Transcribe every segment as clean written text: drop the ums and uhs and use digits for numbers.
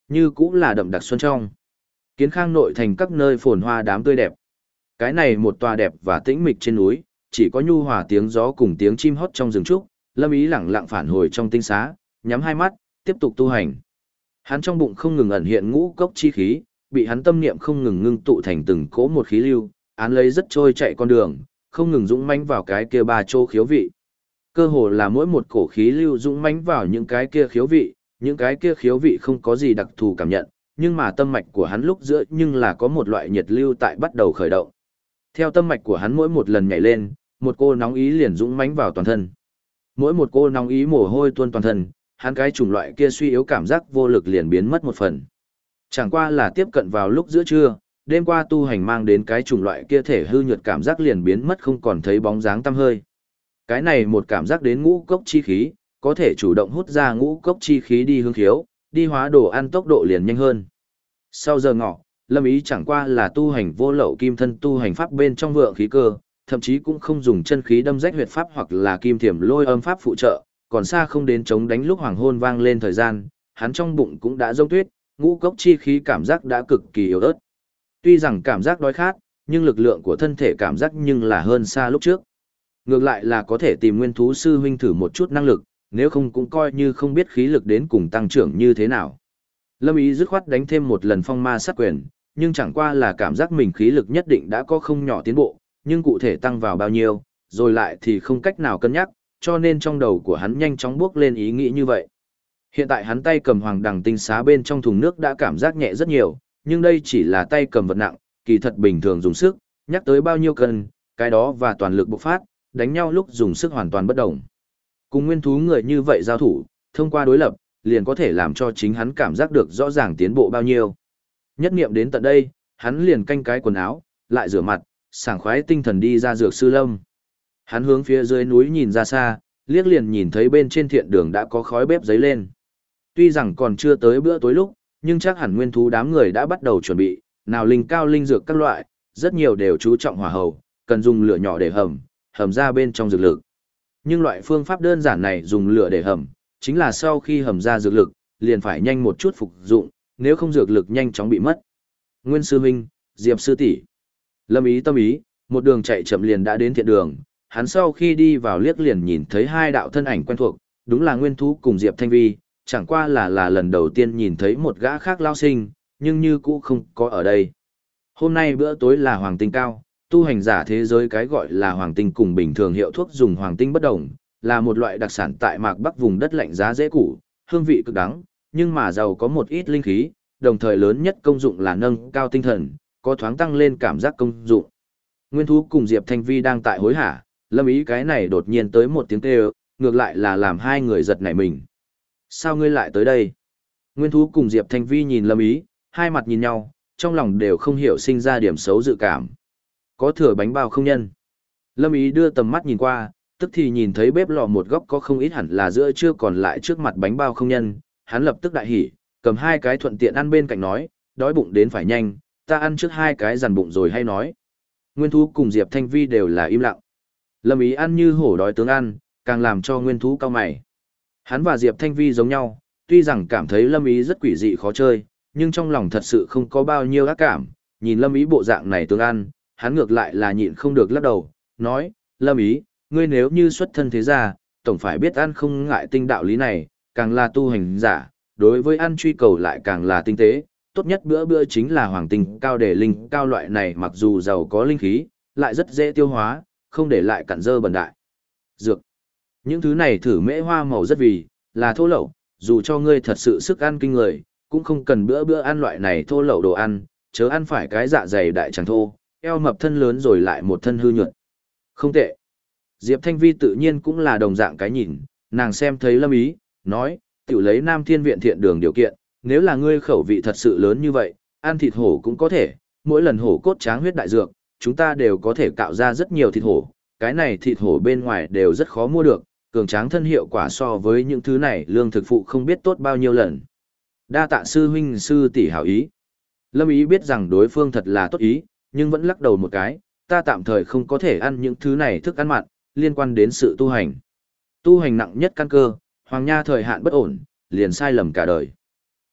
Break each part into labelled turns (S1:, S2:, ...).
S1: Như cũng là đậm đặc xuân trong. Kiến Khang nội thành các nơi phồn hoa đám tươi đẹp. Cái này một tòa đẹp và tĩnh mịch trên núi, chỉ có nhu hòa tiếng gió cùng tiếng chim hót trong rừng trúc, Lâm Ý lẳng lặng phản hồi trong tinh xá, nhắm hai mắt, tiếp tục tu hành. Hắn trong bụng không ngừng ẩn hiện ngũ cốc chi khí, bị hắn tâm niệm không ngừng ngưng tụ thành từng cỗ một khí lưu, án lấy rất trôi chạy con đường, không ngừng dũng mãnh vào cái kia ba chỗ khiếu vị. Cơ hồ là mỗi một cổ khí lưu dũng mãnh vào những cái kia khiếu vị, những cái kia khiếu vị không có gì đặc thù cảm nhận, nhưng mà tâm mạch của hắn lúc giữa nhưng là có một loại nhiệt lưu tại bắt đầu khởi động. Theo tâm mạch của hắn mỗi một lần nhảy lên, một cô nóng ý liền dũng mãnh vào toàn thân. Mỗi một cô nóng ý mồ hôi tuôn toàn thân, hắn cái chủng loại kia suy yếu cảm giác vô lực liền biến mất một phần. Chẳng qua là tiếp cận vào lúc giữa trưa, đêm qua tu hành mang đến cái chủng loại kia thể hư nhược cảm giác liền biến mất không còn thấy bóng dáng tăm hơi. Cái này một cảm giác đến ngũ cốc chi khí, có thể chủ động hút ra ngũ cốc chi khí đi hướng khiếu, đi hóa đồ ăn tốc độ liền nhanh hơn. Sau giờ ngọ, Lâm Ý chẳng qua là tu hành vô lậu kim thân tu hành pháp bên trong vượng khí cơ, thậm chí cũng không dùng chân khí đâm rách huyệt pháp hoặc là kim thiểm lôi âm pháp phụ trợ, còn xa không đến chống đánh lúc hoàng hôn vang lên thời gian, hắn trong bụng cũng đã rông tuyết, ngũ cốc chi khí cảm giác đã cực kỳ yếu ớt. Tuy rằng cảm giác đói khát, nhưng lực lượng của thân thể cảm giác nhưng là hơn xa lúc trước. Ngược lại là có thể tìm nguyên thú sư huynh thử một chút năng lực, nếu không cũng coi như không biết khí lực đến cùng tăng trưởng như thế nào. Lâm Ý dứt khoát đánh thêm một lần phong ma sát quyền, nhưng chẳng qua là cảm giác mình khí lực nhất định đã có không nhỏ tiến bộ, nhưng cụ thể tăng vào bao nhiêu, rồi lại thì không cách nào cân nhắc, cho nên trong đầu của hắn nhanh chóng bước lên ý nghĩ như vậy. Hiện tại hắn tay cầm hoàng đằng tinh xá bên trong thùng nước đã cảm giác nhẹ rất nhiều, nhưng đây chỉ là tay cầm vật nặng, kỳ thật bình thường dùng sức, nhắc tới bao nhiêu cân, cái đó và toàn lực bộc phát, đánh nhau lúc dùng sức hoàn toàn bất đồng. Cùng nguyên thú người như vậy giao thủ, thông qua đối lập, liền có thể làm cho chính hắn cảm giác được rõ ràng tiến bộ bao nhiêu. Nhất niệm đến tận đây, hắn liền canh cái quần áo, lại rửa mặt, sảng khoái tinh thần đi ra dược sư lâm. Hắn hướng phía dưới núi nhìn ra xa, liếc liền nhìn thấy bên trên thiện đường đã có khói bếp dấy lên. Tuy rằng còn chưa tới bữa tối lúc, nhưng chắc hẳn nguyên thú đám người đã bắt đầu chuẩn bị, nào linh cao linh dược các loại, rất nhiều đều chú trọng hỏa hầu, cần dùng lửa nhỏ để hầm ra bên trong dược lực. Nhưng loại phương pháp đơn giản này dùng lửa để hầm, chính là sau khi hầm ra dược lực, liền phải nhanh một chút phục dụng, nếu không dược lực nhanh chóng bị mất. Nguyên sư huynh, Diệp sư tỷ. Lâm Ý tâm ý, một đường chạy chậm liền đã đến thiện đường, hắn sau khi đi vào liếc liền nhìn thấy hai đạo thân ảnh quen thuộc, đúng là Nguyên thú cùng Diệp Thanh Vi, chẳng qua là lần đầu tiên nhìn thấy một gã khác lao sinh, nhưng như cũ không có ở đây. Hôm nay bữa tối là hoàng tinh cao, tu hành giả thế giới cái gọi là hoàng tinh cùng bình thường hiệu thuốc dùng hoàng tinh bất đồng, là một loại đặc sản tại mạc bắc vùng đất lạnh giá dễ củ, hương vị cực đắng, nhưng mà giàu có một ít linh khí, đồng thời lớn nhất công dụng là nâng cao tinh thần, có thoáng tăng lên cảm giác công dụng. Nguyên thú cùng Diệp Thanh Vi đang tại hối hả, Lâm Ý cái này đột nhiên tới một tiếng kêu, ngược lại là làm hai người giật nảy mình. Sao ngươi lại tới đây? Nguyên thú cùng Diệp Thanh Vi nhìn Lâm Ý, hai mặt nhìn nhau, trong lòng đều không hiểu sinh ra điểm xấu dự cảm. Có thừa bánh bao không nhân? Lâm Ý đưa tầm mắt nhìn qua, tức thì nhìn thấy bếp lò một góc có không ít hẳn là giữa chưa còn lại trước mặt bánh bao không nhân, hắn lập tức đại hỉ, cầm hai cái thuận tiện ăn bên cạnh nói, đói bụng đến phải nhanh, ta ăn trước hai cái dằn bụng rồi hay nói. Nguyên thú cùng Diệp Thanh Vi đều là im lặng. Lâm Ý ăn như hổ đói tướng ăn, càng làm cho Nguyên thú cau mày. Hắn và Diệp Thanh Vi giống nhau, tuy rằng cảm thấy Lâm Ý rất quỷ dị khó chơi, nhưng trong lòng thật sự không có bao nhiêu ác cảm, nhìn Lâm Ý bộ dạng này tướng ăn, hắn ngược lại là nhịn không được lắc đầu, nói, Lâm Ý, ngươi nếu như xuất thân thế gia, tổng phải biết ăn không ngại tinh đạo lý này, càng là tu hành giả, đối với ăn truy cầu lại càng là tinh tế, tốt nhất bữa bữa chính là hoàng tinh cao để linh cao loại này mặc dù giàu có linh khí, lại rất dễ tiêu hóa, không để lại cặn dơ bẩn đại. Dược. Những thứ này thử mễ hoa màu rất vì, là thô lậu, dù cho ngươi thật sự sức ăn kinh người, cũng không cần bữa bữa ăn loại này thô lậu đồ ăn, chớ ăn phải cái dạ dày đại tràng thô, eo mập thân lớn rồi lại một thân hư nhuận. Không tệ. Diệp Thanh Vi tự nhiên cũng là đồng dạng cái nhìn, nàng xem thấy Lâm Ý, nói, tiểu lấy Nam Thiên Viện thiện đường điều kiện, nếu là ngươi khẩu vị thật sự lớn như vậy, ăn thịt hổ cũng có thể, mỗi lần hổ cốt tráng huyết đại dược, chúng ta đều có thể cạo ra rất nhiều thịt hổ, cái này thịt hổ bên ngoài đều rất khó mua được, cường tráng thân hiệu quả so với những thứ này lương thực phụ không biết tốt bao nhiêu lần. Đa tạ sư huynh sư tỷ hảo ý. Lâm Ý biết rằng đối phương thật là tốt ý, nhưng vẫn lắc đầu một cái, ta tạm thời không có thể ăn những thứ này thức ăn mặn, liên quan đến sự tu hành. Tu hành nặng nhất căn cơ, hoàng nha thời hạn bất ổn, liền sai lầm cả đời.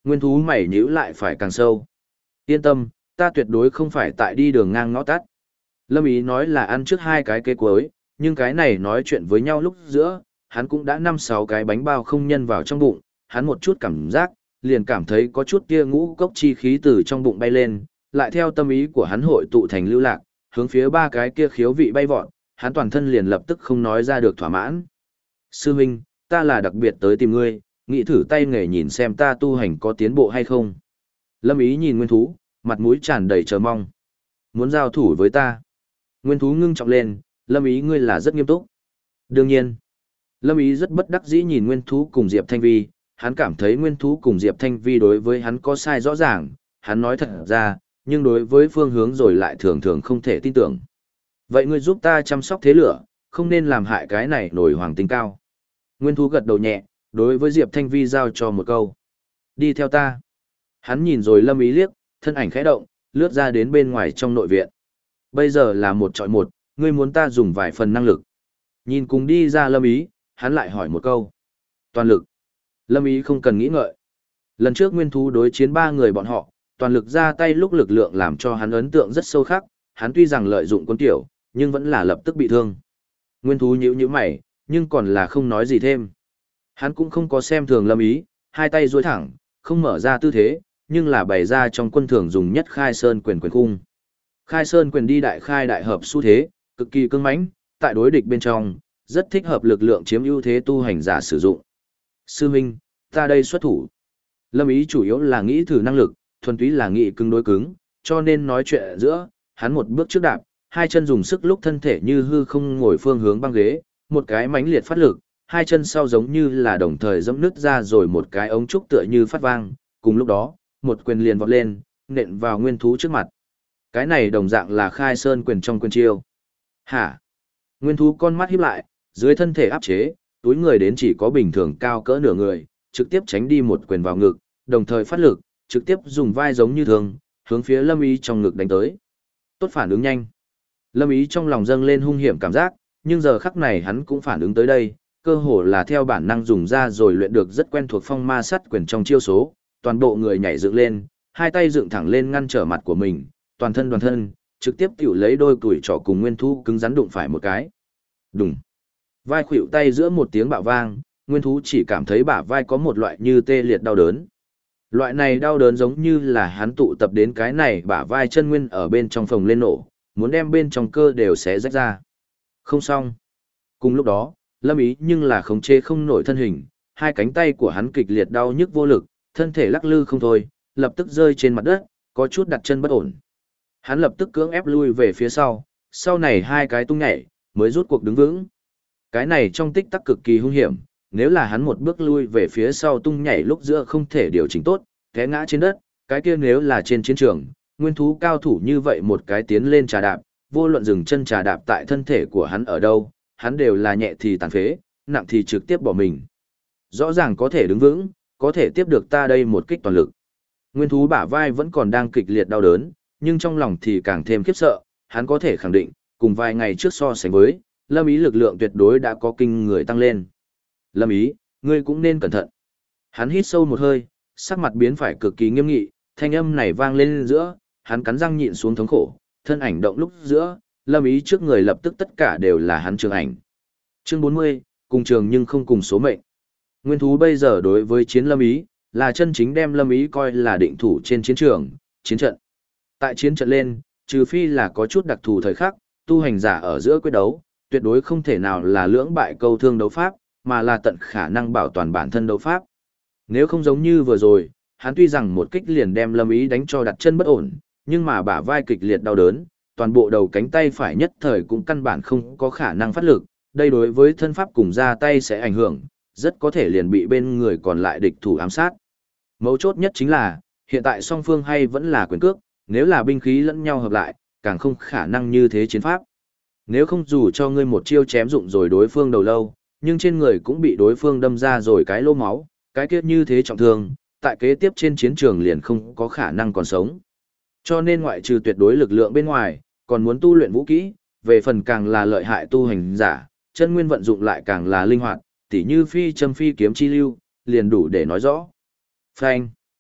S1: Nguyên thú mày nhíu lại phải càng sâu. Yên tâm, ta tuyệt đối không phải tại đi đường ngang ngõ tắt. Lâm Ý nói là ăn trước hai cái cây cuối, nhưng cái này nói chuyện với nhau lúc giữa, hắn cũng đã 5-6 cái bánh bao không nhân vào trong bụng, hắn một chút cảm giác, liền cảm thấy có chút kia ngũ cốc chi khí từ trong bụng bay lên, lại theo tâm ý của hắn hội tụ thành lưu lạc, hướng phía ba cái kia khiếu vị bay vọt, hắn toàn thân liền lập tức không nói ra được thỏa mãn. Sư huynh, ta là đặc biệt tới tìm ngươi, nghĩ thử tay nghề nhìn xem ta tu hành có tiến bộ hay không. Lâm Ý nhìn nguyên thú, mặt mũi tràn đầy chờ mong. Muốn giao thủ với ta. Nguyên thú ngưng trọng lên, Lâm Ý ngươi là rất nghiêm túc. Đương nhiên. Lâm Ý rất bất đắc dĩ nhìn nguyên thú cùng Diệp Thanh Vi, hắn cảm thấy nguyên thú cùng Diệp Thanh Vi đối với hắn có sai rõ ràng, hắn nói thật ra, nhưng đối với phương hướng rồi lại thường thường không thể tin tưởng. Vậy ngươi giúp ta chăm sóc thế lửa, không nên làm hại cái này nổi hoàng tinh cao. Nguyên thú gật đầu nhẹ, đối với Diệp Thanh Vi giao cho một câu. Đi theo ta. Hắn nhìn rồi Lâm Ý liếc, thân ảnh khẽ động, lướt ra đến bên ngoài trong nội viện. Bây giờ là 1 chọi 1, ngươi muốn ta dùng vài phần năng lực. Nhìn cùng đi ra Lâm Ý, hắn lại hỏi một câu. Toàn lực. Lâm Ý không cần nghĩ ngợi. Lần trước nguyên thú đối chiến 3 người bọn họ, toàn lực ra tay lúc lực lượng làm cho hắn ấn tượng rất sâu khắc, hắn tuy rằng lợi dụng quân tiểu, nhưng vẫn là lập tức bị thương. Nguyên thú nhíu mày, nhưng còn là không nói gì thêm. Hắn cũng không có xem thường Lâm Ý, hai tay duỗi thẳng, không mở ra tư thế, nhưng là bày ra trong quân thường dùng nhất khai sơn quyền khung. Khai sơn quyền đi đại khai đại hợp xu thế, cực kỳ cứng mãnh, tại đối địch bên trong, rất thích hợp lực lượng chiếm ưu thế tu hành giả sử dụng. Sư Minh, ta đây xuất thủ. Lâm Ý chủ yếu là nghĩ thử năng lực, thuần túy là nghĩ cứng đối cứng, cho nên nói chuyện giữa, hắn một bước trước đạp, hai chân dùng sức lúc thân thể như hư không ngồi phương hướng băng ghế, một cái mãnh liệt phát lực, hai chân sau giống như là đồng thời dẫm nứt ra rồi một cái ống trúc tựa như phát vang, cùng lúc đó, một quyền liền vọt lên, nện vào nguyên thú trước mặt. Cái này đồng dạng là khai sơn quyền trong quyền chiêu. Hả? Nguyên thú con mắt híp lại, dưới thân thể áp chế, túi người đến chỉ có bình thường cao cỡ nửa người, trực tiếp tránh đi một quyền vào ngực, đồng thời phát lực, trực tiếp dùng vai giống như thường, hướng phía Lâm Ý trong ngực đánh tới. Tốt phản ứng nhanh. Lâm Ý trong lòng dâng lên hung hiểm cảm giác, nhưng giờ khắc này hắn cũng phản ứng tới đây, cơ hồ là theo bản năng dùng ra rồi luyện được rất quen thuộc phong ma sắt quyền trong chiêu số, toàn bộ người nhảy dựng lên, hai tay dựng thẳng lên ngăn trở mặt của mình, toàn thân, trực tiếp tiểu lấy đôi củi trỏ cùng nguyên thú cứng rắn đụng phải một cái. Đùng. Vai khuỵu tay giữa một tiếng bạo vang, nguyên thú chỉ cảm thấy bả vai có một loại như tê liệt đau đớn. Loại này đau đớn giống như là hắn tụ tập đến cái này bả vai chân nguyên ở bên trong phòng lên nổ, muốn đem bên trong cơ đều xé rách ra. Không xong. Cùng lúc đó, Lâm Ý nhưng là khống chế không nổi thân hình, hai cánh tay của hắn kịch liệt đau nhức vô lực, thân thể lắc lư không thôi, lập tức rơi trên mặt đất, có chút đặt chân bất ổn. Hắn lập tức cưỡng ép lui về phía sau này hai cái tung nhảy, mới rút cuộc đứng vững. Cái này trong tích tắc cực kỳ hung hiểm, nếu là hắn một bước lui về phía sau tung nhảy lúc giữa không thể điều chỉnh tốt, té ngã trên đất, cái kia nếu là trên chiến trường, nguyên thú cao thủ như vậy một cái tiến lên trà đạp, vô luận dừng chân trà đạp tại thân thể của hắn ở đâu, hắn đều là nhẹ thì tàn phế, nặng thì trực tiếp bỏ mình. Rõ ràng có thể đứng vững, có thể tiếp được ta đây một kích toàn lực. Nguyên thú bả vai vẫn còn đang kịch liệt đau đớn, nhưng trong lòng thì càng thêm khiếp sợ, hắn có thể khẳng định, cùng vài ngày trước so sánh với, Lâm Ý lực lượng tuyệt đối đã có kinh người tăng lên. Lâm Ý, ngươi cũng nên cẩn thận. Hắn hít sâu một hơi, sắc mặt biến phải cực kỳ nghiêm nghị, thanh âm này vang lên giữa, hắn cắn răng nhịn xuống thống khổ, thân ảnh động lúc giữa, Lâm Ý trước người lập tức tất cả đều là hắn trường ảnh. Chương 40, cùng trường nhưng không cùng số mệnh. Nguyên thú bây giờ đối với chiến Lâm Ý, là chân chính đem Lâm Ý coi là định thủ trên chiến trường, chiến trận. Tại chiến trận lên, trừ phi là có chút đặc thù thời khắc, tu hành giả ở giữa quyết đấu, tuyệt đối không thể nào là lưỡng bại câu thương đấu pháp, mà là tận khả năng bảo toàn bản thân đấu pháp. Nếu không giống như vừa rồi, hắn tuy rằng một kích liền đem Lâm Ý đánh cho đặt chân bất ổn, nhưng mà bả vai kịch liệt đau đớn, toàn bộ đầu cánh tay phải nhất thời cũng căn bản không có khả năng phát lực, đây đối với thân pháp cùng ra tay sẽ ảnh hưởng, rất có thể liền bị bên người còn lại địch thủ ám sát. Mấu chốt nhất chính là, hiện tại song phương hay vẫn là quyền cước, nếu là binh khí lẫn nhau hợp lại, càng không khả năng như thế chiến pháp. Nếu không dù cho ngươi một chiêu chém dụng rồi đối phương đầu lâu, nhưng trên người cũng bị đối phương đâm ra rồi cái lỗ máu, cái kết như thế trọng thương, tại kế tiếp trên chiến trường liền không có khả năng còn sống. Cho nên ngoại trừ tuyệt đối lực lượng bên ngoài, còn muốn tu luyện vũ kỹ, về phần càng là lợi hại tu hành giả, chân nguyên vận dụng lại càng là linh hoạt, tỉ như phi châm phi kiếm chi lưu, liền đủ để nói rõ. Phanh.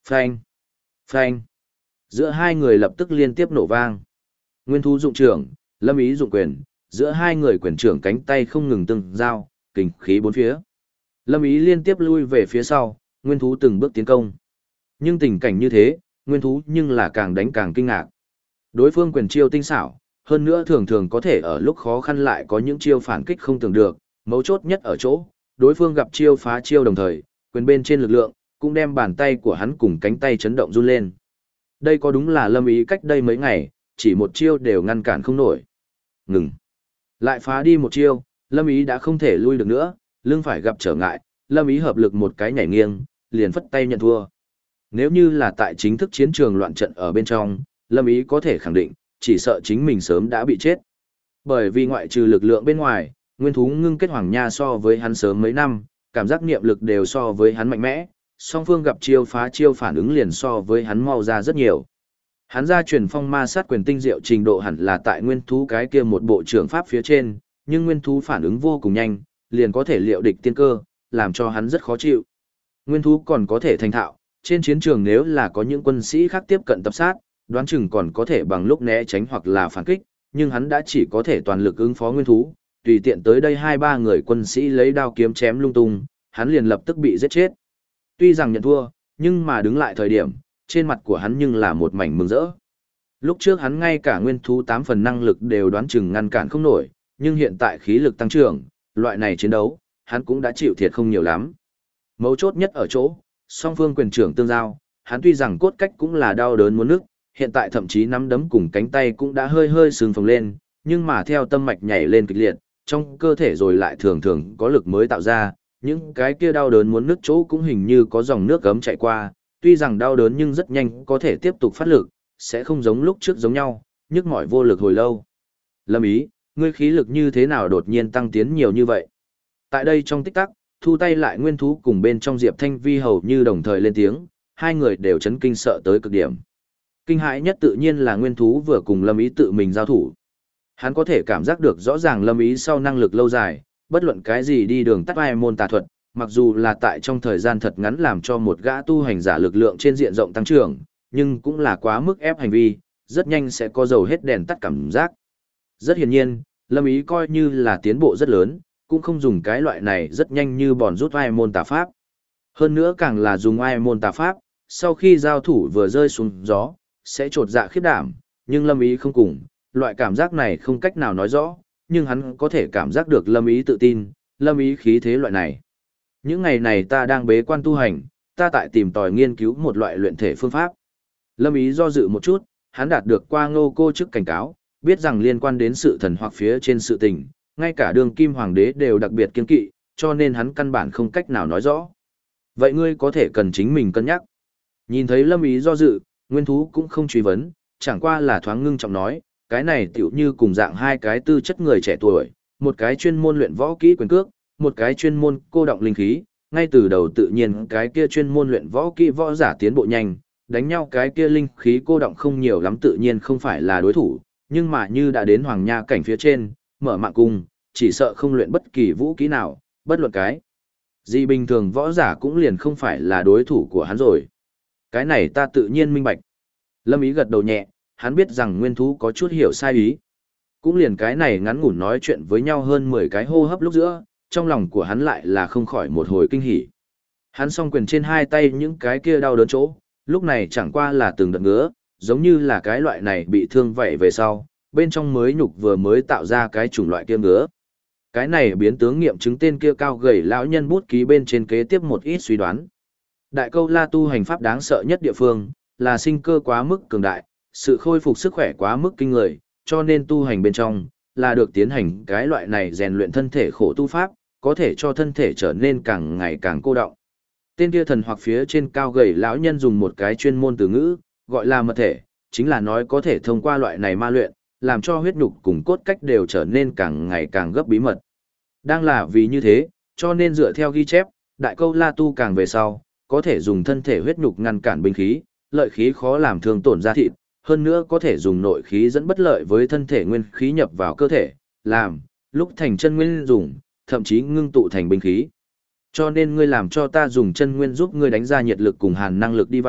S1: Phanh, phanh. Giữa hai người lập tức liên tiếp nổ vang. Nguyên thú dụng trưởng, Lâm Ý dụng quyền, giữa hai người quyền trưởng cánh tay không ngừng từng giao, kình khí bốn phía. Lâm Ý liên tiếp lui về phía sau, nguyên thú từng bước tiến công. Nhưng tình cảnh như thế, nguyên thú nhưng là càng đánh càng kinh ngạc. Đối phương quyền chiêu tinh xảo, hơn nữa thường thường có thể ở lúc khó khăn lại có những chiêu phản kích không tưởng được, mấu chốt nhất ở chỗ, đối phương gặp chiêu phá chiêu đồng thời, quyền bên trên lực lượng, cũng đem bàn tay của hắn cùng cánh tay chấn động run lên. Đây có đúng là Lâm Ý cách đây mấy ngày, chỉ một chiêu đều ngăn cản không nổi. Ngừng. Lại phá đi một chiêu, Lâm Ý đã không thể lui được nữa, lưng phải gặp trở ngại, Lâm Ý hợp lực một cái nhảy nghiêng, liền phất tay nhận thua. Nếu như là tại chính thức chiến trường loạn trận ở bên trong, Lâm Ý có thể khẳng định, chỉ sợ chính mình sớm đã bị chết. Bởi vì ngoại trừ lực lượng bên ngoài, nguyên thú ngưng kết hoàng nha so với hắn sớm mấy năm, cảm giác niệm lực đều so với hắn mạnh mẽ, song phương gặp chiêu phá chiêu phản ứng liền so với hắn mau ra rất nhiều. Hắn ra truyền phong ma sát quyền tinh diệu trình độ hẳn là tại nguyên thú cái kia một bộ trưởng pháp phía trên, nhưng nguyên thú phản ứng vô cùng nhanh, liền có thể liệu địch tiên cơ, làm cho hắn rất khó chịu. Nguyên thú còn có thể thành thạo, trên chiến trường nếu là có những quân sĩ khác tiếp cận tập sát, đoán chừng còn có thể bằng lúc né tránh hoặc là phản kích, nhưng hắn đã chỉ có thể toàn lực ứng phó nguyên thú, tùy tiện tới đây 2-3 người quân sĩ lấy đao kiếm chém lung tung, hắn liền lập tức bị giết chết. Tuy rằng nhận thua, nhưng mà đứng lại thời điểm, trên mặt của hắn nhưng là một mảnh mừng rỡ. Lúc trước hắn ngay cả nguyên thú 8 phần năng lực đều đoán chừng ngăn cản không nổi, nhưng hiện tại khí lực tăng trưởng, loại này chiến đấu, hắn cũng đã chịu thiệt không nhiều lắm. Mấu chốt nhất ở chỗ, song phương quyền trưởng tương giao, hắn tuy rằng cốt cách cũng là đau đớn muốn nức, hiện tại thậm chí nắm đấm cùng cánh tay cũng đã hơi hơi sưng phồng lên, nhưng mà theo tâm mạch nhảy lên kịch liệt, trong cơ thể rồi lại thường thường có lực mới tạo ra, những cái kia đau đớn muốn nứt chỗ cũng hình như có dòng nước gấm chạy qua, tuy rằng đau đớn nhưng rất nhanh có thể tiếp tục phát lực, sẽ không giống lúc trước giống nhau, nhức mỏi vô lực hồi lâu. Lâm Ý, ngươi khí lực như thế nào đột nhiên tăng tiến nhiều như vậy? Tại đây trong tích tắc, thu tay lại nguyên thú cùng bên trong Diệp Thanh Vi hầu như đồng thời lên tiếng, hai người đều chấn kinh sợ tới cực điểm. Kinh hãi nhất tự nhiên là nguyên thú vừa cùng Lâm Ý tự mình giao thủ. Hắn có thể cảm giác được rõ ràng Lâm Ý sau năng lực lâu dài, bất luận cái gì đi đường tắt ai môn tà thuật, mặc dù là tại trong thời gian thật ngắn làm cho một gã tu hành giả lực lượng trên diện rộng tăng trưởng, nhưng cũng là quá mức ép hành vi, rất nhanh sẽ có dầu hết đèn tắt cảm giác. Rất hiển nhiên, Lâm Ý coi như là tiến bộ rất lớn, cũng không dùng cái loại này rất nhanh như bòn rút ai môn tà pháp. Hơn nữa càng là dùng ai môn tà pháp, sau khi giao thủ vừa rơi xuống gió, sẽ trột dạ khiếp đảm, nhưng Lâm Ý không cùng, loại cảm giác này không cách nào nói rõ, nhưng hắn có thể cảm giác được Lâm Ý tự tin, Lâm Ý khí thế loại này. Những ngày này ta đang bế quan tu hành, ta tại tìm tòi nghiên cứu một loại luyện thể phương pháp. Lâm Ý do dự một chút, hắn đạt được qua Ngô Cô chức cảnh cáo, biết rằng liên quan đến sự thần hoặc phía trên sự tình, ngay cả đường kim hoàng đế đều đặc biệt kiên kỵ, cho nên hắn căn bản không cách nào nói rõ. Vậy ngươi có thể cần chính mình cân nhắc. Nhìn thấy Lâm Ý do dự, nguyên thú cũng không truy vấn, chẳng qua là thoáng ngưng trọng nói, cái này tiểu như cùng dạng hai cái tư chất người trẻ tuổi, một cái chuyên môn luyện võ kỹ quyền cước, một cái chuyên môn cô động linh khí, ngay từ đầu tự nhiên cái kia chuyên môn luyện võ kỹ võ giả tiến bộ nhanh, đánh nhau cái kia linh khí cô động không nhiều lắm tự nhiên không phải là đối thủ, nhưng mà như đã đến hoàng nha cảnh phía trên, mở mạng cung, chỉ sợ không luyện bất kỳ vũ kỹ nào, bất luận cái gì bình thường võ giả cũng liền không phải là đối thủ của hắn rồi. Cái này ta tự nhiên minh bạch. Lâm Ý gật đầu nhẹ, hắn biết rằng nguyên thú có chút hiểu sai ý. Cũng liền cái này ngắn ngủn nói chuyện với nhau hơn 10 cái hô hấp lúc giữa, trong lòng của hắn lại là không khỏi một hồi kinh hỉ. Hắn song quyền trên hai tay những cái kia đau đớn chỗ, lúc này chẳng qua là từng đợt ngứa, giống như là cái loại này bị thương vậy về sau, bên trong mới nhục vừa mới tạo ra cái chủng loại kia ngứa. Cái này biến tướng nghiệm chứng tên kia cao gầy lão nhân bút ký bên trên kế tiếp một ít suy đoán. Đại Câu La tu hành pháp đáng sợ nhất địa phương, là sinh cơ quá mức cường đại, sự khôi phục sức khỏe quá mức kinh người, cho nên tu hành bên trong, là được tiến hành cái loại này rèn luyện thân thể khổ tu pháp, có thể cho thân thể trở nên càng ngày càng cô đọng. Tên kia thần hoặc phía trên cao gầy lão nhân dùng một cái chuyên môn từ ngữ, gọi là mật thể, chính là nói có thể thông qua loại này ma luyện, làm cho huyết nhục cùng cốt cách đều trở nên càng ngày càng gấp bí mật. Đang là vì như thế, cho nên dựa theo ghi chép, Đại Câu La tu càng về sau, có thể dùng thân thể huyết nhục ngăn cản binh khí, lợi khí khó làm thương tổn da thịt, hơn nữa có thể dùng nội khí dẫn bất lợi với thân thể nguyên khí nhập vào cơ thể, làm, lúc thành chân nguyên dùng, thậm chí ngưng tụ thành binh khí. Cho nên ngươi làm cho ta dùng chân nguyên giúp ngươi đánh ra nhiệt lực cùng hàn năng lực đi vào,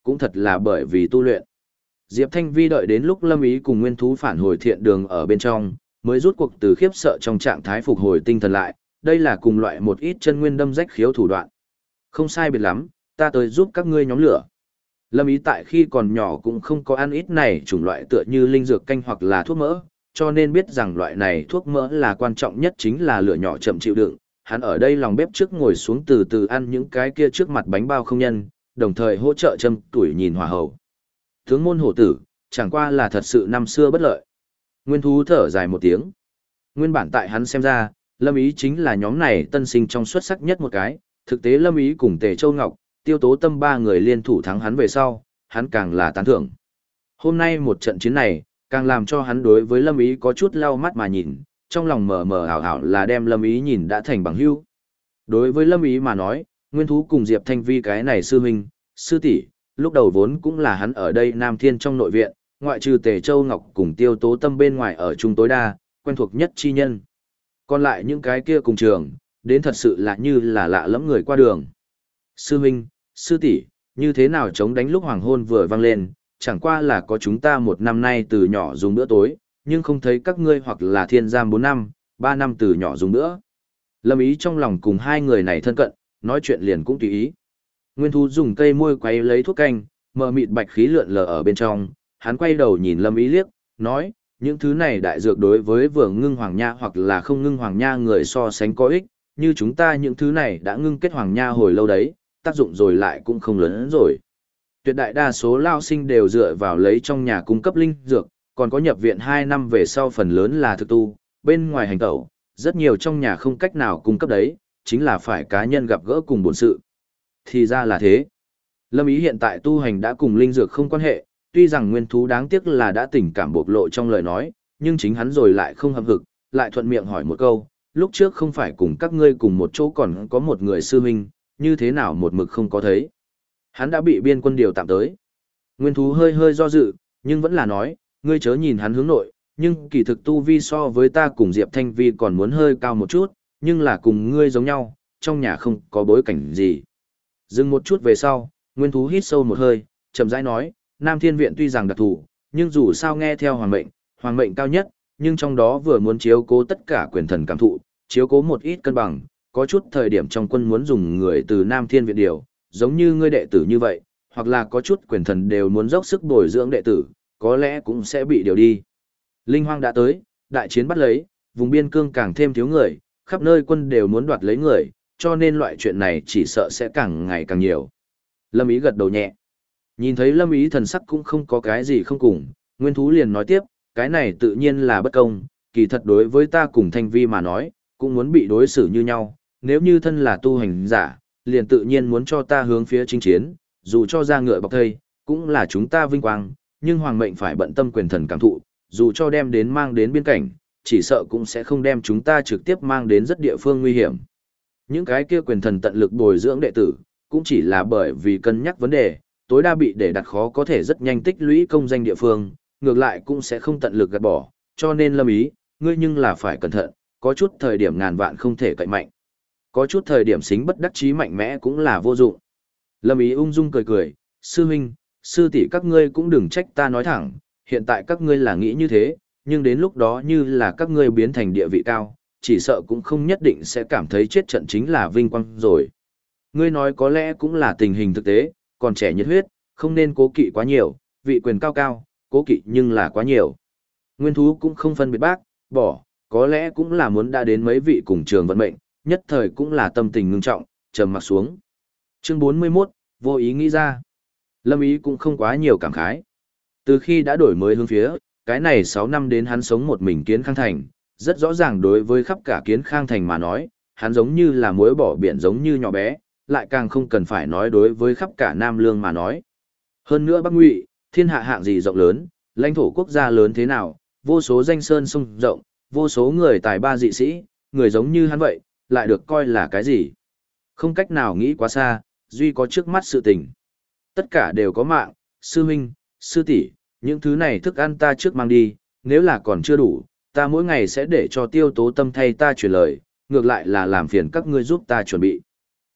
S1: cũng thật là bởi vì tu luyện. Diệp Thanh Vi đợi đến lúc Lâm Ý cùng nguyên thú phản hồi thiện đường ở bên trong, mới rút cuộc từ khiếp sợ trong trạng thái phục hồi tinh thần lại, đây là cùng loại một ít chân nguyên đâm rách khiếu thủ đoạn. Không sai biệt lắm, ta tới giúp các ngươi nhóm lửa. Lâm Ý tại khi còn nhỏ cũng không có ăn ít này chủng loại tựa như linh dược canh hoặc là thuốc mỡ, cho nên biết rằng loại này thuốc mỡ là quan trọng nhất chính là lửa nhỏ chậm chịu đựng. Hắn ở đây lòng bếp trước ngồi xuống từ từ ăn những cái kia trước mặt bánh bao không nhân, đồng thời hỗ trợ châm tuổi nhìn hòa hậu. Tướng môn hổ tử, chẳng qua là thật sự năm xưa bất lợi. Nguyên thú thở dài một tiếng. Nguyên bản tại hắn xem ra, Lâm Ý chính là nhóm này tân sinh trong xuất sắc nhất một cái, thực tế Lâm Ý cùng Tề Châu Ngọc, Tiêu Tố Tâm ba người liên thủ thắng hắn về sau, hắn càng là tán thưởng. Hôm nay một trận chiến này, càng làm cho hắn đối với Lâm Ý có chút lau mắt mà nhìn, trong lòng mờ mờ ảo ảo là đem Lâm Ý nhìn đã thành bằng hữu. Đối với Lâm Ý mà nói, Nguyên thú cùng Diệp Thanh Vi cái này sư huynh, sư tỷ, lúc đầu vốn cũng là hắn ở đây Nam Thiên trong nội viện, ngoại trừ Tề Châu Ngọc cùng Tiêu Tố Tâm bên ngoài ở chung tối đa, quen thuộc nhất chi nhân. Còn lại những cái kia cùng trường, đến thật sự là như là lạ lẫm người qua đường. Sư huynh, sư tỷ, như thế nào chống đánh lúc hoàng hôn vừa vang lên, chẳng qua là có chúng ta một năm nay từ nhỏ dùng bữa tối, nhưng không thấy các ngươi hoặc là thiên giam 4 năm, 3 năm từ nhỏ dùng bữa. Lâm Ý trong lòng cùng hai người này thân cận, nói chuyện liền cũng tùy ý. Nguyên thú dùng cây môi quay lấy thuốc canh, mờ mịt bạch khí lượn lờ ở bên trong, hắn quay đầu nhìn Lâm Ý liếc, nói, những thứ này đại dược đối với vừa ngưng hoàng nha hoặc là không ngưng hoàng nha người so sánh có ích, như chúng ta những thứ này đã ngưng kết hoàng nha hồi lâu đấy, tác dụng rồi lại cũng không lớn hơn rồi. Tuyệt đại đa số lao sinh đều dựa vào lấy trong nhà cung cấp linh dược, còn có nhập viện 2 năm về sau phần lớn là thực tu, bên ngoài hành tẩu, rất nhiều trong nhà không cách nào cung cấp đấy, chính là phải cá nhân gặp gỡ cùng bổn sự. Thì ra là thế. Lâm Ý hiện tại tu hành đã cùng linh dược không quan hệ, tuy rằng nguyên thú đáng tiếc là đã tình cảm bộc lộ trong lời nói, nhưng chính hắn rồi lại không hậm hực, lại thuận miệng hỏi một câu, lúc trước không phải cùng các ngươi cùng một chỗ còn có một người sư huynh, như thế nào một mực không có thấy. Hắn đã bị biên quân điều tạm tới. Nguyên thú hơi hơi do dự, nhưng vẫn là nói, ngươi chớ nhìn hắn hướng nội, nhưng kỳ thực tu vi so với ta cùng Diệp Thanh Vi còn muốn hơi cao một chút, nhưng là cùng ngươi giống nhau, trong nhà không có bối cảnh gì. Dừng một chút về sau, Nguyên thú hít sâu một hơi, chậm rãi nói, Nam Thiên Viện tuy rằng đặc thù, nhưng dù sao nghe theo hoàng mệnh cao nhất, nhưng trong đó vừa muốn chiếu cố tất cả quyền thần cảm thụ, chiếu cố một ít cân bằng, có chút thời điểm trong quân muốn dùng người từ Nam Thiên Viện điều, giống như ngươi đệ tử như vậy, hoặc là có chút quyền thần đều muốn dốc sức bồi dưỡng đệ tử, có lẽ cũng sẽ bị điều đi. Linh hoang đã tới, đại chiến bắt lấy, vùng biên cương càng thêm thiếu người, khắp nơi quân đều muốn đoạt lấy người, cho nên loại chuyện này chỉ sợ sẽ càng ngày càng nhiều. Lâm Ý gật đầu nhẹ. Nhìn thấy Lâm Ý thần sắc cũng không có cái gì không cùng, Nguyên thú liền nói tiếp, cái này tự nhiên là bất công, kỳ thật đối với ta cùng Thanh Vi mà nói, cũng muốn bị đối xử như nhau, nếu như thân là tu hành giả, liền tự nhiên muốn cho ta hướng phía chinh chiến, dù cho ra ngựa bọc thây, cũng là chúng ta vinh quang, nhưng hoàng mệnh phải bận tâm quyền thần cảm thụ, dù cho đem đến mang đến biên cảnh, chỉ sợ cũng sẽ không đem chúng ta trực tiếp mang đến rất địa phương nguy hiểm. Những cái kia quyền thần tận lực bồi dưỡng đệ tử, cũng chỉ là bởi vì cân nhắc vấn đề, tối đa bị để đặt khó có thể rất nhanh tích lũy công danh địa phương, ngược lại cũng sẽ không tận lực gạt bỏ, cho nên Lâm Ý, ngươi nhưng là phải cẩn thận, có chút thời điểm ngàn vạn không thể cậy mạnh. Có chút thời điểm xính bất đắc chí mạnh mẽ cũng là vô dụng. Lâm Ý ung dung cười cười, sư huynh, sư tỷ các ngươi cũng đừng trách ta nói thẳng, hiện tại các ngươi là nghĩ như thế, nhưng đến lúc đó như là các ngươi biến thành địa vị cao, chỉ sợ cũng không nhất định sẽ cảm thấy chết trận chính là vinh quang rồi. Ngươi nói có lẽ cũng là tình hình thực tế, còn trẻ nhiệt huyết, không nên cố kỵ quá nhiều, vị quyền cao cao, cố kỵ nhưng là quá nhiều. Nguyên thú cũng không phân biệt bác, bỏ, có lẽ cũng là muốn đã đến mấy vị cùng trường vận mệnh, nhất thời cũng là tâm tình ngưng trọng, trầm mặc xuống. Chương 41, vô ý nghĩ ra. Lâm Ý cũng không quá nhiều cảm khái. Từ khi đã đổi mới hướng phía, cái này 6 năm đến hắn sống một mình Kiến Khang Thành, rất rõ ràng đối với khắp cả Kiến Khang Thành mà nói, hắn giống như là muối bỏ biển giống như nhỏ bé, lại càng không cần phải nói đối với khắp cả Nam Lương mà nói. Hơn nữa Bắc Ngụy, thiên hạ hạng gì rộng lớn, lãnh thổ quốc gia lớn thế nào, vô số danh sơn sông rộng, vô số người tài ba dị sĩ, người giống như hắn vậy, lại được coi là cái gì? Không cách nào nghĩ quá xa, duy có trước mắt sự tình. Tất cả đều có mạng, sư huynh, sư tỷ, những thứ này thức ăn ta trước mang đi, nếu là còn chưa đủ, ta mỗi ngày sẽ để cho Tiêu Tố Tâm thay ta truyền lời, ngược lại là làm phiền các ngươi giúp ta chuẩn bị.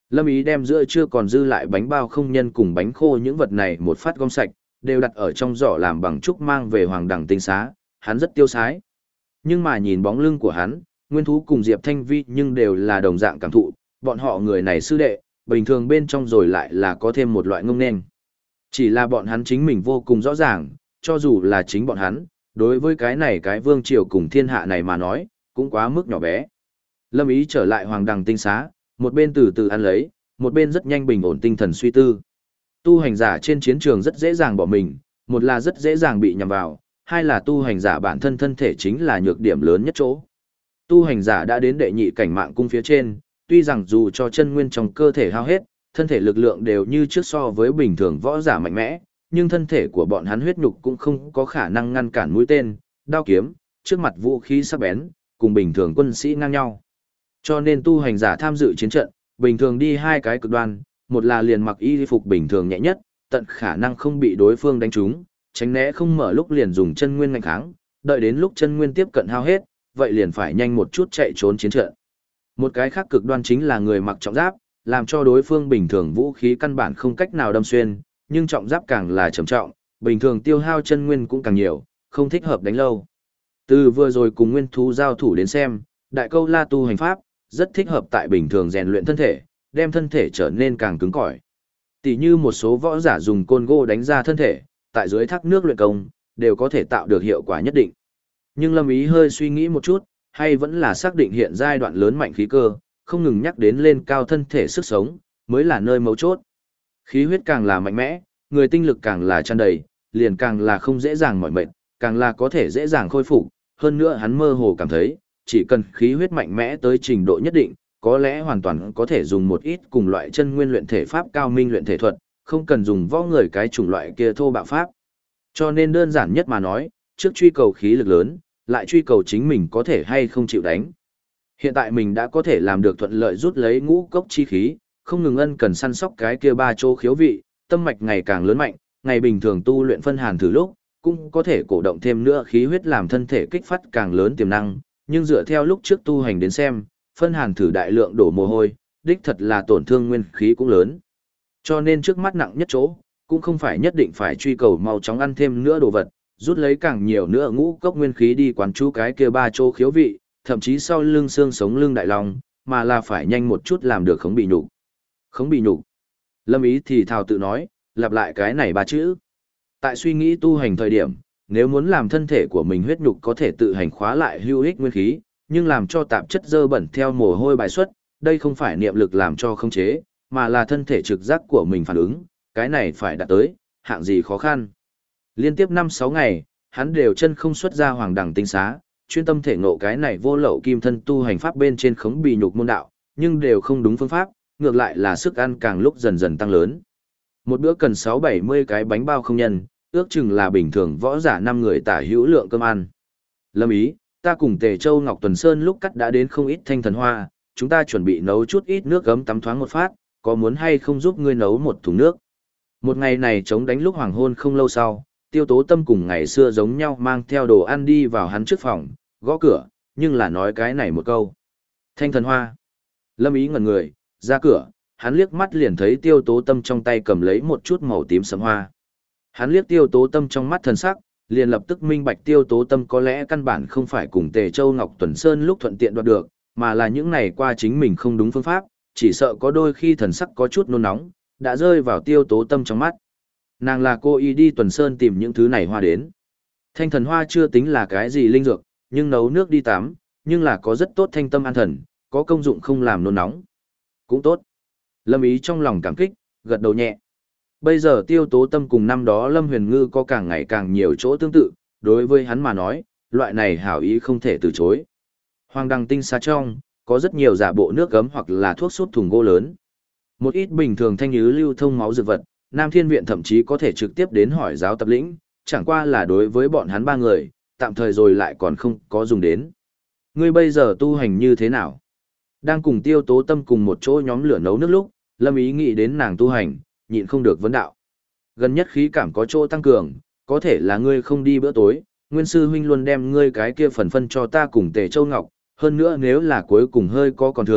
S1: Lâm Ý đem giữa chưa còn dư lại bánh bao không nhân cùng bánh khô những vật này một phát gom sạch, đều đặt ở trong giỏ làm bằng trúc mang về Hoàng Đằng Tinh Xá, hắn rất tiêu sái. Nhưng mà nhìn bóng lưng của hắn, Nguyên Thú cùng Diệp Thanh Vi nhưng đều là đồng dạng cảm thụ, bọn họ người này sư đệ, bình thường bên trong rồi lại là có thêm một loại ngông nên. Chỉ là bọn hắn chính mình vô cùng rõ ràng, cho dù là chính bọn hắn, đối với cái này cái vương triều cùng thiên hạ này mà nói, cũng quá mức nhỏ bé. Lâm Ý trở lại Hoàng Đằng Tinh Xá, một bên từ từ ăn lấy, một bên rất nhanh bình ổn tinh thần suy tư. Tu hành giả trên chiến trường rất dễ dàng bỏ mình, một là rất dễ dàng bị nhầm vào, hai là tu hành giả bản thân thân thể chính là nhược điểm lớn nhất chỗ. Tu hành giả đã đến đệ nhị cảnh mạng cung phía trên, tuy rằng dù cho chân nguyên trong cơ thể hao hết, thân thể lực lượng đều như trước so với bình thường võ giả mạnh mẽ, nhưng thân thể của bọn hắn huyết nhục cũng không có khả năng ngăn cản mũi tên, đao kiếm, trước mặt vũ khí sắc bén, cùng bình thường quân sĩ ngang nhau. Cho nên tu hành giả tham dự chiến trận, bình thường đi hai cái cực đoan, một là liền mặc y phục bình thường nhẹ nhất, tận khả năng không bị đối phương đánh trúng, tránh né không mở lúc liền dùng chân nguyên ngăn kháng, đợi đến lúc chân nguyên tiếp cận hao hết, vậy liền phải nhanh một chút chạy trốn chiến trận. Một cái khác cực đoan chính là người mặc trọng giáp, làm cho đối phương bình thường vũ khí căn bản không cách nào đâm xuyên, nhưng trọng giáp càng là trầm trọng, bình thường tiêu hao chân nguyên cũng càng nhiều, không thích hợp đánh lâu. Từ vừa rồi cùng nguyên thú giao thủ đến xem, đại câu la tu hành pháp, rất thích hợp tại bình thường rèn luyện thân thể, đem thân thể trở nên càng cứng cỏi. Tỷ như một số võ giả dùng côn gô đánh ra thân thể, tại dưới thác nước luyện công, đều có thể tạo được hiệu quả nhất định. Nhưng Lâm Ý hơi suy nghĩ một chút, hay vẫn là xác định hiện giai đoạn lớn mạnh khí cơ, không ngừng nhắc đến lên cao thân thể sức sống, mới là nơi mấu chốt. Khí huyết càng là mạnh mẽ, người tinh lực càng là tràn đầy, liền càng là không dễ dàng mỏi mệt, càng là có thể dễ dàng khôi phục. Hơn nữa hắn mơ hồ cảm thấy, chỉ cần khí huyết mạnh mẽ tới trình độ nhất định, có lẽ hoàn toàn có thể dùng một ít cùng loại chân nguyên luyện thể pháp cao minh luyện thể thuật, không cần dùng võ người cái chủng loại kia thô bạo pháp. Cho nên đơn giản nhất mà nói, trước truy cầu khí lực lớn, lại truy cầu chính mình có thể hay không chịu đánh. Hiện tại mình đã có thể làm được thuận lợi rút lấy ngũ cốc chi khí, không ngừng ân cần săn sóc cái kia ba chỗ khiếu vị, tâm mạch ngày càng lớn mạnh, ngày bình thường tu luyện phân hàn thử lúc, cũng có thể cổ động thêm nữa khí huyết làm thân thể kích phát càng lớn tiềm năng, nhưng dựa theo lúc trước tu hành đến xem, phân hàn thử đại lượng đổ mồ hôi, đích thật là tổn thương nguyên khí cũng lớn. Cho nên trước mắt nặng nhất chỗ, cũng không phải nhất định phải truy cầu mau chóng ăn thêm nữa đồ vật, rút lấy càng nhiều nữa ngũ cốc nguyên khí đi quán chú cái kia ba chỗ khiếu vị, thậm chí sau lưng xương sống lưng đại long, mà là phải nhanh một chút làm được không bị nhục. Không bị nhục. Lâm Ý thì thào tự nói, lặp lại cái này ba chữ. Tại suy nghĩ tu hành thời điểm, nếu muốn làm thân thể của mình huyết nhục có thể tự hành khóa lại hữu ích nguyên khí, nhưng làm cho tạp chất dơ bẩn theo mồ hôi bài xuất, đây không phải niệm lực làm cho khống chế, mà là thân thể trực giác của mình phản ứng, cái này phải đạt tới, hạng gì khó khăn. Liên tiếp 5-6 ngày, hắn đều chân không xuất ra Hoàng Đằng Tinh Xá, chuyên tâm thể ngộ cái này vô lậu kim thân tu hành pháp bên trên khống bì nhục môn đạo, nhưng đều không đúng phương pháp, ngược lại là sức ăn càng lúc dần dần tăng lớn. Một bữa cần 6-70 cái bánh bao không nhân, ước chừng là bình thường võ giả 5 người tả hữu lượng cơm ăn. Lâm Ý, ta cùng Tề Châu Ngọc Tuần Sơn lúc cắt đã đến không ít thanh thần hoa, chúng ta chuẩn bị nấu chút ít nước gấm tắm thoáng một phát, có muốn hay không giúp ngươi nấu một thùng nước. Một ngày này chống đánh lúc hoàng hôn không lâu sau, Tiêu Tố Tâm cùng ngày xưa giống nhau mang theo đồ ăn đi vào hắn trước phòng, gõ cửa, nhưng là nói cái này một câu. Thanh thần hoa. Lâm Ý ngẩn người, ra cửa, hắn liếc mắt liền thấy Tiêu Tố Tâm trong tay cầm lấy một chút màu tím sẫm hoa. Hắn liếc Tiêu Tố Tâm trong mắt thần sắc, liền lập tức minh bạch Tiêu Tố Tâm có lẽ căn bản không phải cùng Tề Châu Ngọc Tuần Sơn lúc thuận tiện đoạt được, mà là những ngày qua chính mình không đúng phương pháp, chỉ sợ có đôi khi thần sắc có chút nôn nóng, đã rơi vào Tiêu Tố Tâm trong mắt. Nàng là cô ý đi Tuần Sơn tìm những thứ này hoa đến. Thanh thần hoa chưa tính là cái gì linh dược, nhưng nấu nước đi tắm, nhưng là có rất tốt thanh tâm an thần, có công dụng không làm nôn nóng. Cũng tốt. Lâm Ý trong lòng cảm kích, gật đầu nhẹ. Bây giờ Tiêu Tố Tâm cùng năm đó Lâm Huyền Ngư có càng ngày càng nhiều chỗ tương tự, đối với hắn mà nói, loại này hảo ý không thể từ chối. Hoàng Đằng Tinh Xá trong, có rất nhiều giả bộ nước gấm hoặc là thuốc sút thùng gỗ lớn. Một ít bình thường thanh nhứ lưu thông máu dược vật, Nam Thiên Viện thậm chí có thể trực tiếp đến hỏi giáo tập lĩnh, chẳng qua là đối với bọn hắn ba người, tạm thời rồi lại còn không có dùng đến. Ngươi bây giờ tu hành như thế nào? Đang cùng Tiêu Tố Tâm cùng một chỗ nhóm lửa nấu nước lúc, Lâm Ý nghĩ đến nàng tu hành, nhịn không được vấn đạo. Gần nhất khí cảm có chỗ tăng cường, có thể là ngươi không đi bữa tối, Nguyên sư huynh luôn đem ngươi cái kia phần phân cho ta cùng Tề Châu Ngọc, hơn nữa nếu là cuối cùng hơi có còn thừa,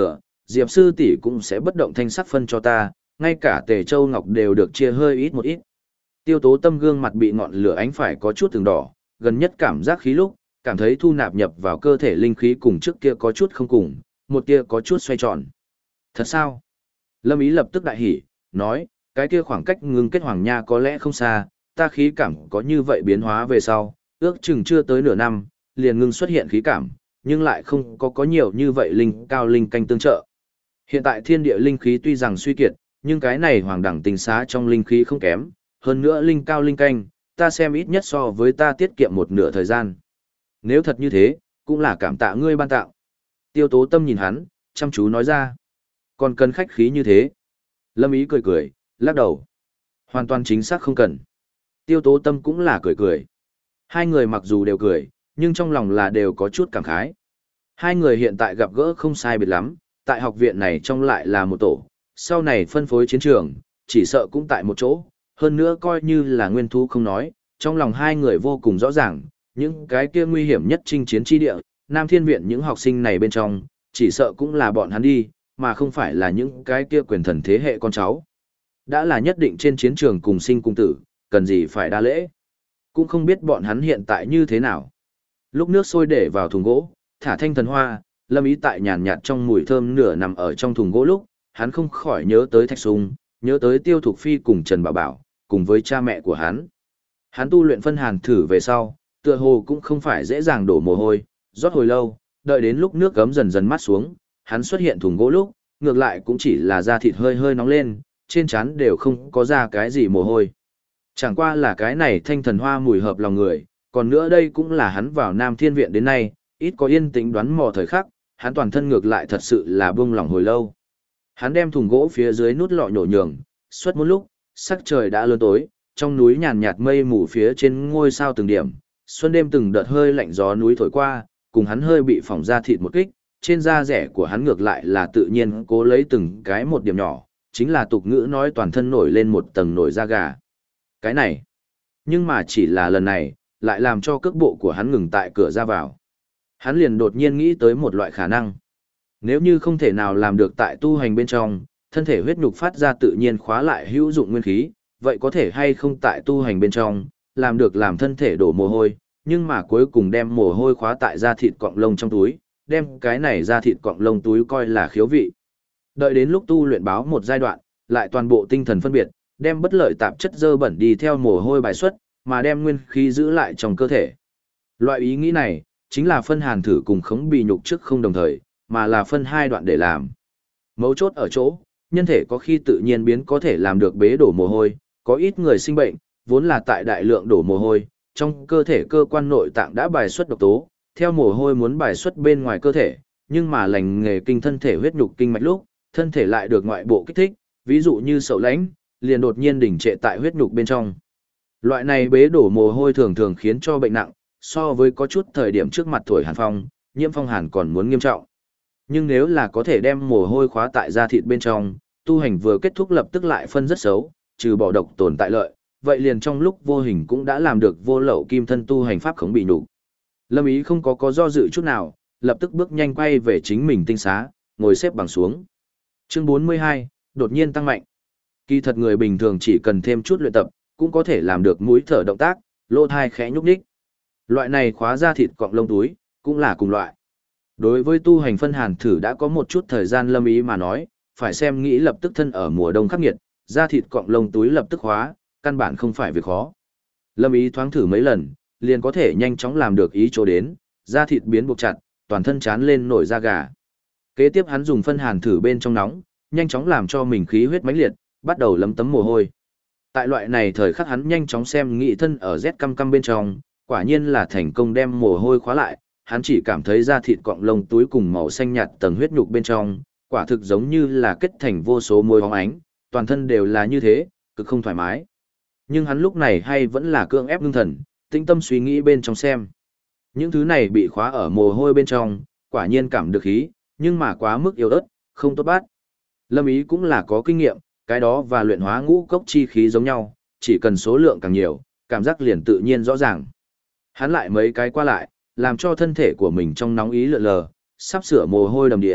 S1: Diệp sư tỷ cũng sẽ bất động thanh sắc phân cho ta, ngay cả Tề Châu Ngọc đều được chia hơi ít một ít. Tiêu Tố Tâm gương mặt bị ngọn lửa ánh phải có chút từng đỏ, gần nhất cảm giác khí lúc, cảm thấy thu nạp nhập vào cơ thể linh khí cùng trước kia có chút không cùng, một kia có chút xoay tròn. Thật sao? Lâm Ý lập tức đại hỉ, nói, cái kia khoảng cách ngưng kết hoàng nha có lẽ không xa, ta khí cảm có như vậy biến hóa về sau, ước chừng chưa tới nửa năm, liền ngưng xuất hiện khí cảm, nhưng lại không có nhiều như vậy linh cao linh canh tương trợ. Hiện tại thiên địa linh khí tuy rằng suy kiệt, nhưng cái này hoàng đẳng tinh xá trong linh khí không kém, hơn nữa linh cao linh canh, ta xem ít nhất so với ta tiết kiệm một nửa thời gian. Nếu thật như thế, cũng là cảm tạ ngươi ban tạo. Tiêu Tố Tâm nhìn hắn, chăm chú nói ra. Còn cần khách khí như thế. Lâm Ý cười cười, lắc đầu. Hoàn toàn chính xác không cần. Tiêu Tố Tâm cũng là cười cười. Hai người mặc dù đều cười, nhưng trong lòng là đều có chút cảm khái. Hai người hiện tại gặp gỡ không sai biệt lắm, tại học viện này trong lại là một tổ, sau này phân phối chiến trường, chỉ sợ cũng tại một chỗ, hơn nữa coi như là nguyên thú không nói, trong lòng hai người vô cùng rõ ràng, những cái kia nguy hiểm nhất chinh chiến chi địa, Nam Thiên Viện những học sinh này bên trong, chỉ sợ cũng là bọn hắn đi, mà không phải là những cái kia quyền thần thế hệ con cháu. Đã là nhất định trên chiến trường cùng sinh cùng tử, cần gì phải đa lễ. Cũng không biết bọn hắn hiện tại như thế nào. Lúc nước sôi để vào thùng gỗ, thả thanh thần hoa, Lâm Ý tại nhàn nhạt trong mùi thơm nửa nằm ở trong thùng gỗ lúc, hắn không khỏi nhớ tới Thạch Sùng, nhớ tới Tiêu Thục Phi cùng Trần Bảo Bảo, cùng với cha mẹ của hắn. Hắn tu luyện phân hàn thử về sau, tựa hồ cũng không phải dễ dàng đổ mồ hôi, rót hồi lâu, đợi đến lúc nước gấm dần dần mát xuống, hắn xuất hiện thùng gỗ lúc, ngược lại cũng chỉ là da thịt hơi hơi nóng lên, trên trán đều không có ra cái gì mồ hôi. Chẳng qua là cái này thanh thần hoa mùi hợp lòng người, còn nữa đây cũng là hắn vào Nam Thiên Viện đến nay, ít có yên tĩnh đoán mò thời khắc, hắn toàn thân ngược lại thật sự là buông lỏng hồi lâu. Hắn đem thùng gỗ phía dưới nút lọ nhổ nhường, suốt một lúc, sắc trời đã lớn tối, trong núi nhàn nhạt mây mù phía trên ngôi sao từng điểm, xuân đêm từng đợt hơi lạnh gió núi thổi qua, cùng hắn hơi bị phỏng da thịt một kích, trên da rẻ của hắn ngược lại là tự nhiên cố lấy từng cái một điểm nhỏ, chính là tục ngữ nói toàn thân nổi lên một tầng nổi da gà. Cái này, nhưng mà chỉ là lần này, lại làm cho cước bộ của hắn ngừng tại cửa ra vào. Hắn liền đột nhiên nghĩ tới một loại khả năng. Nếu như không thể nào làm được tại tu hành bên trong, thân thể huyết nhục phát ra tự nhiên khóa lại hữu dụng nguyên khí, vậy có thể hay không tại tu hành bên trong, làm được làm thân thể đổ mồ hôi, nhưng mà cuối cùng đem mồ hôi khóa tại da thịt cọng lông trong túi, đem cái này da thịt cọng lông túi coi là khiếu vị. Đợi đến lúc tu luyện báo một giai đoạn, lại toàn bộ tinh thần phân biệt, đem bất lợi tạp chất dơ bẩn đi theo mồ hôi bài xuất, mà đem nguyên khí giữ lại trong cơ thể. Loại ý nghĩ này, chính là phân hàn thử cùng khống bì nhục trước không đồng thời, mà là phân hai đoạn để làm. Mấu chốt ở chỗ, nhân thể có khi tự nhiên biến có thể làm được bế đổ mồ hôi, có ít người sinh bệnh, vốn là tại đại lượng đổ mồ hôi, trong cơ thể cơ quan nội tạng đã bài xuất độc tố, theo mồ hôi muốn bài xuất bên ngoài cơ thể, nhưng mà lành nghề kinh thân thể huyết nhục kinh mạch lúc, thân thể lại được ngoại bộ kích thích, ví dụ như sậu lãnh, liền đột nhiên đình trệ tại huyết nhục bên trong. Loại này bế đổ mồ hôi thường thường khiến cho bệnh nặng, so với có chút thời điểm trước mặt thổi hàn phong, nhiễm phong hàn còn muốn nghiêm trọng. Nhưng nếu là có thể đem mồ hôi khóa tại da thịt bên trong, tu hành vừa kết thúc lập tức lại phân rất xấu, trừ bỏ độc tồn tại lợi, vậy liền trong lúc vô hình cũng đã làm được vô lậu kim thân tu hành pháp khống bị nhục. Lâm Ý không có do dự chút nào, lập tức bước nhanh quay về chính mình tinh xá, ngồi xếp bằng xuống. Chương 42, đột nhiên tăng mạnh. Kỳ thật người bình thường chỉ cần thêm chút luyện tập, cũng có thể làm được mũi thở động tác, lỗ thai khẽ nhúc nhích. Loại này khóa da thịt cọng lông túi, cũng là cùng loại. Đối với tu hành phân hàn thử đã có một chút thời gian Lâm Ý mà nói, phải xem nghĩ lập tức thân ở mùa đông khắc nghiệt, da thịt cọng lông túi lập tức khóa, căn bản không phải việc khó. Lâm Ý thoáng thử mấy lần, liền có thể nhanh chóng làm được ý chỗ đến, da thịt biến buộc chặt, toàn thân chán lên nổi da gà. Kế tiếp hắn dùng phân hàn thử bên trong nóng, nhanh chóng làm cho mình khí huyết mãnh liệt, bắt đầu lấm tấm mồ hôi. Tại loại này thời khắc hắn nhanh chóng xem nghị thân ở rét căm căm bên trong, quả nhiên là thành công đem mồ hôi khóa lại, hắn chỉ cảm thấy da thịt cọng lông túi cùng màu xanh nhạt tầng huyết nhục bên trong, quả thực giống như là kết thành vô số môi bóng ánh, toàn thân đều là như thế, cực không thoải mái. Nhưng hắn lúc này hay vẫn là cưỡng ép ngưng thần, tĩnh tâm suy nghĩ bên trong xem. Những thứ này bị khóa ở mồ hôi bên trong, quả nhiên cảm được khí, nhưng mà quá mức yếu ớt, không tốt bát. Lâm Ý cũng là có kinh nghiệm, cái đó và luyện hóa ngũ cốc chi khí giống nhau, chỉ cần số lượng càng nhiều, cảm giác liền tự nhiên rõ ràng. Hắn lại mấy cái qua lại, làm cho thân thể của mình trong nóng ý lượn lờ, sắp sửa mồ hôi đầm địa,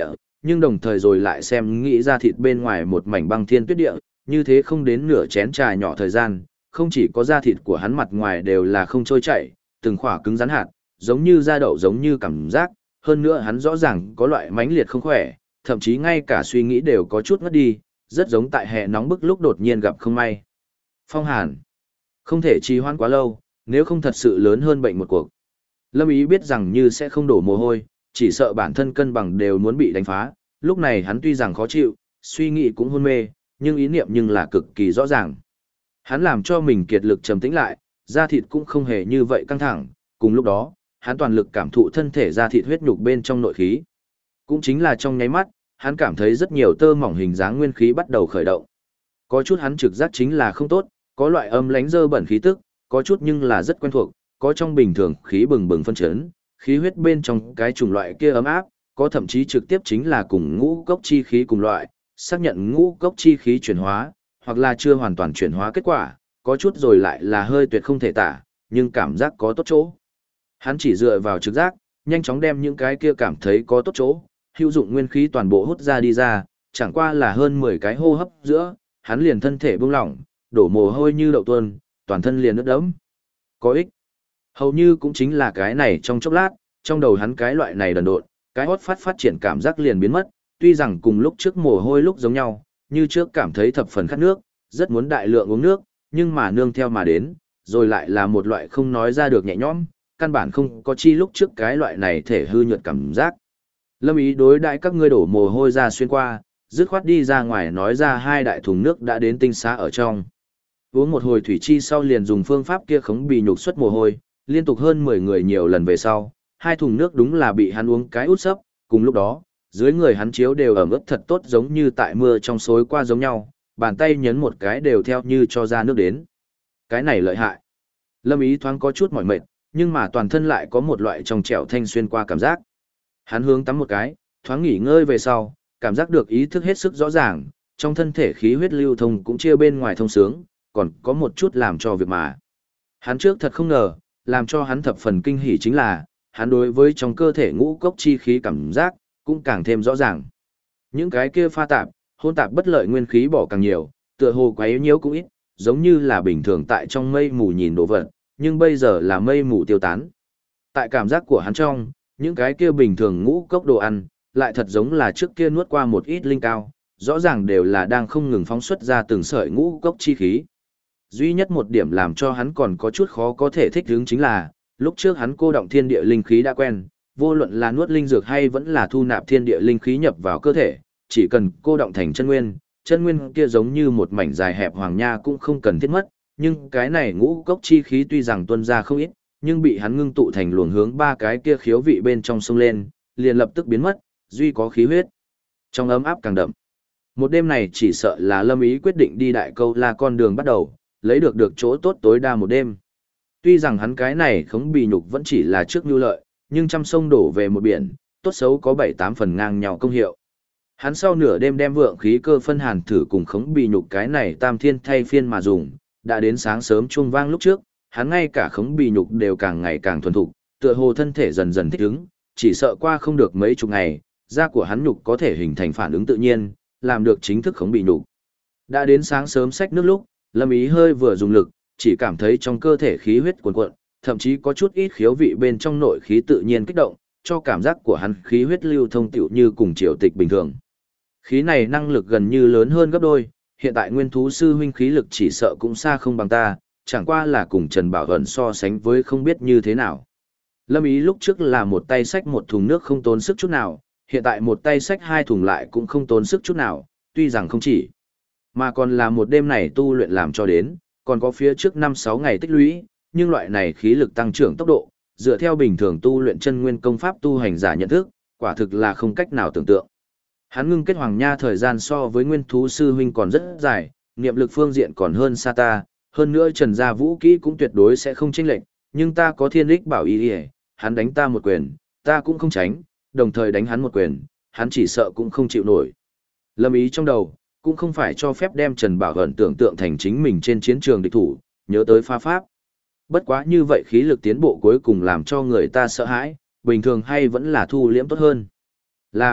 S1: nhưng đồng thời rồi lại xem nghĩ ra thịt bên ngoài một mảnh băng thiên tuyết địa, như thế không đến nửa chén trà nhỏ thời gian, không chỉ có da thịt của hắn mặt ngoài đều là không trôi chảy, từng khỏa cứng rắn hạt, giống như da đậu giống như cảm giác, hơn nữa hắn rõ ràng có loại mãnh liệt không khỏe, thậm chí ngay cả suy nghĩ đều có chút ngất đi, rất giống tại hè nóng bức lúc đột nhiên gặp không may. Phong hàn. Không thể trì hoãn quá lâu, nếu không thật sự lớn hơn bệnh một cuộc. Lâm Ý biết rằng như sẽ không đổ mồ hôi, chỉ sợ bản thân cân bằng đều muốn bị đánh phá, lúc này hắn tuy rằng khó chịu, suy nghĩ cũng hôn mê, nhưng ý niệm nhưng là cực kỳ rõ ràng. Hắn làm cho mình kiệt lực trầm tĩnh lại, da thịt cũng không hề như vậy căng thẳng, cùng lúc đó, hắn toàn lực cảm thụ thân thể da thịt huyết nhục bên trong nội khí. Cũng chính là trong nháy mắt, hắn cảm thấy rất nhiều tơ mỏng hình dáng nguyên khí bắt đầu khởi động. Có chút hắn trực giác chính là không tốt, có loại âm lánh dơ bẩn khí tức, có chút nhưng là rất quen thuộc, có trong bình thường khí bừng bừng phân chấn, khí huyết bên trong cái chủng loại kia ấm áp, có thậm chí trực tiếp chính là cùng ngũ cốc chi khí cùng loại, xác nhận ngũ cốc chi khí chuyển hóa, hoặc là chưa hoàn toàn chuyển hóa kết quả, có chút rồi lại là hơi tuyệt không thể tả, nhưng cảm giác có tốt chỗ. Hắn chỉ dựa vào trực giác, nhanh chóng đem những cái kia cảm thấy có tốt chỗ, hữu dụng nguyên khí toàn bộ hút ra đi ra, chẳng qua là hơn 10 cái hô hấp giữa, hắn liền thân thể bung lỏng, đổ mồ hôi như đậu tuôn, toàn thân liền ướt đẫm. Có ích. Hầu như cũng chính là cái này trong chốc lát, trong đầu hắn cái loại này đần độn, cái hốt phát triển cảm giác liền biến mất, tuy rằng cùng lúc trước mồ hôi lúc giống nhau, như trước cảm thấy thập phần khát nước, rất muốn đại lượng uống nước, nhưng mà nương theo mà đến, rồi lại là một loại không nói ra được nhẹ nhõm, căn bản không có chi lúc trước cái loại này thể hư nhuận cảm giác. Lâm Ý đối đãi các ngươi đổ mồ hôi ra xuyên qua, dứt khoát đi ra ngoài nói ra 2 đại thùng nước đã đến tinh xá ở trong. Uống một hồi thủy chi sau liền dùng phương pháp kia khống bì nhục xuất mồ hôi, liên tục hơn 10 người nhiều lần về sau, 2 thùng nước đúng là bị hắn uống cái út sấp, cùng lúc đó, dưới người hắn chiếu đều ẩm ướt thật tốt giống như tại mưa trong xối qua giống nhau, bàn tay nhấn một cái đều theo như cho ra nước đến. Cái này lợi hại. Lâm Ý thoáng có chút mỏi mệt, nhưng mà toàn thân lại có một loại trong trẻo thanh xuyên qua cảm giác. Hắn hướng tắm một cái, thoáng nghỉ ngơi về sau, cảm giác được ý thức hết sức rõ ràng, trong thân thể khí huyết lưu thông cũng chia bên ngoài thông sướng, còn có một chút làm cho việc mà. Hắn trước thật không ngờ, làm cho hắn thập phần kinh hỉ chính là, hắn đối với trong cơ thể ngũ cốc chi khí cảm giác, cũng càng thêm rõ ràng. Những cái kia pha tạp, hôn tạp bất lợi nguyên khí bỏ càng nhiều, tựa hồ quấy nhiễu cũng ít, giống như là bình thường tại trong mây mù nhìn đồ vật, nhưng bây giờ là mây mù tiêu tán. Tại cảm giác của hắn trong, những cái kia bình thường ngũ cốc đồ ăn, lại thật giống là trước kia nuốt qua một ít linh cao, rõ ràng đều là đang không ngừng phóng xuất ra từng sợi ngũ cốc chi khí. Duy nhất một điểm làm cho hắn còn có chút khó có thể thích ứng chính là, lúc trước hắn cô động thiên địa linh khí đã quen, vô luận là nuốt linh dược hay vẫn là thu nạp thiên địa linh khí nhập vào cơ thể, chỉ cần cô động thành chân nguyên kia giống như một mảnh dài hẹp hoàng nha cũng không cần thiết mất, nhưng cái này ngũ cốc chi khí tuy rằng tuôn ra không ít, nhưng bị hắn ngưng tụ thành luồng hướng 3 cái kia khiếu vị bên trong sông lên, liền lập tức biến mất, duy có khí huyết. Trong ấm áp càng đậm. Một đêm này chỉ sợ là Lâm Ý quyết định đi Đại Câu La con đường bắt đầu, lấy được chỗ tốt tối đa một đêm. Tuy rằng hắn cái này khống bì nhục vẫn chỉ là trước nhu lợi, nhưng trăm sông đổ về một biển, tốt xấu có 7-8 phần ngang nhau công hiệu. Hắn sau nửa đêm đem vượng khí cơ phân hàn thử cùng khống bì nhục cái này tam thiên thay phiên mà dùng, đã đến sáng sớm chuông vang lúc trước, hắn ngay cả khống bì nhục đều càng ngày càng thuần thục, tựa hồ thân thể dần dần thích ứng, chỉ sợ qua không được mấy chục ngày, da của hắn nhục có thể hình thành phản ứng tự nhiên, làm được chính thức khống bì nhục. Đã đến sáng sớm xách nước lúc, Lâm Ý hơi vừa dùng lực, chỉ cảm thấy trong cơ thể khí huyết cuồn cuộn, thậm chí có chút ít khiếu vị bên trong nội khí tự nhiên kích động, cho cảm giác của hắn khí huyết lưu thông tựu như cùng triều tịch bình thường. Khí này năng lực gần như lớn hơn gấp đôi, hiện tại nguyên thú sư huynh khí lực chỉ sợ cũng xa không bằng ta, chẳng qua là cùng Trần Bảo Ẩn so sánh với không biết như thế nào. Lâm Ý lúc trước là một tay xách một thùng nước không tốn sức chút nào, hiện tại một tay xách 2 thùng lại cũng không tốn sức chút nào, tuy rằng không chỉ, mà còn là một đêm này tu luyện làm cho đến, còn có phía trước 5-6 ngày tích lũy, nhưng loại này khí lực tăng trưởng tốc độ, dựa theo bình thường tu luyện chân nguyên công pháp tu hành giả nhận thức, quả thực là không cách nào tưởng tượng. Hắn ngưng kết hoàng nha thời gian so với nguyên thú sư huynh còn rất dài, niệm lực phương diện còn hơn xa ta, hơn nữa Trần gia vũ kỹ cũng tuyệt đối sẽ không chênh lệch, nhưng ta có thiên lích bảo y, hắn đánh ta một quyền, ta cũng không tránh, đồng thời đánh hắn một quyền, hắn chỉ sợ cũng không chịu nổi. Lâm Ý trong đầu, cũng không phải cho phép đem Trần Bảo Ẩn tưởng tượng thành chính mình trên chiến trường địch thủ, nhớ tới pha pháp. Bất quá như vậy khí lực tiến bộ cuối cùng làm cho người ta sợ hãi, bình thường hay vẫn là thu liễm tốt hơn. Làm,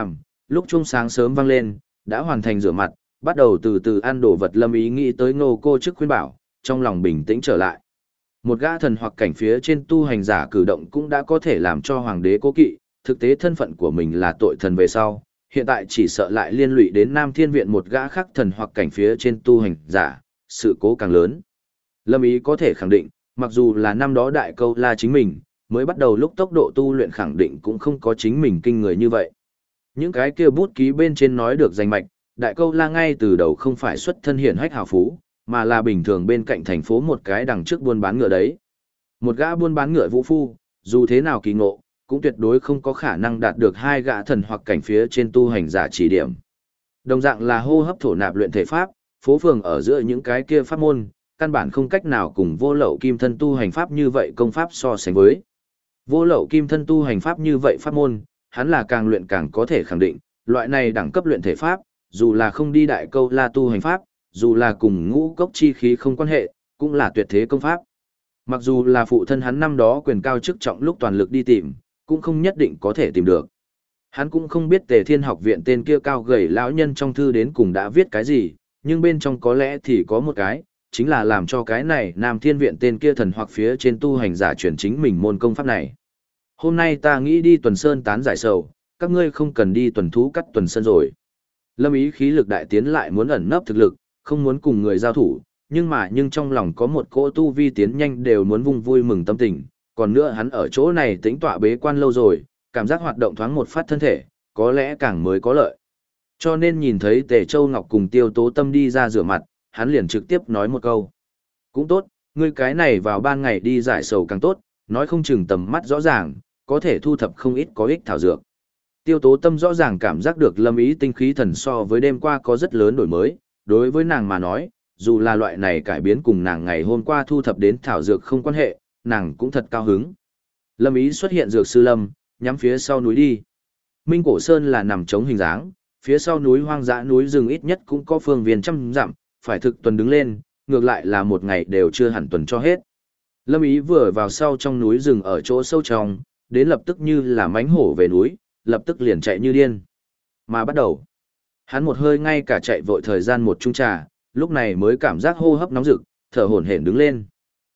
S1: lúc chuông sáng sớm vang lên, đã hoàn thành rửa mặt, bắt đầu từ từ ăn đồ vật. Lâm Ý nghĩ tới Ngô Cô Chức khuyên bảo, trong lòng bình tĩnh trở lại. Một gã thần hoặc cảnh phía trên tu hành giả cử động cũng đã có thể làm cho hoàng đế cố kỵ, thực tế thân phận của mình là tội thần về sau, hiện tại chỉ sợ lại liên lụy đến Nam Thiên Viện một gã khác thần hoặc cảnh phía trên tu hành giả, sự cố càng lớn. Lâm Ý có thể khẳng định, mặc dù là năm đó Đại Câu La chính mình, mới bắt đầu lúc tốc độ tu luyện khẳng định cũng không có chính mình kinh người như vậy. Những cái kia bút ký bên trên nói được danh mạch, Đại Câu La ngay từ đầu không phải xuất thân hiển hách hào phú, mà là bình thường bên cạnh thành phố một cái đằng trước buôn bán ngựa đấy. Một gã buôn bán ngựa vũ phu, dù thế nào kỳ ngộ, cũng tuyệt đối không có khả năng đạt được hai gã thần hoặc cảnh phía trên tu hành giả chỉ điểm. Đồng dạng là hô hấp thổ nạp luyện thể pháp, phố phường ở giữa những cái kia pháp môn, căn bản không cách nào cùng vô lậu kim thân tu hành pháp như vậy công pháp so sánh với. Vô lậu kim thân tu hành pháp như vậy pháp môn, hắn là càng luyện càng có thể khẳng định, loại này đẳng cấp luyện thể pháp, dù là không đi Đại Câu La tu hành pháp, dù là cùng ngũ cốc chi khí không quan hệ, cũng là tuyệt thế công pháp. Mặc dù là phụ thân hắn năm đó quyền cao chức trọng lúc toàn lực đi tìm, cũng không nhất định có thể tìm được. Hắn cũng không biết Tề Thiên học viện tên kia cao gầy lão nhân trong thư đến cùng đã viết cái gì, nhưng bên trong có lẽ thì có một cái, chính là làm cho cái này Nam Thiên viện tên kia thần hoặc phía trên tu hành giả chuyển chính mình môn công pháp này. Hôm nay ta nghĩ đi Tuần Sơn tán giải sầu, các ngươi không cần đi tuần thú cắt Tuần Sơn rồi. Lâm Ý khí lực đại tiến lại muốn ẩn nấp thực lực, không muốn cùng người giao thủ, nhưng trong lòng có một cỗ tu vi tiến nhanh đều muốn vung vui mừng tâm tình, còn nữa hắn ở chỗ này tĩnh tọa bế quan lâu rồi, cảm giác hoạt động thoáng một phát thân thể, có lẽ càng mới có lợi. Cho nên nhìn thấy Tề Châu Ngọc cùng Tiêu Tố Tâm đi ra rửa mặt, hắn liền trực tiếp nói một câu. Cũng tốt, ngươi cái này vào ban ngày đi giải sầu càng tốt, nói không chừng tầm mắt rõ ràng, có thể thu thập không ít có ích thảo dược. Tiêu Tố Tâm rõ ràng cảm giác được Lâm Ý tinh khí thần so với đêm qua có rất lớn đổi mới, đối với nàng mà nói, dù là loại này cải biến cùng nàng ngày hôm qua thu thập đến thảo dược không quan hệ, nàng cũng thật cao hứng. Lâm Ý xuất hiện dược sư lâm, nhắm phía sau núi đi. Minh Cổ Sơn là nằm chống hình dáng, phía sau núi hoang dã núi rừng ít nhất cũng có phương viên trăm dặm, phải thực tuần đứng lên, ngược lại là một ngày đều chưa hẳn tuần cho hết. Lâm Ý vừa vào sau trong núi rừng ở chỗ sâu trong, đến lập tức như là mánh hổ về núi, lập tức liền chạy như điên. Mà bắt đầu, hắn một hơi ngay cả chạy vội thời gian một chung trà, lúc này mới cảm giác hô hấp nóng rực, thở hổn hển đứng lên.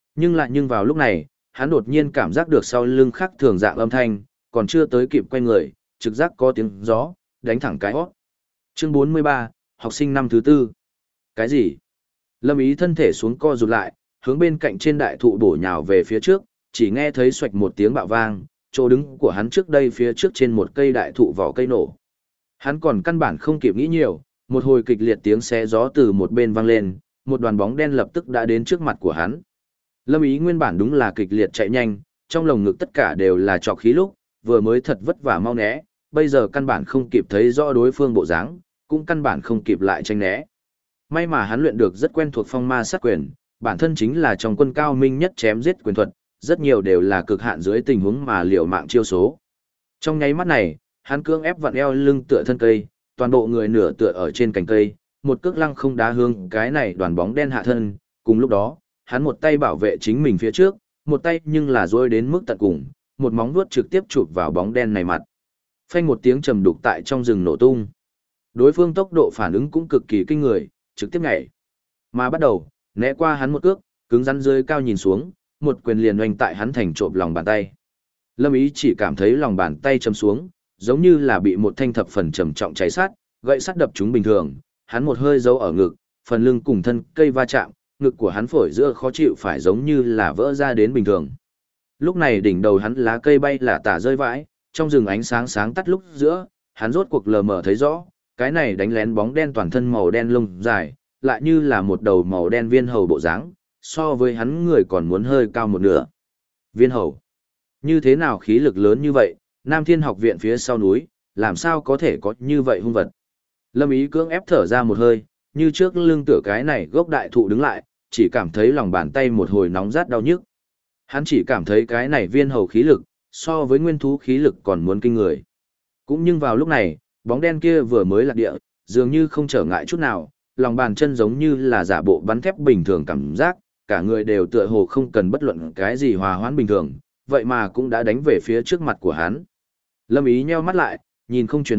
S1: Nhưng vào lúc này, hắn đột nhiên cảm giác được sau lưng khác thường dạng âm thanh, còn chưa tới kịp quay người, trực giác có tiếng gió, đánh thẳng cái hót. Chương 43, học sinh năm thứ tư. Cái gì? Lâm Ý thân thể xuống co rụt lại, hướng bên cạnh trên đại thụ bổ nhào về phía trước, chỉ nghe thấy xoạch một tiếng bạo vang, chỗ đứng của hắn trước đây phía trước trên một cây đại thụ vỏ cây nổ. Hắn còn căn bản không kịp nghĩ nhiều, một hồi kịch liệt tiếng xé gió từ một bên vang lên, một đoàn bóng đen lập tức đã đến trước mặt của hắn. Lâm Ý nguyên bản đúng là kịch liệt chạy nhanh, trong lồng ngực tất cả đều là trọc khí lúc, vừa mới thật vất vả mau né, bây giờ căn bản không kịp thấy rõ đối phương bộ dáng, cũng căn bản không kịp lại tranh né. May mà hắn luyện được rất quen thuộc phong ma sát quyền, bản thân chính là trong quân cao minh nhất chém giết quyền thuật, rất nhiều đều là cực hạn dưới tình huống mà liều mạng chiêu số. Trong nháy mắt này, hắn cưỡng ép vặn eo lưng tựa thân cây, toàn bộ người nửa tựa ở trên cành cây, một cước lăng không đá hướng cái này đoàn bóng đen hạ thân, cùng lúc đó, hắn một tay bảo vệ chính mình phía trước, một tay nhưng là dối đến mức tận cùng, một móng vuốt trực tiếp chụp vào bóng đen này mặt. Phanh một tiếng trầm đục tại trong rừng nổ tung. Đối phương tốc độ phản ứng cũng cực kỳ kinh người, trực tiếp nhảy. Mà bắt đầu, né qua hắn một cước, cứng rắn dưới cao nhìn xuống, một quyền liền oanh tại hắn thành trộm lòng bàn tay. Lâm Ý chỉ cảm thấy lòng bàn tay châm xuống, giống như là bị một thanh thập phần trầm trọng cháy sát, gậy sắt đập chúng bình thường, hắn một hơi giấu ở ngực, phần lưng cùng thân cây va chạm, ngực của hắn phổi giữa khó chịu phải giống như là vỡ ra đến bình thường. Lúc này đỉnh đầu hắn lá cây bay là tả rơi vãi, trong rừng ánh sáng sáng tắt lúc giữa, hắn rốt cuộc lờ mờ thấy rõ, cái này đánh lén bóng đen toàn thân màu đen lông dài, lại như là một đầu màu đen viên hầu bộ dáng, so với hắn người còn muốn hơi cao một nửa. Viên hầu, như thế nào khí lực lớn như vậy, Nam Thiên học viện phía sau núi, làm sao có thể có như vậy hung vật. Lâm Ý cưỡng ép thở ra một hơi, như trước lưng tựa cái này gốc đại thụ đứng lại, chỉ cảm thấy lòng bàn tay một hồi nóng rát đau nhức. Hắn chỉ cảm thấy cái này viên hầu khí lực, so với nguyên thú khí lực còn muốn kinh người. Cũng nhưng vào lúc này, bóng đen kia vừa mới lạc địa, dường như không trở ngại chút nào, lòng bàn chân giống như là giả bộ bắn thép bình thường cảm giác, cả người đều tựa hồ không cần bất luận cái gì hòa hoãn bình thường, vậy mà cũng đã đánh về phía trước mặt của hắn. Lâm Ý nheo mắt lại, nhìn không chuyển mắt,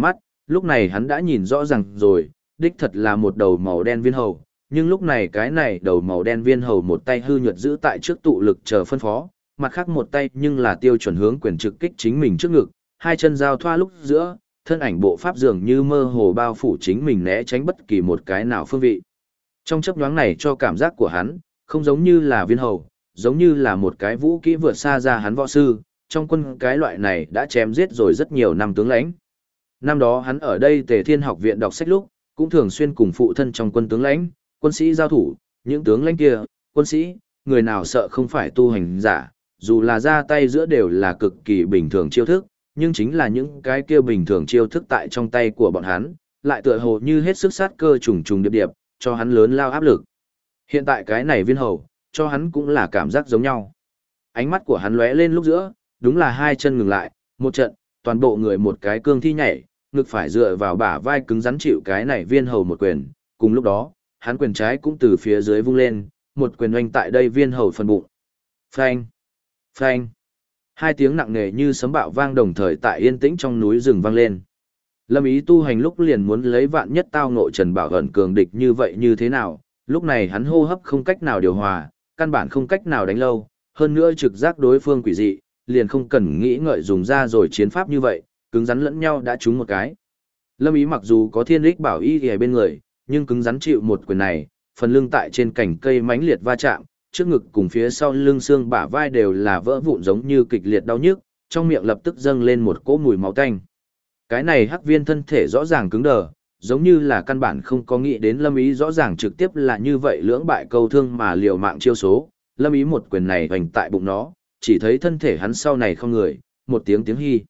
S1: Lúc này hắn đã nhìn rõ ràng rồi, đích thật là một đầu màu đen viên hầu, nhưng lúc này cái này đầu màu đen viên hầu một tay hư nhuật giữ tại trước tụ lực chờ phân phó, mặt khác một tay nhưng là tiêu chuẩn hướng quyền trực kích chính mình trước ngực, hai chân giao thoa lúc giữa, thân ảnh bộ pháp dường như mơ hồ bao phủ chính mình né tránh bất kỳ một cái nào phương vị. Trong chớp nhoáng này cho cảm giác của hắn, không giống như là viên hầu, giống như là một cái vũ kỹ vượt xa ra hắn võ sư, trong quân cái loại này đã chém giết rồi rất nhiều năm tướng lãnh. Năm đó hắn ở đây Tề Thiên học viện đọc sách lúc, cũng thường xuyên cùng phụ thân trong quân tướng lãnh, quân sĩ giao thủ, những tướng lãnh kia, quân sĩ, người nào sợ không phải tu hành giả, dù là ra tay giữa đều là cực kỳ bình thường chiêu thức, nhưng chính là những cái kia bình thường chiêu thức tại trong tay của bọn hắn, lại tựa hồ như hết sức sát cơ trùng trùng điệp điệp, cho hắn lớn lao áp lực. Hiện tại cái này viên hầu, cho hắn cũng là cảm giác giống nhau. Ánh mắt của hắn lóe lên lúc giữa, đúng là hai chân ngừng lại, một trận, toàn bộ người một cái cương thi nhảy, ngực phải dựa vào bả vai cứng rắn chịu cái này viên hầu một quyền, cùng lúc đó, hắn quyền trái cũng từ phía dưới vung lên, một quyền oanh tại đây viên hầu phần bụng. Phanh! Phanh! Hai tiếng nặng nề như sấm bạo vang đồng thời tại yên tĩnh trong núi rừng vang lên. Lâm Ý tu hành lúc liền muốn lấy vạn nhất tao ngộ Trần Bảo ẩn cường địch như vậy như thế nào, lúc này hắn hô hấp không cách nào điều hòa, căn bản không cách nào đánh lâu, hơn nữa trực giác đối phương quỷ dị, liền không cần nghĩ ngợi dùng ra rồi chiến pháp như vậy, cứng rắn lẫn nhau đã trúng một cái. Lâm Ý mặc dù có thiên lích bảo y ở bên người, nhưng cứng rắn chịu một quyền này, phần lưng tại trên cành cây mãnh liệt va chạm, trước ngực cùng phía sau lưng xương bả vai đều là vỡ vụn giống như kịch liệt đau nhức, trong miệng lập tức dâng lên một cỗ mùi máu tanh. Cái này hắc viên thân thể rõ ràng cứng đờ, giống như là căn bản không có nghĩ đến Lâm Ý rõ ràng trực tiếp là như vậy lưỡng bại câu thương mà liều mạng chiêu số. Lâm Ý một quyền này hoành tại bụng nó, chỉ thấy thân thể hắn sau này không người, một tiếng tiếng hy.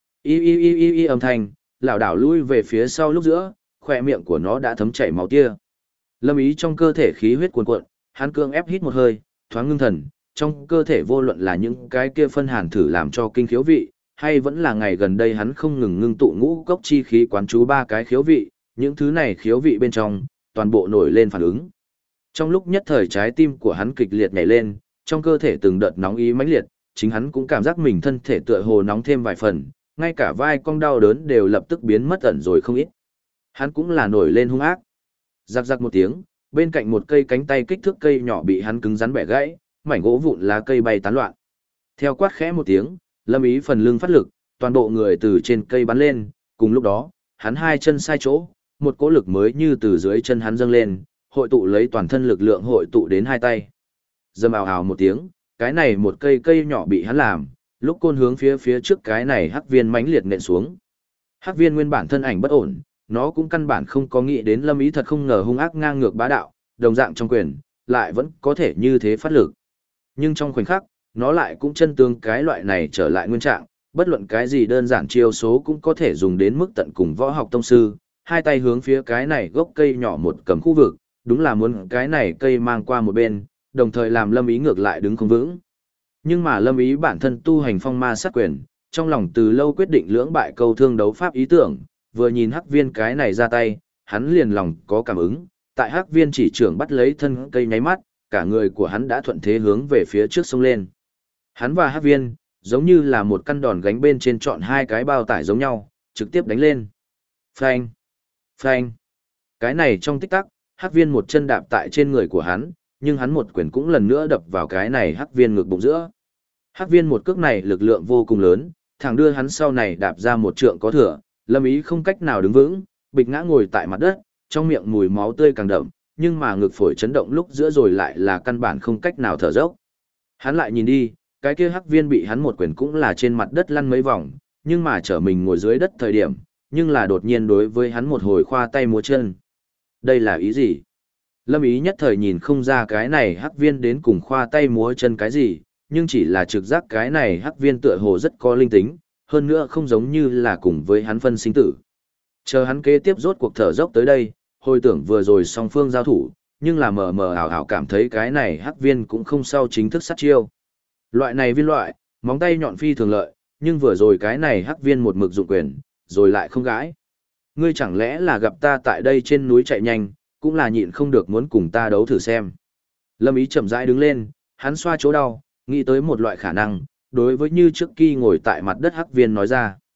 S1: Y âm thanh, lảo đảo lui về phía sau lúc giữa, khỏe miệng của nó đã thấm chảy máu tia. Lâm Ý trong cơ thể khí huyết cuồn cuộn, hắn cương ép hít một hơi, thoáng ngưng thần, trong cơ thể vô luận là những cái kia phân hàn thử làm cho kinh khiếu vị, hay vẫn là ngày gần đây hắn không ngừng ngưng tụ ngũ cốc chi khí quán chú ba cái khiếu vị, những thứ này khiếu vị bên trong, toàn bộ nổi lên phản ứng. Trong lúc nhất thời trái tim của hắn kịch liệt nhảy lên, trong cơ thể từng đợt nóng ý mãnh liệt, chính hắn cũng cảm giác mình thân thể tựa hồ nóng thêm vài phần, ngay cả vai cong đau đớn đều lập tức biến mất ẩn rồi không ít. Hắn cũng là nổi lên hung ác. Rắc rắc một tiếng, bên cạnh một cây cánh tay kích thước cây nhỏ bị hắn cứng rắn bẻ gãy, mảnh gỗ vụn lá cây bay tán loạn. Theo quát khẽ một tiếng, Lâm Ý phần lưng phát lực, toàn bộ người từ trên cây bắn lên, cùng lúc đó, hắn hai chân sai chỗ, một cỗ lực mới như từ dưới chân hắn dâng lên, hội tụ lấy toàn thân lực lượng hội tụ đến hai tay. Dầm ào ào một tiếng, cái này một cây cây nhỏ bị hắn làm, lúc côn hướng phía trước cái này hắc viên mãnh liệt nện xuống. Hắc viên nguyên bản thân ảnh bất ổn, nó cũng căn bản không có nghĩ đến Lâm Ý thật không ngờ hung ác ngang ngược bá đạo, đồng dạng trong quyền, lại vẫn có thể như thế phát lực. Nhưng trong khoảnh khắc, nó lại cũng chân tương cái loại này trở lại nguyên trạng, bất luận cái gì đơn giản chiêu số cũng có thể dùng đến mức tận cùng võ học tông sư, hai tay hướng phía cái này gốc cây nhỏ một cầm khu vực, đúng là muốn cái này cây mang qua một bên, đồng thời làm Lâm Ý ngược lại đứng không vững. Nhưng mà Lâm Ý bản thân tu hành phong ma sát quyền, trong lòng từ lâu quyết định lưỡng bại câu thương đấu pháp ý tưởng, vừa nhìn hắc viên cái này ra tay, hắn liền lòng có cảm ứng, tại hắc viên chỉ trưởng bắt lấy thân cây nháy mắt, cả người của hắn đã thuận thế hướng về phía trước sông lên. Hắn và hắc viên, giống như là một căn đòn gánh bên trên chọn hai cái bao tải giống nhau, trực tiếp đánh lên. Phanh! Phanh! Cái này trong tích tắc, hắc viên một chân đạp tại trên người của hắn, nhưng hắn một quyền cũng lần nữa đập vào cái này hắc viên ngực bụng giữa. Hắc viên một cước này lực lượng vô cùng lớn, thẳng đưa hắn sau này đạp ra một trượng có thừa, Lâm Ý không cách nào đứng vững, bịch ngã ngồi tại mặt đất, trong miệng mùi máu tươi càng đậm, nhưng mà ngực phổi chấn động lúc giữa rồi lại là căn bản không cách nào thở dốc. Hắn lại nhìn đi, cái kia hắc viên bị hắn một quyền cũng là trên mặt đất lăn mấy vòng, nhưng mà trở mình ngồi dưới đất thời điểm, nhưng là đột nhiên đối với hắn một hồi khoa tay múa chân. Đây là ý gì? Lâm Ý nhất thời nhìn không ra cái này hắc viên đến cùng khoa tay múa chân cái gì, nhưng chỉ là trực giác cái này hắc viên tựa hồ rất có linh tính, hơn nữa không giống như là cùng với hắn phân sinh tử. Chờ hắn kế tiếp rốt cuộc thở dốc tới đây, hồi tưởng vừa rồi song phương giao thủ, nhưng là mờ mờ ảo ảo cảm thấy cái này hắc viên cũng không sau chính thức sát chiêu. Loại này viên loại, móng tay nhọn phi thường lợi, nhưng vừa rồi cái này hắc viên một mực dụng quyền, rồi lại không gãi. Ngươi chẳng lẽ là gặp ta tại đây trên núi chạy nhanh, cũng là nhịn không được muốn cùng ta đấu thử xem. Lâm Ý chậm rãi đứng lên, hắn xoa chỗ đau, nghĩ tới một loại khả năng, đối với như trước khi ngồi tại mặt đất hắc viên nói ra.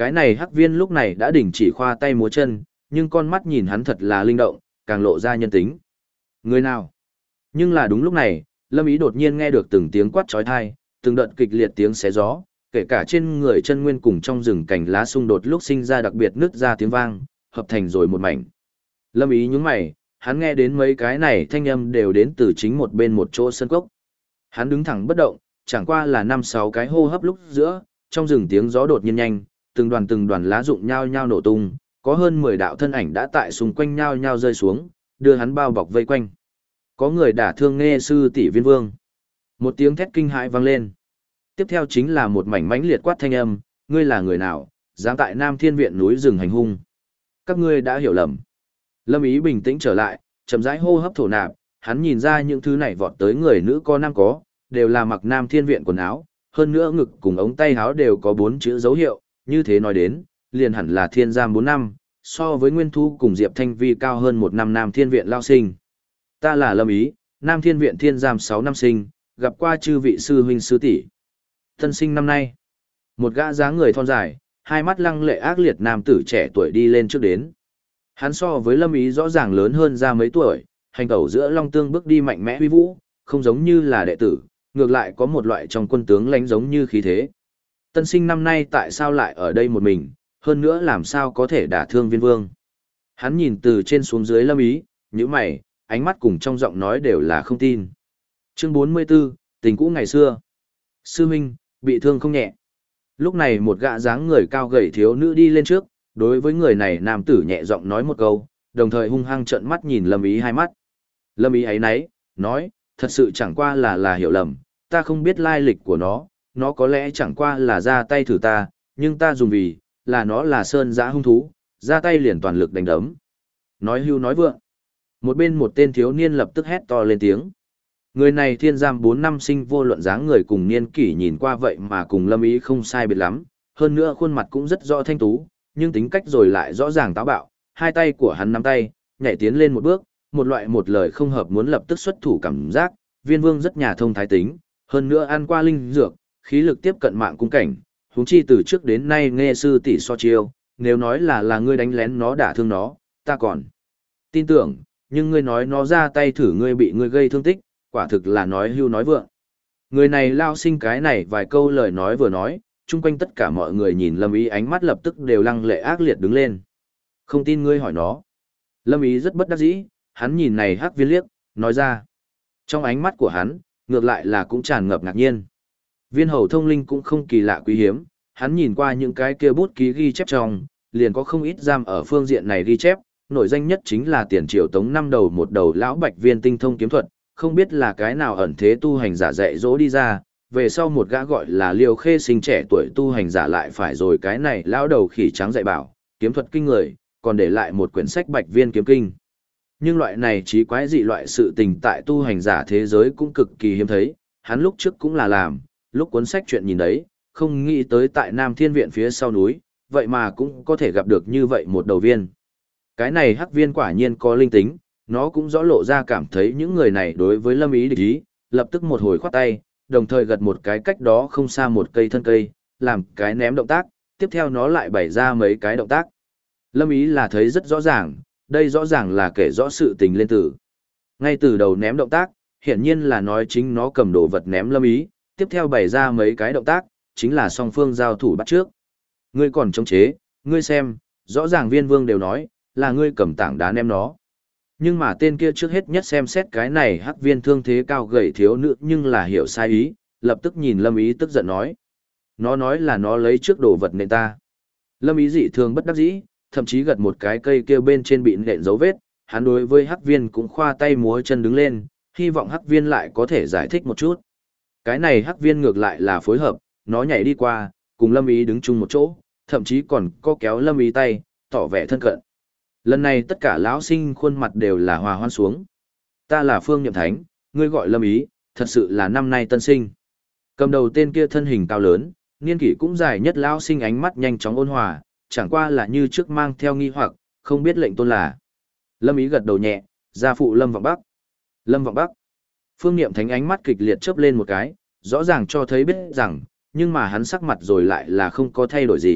S1: Cái này hắc viên lúc này đã đình chỉ khoa tay múa chân, nhưng con mắt nhìn hắn thật là linh động, càng lộ ra nhân tính. Người nào? Nhưng là đúng lúc này, Lâm Ý đột nhiên nghe được từng tiếng quát chói tai, từng đợt kịch liệt tiếng xé gió, kể cả trên người chân nguyên cùng trong rừng cành lá xung đột lúc sinh ra đặc biệt nứt ra tiếng vang, hợp thành rồi một mảnh. Lâm Ý nhướng mày, hắn nghe đến mấy cái này thanh âm đều đến từ chính một bên một chỗ sân cốc. Hắn đứng thẳng bất động, chẳng qua là 5-6 cái hô hấp lúc giữa, trong rừng tiếng gió đột nhiên nhanh, từng đoàn lá rụng nhao nhao nổ tung, có hơn 10 đạo thân ảnh đã tại xung quanh nhao nhao rơi xuống, đưa hắn bao bọc vây quanh. Có người đả thương Nghe sư tỷ Viên Vương. Một tiếng thét kinh hãi vang lên. Tiếp theo chính là một mảnh mãnh liệt quát thanh âm, ngươi là người nào, dám tại Nam Thiên Viện núi rừng hành hung. Các ngươi đã hiểu lầm. Lâm Ý bình tĩnh trở lại, chậm rãi hô hấp thổ nạp, hắn nhìn ra những thứ này vọt tới người nữ có nam có, đều là mặc Nam Thiên Viện quần áo, hơn nữa ngực cùng ống tay áo đều có 4 chữ dấu hiệu, như thế nói đến, liền hẳn là thiên giam 4 năm, so với Nguyên Thu cùng Diệp Thanh Vi cao hơn 1 năm Nam Thiên Viện lao sinh. Ta là Lâm Ý, Nam Thiên Viện thiên giam 6 năm sinh, gặp qua chư vị sư huynh sư tỷ. Thân sinh năm nay, một gã dáng người thon dài, hai mắt lăng lệ ác liệt nam tử trẻ tuổi đi lên trước đến. Hắn so với Lâm Ý rõ ràng lớn hơn ra mấy tuổi, hành tẩu giữa long tương bước đi mạnh mẽ uy vũ, không giống như là đệ tử, ngược lại có một loại trong quân tướng lãnh giống như khí thế. Tân sinh năm nay tại sao lại ở đây một mình, hơn nữa làm sao có thể đả thương Viên Vương. Hắn nhìn từ trên xuống dưới Lâm Ý, nhíu mày, ánh mắt cùng trong giọng nói đều là không tin. Chương 44, tình cũ ngày xưa. Sư huynh, bị thương không nhẹ. Lúc này một gã dáng người cao gầy thiếu nữ đi lên trước, đối với người này nam tử nhẹ giọng nói một câu, đồng thời hung hăng trợn mắt nhìn Lâm Ý hai mắt. Lâm Ý ấy nấy, nói, thật sự chẳng qua là hiểu lầm, ta không biết lai lịch của nó có lẽ chẳng qua là ra tay thử ta, nhưng ta dùng vì, là nó là sơn giã hung thú, ra tay liền toàn lực đánh đấm. Nói hưu nói vượng. Một bên một tên thiếu niên lập tức hét to lên tiếng. Người này thiên giam 4 năm sinh vô luận dáng người cùng niên kỷ nhìn qua vậy mà cùng Lâm Ý không sai biệt lắm, hơn nữa khuôn mặt cũng rất rõ thanh tú, nhưng tính cách rồi lại rõ ràng táo bạo, hai tay của hắn nắm tay, nhảy tiến lên một bước, một loại một lời không hợp muốn lập tức xuất thủ cảm giác, Viên Vương rất nhà thông thái tính, hơn nữa ăn qua linh dược, khí lực tiếp cận mạng cung cảnh, huống chi từ trước đến nay nghe sư tỷ so chiêu, nếu nói là ngươi đánh lén nó đả thương nó, ta còn tin tưởng, nhưng ngươi nói nó ra tay thử ngươi bị ngươi gây thương tích, quả thực là nói hưu nói vượng. Người này lao sinh cái này vài câu lời nói vừa nói, chung quanh tất cả mọi người nhìn Lâm Ý ánh mắt lập tức đều lăng lệ ác liệt đứng lên. Không tin ngươi hỏi nó. Lâm Ý rất bất đắc dĩ, hắn nhìn này hắc viên liếc, nói ra. Trong ánh mắt của hắn, ngược lại là cũng tràn ngập ngạc nhiên. Viên hầu thông linh cũng không kỳ lạ quý hiếm, hắn nhìn qua những cái kia bút ký ghi chép trong, liền có không ít giam ở phương diện này ghi chép, nổi danh nhất chính là tiền triều Tống năm đầu một đầu lão bạch viên tinh thông kiếm thuật, không biết là cái nào ẩn thế tu hành giả dạy dỗ đi ra, về sau một gã gọi là Liêu Khê sinh trẻ tuổi tu hành giả lại phải rồi cái này lão đầu khỉ trắng dạy bảo, kiếm thuật kinh người, còn để lại một quyển sách Bạch Viên kiếm kinh. Nhưng loại này trí quái dị loại sự tình tại tu hành giả thế giới cũng cực kỳ hiếm thấy, hắn lúc trước cũng là làm, lúc cuốn sách chuyện nhìn đấy, không nghĩ tới tại Nam Thiên Viện phía sau núi, vậy mà cũng có thể gặp được như vậy một đầu viên. Cái này hắc viên quả nhiên có linh tính, nó cũng rõ lộ ra cảm thấy những người này đối với Lâm Ý địch ý, lập tức một hồi khoát tay, đồng thời gật một cái cách đó không xa một cây thân cây, làm cái ném động tác, tiếp theo nó lại bày ra mấy cái động tác. Lâm Ý là thấy rất rõ ràng, đây rõ ràng là kể rõ sự tình lên từ. Ngay từ đầu ném động tác, hiển nhiên là nói chính nó cầm đồ vật ném Lâm Ý, tiếp theo bày ra mấy cái động tác, chính là song phương giao thủ bắt trước. Ngươi còn chống chế, ngươi xem, rõ ràng Viên Vương đều nói, là ngươi cầm tảng đá ném nó. Nhưng mà tên kia trước hết nhất xem xét cái này hắc viên thương thế cao gầy thiếu nữ nhưng là hiểu sai ý, lập tức nhìn Lâm Ý tức giận nói. Nó nói là nó lấy trước đồ vật nện ta. Lâm Ý dị thường bất đắc dĩ, thậm chí gật một cái cây kia bên trên bị nện dấu vết, hắn đối với hắc viên cũng khoa tay múa chân đứng lên, hy vọng hắc viên lại có thể giải thích một chút. Cái này hắc viên ngược lại là phối hợp, nó nhảy đi qua, cùng Lâm Ý đứng chung một chỗ, thậm chí còn có kéo Lâm Ý tay, tỏ vẻ thân cận. Lần này tất cả lão sinh khuôn mặt đều là hòa hoan xuống. Ta là Phương Nhậm Thánh, ngươi gọi Lâm Ý, thật sự là năm nay tân sinh. Cầm đầu tên kia thân hình cao lớn, niên kỷ cũng dài nhất lão sinh ánh mắt nhanh chóng ôn hòa, chẳng qua là như trước mang theo nghi hoặc, không biết lệnh tôn là. Lâm Ý gật đầu nhẹ, gia phụ Lâm Vọng Bắc. Lâm Vọng Bắc. Phương Nhậm Thánh ánh mắt kịch liệt chớp lên một cái, rõ ràng cho thấy biết rằng, nhưng mà hắn sắc mặt rồi lại là không có thay đổi gì,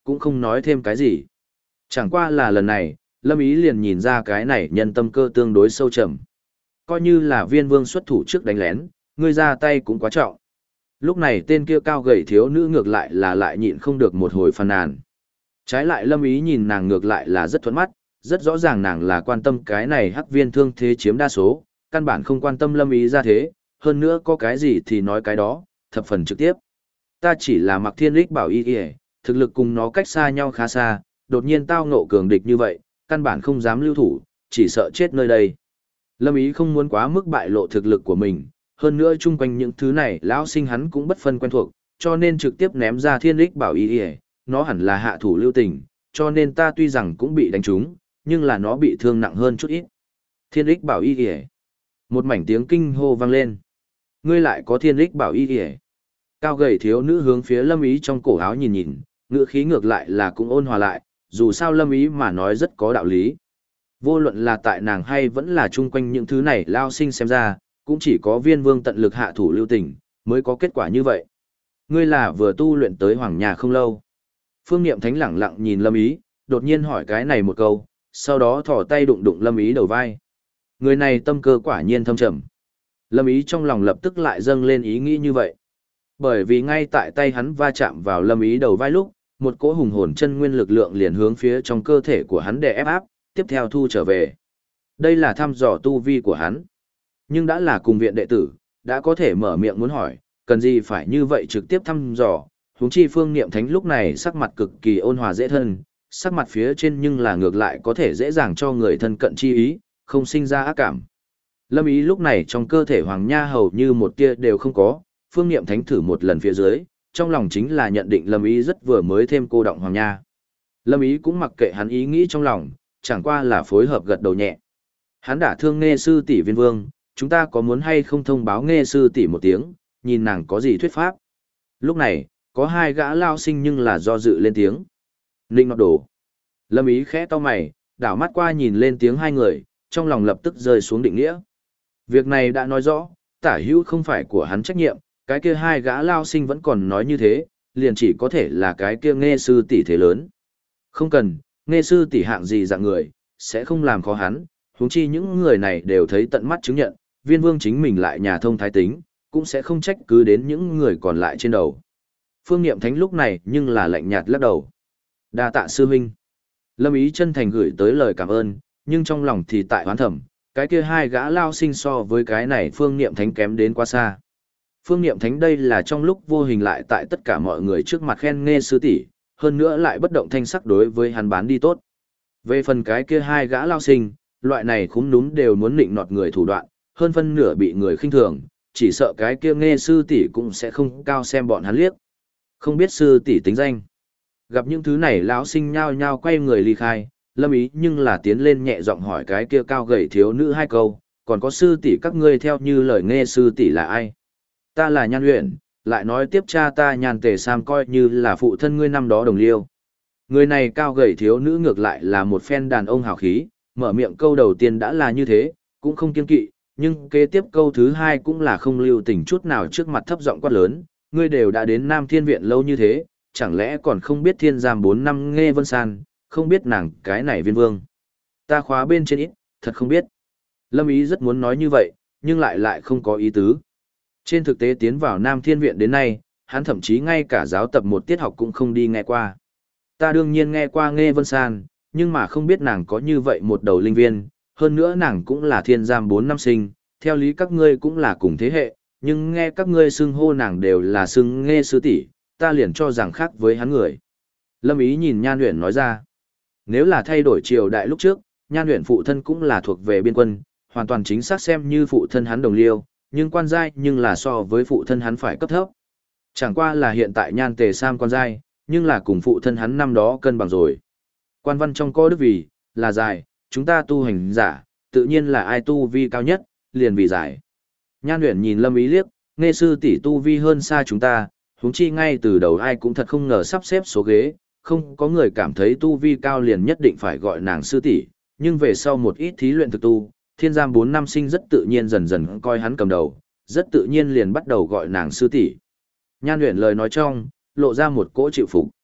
S1: cũng không nói thêm cái gì. Chẳng qua là lần này, Lâm Ý liền nhìn ra cái này nhân tâm cơ tương đối sâu trầm. Coi như là Viên Vương xuất thủ trước đánh lén, ngươi ra tay cũng quá trọng. Lúc này tên kia cao gầy thiếu nữ ngược lại là lại nhịn không được một hồi phàn nàn. Trái lại Lâm Ý nhìn nàng ngược lại là rất thuận mắt, rất rõ ràng nàng là quan tâm cái này Hắc Viên thương thế chiếm đa số, căn bản không quan tâm Lâm Ý ra thế, hơn nữa có cái gì thì nói cái đó, thập phần trực tiếp. Ta chỉ là Mặc Thiên Lích bảo y y, thực lực cùng nó cách xa nhau khá xa, đột nhiên tao ngộ cường địch như vậy, căn bản không dám lưu thủ, chỉ sợ chết nơi đây. Lâm Ý không muốn quá mức bại lộ thực lực của mình, hơn nữa chung quanh những thứ này lão sinh hắn cũng bất phân quen thuộc, cho nên trực tiếp ném ra Thiên Lích bảo y y, nó hẳn là hạ thủ lưu tình, cho nên ta tuy rằng cũng bị đánh trúng, nhưng là nó bị thương nặng hơn chút ít. Thiên Lích bảo y y. Một mảnh tiếng kinh hô vang lên. Ngươi lại có Thiên Lích bảo y y. Cao gầy thiếu nữ hướng phía Lâm Ý trong cổ áo nhìn nhìn, ngữ khí ngược lại là cũng ôn hòa lại, dù sao Lâm Ý mà nói rất có đạo lý. Vô luận là tại nàng hay vẫn là chung quanh những thứ này lao sinh xem ra, cũng chỉ có Viên Vương tận lực hạ thủ lưu tình, mới có kết quả như vậy. Ngươi là vừa tu luyện tới Hoàng Nhà không lâu. Phương Niệm Thánh lẳng lặng nhìn Lâm Ý, đột nhiên hỏi cái này một câu, sau đó thò tay đụng đụng Lâm Ý đầu vai. Người này tâm cơ quả nhiên thâm trầm. Lâm Ý trong lòng lập tức lại dâng lên ý nghĩ như vậy. Bởi vì ngay tại tay hắn va chạm vào Lâm Ý đầu vai lúc, một cỗ hùng hồn chân nguyên lực lượng liền hướng phía trong cơ thể của hắn đè ép áp, tiếp theo thu trở về. Đây là thăm dò tu vi của hắn. Nhưng đã là cùng viện đệ tử, đã có thể mở miệng muốn hỏi, cần gì phải như vậy trực tiếp thăm dò. Huống chi Phương Niệm Thánh lúc này sắc mặt cực kỳ ôn hòa dễ thân, sắc mặt phía trên nhưng là ngược lại có thể dễ dàng cho người thân cận chi ý, không sinh ra ác cảm. Lâm Ý lúc này trong cơ thể Hoàng Nha hầu như một tia đều không có, Phương Niệm Thánh thử một lần phía dưới, trong lòng chính là nhận định Lâm Ý rất vừa mới thêm cô động Hoàng Nha. Lâm Ý cũng mặc kệ hắn ý nghĩ trong lòng, chẳng qua là phối hợp gật đầu nhẹ. Hắn đã thương Nghê sư tỷ Viên Vương, chúng ta có muốn hay không thông báo Nghê sư tỷ một tiếng, nhìn nàng có gì thuyết pháp. Lúc này, có hai gã lao sinh nhưng là do dự lên tiếng. Ninh nọt đổ. Lâm Ý khẽ to mày, đảo mắt qua nhìn lên tiếng hai người, trong lòng lập tức rơi xuống định nghĩa. Việc này đã nói rõ, tả hữu không phải của hắn trách nhiệm, cái kia hai gã lao sinh vẫn còn nói như thế, liền chỉ có thể là cái kia Nghê sư tỷ thế lớn. Không cần, Nghê sư tỷ hạng gì dạng người, sẽ không làm khó hắn, huống chi những người này đều thấy tận mắt chứng nhận, Viên Vương chính mình lại nhà thông thái tính, cũng sẽ không trách cứ đến những người còn lại trên đầu. Phương Niệm Thánh lúc này nhưng là lạnh nhạt lắc đầu. Đa tạ sư huynh. Lâm Ý chân thành gửi tới lời cảm ơn, nhưng trong lòng thì tại hoán thẩm, cái kia hai gã lao sinh so với cái này Phương Niệm Thánh kém đến quá xa. Phương Niệm Thánh đây là trong lúc vô hình lại tại tất cả mọi người trước mặt khen Nghê sư tỷ, hơn nữa lại bất động thanh sắc đối với hắn bán đi tốt. Về phần cái kia hai gã lao sinh, loại này khúm núm đều muốn nịnh nọt người thủ đoạn, hơn phân nửa bị người khinh thường, chỉ sợ cái kia Nghê sư tỷ cũng sẽ không cao xem bọn hắn liếc. Không biết sư tỷ tính danh. Gặp những thứ này lão sinh nhao nhao quay người ly khai, Lâm Ý nhưng là tiến lên nhẹ giọng hỏi cái kia cao gầy thiếu nữ hai câu, còn có sư tỷ các ngươi theo như lời Nghê sư tỷ là ai? Ta là Nhan Uyển, lại nói tiếp cha ta Nhan Tề Sam coi như là phụ thân ngươi năm đó đồng liêu. Người này cao gầy thiếu nữ ngược lại là một phen đàn ông hào khí, mở miệng câu đầu tiên đã là như thế, cũng không kiêng kỵ, nhưng kế tiếp câu thứ hai cũng là không lưu tình chút nào trước mặt thấp giọng quát lớn, ngươi đều đã đến Nam Thiên Viện lâu như thế, chẳng lẽ còn không biết thiên giam 4 năm Nghê Vân San, không biết nàng cái này Viên Vương. Ta khóa bên trên ít, thật không biết. Lâm Ý rất muốn nói như vậy, nhưng lại không có ý tứ. Trên thực tế tiến vào Nam Thiên Viện đến nay, hắn thậm chí ngay cả giáo tập một tiết học cũng không đi nghe qua. Ta đương nhiên nghe qua Nghê Vân San, nhưng mà không biết nàng có như vậy một đầu linh viên, hơn nữa nàng cũng là thiên giam 4 năm sinh, theo lý các ngươi cũng là cùng thế hệ, nhưng nghe các ngươi xưng hô nàng đều là xưng Nghê sư tỷ, ta liền cho rằng khác với hắn người. Lâm Ý nhìn Nhan Uyển nói ra, nếu là thay đổi triều đại lúc trước, Nhan Uyển phụ thân cũng là thuộc về biên quân, hoàn toàn chính xác xem như phụ thân hắn đồng liêu, nhưng quan giai nhưng là so với phụ thân hắn phải cấp thấp. Chẳng qua là hiện tại Nhan Tề Sam quan giai, nhưng là cùng phụ thân hắn năm đó cân bằng rồi. Quan văn trong có đức vì, là giải, chúng ta tu hành giả, tự nhiên là ai tu vi cao nhất, liền vì giải. Nhan Uyển nhìn Lâm Ý liếc, Nghê sư tỷ tu vi hơn xa chúng ta, huống chi ngay từ đầu ai cũng thật không ngờ sắp xếp số ghế, không có người cảm thấy tu vi cao liền nhất định phải gọi nàng sư tỷ, nhưng về sau một ít thí luyện thực tu, thiên giam 4 năm sinh rất tự nhiên dần dần coi hắn cầm đầu, rất tự nhiên liền bắt đầu gọi nàng sư tỷ. Nhan Uyển lời nói trong, lộ ra một cỗ chịu phục.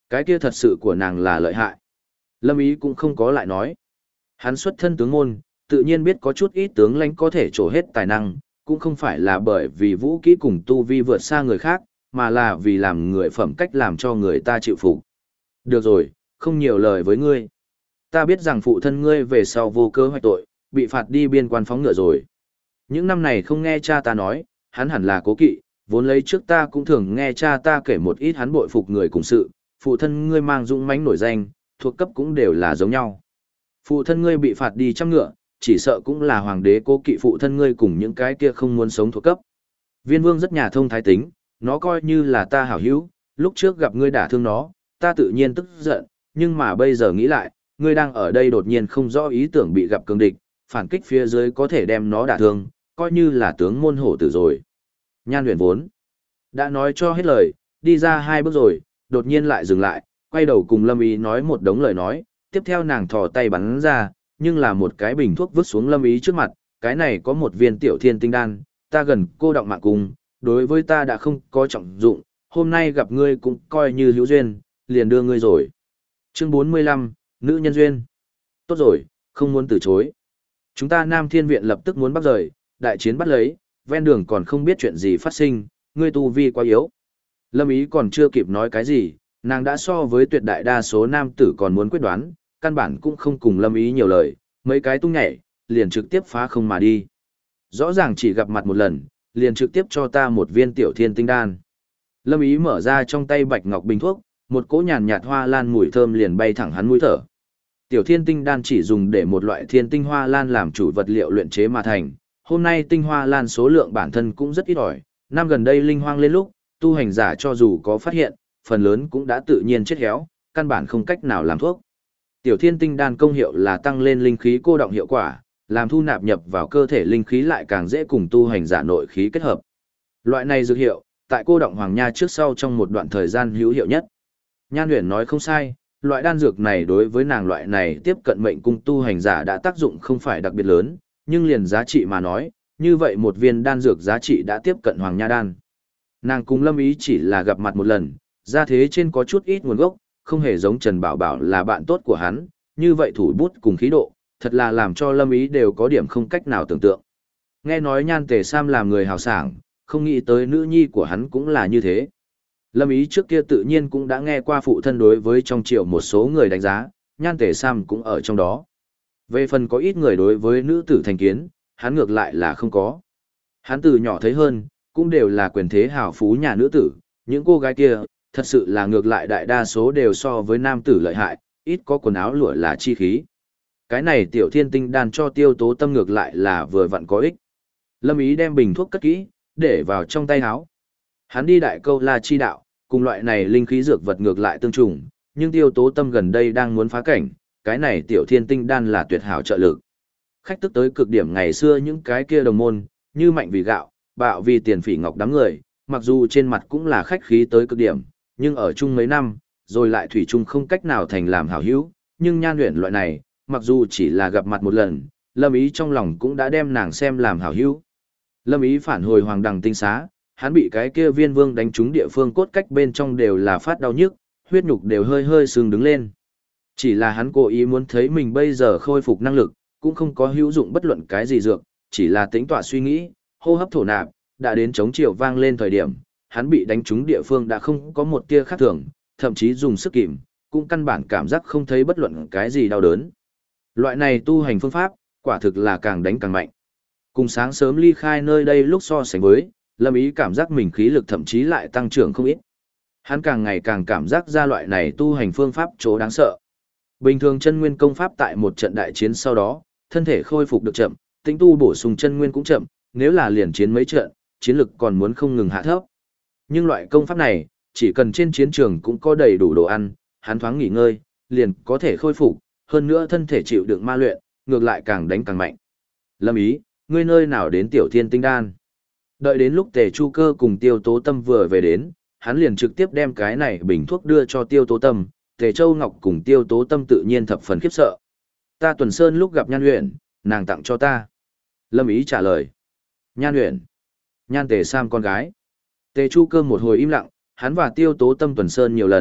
S1: Cái kia thật sự của nàng là lợi hại. Lâm Ý cũng không có lại nói. Hắn xuất thân tướng môn, tự nhiên biết có chút ít tướng lãnh có thể trổ hết tài năng, cũng không phải là bởi vì vũ kỹ cùng tu vi vượt xa người khác, mà là vì làm người phẩm cách làm cho người ta chịu phục. Được rồi, không nhiều lời với ngươi. Ta biết rằng phụ thân ngươi về sau vô cớ hoạch tội, bị phạt đi biên quan phóng ngựa rồi. Những năm này không nghe cha ta nói, hắn hẳn là cố kỵ, vốn lấy trước ta cũng thường nghe cha ta kể một ít hắn bội phục người cùng sự, phụ thân ngươi mang dũng mãnh nổi danh, thuộc cấp cũng đều là giống nhau. Phụ thân ngươi bị phạt đi trăm ngựa, chỉ sợ cũng là hoàng đế cố kỵ phụ thân ngươi cùng những cái kia không muốn sống thuộc cấp. Viên Vương rất nhà thông thái tính, nó coi như là ta hảo hữu, lúc trước gặp ngươi đả thương nó, ta tự nhiên tức giận, nhưng mà bây giờ nghĩ lại, ngươi đang ở đây đột nhiên không rõ ý tưởng bị gặp cường địch, phản kích phía dưới có thể đem nó đả thương, coi như là tướng môn hổ tử rồi. Nhan Huyền vốn đã nói cho hết lời, đi ra hai bước rồi, đột nhiên lại dừng lại, quay đầu cùng Lâm Ý nói một đống lời nói, tiếp theo nàng thò tay bắn ra, nhưng là một cái bình thuốc vứt xuống Lâm Ý trước mặt, cái này có một viên tiểu thiên tinh đan, ta gần cô động mạng cùng, đối với ta đã không có trọng dụng, hôm nay gặp ngươi cũng coi như hữu duyên, liền đưa ngươi rồi. Chương 45, Nữ nhân duyên. Tốt rồi, không muốn từ chối. Chúng ta Nam Thiên Viện lập tức muốn bắt rời, đại chiến bắt lấy, ven đường còn không biết chuyện gì phát sinh, ngươi tu vi quá yếu. Lâm Ý còn chưa kịp nói cái gì, nàng đã so với tuyệt đại đa số nam tử còn muốn quyết đoán, căn bản cũng không cùng Lâm Ý nhiều lời, mấy cái tung nhảy, liền trực tiếp phá không mà đi. Rõ ràng chỉ gặp mặt một lần, liền trực tiếp cho ta một viên tiểu thiên tinh đan. Lâm Ý mở ra trong tay bạch ngọc bình thuốc, một cỗ nhàn nhạt hoa lan mùi thơm liền bay thẳng hắn mũi thở. Tiểu thiên tinh đan chỉ dùng để một loại thiên tinh hoa lan làm chủ vật liệu luyện chế mà thành. Hôm nay tinh hoa lan số lượng bản thân cũng rất ít ỏi, năm gần đây linh hoang lên lúc, tu hành giả cho dù có phát hiện, phần lớn cũng đã tự nhiên chết héo, căn bản không cách nào làm thuốc. Tiểu thiên tinh đan công hiệu là tăng lên linh khí cô động hiệu quả, làm thu nạp nhập vào cơ thể linh khí lại càng dễ cùng tu hành giả nội khí kết hợp. Loại này dược hiệu, tại cô động hoàng nha trước sau trong một đoạn thời gian hữu hiệu nhất. Nhan Uyển nói không sai, loại đan dược này đối với nàng loại này tiếp cận mệnh cung tu hành giả đã tác dụng không phải đặc biệt lớn, nhưng liền giá trị mà nói, như vậy một viên đan dược giá trị đã tiếp cận hoàng nha đan. Nàng cùng Lâm Ý chỉ là gặp mặt một lần, ra thế trên có chút ít nguồn gốc, không hề giống Trần Bảo Bảo là bạn tốt của hắn, như vậy thủ bút cùng khí độ, thật là làm cho Lâm Ý đều có điểm không cách nào tưởng tượng. Nghe nói Nhan Tề Sam làm người hào sảng, không nghĩ tới nữ nhi của hắn cũng là như thế. Lâm Ý trước kia tự nhiên cũng đã nghe qua phụ thân đối với trong triều một số người đánh giá, Nhan Tề Sam cũng ở trong đó. Về phần có ít người đối với nữ tử thành kiến, hắn ngược lại là không có. Hắn từ nhỏ thấy hơn, cũng đều là quyền thế hào phú nhà nữ tử, những cô gái kia, thật sự là ngược lại đại đa số đều so với nam tử lợi hại, ít có quần áo lụa là chi khí. Cái này tiểu thiên tinh đan cho Tiêu Tố Tâm ngược lại là vừa vặn có ích. Lâm Ý đem bình thuốc cất kỹ, để vào trong tay áo. Hắn đi đại câu la chi đạo, cùng loại này linh khí dược vật ngược lại tương trùng, nhưng Tiêu Tố Tâm gần đây đang muốn phá cảnh, cái này tiểu thiên tinh đan là tuyệt hảo trợ lực. Khách tức tới cực điểm ngày xưa những cái kia đồng môn, như mạnh vì gạo, bạo vì tiền phỉ ngọc đám người, mặc dù trên mặt cũng là khách khí tới cực điểm, nhưng ở chung mấy năm, rồi lại thủy chung không cách nào thành làm hảo hữu, nhưng Nhan Uyển loại này, mặc dù chỉ là gặp mặt một lần, Lâm Ý trong lòng cũng đã đem nàng xem làm hảo hữu. Lâm Ý phản hồi Hoàng Đằng Tinh Xá, hắn bị cái kia Viên Vương đánh trúng địa phương cốt cách bên trong đều là phát đau nhức, huyết nhục đều hơi hơi sưng đứng lên. Chỉ là hắn cố ý muốn thấy mình bây giờ khôi phục năng lực, cũng không có hữu dụng bất luận cái gì dược, chỉ là tính tọa suy nghĩ, hô hấp thổ nạp, đã đến chống chiều vang lên thời điểm, hắn bị đánh trúng địa phương đã không có một tia khác thường, thậm chí dùng sức kìm, cũng căn bản cảm giác không thấy bất luận cái gì đau đớn. Loại này tu hành phương pháp, quả thực là càng đánh càng mạnh. Cùng sáng sớm ly khai nơi đây lúc so sánh với, Lâm Ý cảm giác mình khí lực thậm chí lại tăng trưởng không ít. Hắn càng ngày càng cảm giác ra loại này tu hành phương pháp chỗ đáng sợ. Bình thường chân nguyên công pháp tại một trận đại chiến sau đó, thân thể khôi phục được chậm, tĩnh tu bổ sung chân nguyên cũng chậm, nếu là liền chiến mấy trận, chiến lực còn muốn không ngừng hạ thấp. Nhưng loại công pháp này, chỉ cần trên chiến trường cũng có đầy đủ đồ ăn, hắn thoáng nghỉ ngơi, liền có thể khôi phục, hơn nữa thân thể chịu đựng ma luyện, ngược lại càng đánh càng mạnh. Lâm Ý, ngươi nơi nào đến tiểu thiên tinh đan? Đợi đến lúc Tề Chu Cơ cùng Tiêu Tố Tâm vừa về đến, hắn liền trực tiếp đem cái này bình thuốc đưa cho Tiêu Tố Tâm, Tề Châu Ngọc cùng Tiêu Tố Tâm tự nhiên thập phần khiếp sợ. Ta Tuần Sơn lúc gặp Nhan Uyển, nàng tặng cho ta. Lâm Ý trả lời. Nhan Uyển, Nhan Tề Sam con gái. Tề Chu Cơ một hồi im lặng, hắn và Tiêu Tố Tâm Tuần Sơn nhiều lần,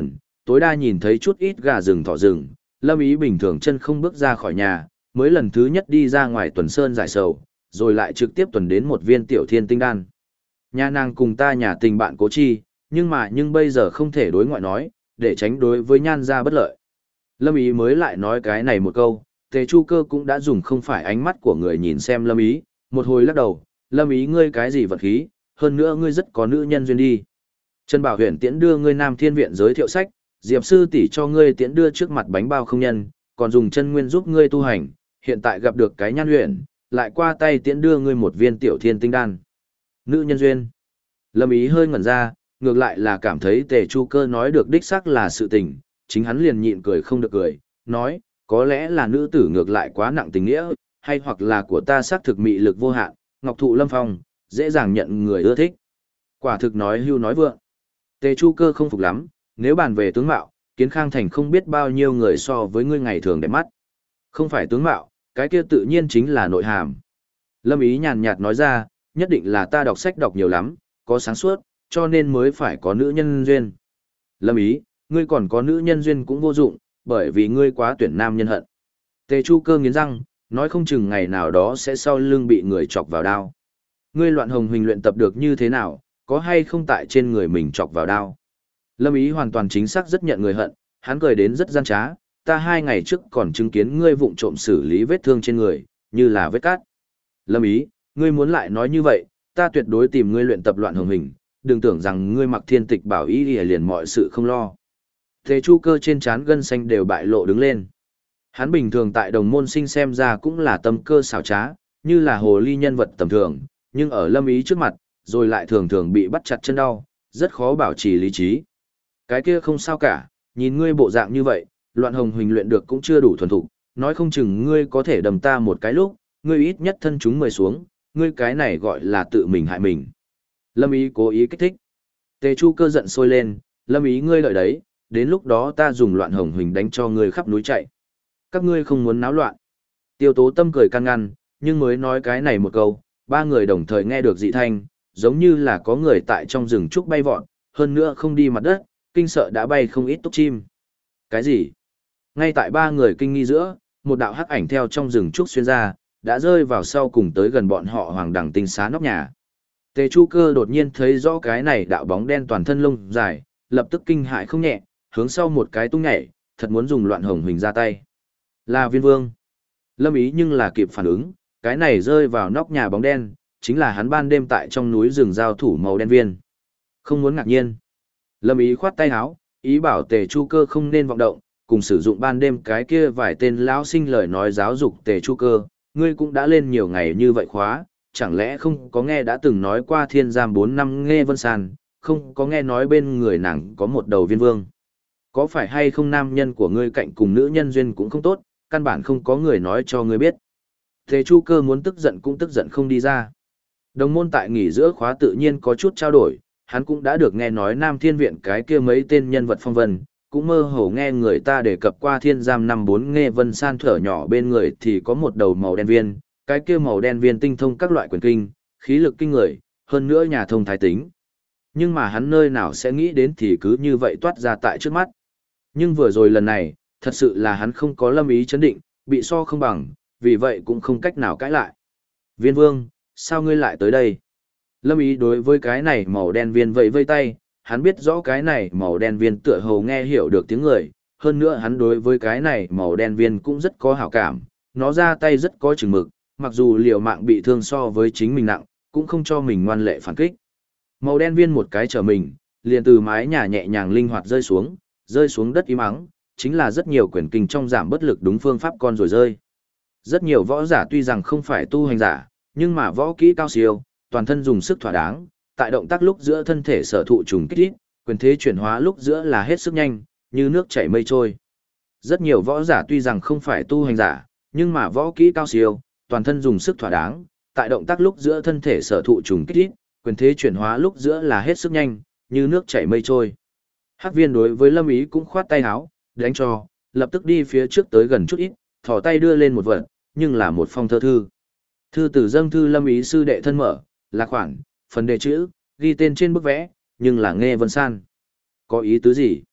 S1: tối đa nhìn thấy chút ít gà rừng thỏ rừng, Lâm Ý bình thường chân không bước ra khỏi nhà, mới lần thứ nhất đi ra ngoài tuần sơn giải sầu, rồi lại trực tiếp tuần đến một viên tiểu thiên tinh đan. Nhà nàng cùng ta nhà tình bạn cố chi, nhưng bây giờ không thể đối ngoại nói, để tránh đối với nhan gia bất lợi. Lâm Ý mới lại nói cái này một câu, Tề Chu Cơ cũng đã dùng không phải ánh mắt của người nhìn xem Lâm Ý, một hồi lắc đầu, Lâm Ý ngươi cái gì vật khí, hơn nữa ngươi rất có nữ nhân duyên đi. Trần Bảo Huyền tiễn đưa ngươi Nam Thiên Viện giới thiệu sách, Diệp sư tỷ cho ngươi tiễn đưa trước mặt bánh bao không nhân, còn dùng chân nguyên giúp ngươi tu hành, hiện tại gặp được cái nhan huyền, lại qua tay tiễn đưa ngươi một viên tiểu thiên tinh đan. Nữ nhân duyên. Lâm Ý hơi ngẩn ra, ngược lại là cảm thấy Tề Chu Cơ nói được đích xác là sự tình, chính hắn liền nhịn cười không được cười, nói, có lẽ là nữ tử ngược lại quá nặng tình nghĩa, hay hoặc là của ta xác thực mị lực vô hạn, ngọc thụ lâm phong, dễ dàng nhận người ưa thích. Quả thực nói hưu nói vượng. Tề Chu Cơ không phục lắm, nếu bàn về tướng mạo, Kiến Khang Thành không biết bao nhiêu người so với ngươi ngày thường đẹp mắt. Không phải tướng mạo, cái kia tự nhiên chính là nội hàm. Lâm Ý nhàn nhạt nói ra, nhất định là ta đọc sách đọc nhiều lắm, có sáng suốt, cho nên mới phải có nữ nhân duyên. Lâm Ý, ngươi còn có nữ nhân duyên cũng vô dụng, bởi vì ngươi quá tuyển nam nhân hận. Tề Chu Cơ nghiến răng, nói không chừng ngày nào đó sẽ sau lưng bị người chọc vào đao. Ngươi Loạn Hồng Huỳnh luyện tập được như thế nào, có hay không tại trên người mình chọc vào đao. Lâm Ý hoàn toàn chính xác rất nhận người hận, hắn cười đến rất gian trá, ta 2 ngày trước còn chứng kiến ngươi vụng trộm xử lý vết thương trên người, như là vết cát. Lâm Ý, ngươi muốn lại nói như vậy, ta tuyệt đối tìm ngươi luyện tập Loạn Hồng Huỳnh, đừng tưởng rằng ngươi mặc thiên tịch bảo y liền mọi sự không lo. Tề Chu Cơ trên trán gân xanh đều bại lộ đứng lên. Hắn bình thường tại đồng môn sinh xem ra cũng là tâm cơ xảo trá, như là hồ ly nhân vật tầm thường, nhưng ở Lâm Ý trước mặt, rồi lại thường thường bị bắt chặt chân đau, rất khó bảo trì lý trí. Cái kia không sao cả, nhìn ngươi bộ dạng như vậy, Loạn Hồng Huỳnh luyện được cũng chưa đủ thuần thục, nói không chừng ngươi có thể đầm ta một cái lúc, ngươi ít nhất thân chúng 10 xuống, ngươi cái này gọi là tự mình hại mình. Lâm Ý cố ý kích thích. Tề Chu Cơ giận sôi lên, Lâm Ý ngươi lợi đấy, đến lúc đó ta dùng Loạn Hồng Huỳnh đánh cho ngươi khắp núi chạy. Các ngươi không muốn náo loạn. Tiêu Tố Tâm cười can ngăn, nhưng mới nói cái này một câu, 3 người đồng thời nghe được dị thanh, giống như là có người tại trong rừng trúc bay vọt, hơn nữa không đi mặt đất, kinh sợ đã bay không ít túc chim. Cái gì? Ngay tại 3 người kinh nghi giữa, một đạo hắc ảnh theo trong rừng trúc xuyên ra, đã rơi vào sau cùng tới gần bọn họ Hoàng Đằng Tinh Xá nóc nhà. Tề Chu Cơ đột nhiên thấy rõ cái này đạo bóng đen toàn thân lông dài, lập tức kinh hãi không nhẹ, hướng sau một cái tung nhảy, thật muốn dùng Loạn Hồng Huỳnh ra tay. Là Viên Vương. Lâm Ý nhưng là kịp phản ứng, cái này rơi vào nóc nhà bóng đen, chính là hắn ban đêm tại trong núi rừng giao thủ màu đen viên. Không muốn ngạc nhiên. Lâm Ý khoát tay áo, ý bảo Tề Chu Cơ không nên vọng động, cùng sử dụng ban đêm cái kia vài tên lão sinh lời nói giáo dục Tề Chu Cơ, ngươi cũng đã lên nhiều ngày như vậy khóa, chẳng lẽ không có nghe đã từng nói qua thiên giam 4 năm nghe Vân Sàn, không có nghe nói bên người nàng có một đầu Viên Vương. Có phải hay không nam nhân của ngươi cạnh cùng nữ nhân duyên cũng không tốt, căn bản không có người nói cho ngươi biết. Tề Chu Cơ muốn tức giận cũng tức giận không đi ra. Đồng môn tại nghỉ giữa khóa tự nhiên có chút trao đổi, hắn cũng đã được nghe nói Nam Thiên Viện cái kia mấy tên nhân vật phong vân, cũng mơ hồ nghe người ta đề cập qua thiên giam 5-4 nghe Vân San thở nhỏ bên người thì có một đầu màu đen viên, cái kia màu đen viên tinh thông các loại quyền kinh, khí lực kinh người, hơn nữa nhà thông thái tính. Nhưng mà hắn nơi nào sẽ nghĩ đến thì cứ như vậy toát ra tại trước mắt. Nhưng vừa rồi lần này, thật sự là hắn không có Lâm Ý chấn định, bị so không bằng, vì vậy cũng không cách nào cãi lại. Viên Vương, sao ngươi lại tới đây? Lâm Ý đối với cái này màu đen viên vẫy vây tay, hắn biết rõ cái này màu đen viên tựa hồ nghe hiểu được tiếng người, hơn nữa hắn đối với cái này màu đen viên cũng rất có hảo cảm, nó ra tay rất có chừng mực, mặc dù liều mạng bị thương so với chính mình nặng, cũng không cho mình ngoan lệ phản kích. Màu đen viên một cái trở mình, liền từ mái nhà nhẹ nhàng linh hoạt rơi xuống đất im ắng, chính là rất nhiều quyền kinh trong giảm bất lực đúng phương pháp con rồi rơi. Rất nhiều võ giả tuy rằng không phải tu hành giả, nhưng mà võ kỹ cao siêu, toàn thân dùng sức thỏa đáng, tại động tác lúc giữa thân thể sở thụ trùng kích thích, quyền thế chuyển hóa lúc giữa là hết sức nhanh, như nước chảy mây trôi. Rất nhiều võ giả tuy rằng không phải tu hành giả, nhưng mà võ kỹ cao siêu, toàn thân dùng sức thỏa đáng, tại động tác lúc giữa thân thể sở thụ trùng kích thích, quyền thế chuyển hóa lúc giữa là hết sức nhanh, như nước chảy mây trôi. Hắc viên đối với Lâm Ý cũng khoát tay áo, đánh cho, lập tức đi phía trước tới gần chút ít, thò tay đưa lên một vật, nhưng là một phong thơ thư. Thư từ dâng thư Lâm Ý sư đệ thân mở, là khoản, phần đề chữ, ghi tên trên bức vẽ, nhưng là nghe Vân San. Có ý tứ gì?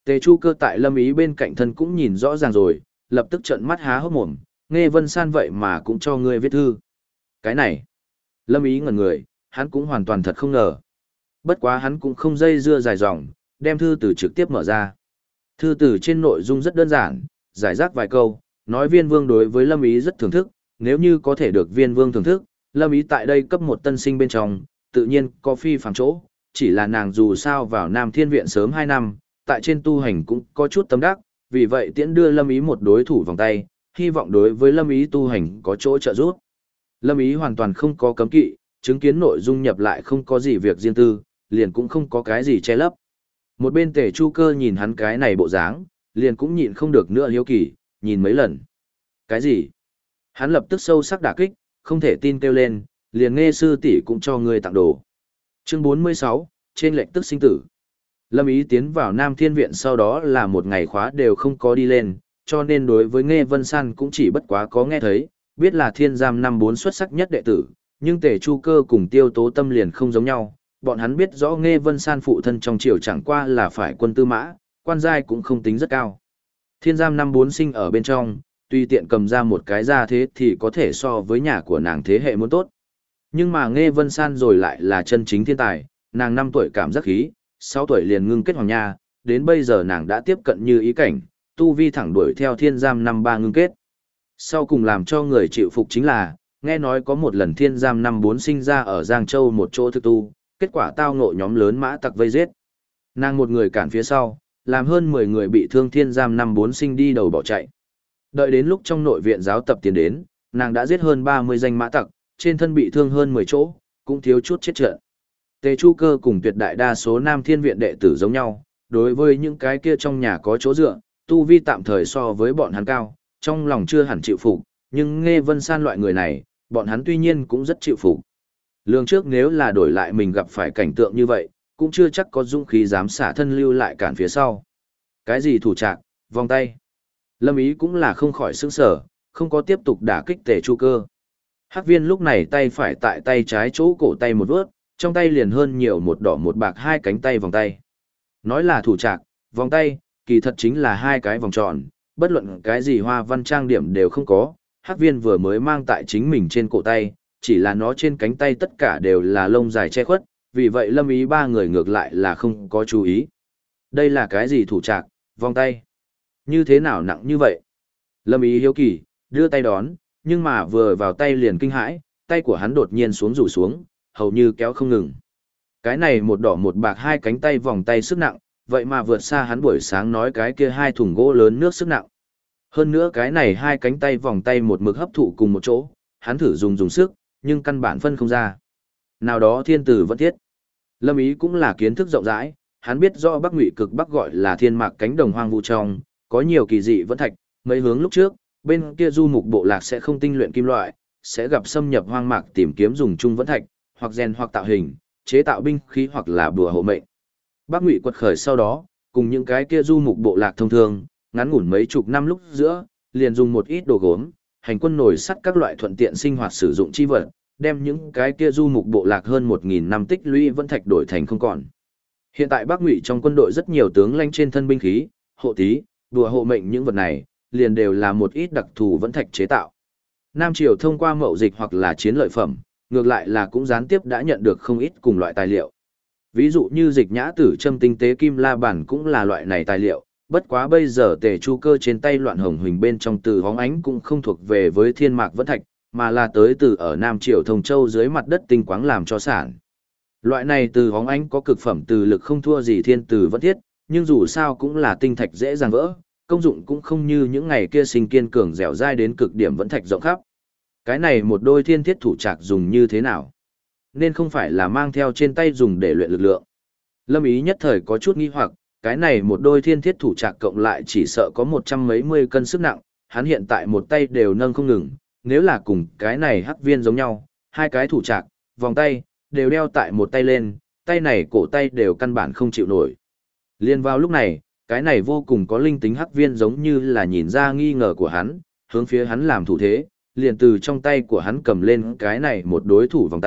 S1: Tề Chu Cơ tại Lâm Ý bên cạnh thân cũng nhìn rõ ràng rồi, lập tức trợn mắt há hốc mồm, Nghe Vân San vậy mà cũng cho ngươi viết thư. Cái này, Lâm Ý ngẩn người, hắn cũng hoàn toàn thật không ngờ. Bất quá hắn cũng không dây dưa dài dòng, đem thư từ trực tiếp mở ra. Thư từ trên nội dung rất đơn giản, giải rác vài câu, nói Viên Vương đối với Lâm Ý rất thưởng thức, nếu như có thể được Viên Vương thưởng thức, Lâm Ý tại đây cấp một tân sinh bên trong, tự nhiên có phi phàm chỗ, chỉ là nàng dù sao vào Nam Thiên Viện sớm 2 năm, tại trên tu hành cũng có chút tâm đắc, vì vậy tiễn đưa Lâm Ý một đối thủ vòng tay, hy vọng đối với Lâm Ý tu hành có chỗ trợ giúp. Lâm Ý hoàn toàn không có cấm kỵ, chứng kiến nội dung nhập lại không có gì việc riêng tư, liền cũng không có cái gì che lấp. Một bên Tề Chu Cơ nhìn hắn cái này bộ dáng, liền cũng nhịn không được nữa hiếu kỳ, nhìn mấy lần. Cái gì? Hắn lập tức sâu sắc đả kích, không thể tin kêu lên, liền Nghe sư tỷ cũng cho ngươi tặng đồ. Chương 46, trên lệnh tức sinh tử. Lâm Ý tiến vào Nam Thiên Viện sau đó là một ngày khóa đều không có đi lên, cho nên đối với Nghe Vân San cũng chỉ bất quá có nghe thấy, biết là thiên giam năm 4 xuất sắc nhất đệ tử, nhưng Tề Chu Cơ cùng Tiêu Tố Tâm liền không giống nhau, bọn hắn biết rõ Nghe Vân San phụ thân trong triều chẳng qua là phải quân tư mã, quan giai cũng không tính rất cao. Thiên giam năm 4 sinh ở bên trong, tùy tiện cầm ra một cái ra thế thì có thể so với nhà của nàng thế hệ muốn tốt. Nhưng mà Nghe Vân San rồi lại là chân chính thiên tài, nàng 5 tuổi cảm giác khí, 6 tuổi liền ngưng kết hoàng nha, đến bây giờ nàng đã tiếp cận như ý cảnh, tu vi thẳng đuổi theo thiên giam năm 3 ngưng kết. Sau cùng làm cho người chịu phục chính là, nghe nói có một lần thiên giam năm 4 sinh ra ở Giang Châu một chỗ thực tu, kết quả tao ngộ nhóm lớn mã tặc vây giết. Nàng một người cản phía sau, làm hơn 10 người bị thương thiên giam năm 4 sinh đi đầu bỏ chạy. Đợi đến lúc trong nội viện giáo tập tiến đến, nàng đã giết hơn 30 danh mã tặc, trên thân bị thương hơn 10 chỗ, cũng thiếu chút chết trận. Tề Chu Cơ cùng tuyệt đại đa số Nam Thiên Viện đệ tử giống nhau, đối với những cái kia trong nhà có chỗ dựa, tu vi tạm thời so với bọn hắn cao, trong lòng chưa hẳn chịu phục, nhưng Nghe Vân San loại người này, bọn hắn tuy nhiên cũng rất chịu phục. Lương trước nếu là đổi lại mình gặp phải cảnh tượng như vậy, cũng chưa chắc có dũng khí dám xả thân lưu lại cản phía sau. Cái gì thủ trạc, vòng tay. Lâm Ý cũng là không khỏi sững sở, không có tiếp tục đả kích Tề Chu Cơ. Hắc Viên lúc này tay phải tại tay trái chỗ cổ tay một vớt, trong tay liền hơn nhiều một đỏ một bạc 2 cánh tay vòng tay. Nói là thủ trạc, vòng tay, kỳ thật chính là 2 cái vòng tròn, bất luận cái gì hoa văn trang điểm đều không có. Hắc Viên vừa mới mang tại chính mình trên cổ tay, chỉ là nó trên cánh tay tất cả đều là lông dài che khuất, vì vậy Lâm Ý 3 người ngược lại là không có chú ý. Đây là cái gì thủ trạc, vòng tay? Như thế nào nặng như vậy? Lâm Ý hiếu kỳ, đưa tay đón, nhưng mà vừa vào tay liền kinh hãi, tay của hắn đột nhiên rủ xuống, hầu như kéo không ngừng. Cái này một đỏ một bạc 2 cánh tay vòng tay sức nặng, vậy mà vượt xa hắn buổi sáng nói cái kia 2 thùng gỗ lớn nước sức nặng. Hơn nữa cái này 2 cánh tay vòng tay một mực hấp thụ cùng một chỗ, hắn thử dùng sức, nhưng căn bản phân không ra. Nào đó thiên tử vẫn thiết. Lâm Ý cũng là kiến thức rộng rãi, hắn biết rõ Bắc Ngụy cực Bắc gọi là thiên mạc cánh đồng hoang vu trong, có nhiều kỳ dị vẫn thạch, mấy hướng lúc trước, bên kia du mục bộ lạc sẽ không tinh luyện kim loại, sẽ gặp xâm nhập hoang mạc tìm kiếm dùng chung vẫn thạch, hoặc rèn hoặc tạo hình, chế tạo binh khí hoặc là bùa hộ mệnh. Bắc Ngụy quật khởi sau đó, cùng những cái kia du mục bộ lạc thông thường, ngắn ngủn mấy chục năm lúc giữa, liền dùng một ít đồ gốm, hành quân nồi sắt các loại thuận tiện sinh hoạt sử dụng chi vật, đem những cái kia du mục bộ lạc hơn 1000 năm tích lũy vẫn thạch đổi thành không còn. Hiện tại Bắc Ngụy trong quân đội rất nhiều tướng lãnh trên thân binh khí, hộ tí, đùa hộ mệnh những vật này, liền đều là một ít đặc thù vẫn thạch chế tạo. Nam Triều thông qua mậu dịch hoặc là chiến lợi phẩm, ngược lại là cũng gián tiếp đã nhận được không ít cùng loại tài liệu. Ví dụ như dịch nhã tử châm tinh tế kim la bản cũng là loại này tài liệu, bất quá bây giờ Tề Chu Cơ trên tay loạn hồng huỳnh bên trong từ hóng ánh cũng không thuộc về với thiên mạc vẫn thạch, mà là tới từ ở Nam Triều Thông Châu dưới mặt đất tinh quáng làm cho sản. Loại này từ hóng ánh có cực phẩm từ lực không thua gì thiên từ vẫn thiết, nhưng dù sao cũng là tinh thạch dễ dàng vỡ, công dụng cũng không như những ngày kia sinh kiên cường dẻo dai đến cực điểm vẫn thạch rộng khắp. Cái này một đôi thiên thiết thủ trạc dùng như thế nào? Nên không phải là mang theo trên tay dùng để luyện lực lượng. Lâm Ý nhất thời có chút nghi hoặc, cái này một đôi thiên thiết thủ trạc cộng lại chỉ sợ có 100 mấy mươi cân sức nặng, hắn hiện tại một tay đều nâng không ngừng, nếu là cùng cái này Hắc Viên giống nhau, 2 cái thủ trạc, vòng tay, đều đeo tại một tay lên, tay này cổ tay đều căn bản không chịu nổi. Liên vào lúc này, cái này vô cùng có linh tính Hắc Viên giống như là nhìn ra nghi ngờ của hắn, hướng phía hắn làm thủ thế, liền từ trong tay của hắn cầm lên cái này một đối thủ vòng tay,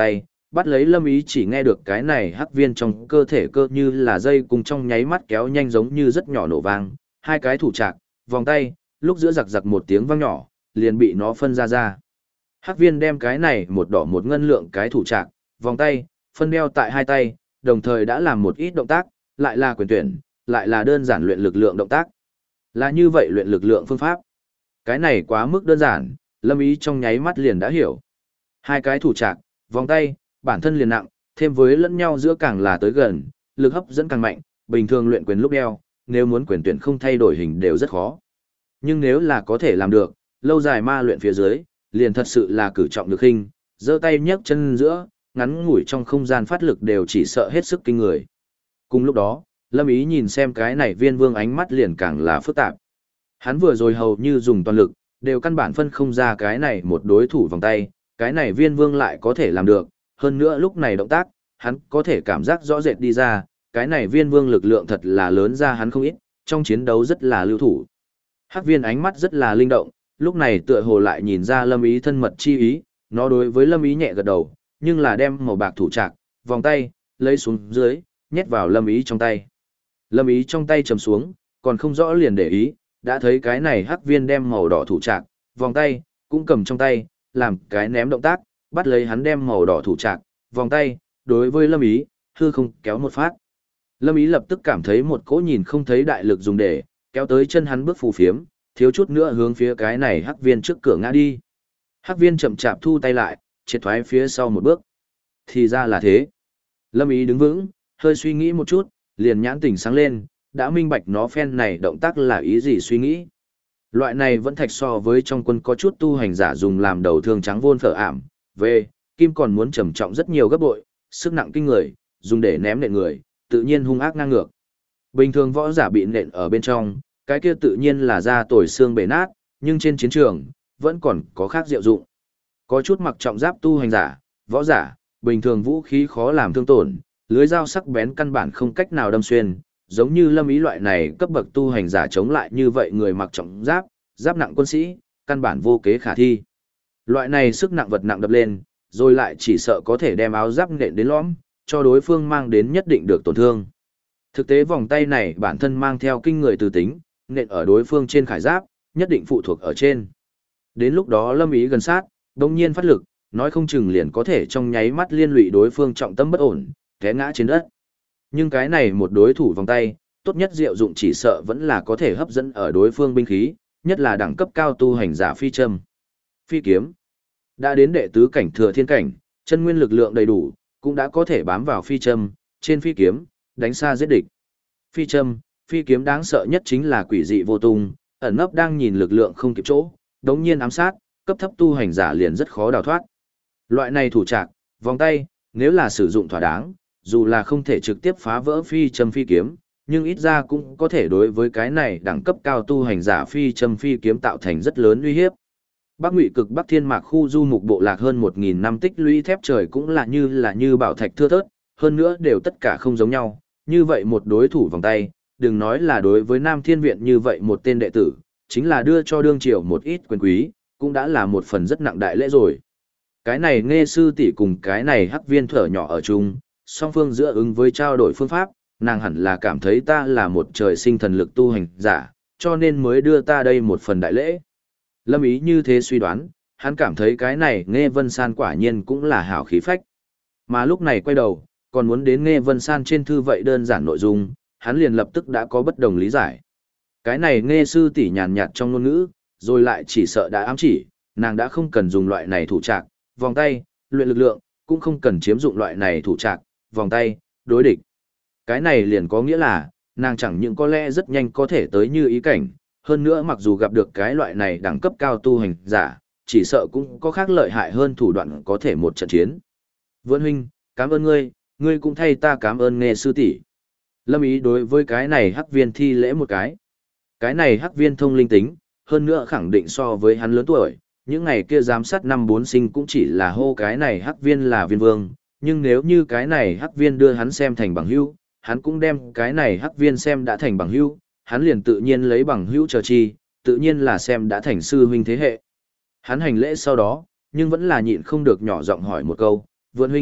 S1: bắt lấy Lâm Ý chỉ nghe được cái này hắc viên trong cơ thể cơ như là dây cùng trong nháy mắt kéo nhanh giống như rất nhỏ nổ vang, hai cái thủ trạc, vòng tay, lúc giữa giặc giặc một tiếng vang nhỏ, liền bị nó phân ra. Hắc viên đem cái này một đỏ một ngân lượng cái thủ trạc, vòng tay, phân đeo tại hai tay, đồng thời đã làm một ít động tác, lại là quyền tuyển, lại là đơn giản luyện lực lượng động tác. Là như vậy luyện lực lượng phương pháp. Cái này quá mức đơn giản, Lâm Ý trong nháy mắt liền đã hiểu. Hai cái thủ trạc, vòng tay, bản thân liền nặng, thêm với lẫn nhau giữa càng là tới gần, lực hấp dẫn càng mạnh, bình thường luyện quyền lúc đeo, nếu muốn quyền tuyển không thay đổi hình đều rất khó. Nhưng nếu là có thể làm được, lâu dài ma luyện phía dưới, liền thật sự là cử trọng được hình, giơ tay nhấc chân giữa, ngắn ngủi trong không gian phát lực đều chỉ sợ hết sức kinh người. Cùng lúc đó, Lâm Ý nhìn xem cái này viên vương ánh mắt liền càng là phức tạp. Hắn vừa rồi hầu như dùng toàn lực, đều căn bản phân không ra cái này một đối thủ vòng tay, cái này viên vương lại có thể làm được, hơn nữa lúc này động tác, hắn có thể cảm giác rõ rệt đi ra, cái này viên vương lực lượng thật là lớn ra hắn không ít, trong chiến đấu rất là lưu thủ. Hắc viên ánh mắt rất là linh động, lúc này tựa hồ lại nhìn ra Lâm Ý thân mật chi ý, nó đối với Lâm Ý nhẹ gật đầu, nhưng là đem màu bạc thủ trạc, vòng tay, lấy xuống dưới, nhét vào Lâm Ý trong tay. Lâm Ý trong tay trầm xuống, còn không rõ liền để ý, đã thấy cái này hắc viên đem màu đỏ thủ trạc, vòng tay, cũng cầm trong tay, làm cái ném động tác, bắt lấy hắn đem màu đỏ thủ trạc, vòng tay, đối với Lâm Ý, hư không kéo một phát. Lâm Ý lập tức cảm thấy một cỗ nhìn không thấy đại lực dùng để, kéo tới chân hắn bước phù phiếm, thiếu chút nữa hướng phía cái này hắc viên trước cửa ngã đi. Hắc viên chậm chạp thu tay lại, triệt thoái phía sau một bước. Thì ra là thế. Lâm Ý đứng vững, hơi suy nghĩ một chút, liền nhãn tỉnh sáng lên, đã minh bạch nó phen này động tác là ý gì suy nghĩ. Loại này vẫn thạch so với trong quân có chút tu hành giả dùng làm đầu thương trắng vôn phở ảm, về, kim còn muốn trầm trọng rất nhiều gấp bội, sức nặng kinh người, dùng để ném nện người, tự nhiên hung ác ngang ngược. Bình thường võ giả bị nện ở bên trong, cái kia tự nhiên là da tồi xương bể nát, nhưng trên chiến trường, vẫn còn có khác diệu dụng. Có chút mặc trọng giáp tu hành giả, võ giả, bình thường vũ khí khó làm thương tổn, lưới dao sắc bén căn bản không cách nào đâm xuyên, giống như Lâm Ý loại này cấp bậc tu hành giả chống lại như vậy người mặc trọng giáp, giáp nặng quân sĩ, căn bản vô kế khả thi. Loại này sức nặng vật nặng đập lên, rồi lại chỉ sợ có thể đem áo giáp nện đến lõm, cho đối phương mang đến nhất định được tổn thương. Thực tế vòng tay này bản thân mang theo kinh người từ tính, nện ở đối phương trên khải giáp, nhất định phụ thuộc ở trên. Đến lúc đó Lâm Ý gần sát, đồng nhiên phát lực, nói không chừng liền có thể trong nháy mắt liên lụy đối phương trọng tâm bất ổn, té ngã trên đất. Nhưng cái này một đối thủ vòng tay, tốt nhất diệu dụng chỉ sợ vẫn là có thể hấp dẫn ở đối phương binh khí, nhất là đẳng cấp cao tu hành giả phi châm. Phi kiếm. Đã đến đệ tứ cảnh thừa thiên cảnh, chân nguyên lực lượng đầy đủ, cũng đã có thể bám vào phi châm, trên phi kiếm, đánh xa giết địch. Phi châm, phi kiếm đáng sợ nhất chính là quỷ dị vô tung, ẩn nấp đang nhìn lực lượng không kịp chỗ, đống nhiên ám sát, cấp thấp tu hành giả liền rất khó đào thoát. Loại này thủ trạc, vòng tay, nếu là sử dụng thỏa đáng, dù là không thể trực tiếp phá vỡ phi châm phi kiếm, nhưng ít ra cũng có thể đối với cái này đẳng cấp cao tu hành giả phi châm phi kiếm tạo thành rất lớn uy hiếp. Bắc Ngụy cực Bắc Thiên Mạc khu du mục bộ lạc hơn 1000 năm tích lũy thép trời cũng là như bảo thạch thưa thớt, hơn nữa đều tất cả không giống nhau, như vậy một đối thủ vòng tay, đừng nói là đối với Nam Thiên viện như vậy một tên đệ tử, chính là đưa cho đương triều một ít quyền quý, cũng đã là một phần rất nặng đại lễ rồi. Cái này nghe sư tỷ cùng cái này hắc viên thở nhỏ ở chung, song phương giữa ứng với trao đổi phương pháp, nàng hẳn là cảm thấy ta là một trời sinh thần lực tu hành giả, cho nên mới đưa ta đây một phần đại lễ. Lâm Ý như thế suy đoán, hắn cảm thấy cái này Nghe Vân San quả nhiên cũng là hảo khí phách. Mà lúc này quay đầu, còn muốn đến Nghe Vân San trên thư vậy đơn giản nội dung, hắn liền lập tức đã có bất đồng lý giải. Cái này Nghe sư tỷ nhàn nhạt trong ngôn ngữ, rồi lại chỉ sợ đã ám chỉ, nàng đã không cần dùng loại này thủ trạc, vòng tay, luyện lực lượng, cũng không cần chiếm dụng loại này thủ trạc, vòng tay, đối địch. Cái này liền có nghĩa là, nàng chẳng những có lẽ rất nhanh có thể tới như ý cảnh, hơn nữa mặc dù gặp được cái loại này đẳng cấp cao tu hành giả, chỉ sợ cũng có khác lợi hại hơn thủ đoạn có thể một trận chiến. Vân huynh, cảm ơn ngươi, ngươi cũng thay ta cảm ơn Nghe sư tỷ. Lâm Ý đối với cái này hắc viên thi lễ một cái. Cái này hắc viên thông linh tính, hơn nữa khẳng định so với hắn lớn tuổi, những ngày kia giám sát năm bốn sinh cũng chỉ là hô cái này hắc viên là viên vương, nhưng nếu như cái này hắc viên đưa hắn xem thành bằng hữu, hắn cũng đem cái này hắc viên xem đã thành bằng hữu, hắn liền tự nhiên lấy bằng hữu chờ chi, tự nhiên là xem đã thành sư huynh thế hệ. Hắn hành lễ sau đó, nhưng vẫn là nhịn không được nhỏ giọng hỏi một câu, Vượn huynh,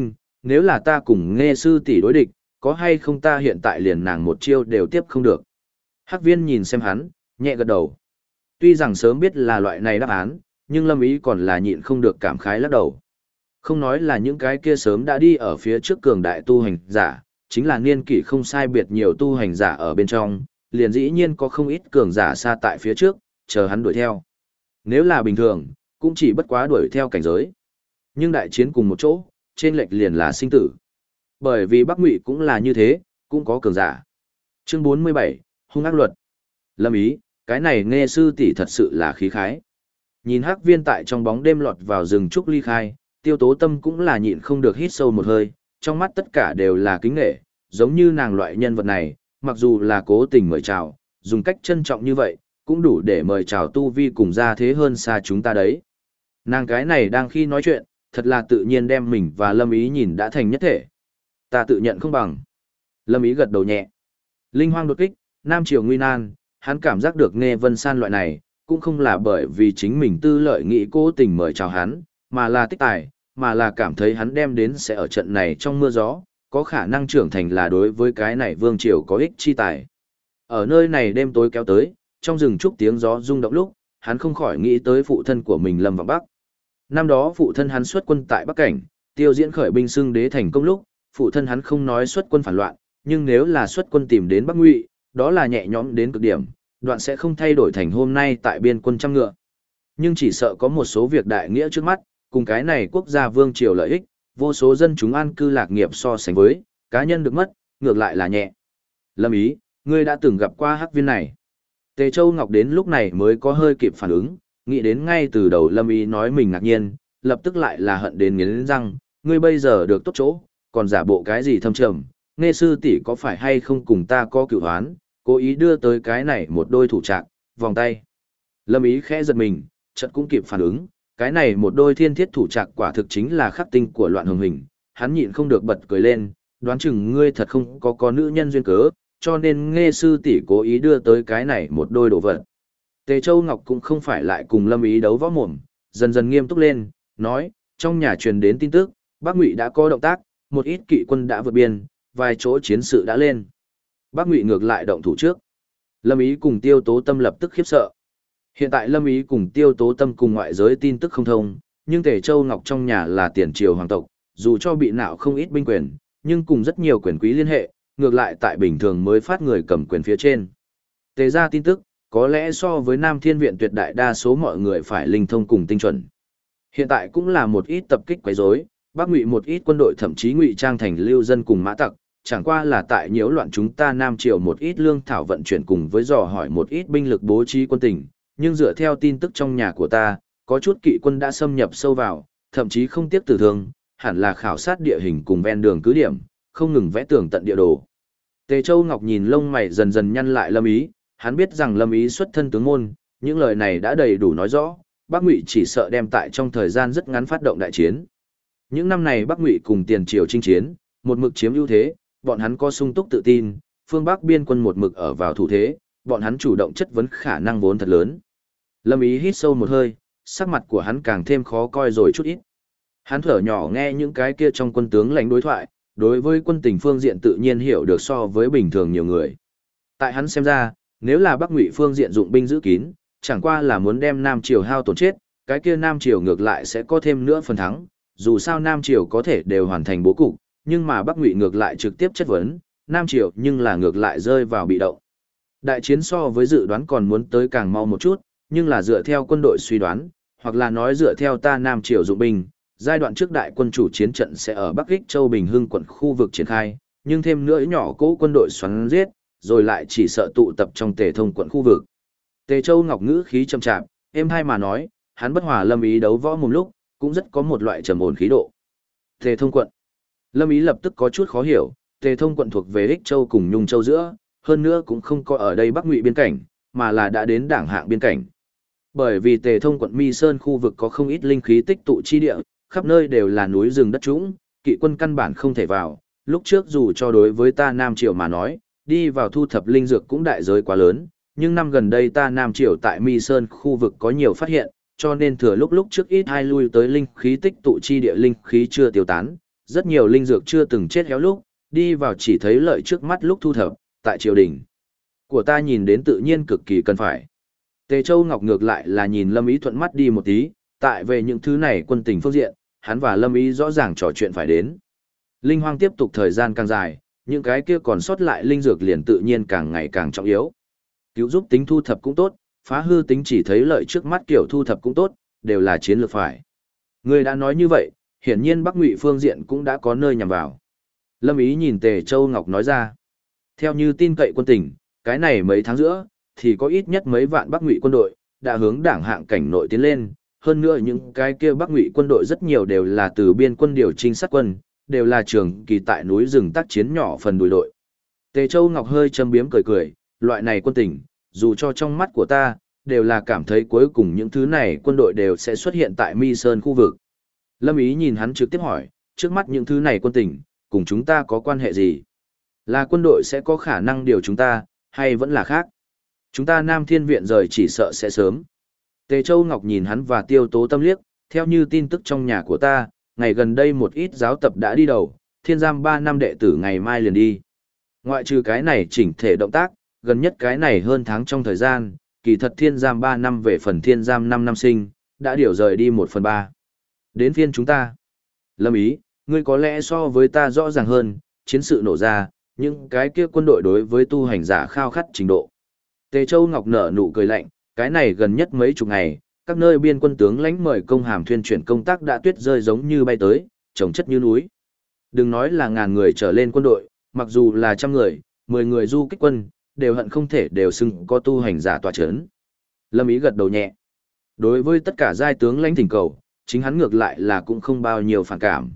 S1: nếu là ta cùng Nghe sư tỷ đối địch, có hay không ta hiện tại liền nàng một chiêu đều tiếp không được. Hắc viên nhìn xem hắn, nhẹ gật đầu. Tuy rằng sớm biết là loại này đáp án, nhưng Lâm Ý còn là nhịn không được cảm khái lắc đầu. Không nói là những cái kia sớm đã đi ở phía trước cường đại tu hành giả, chính là niên kỷ không sai biệt nhiều tu hành giả ở bên trong, liền dĩ nhiên có không ít cường giả xa tại phía trước, chờ hắn đuổi theo. Nếu là bình thường, cũng chỉ bất quá đuổi theo cảnh giới. Nhưng đại chiến cùng một chỗ, trên lệch liền là sinh tử. Bởi vì Bắc Ngụy cũng là như thế, cũng có cường giả. Chương 47, hung ác luật. Lâm Ý, cái này Nghe sư tỷ thật sự là khí khái. Nhìn Hắc viên tại trong bóng đêm lọt vào rừng trúc ly khai, Tiêu Tố Tâm cũng là nhịn không được hít sâu một hơi, trong mắt tất cả đều là kính nể, giống như nàng loại nhân vật này, mặc dù là cố tình mời chào, dùng cách trân trọng như vậy, cũng đủ để mời chào tu vi cùng ra thế hơn xa chúng ta đấy. Nàng cái này đang khi nói chuyện, thật là tự nhiên đem mình và Lâm Ý nhìn đã thành nhất thể. Ta tự nhận không bằng. Lâm Ý gật đầu nhẹ. Linh hoang đột kích, Nam Triều nguy nan, hắn cảm giác được Nghe Vân San loại này, cũng không là bởi vì chính mình tư lợi nghĩ cố tình mời chào hắn, mà là tích tài, mà là cảm thấy hắn đem đến sẽ ở trận này trong mưa gió, có khả năng trưởng thành là đối với cái này vương triều có ích chi tài. Ở nơi này đêm tối kéo tới, trong rừng trúc tiếng gió rung động lúc, hắn không khỏi nghĩ tới phụ thân của mình Lâm Vọng Bắc. Năm đó phụ thân hắn xuất quân tại Bắc Cảnh, tiêu diễn khởi binh xưng đế thành công lúc, phụ thân hắn không nói xuất quân phản loạn, nhưng nếu là xuất quân tìm đến Bắc Ngụy, đó là nhẹ nhõm đến cực điểm, đoạn sẽ không thay đổi thành hôm nay tại biên quân trăm ngựa. Nhưng chỉ sợ có một số việc đại nghĩa trước mắt, cùng cái này quốc gia vương triều lợi ích, vô số dân chúng an cư lạc nghiệp so sánh với, cá nhân được mất, ngược lại là nhẹ. Lâm Ý, ngươi đã từng gặp qua Hắc viên này. Tề Châu Ngọc đến lúc này mới có hơi kịp phản ứng, nghĩ đến ngay từ đầu Lâm Ý nói mình ngạc nhiên, lập tức lại là hận đến nghiến răng, ngươi bây giờ được tốt chỗ, còn giả bộ cái gì thâm trầm, Nghe sư tỷ có phải hay không cùng ta có cựu hoán, cố ý đưa tới cái này một đôi thủ trạng, vòng tay. Lâm Ý khẽ giật mình, chợt cũng kịp phản ứng, cái này một đôi thiên thiết thủ trạng quả thực chính là khắc tinh của loạn hồng hình, hắn nhịn không được bật cười lên, đoán chừng ngươi thật không có nữ nhân duyên cớ, cho nên Nghe sư tỷ cố ý đưa tới cái này một đôi đồ vật. Tề Châu Ngọc cũng không phải lại cùng Lâm Ý đấu võ mồm, dần dần nghiêm túc lên, nói, trong nhà truyền đến tin tức, Bắc Ngụy đã có động tác, một ít kỵ quân đã vượt biên, vài chỗ chiến sự đã lên. Bắc Ngụy ngược lại động thủ trước. Lâm Ý cùng Tiêu Tố Tâm lập tức khiếp sợ. Hiện tại Lâm Ý cùng Tiêu Tố Tâm cùng ngoại giới tin tức không thông, nhưng Tề Châu Ngọc trong nhà là tiền triều hoàng tộc, dù cho bị nạo không ít binh quyền, nhưng cùng rất nhiều quyền quý liên hệ, ngược lại tại bình thường mới phát người cầm quyền phía trên. Tề ra tin tức, có lẽ so với Nam Thiên Viện tuyệt đại đa số mọi người phải linh thông cùng tinh chuẩn. Hiện tại cũng là một ít tập kích quấy rối, Bắc Ngụy một ít quân đội thậm chí ngụy trang thành lưu dân cùng mã tặc, chẳng qua là tại nhiễu loạn chúng ta Nam Triều một ít lương thảo vận chuyển cùng với dò hỏi một ít binh lực bố trí quân tình, nhưng dựa theo tin tức trong nhà của ta, có chút kỵ quân đã xâm nhập sâu vào, thậm chí không tiếc tử thương, hẳn là khảo sát địa hình cùng ven đường cứ điểm, không ngừng vẽ tường tận địa đồ. Tề Châu Ngọc nhìn lông mày dần dần nhăn lại Lâm Ý, hắn biết rằng Lâm Ý xuất thân tướng môn, những lời này đã đầy đủ nói rõ, Bắc Ngụy chỉ sợ đem tại trong thời gian rất ngắn phát động đại chiến. Những năm này Bắc Ngụy cùng Tiền Triều chinh chiến, một mực chiếm ưu thế, bọn hắn có sung túc tự tin, phương Bắc biên quân một mực ở vào thủ thế, bọn hắn chủ động chất vấn khả năng vốn thật lớn. Lâm Ý hít sâu một hơi, sắc mặt của hắn càng thêm khó coi rồi chút ít. Hắn thở nhỏ nghe những cái kia trong quân tướng lãnh đối thoại, đối với quân tình phương diện tự nhiên hiểu được so với bình thường nhiều người. Tại hắn xem ra, nếu là Bắc Ngụy phương diện dụng binh giữ kín, chẳng qua là muốn đem Nam Triều hao tổn chết, cái kia Nam Triều ngược lại sẽ có thêm nữa phần thắng, dù sao Nam Triều có thể đều hoàn thành bố cục, nhưng mà Bắc Ngụy ngược lại trực tiếp chất vấn, Nam Triều nhưng là ngược lại rơi vào bị động. Đại chiến so với dự đoán còn muốn tới càng mau một chút, nhưng là dựa theo quân đội suy đoán, hoặc là nói dựa theo ta Nam Triều dụng binh, giai đoạn trước đại quân chủ chiến trận sẽ ở Bắc Ích Châu Bình Hưng quận khu vực triển khai, nhưng thêm nữa nhỏ cỗ quân đội xoắn giết, rồi lại chỉ sợ tụ tập trong Tề Thông quận khu vực. Tề Châu Ngọc ngữ khí trầm chạp, êm hai mà nói, hắn bất hòa Lâm Ý đấu võ một lúc, cũng rất có một loại trầm ổn khí độ. Tề Thông quận. Lâm Ý lập tức có chút khó hiểu, Tề Thông quận thuộc về Ích Châu cùng Nhung Châu giữa, hơn nữa cũng không có ở đây Bắc Ngụy biên cảnh, mà là đã đến đảng hạng biên cảnh. Bởi vì Tề Thông quận Mi Sơn khu vực có không ít linh khí tích tụ chi địa, khắp nơi đều là núi rừng đất trũng, kỵ quân căn bản không thể vào. Lúc trước dù cho đối với ta Nam Triều mà nói, đi vào thu thập linh dược cũng đại giới quá lớn, nhưng năm gần đây ta Nam Triều tại Mi Sơn khu vực có nhiều phát hiện, cho nên thừa lúc trước ít hai lui tới linh khí tích tụ chi địa linh khí chưa tiêu tán, rất nhiều linh dược chưa từng chết héo lúc, đi vào chỉ thấy lợi trước mắt lúc thu thập, tại triều đình. Của ta nhìn đến tự nhiên cực kỳ cần phải. Tề Châu Ngọc ngược lại là nhìn Lâm Ý thuận mắt đi một tí, tại về những thứ này quân tình phương diện, hắn và Lâm Ý rõ ràng trò chuyện phải đến. Linh hoang tiếp tục thời gian càng dài, những cái kia còn sót lại linh dược liền tự nhiên càng ngày càng trọng yếu. Cứu giúp tính thu thập cũng tốt, phá hư tính chỉ thấy lợi trước mắt kiểu thu thập cũng tốt, đều là chiến lược phải. Người đã nói như vậy, hiển nhiên Bắc Ngụy phương diện cũng đã có nơi nhằm vào. Lâm Ý nhìn Tề Châu Ngọc nói ra. Theo như tin cậy quân tình, cái này mấy tháng giữa, thì có ít nhất mấy vạn Bắc Ngụy quân đội, đã hướng đảng hạng cảnh nội tiến lên. Hơn nữa những cái kia Bắc Ngụy quân đội rất nhiều đều là từ biên quân điều trinh sát quân, đều là trường kỳ tại núi rừng tác chiến nhỏ phần đùi đội. Tề Châu Ngọc hơi châm biếm cười cười, loại này quân tình, dù cho trong mắt của ta, đều là cảm thấy cuối cùng những thứ này quân đội đều sẽ xuất hiện tại Mi Sơn khu vực. Lâm Ý nhìn hắn trực tiếp hỏi, trước mắt những thứ này quân tình, cùng chúng ta có quan hệ gì? Là quân đội sẽ có khả năng điều chúng ta, hay vẫn là khác? Chúng ta Nam Thiên Viện rời chỉ sợ sẽ sớm. Tề Châu Ngọc nhìn hắn và Tiêu Tố Tâm liếc, theo như tin tức trong nhà của ta, ngày gần đây một ít giáo tập đã đi đầu, thiên giam 3 năm đệ tử ngày mai liền đi. Ngoại trừ cái này chỉnh thể động tác, gần nhất cái này hơn tháng trong thời gian, kỳ thật thiên giam 3 năm về phần thiên giam 5 năm sinh, đã điều rời đi 1/3. Đến phiên chúng ta. Lâm Ý, ngươi có lẽ so với ta rõ ràng hơn, chiến sự nổ ra, những cái kia quân đội đối với tu hành giả khao khát trình độ. Tề Châu Ngọc nở nụ cười lạnh, cái này gần nhất mấy chục ngày, các nơi biên quân tướng lãnh mời công hàm thuyên chuyển công tác đã tuyết rơi giống như bay tới, trồng chất như núi. Đừng nói là ngàn người trở lên quân đội, mặc dù là trăm người, 10 người du kích quân, đều hận không thể đều xưng có tu hành giả tọa chấn. Lâm Ý gật đầu nhẹ. Đối với tất cả giai tướng lãnh thỉnh cầu, chính hắn ngược lại là cũng không bao nhiêu phản cảm.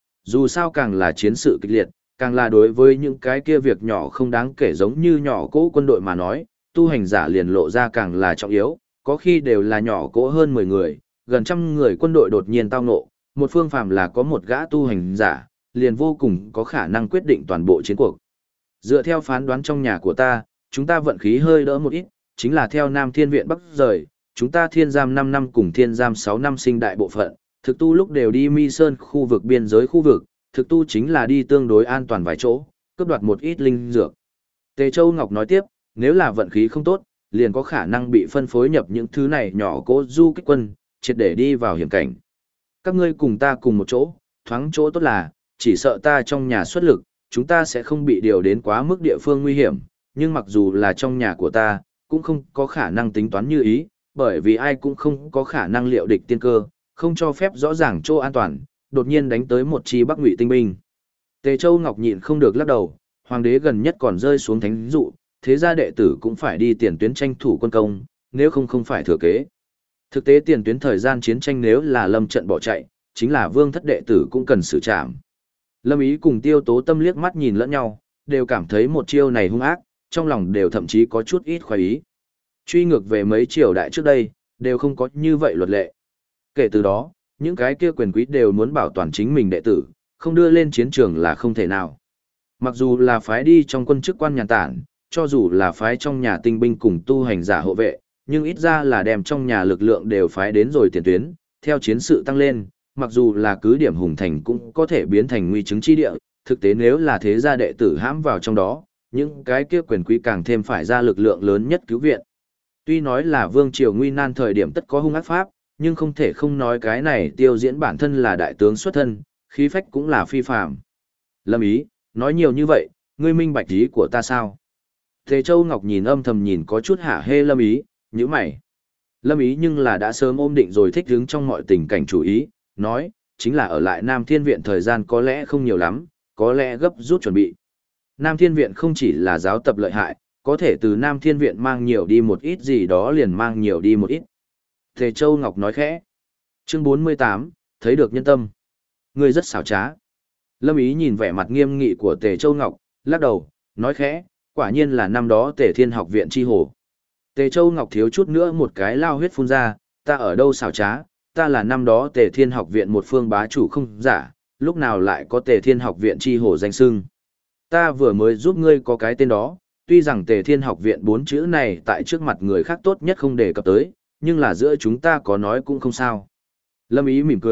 S1: Dù sao càng là chiến sự kịch liệt, càng là đối với những cái kia việc nhỏ không đáng kể giống như nhỏ cỗ quân đội mà nói, tu hành giả liền lộ ra càng là trọng yếu, có khi đều là nhỏ cỗ hơn 10 người, gần trăm người quân đội đột nhiên tao ngộ, một phương phàm là có một gã tu hành giả, liền vô cùng có khả năng quyết định toàn bộ chiến cuộc. Dựa theo phán đoán trong nhà của ta, chúng ta vận khí hơi đỡ một ít, chính là theo Nam Thiên Viện Bắc rời, chúng ta thiên giam 5 năm cùng thiên giam 6 năm sinh đại bộ phận, thực tu lúc đều đi Mi Sơn khu vực biên giới khu vực, thực tu chính là đi tương đối an toàn vài chỗ, cướp đoạt một ít linh dược. Tề Châu Ngọc nói tiếp, nếu là vận khí không tốt, liền có khả năng bị phân phối nhập những thứ này nhỏ cố du kích quân, triệt để đi vào hiểm cảnh. Các ngươi cùng ta cùng một chỗ, thoáng chỗ tốt là, chỉ sợ ta trong nhà xuất lực, chúng ta sẽ không bị điều đến quá mức địa phương nguy hiểm, nhưng mặc dù là trong nhà của ta, cũng không có khả năng tính toán như ý, bởi vì ai cũng không có khả năng liệu địch tiên cơ, không cho phép rõ ràng chỗ an toàn, đột nhiên đánh tới một chi Bắc Ngụy tinh binh. Tề Châu Ngọc nhịn không được lắc đầu, hoàng đế gần nhất còn rơi xuống thánh dụ, thế gia đệ tử cũng phải đi tiền tuyến tranh thủ quân công, nếu không phải thừa kế. Thực tế tiền tuyến thời gian chiến tranh nếu là lâm trận bỏ chạy, chính là vương thất đệ tử cũng cần xử trảm. Lâm Ý cùng Tiêu Tố Tâm liếc mắt nhìn lẫn nhau, đều cảm thấy một chiêu này hung ác, trong lòng đều thậm chí có chút ít khoái ý. Truy ngược về mấy triều đại trước đây, đều không có như vậy luật lệ. Kể từ đó, những cái kia quyền quý đều muốn bảo toàn chính mình đệ tử, không đưa lên chiến trường là không thể nào. Mặc dù là phái đi trong quân chức quan nhàn tản, cho dù là phái trong nhà tinh binh cùng tu hành giả hộ vệ, nhưng ít ra là đem trong nhà lực lượng đều phái đến rồi tiền tuyến, theo chiến sự tăng lên, mặc dù là cứ điểm hùng thành cũng có thể biến thành nguy chứng chi địa, thực tế nếu là thế gia đệ tử hãm vào trong đó, những cái kia quyền quý càng thêm phải ra lực lượng lớn nhất cứu viện. Tuy nói là vương triều nguy nan thời điểm tất có hung ác pháp, nhưng không thể không nói cái này Tiêu Diễn bản thân là đại tướng xuất thân, khí phách cũng là phi phàm. Lâm Ý, nói nhiều như vậy, ngươi minh bạch ý của ta sao? Tề Châu Ngọc nhìn âm thầm nhìn có chút hả hê Lâm Ý, nhíu mày. Lâm Ý nhưng là đã sớm ôm định rồi thích ứng trong mọi tình cảnh chủ ý, nói, chính là ở lại Nam Thiên Viện thời gian có lẽ không nhiều lắm, có lẽ gấp rút chuẩn bị. Nam Thiên Viện không chỉ là giáo tập lợi hại, có thể từ Nam Thiên Viện mang nhiều đi một ít gì đó liền mang nhiều đi một ít. Tề Châu Ngọc nói khẽ. Chương 48, thấy được nhân tâm. Ngươi rất xảo trá. Lâm Ý nhìn vẻ mặt nghiêm nghị của Tề Châu Ngọc, lắc đầu, nói khẽ, quả nhiên là năm đó Tề Thiên học viện chi hồ. Tề Châu Ngọc thiếu chút nữa một cái lao huyết phun ra, ta ở đâu xảo trá, ta là năm đó Tề Thiên học viện một phương bá chủ không giả, lúc nào lại có Tề Thiên học viện chi hồ danh xưng. Ta vừa mới giúp ngươi có cái tên đó, tuy rằng Tề Thiên học viện 4 chữ này tại trước mặt người khác tốt nhất không đề cập tới, nhưng là giữa chúng ta có nói cũng không sao. Lâm Ý mỉm cười,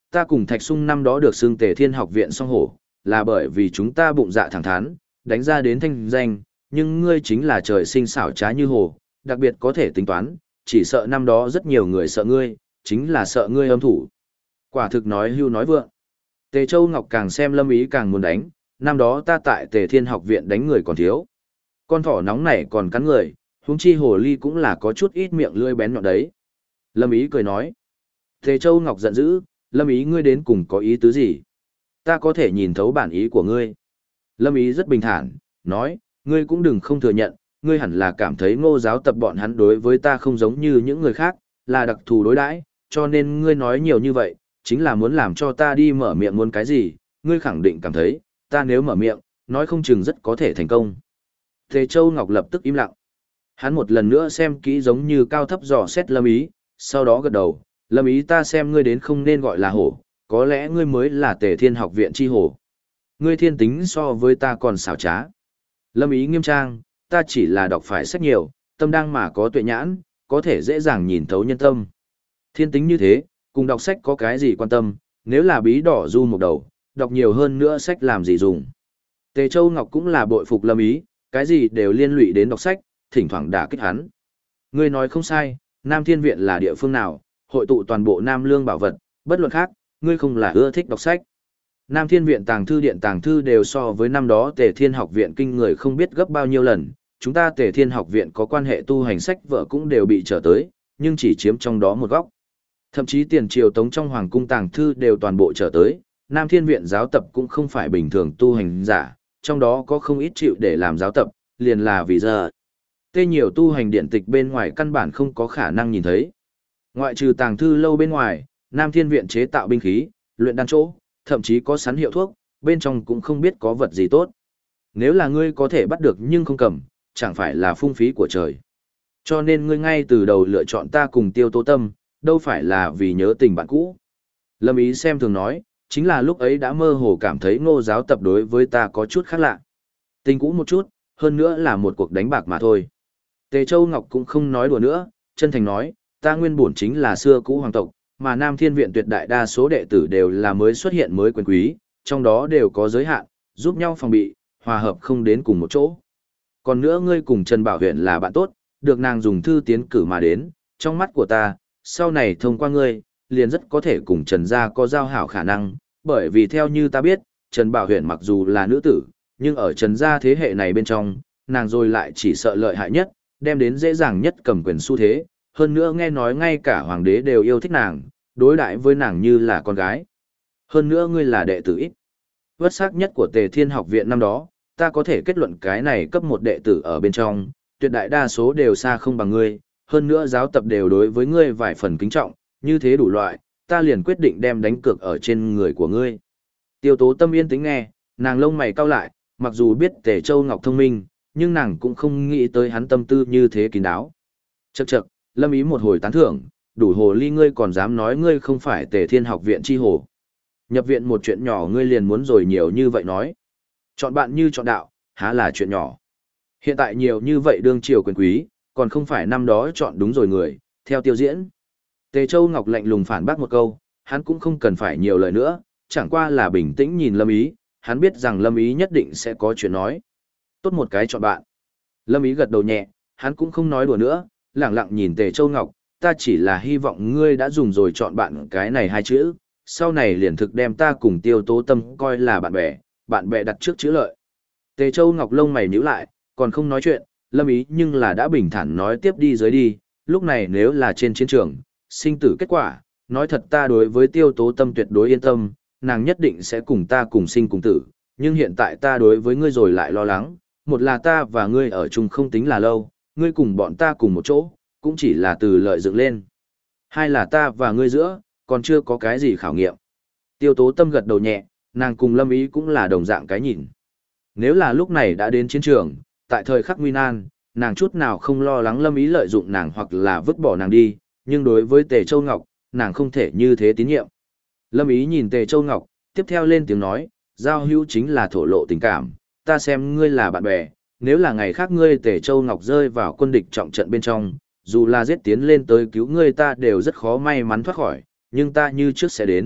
S1: ta cùng Thạch Sung năm đó được xưng Tề Thiên Học viện song hổ, là bởi vì chúng ta bụng dạ thẳng thắn, đánh ra đến thanh danh, nhưng ngươi chính là trời sinh xảo trá như hổ, đặc biệt có thể tính toán, chỉ sợ năm đó rất nhiều người sợ ngươi, chính là sợ ngươi âm thủ. Quả thực nói hưu nói vượng. Tề Châu Ngọc càng xem Lâm Ý càng muốn đánh, năm đó ta tại Tề Thiên Học viện đánh người còn thiếu. Con thỏ nóng này còn cắn người, huống chi hồ ly cũng là có chút ít miệng lưỡi bén nhọn đấy. Lâm Ý cười nói. Tề Châu Ngọc giận dữ, Lâm Ý ngươi đến cùng có ý tứ gì? Ta có thể nhìn thấu bản ý của ngươi. Lâm Ý rất bình thản, nói, ngươi cũng đừng không thừa nhận, ngươi hẳn là cảm thấy Ngô giáo tập bọn hắn đối với ta không giống như những người khác, là đặc thù đối đãi, cho nên ngươi nói nhiều như vậy, chính là muốn làm cho ta đi mở miệng muốn cái gì, ngươi khẳng định cảm thấy, ta nếu mở miệng, nói không chừng rất có thể thành công. Tề Châu Ngọc lập tức im lặng. Hắn một lần nữa xem kỹ giống như cao thấp dò xét Lâm Ý, sau đó gật đầu, Lâm Ý ta xem ngươi đến không nên gọi là hổ, có lẽ ngươi mới là Tề Thiên Học viện chi hổ. Ngươi thiên tính so với ta còn xảo trá. Lâm Ý nghiêm trang, ta chỉ là đọc phải sách nhiều, tâm đang mà có tuệ nhãn, có thể dễ dàng nhìn thấu nhân tâm. Thiên tính như thế, cùng đọc sách có cái gì quan tâm, nếu là bí đỏ du một đầu, đọc nhiều hơn nữa sách làm gì dùng. Tề Châu Ngọc cũng là bội phục Lâm Ý, cái gì đều liên lụy đến đọc sách, thỉnh thoảng đả kích hắn. Ngươi nói không sai, Nam Thiên Viện là địa phương nào, hội tụ toàn bộ Nam Lương bảo vật, bất luận khác, ngươi không là ưa thích đọc sách. Nam Thiên Viện tàng thư điện tàng thư đều so với năm đó Tề Thiên Học viện kinh người không biết gấp bao nhiêu lần, chúng ta Tề Thiên Học viện có quan hệ tu hành sách vở cũng đều bị trở tới, nhưng chỉ chiếm trong đó một góc. Thậm chí tiền triều tống trong hoàng cung tàng thư đều toàn bộ trở tới, Nam Thiên Viện giáo tập cũng không phải bình thường tu hành giả, trong đó có không ít chịu để làm giáo tập, liền là vì giờ. Tê nhiều tu hành điện tịch bên ngoài căn bản không có khả năng nhìn thấy. Ngoại trừ tàng thư lâu bên ngoài, Nam Thiên Viện chế tạo binh khí, luyện đan chỗ, thậm chí có sắn hiệu thuốc, bên trong cũng không biết có vật gì tốt. Nếu là ngươi có thể bắt được nhưng không cầm, chẳng phải là phung phí của trời. Cho nên ngươi ngay từ đầu lựa chọn ta cùng Tiêu Tố Tâm, đâu phải là vì nhớ tình bạn cũ. Lâm Ý xem thường nói, chính là lúc ấy đã mơ hồ cảm thấy Ngô giáo tập đối với ta có chút khác lạ. Tình cũ một chút, hơn nữa là một cuộc đánh bạc mà thôi. Tề Châu Ngọc cũng không nói đùa nữa, chân thành nói, ta nguyên bổn chính là xưa cũ hoàng tộc, mà Nam Thiên Viện tuyệt đại đa số đệ tử đều là mới xuất hiện mới quyền quý, trong đó đều có giới hạn, giúp nhau phòng bị, hòa hợp không đến cùng một chỗ. Còn nữa ngươi cùng Trần Bảo Huyền là bạn tốt, được nàng dùng thư tiến cử mà đến, trong mắt của ta, sau này thông qua ngươi, liền rất có thể cùng Trần gia có giao hảo khả năng, bởi vì theo như ta biết, Trần Bảo Huyền mặc dù là nữ tử, nhưng ở Trần gia thế hệ này bên trong, nàng rồi lại chỉ sợ lợi hại nhất, đem đến dễ dàng nhất cầm quyền xu thế, hơn nữa nghe nói ngay cả hoàng đế đều yêu thích nàng, đối đãi với nàng như là con gái. Hơn nữa ngươi là đệ tử ít. Vất sắc nhất của Tề Thiên Học viện năm đó, ta có thể kết luận cái này cấp một đệ tử ở bên trong, tuyệt đại đa số đều xa không bằng ngươi, hơn nữa giáo tập đều đối với ngươi vài phần kính trọng, như thế đủ loại, ta liền quyết định đem đánh cược ở trên người của ngươi. Tiêu Tố Tâm yên tĩnh nghe, nàng lông mày cau lại, mặc dù biết Tề Châu Ngọc thông minh, nhưng nàng cũng không nghĩ tới hắn tâm tư như thế kín đáo. Chậc chậc, Lâm Ý một hồi tán thưởng, đủ hồ ly ngươi còn dám nói ngươi không phải Tề Thiên Học viện chi hồ. Nhập viện một chuyện nhỏ ngươi liền muốn rồi nhiều như vậy nói. Chọn bạn như chọn đạo, há là chuyện nhỏ. Hiện tại nhiều như vậy đương triều quyền quý, còn không phải năm đó chọn đúng rồi người, theo tiêu diễn. Tề Châu Ngọc lạnh lùng phản bác một câu, hắn cũng không cần phải nhiều lời nữa, chẳng qua là bình tĩnh nhìn Lâm Ý, hắn biết rằng Lâm Ý nhất định sẽ có chuyện nói. Tốt một cái chọn bạn. Lâm Ý gật đầu nhẹ, hắn cũng không nói đùa nữa, lẳng lặng nhìn Tề Châu Ngọc, ta chỉ là hy vọng ngươi đã dùng rồi chọn bạn cái này hai chữ, sau này liền thực đem ta cùng Tiêu Tố Tâm coi là bạn bè đặt trước chữ lợi. Tề Châu Ngọc lông mày nhíu lại, còn không nói chuyện, Lâm Ý nhưng là đã bình thản nói tiếp đi dưới đi, lúc này nếu là trên chiến trường, sinh tử kết quả, nói thật ta đối với Tiêu Tố Tâm tuyệt đối yên tâm, nàng nhất định sẽ cùng ta cùng sinh cùng tử, nhưng hiện tại ta đối với ngươi rồi lại lo lắng, một là ta và ngươi ở chung không tính là lâu, ngươi cùng bọn ta cùng một chỗ, cũng chỉ là từ lợi dựng lên. Hai là ta và ngươi giữa, còn chưa có cái gì khảo nghiệm. Tiêu Tố Tâm gật đầu nhẹ, nàng cùng Lâm Ý cũng là đồng dạng cái nhìn. Nếu là lúc này đã đến chiến trường, tại thời khắc nguy nan, nàng chút nào không lo lắng Lâm Ý lợi dụng nàng hoặc là vứt bỏ nàng đi, nhưng đối với Tề Châu Ngọc, nàng không thể như thế tín nhiệm. Lâm Ý nhìn Tề Châu Ngọc, tiếp theo lên tiếng nói, giao hữu chính là thổ lộ tình cảm, ta xem ngươi là bạn bè, nếu là ngày khác ngươi Tề Châu Ngọc rơi vào quân địch trọng trận bên trong, dù là giết tiến lên tới cứu ngươi ta đều rất khó may mắn thoát khỏi, nhưng ta như trước sẽ đến,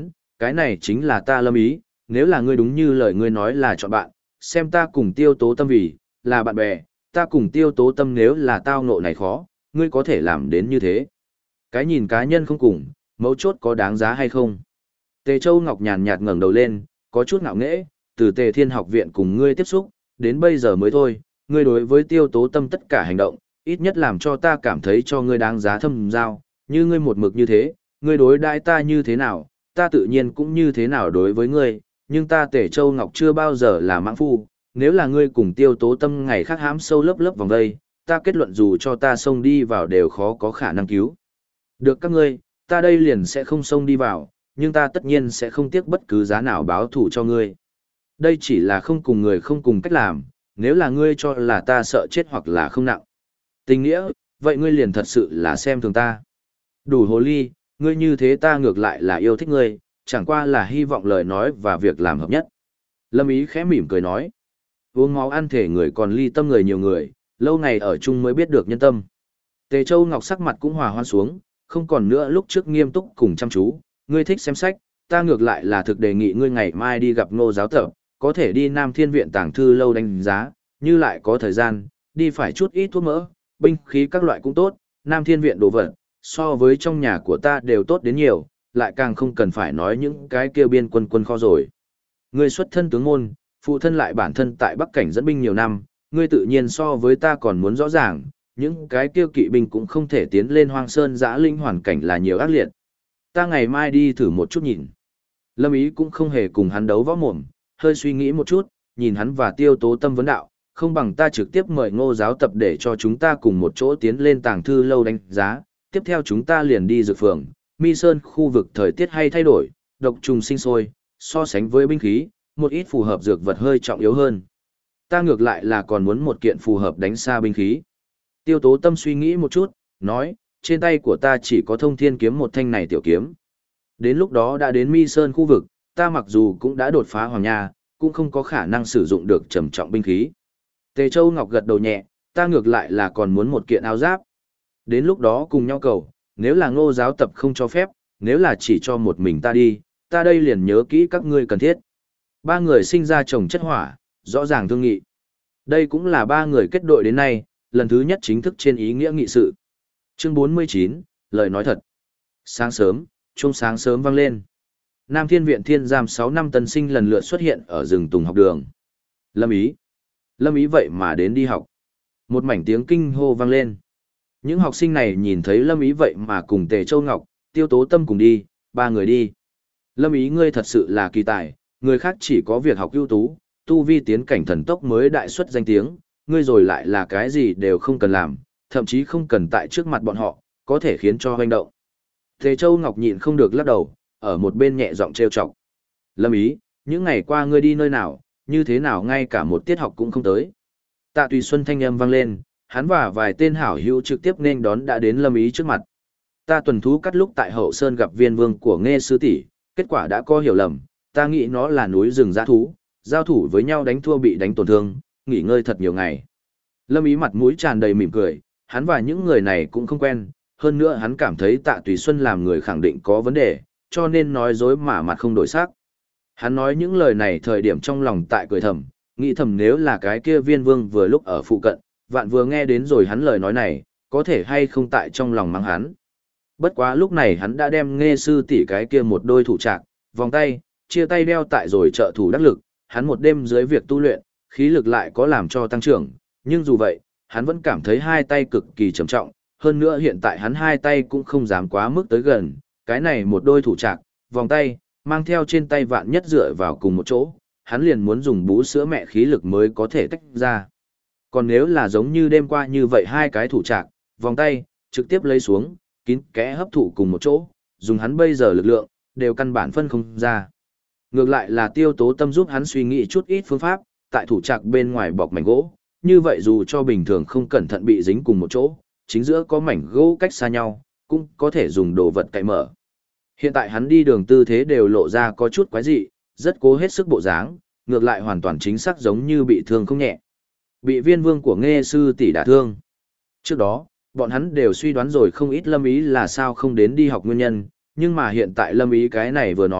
S1: cái này chính là ta Lâm Ý, nếu là ngươi đúng như lời ngươi nói là chọn bạn, xem ta cùng Tiêu Tố Tâm vì, là bạn bè, ta cùng Tiêu Tố Tâm nếu là tao ngộ này khó, ngươi có thể làm đến như thế. Cái nhìn cá nhân không cùng, mấu chốt có đáng giá hay không. Tề Châu Ngọc nhàn nhạt ngẩng đầu lên, có chút ngạo nghễ, từ Tề Thiên học viện cùng ngươi tiếp xúc, đến bây giờ mới thôi, ngươi đối với Tiêu Tố Tâm tất cả hành động, ít nhất làm cho ta cảm thấy cho ngươi đáng giá thâm giao, như ngươi một mực như thế, ngươi đối đãi ta như thế nào, ta tự nhiên cũng như thế nào đối với ngươi, nhưng ta Tề Châu Ngọc chưa bao giờ là mãng phu, nếu là ngươi cùng Tiêu Tố Tâm ngày khác hãm sâu lớp lớp vòng đây, ta kết luận dù cho ta xông đi vào đều khó có khả năng cứu được các ngươi, ta đây liền sẽ không xông đi vào, nhưng ta tất nhiên sẽ không tiếc bất cứ giá nào báo thù cho ngươi. Đây chỉ là không cùng người không cùng cách làm, nếu là ngươi cho là ta sợ chết hoặc là không nặng. Tình nghĩa, vậy ngươi liền thật sự là xem thường ta. Đủ hồ ly, ngươi như thế ta ngược lại là yêu thích ngươi, chẳng qua là hy vọng lời nói và việc làm hợp nhất. Lâm Ý khẽ mỉm cười nói. Uống máu ăn thể người còn ly tâm người nhiều người, lâu ngày ở chung mới biết được nhân tâm. Tề Châu Ngọc sắc mặt cũng hòa hoan xuống, không còn nữa lúc trước nghiêm túc cùng chăm chú, ngươi thích xem sách, ta ngược lại là thực đề nghị ngươi ngày mai đi gặp Ngô giáo tập, có thể đi Nam Thiên viện tàng thư lâu đánh giá, như lại có thời gian, đi phải chút ít thuốc mỡ, binh khí các loại cũng tốt, Nam Thiên viện đồ vật, so với trong nhà của ta đều tốt đến nhiều, lại càng không cần phải nói những cái kia biên quân kho rồi. Ngươi xuất thân tướng môn, phụ thân lại bản thân tại Bắc Cảnh dẫn binh nhiều năm, ngươi tự nhiên so với ta còn muốn rõ ràng, những cái kia kỵ binh cũng không thể tiến lên hoang sơn giã linh hoàn cảnh là nhiều ác liệt. Ta ngày mai đi thử một chút nhìn. Lâm Ý cũng không hề cùng hắn đấu võ mồm, hơi suy nghĩ một chút, nhìn hắn và Tiêu Tố Tâm vấn đạo, không bằng ta trực tiếp mời Ngô giáo tập để cho chúng ta cùng một chỗ tiến lên tàng thư lâu đánh giá, tiếp theo chúng ta liền đi dược phường, Mi Sơn khu vực thời tiết hay thay đổi, độc trùng sinh sôi, so sánh với binh khí, một ít phù hợp dược vật hơi trọng yếu hơn. Ta ngược lại là còn muốn một kiện phù hợp đánh xa binh khí. Tiêu Tố Tâm suy nghĩ một chút, nói, trên tay của ta chỉ có Thông Thiên kiếm một thanh này tiểu kiếm. Đến lúc đó đã đến Mi Sơn khu vực, ta mặc dù cũng đã đột phá Hoàng Nha, cũng không có khả năng sử dụng được trầm trọng binh khí. Tề Châu Ngọc gật đầu nhẹ, ta ngược lại là còn muốn một kiện áo giáp. Đến lúc đó cùng nhau cầu, nếu là Ngô giáo tập không cho phép, nếu là chỉ cho một mình ta đi, ta đây liền nhớ kỹ các ngươi cần thiết. Ba người sinh ra chồng chất hỏa, rõ ràng thương nghị. Đây cũng là ba người kết đội đến nay, lần thứ nhất chính thức trên ý nghĩa nghị sự. Chương 49, lời nói thật. Sáng sớm, chuông sáng sớm vang lên. Nam Thiên viện Thiên giam 6 năm tân sinh lần lượt xuất hiện ở rừng tùng học đường. Lâm Ý. Lâm Ý vậy mà đến đi học. Một mảnh tiếng kinh hô vang lên. Những học sinh này nhìn thấy Lâm Ý vậy mà cùng Tề Châu Ngọc, Tiêu Tố Tâm cùng đi, ba người đi. Lâm Ý ngươi thật sự là kỳ tài, người khác chỉ có việc học ưu tú, tu vi tiến cảnh thần tốc mới đại xuất danh tiếng, ngươi rồi lại là cái gì đều không cần làm, thậm chí không cần tại trước mặt bọn họ, có thể khiến cho hoành động. Tề Châu Ngọc nhịn không được lắc đầu, ở một bên nhẹ giọng trêu chọc. Lâm Ý, những ngày qua ngươi đi nơi nào, như thế nào ngay cả một tiết học cũng không tới. Tạ Tùy Xuân thanh âm vang lên, hắn và vài tên hảo hữu trực tiếp nên đón đã đến Lâm Ý trước mặt. Ta tuần thú cắt lúc tại Hậu Sơn gặp viên vương của Nghê sư tỷ, kết quả đã có hiểu lầm, ta nghĩ nó là núi rừng dã thú, giao thủ với nhau đánh thua bị đánh tổn thương, nghỉ ngơi thật nhiều ngày. Lâm Ý mặt mũi tràn đầy mỉm cười, hắn và những người này cũng không quen, hơn nữa hắn cảm thấy Tạ Tùy Xuân làm người khẳng định có vấn đề, cho nên nói dối mà mặt không đổi sắc. Hắn nói những lời này thời điểm trong lòng tại cười thầm, nghĩ thầm nếu là cái kia viên vương vừa lúc ở phụ cận, vạn vừa nghe đến rồi hắn lời nói này, có thể hay không tại trong lòng mắng hắn. Bất quá lúc này hắn đã đem Nghê sư tỷ cái kia một đôi thủ trạc, vòng tay, chia tay đeo tại rồi trợ thủ đắc lực, hắn một đêm dưới việc tu luyện, khí lực lại có làm cho tăng trưởng, nhưng dù vậy, hắn vẫn cảm thấy hai tay cực kỳ trầm trọng, hơn nữa hiện tại hắn hai tay cũng không dám quá mức tới gần, cái này một đôi thủ trạc, vòng tay, mang theo trên tay vạn nhất dựa vào cùng một chỗ, hắn liền muốn dùng bú sữa mẹ khí lực mới có thể tách ra. Còn nếu là giống như đêm qua như vậy hai cái thủ trạc, vòng tay, trực tiếp lấy xuống, kín kẽ hấp thụ cùng một chỗ, dùng hắn bây giờ lực lượng, đều căn bản phân không ra. Ngược lại là Tiêu Tố Tâm giúp hắn suy nghĩ chút ít phương pháp, tại thủ trạc bên ngoài bọc mảnh gỗ, như vậy dù cho bình thường không cẩn thận bị dính cùng một chỗ, chính giữa có mảnh gỗ cách xa nhau, cũng có thể dùng đồ vật cậy mở. Hiện tại hắn đi đường tư thế đều lộ ra có chút quái dị, rất cố hết sức bộ dáng, ngược lại hoàn toàn chính xác giống như bị thương không nhẹ. Bị viên vương của Nghê sư tỷ đả thương. Trước đó, bọn hắn đều suy đoán rồi không ít Lâm Ý là sao không đến đi học nguyên nhân, nhưng mà hiện tại Lâm Ý cái này vừa nói,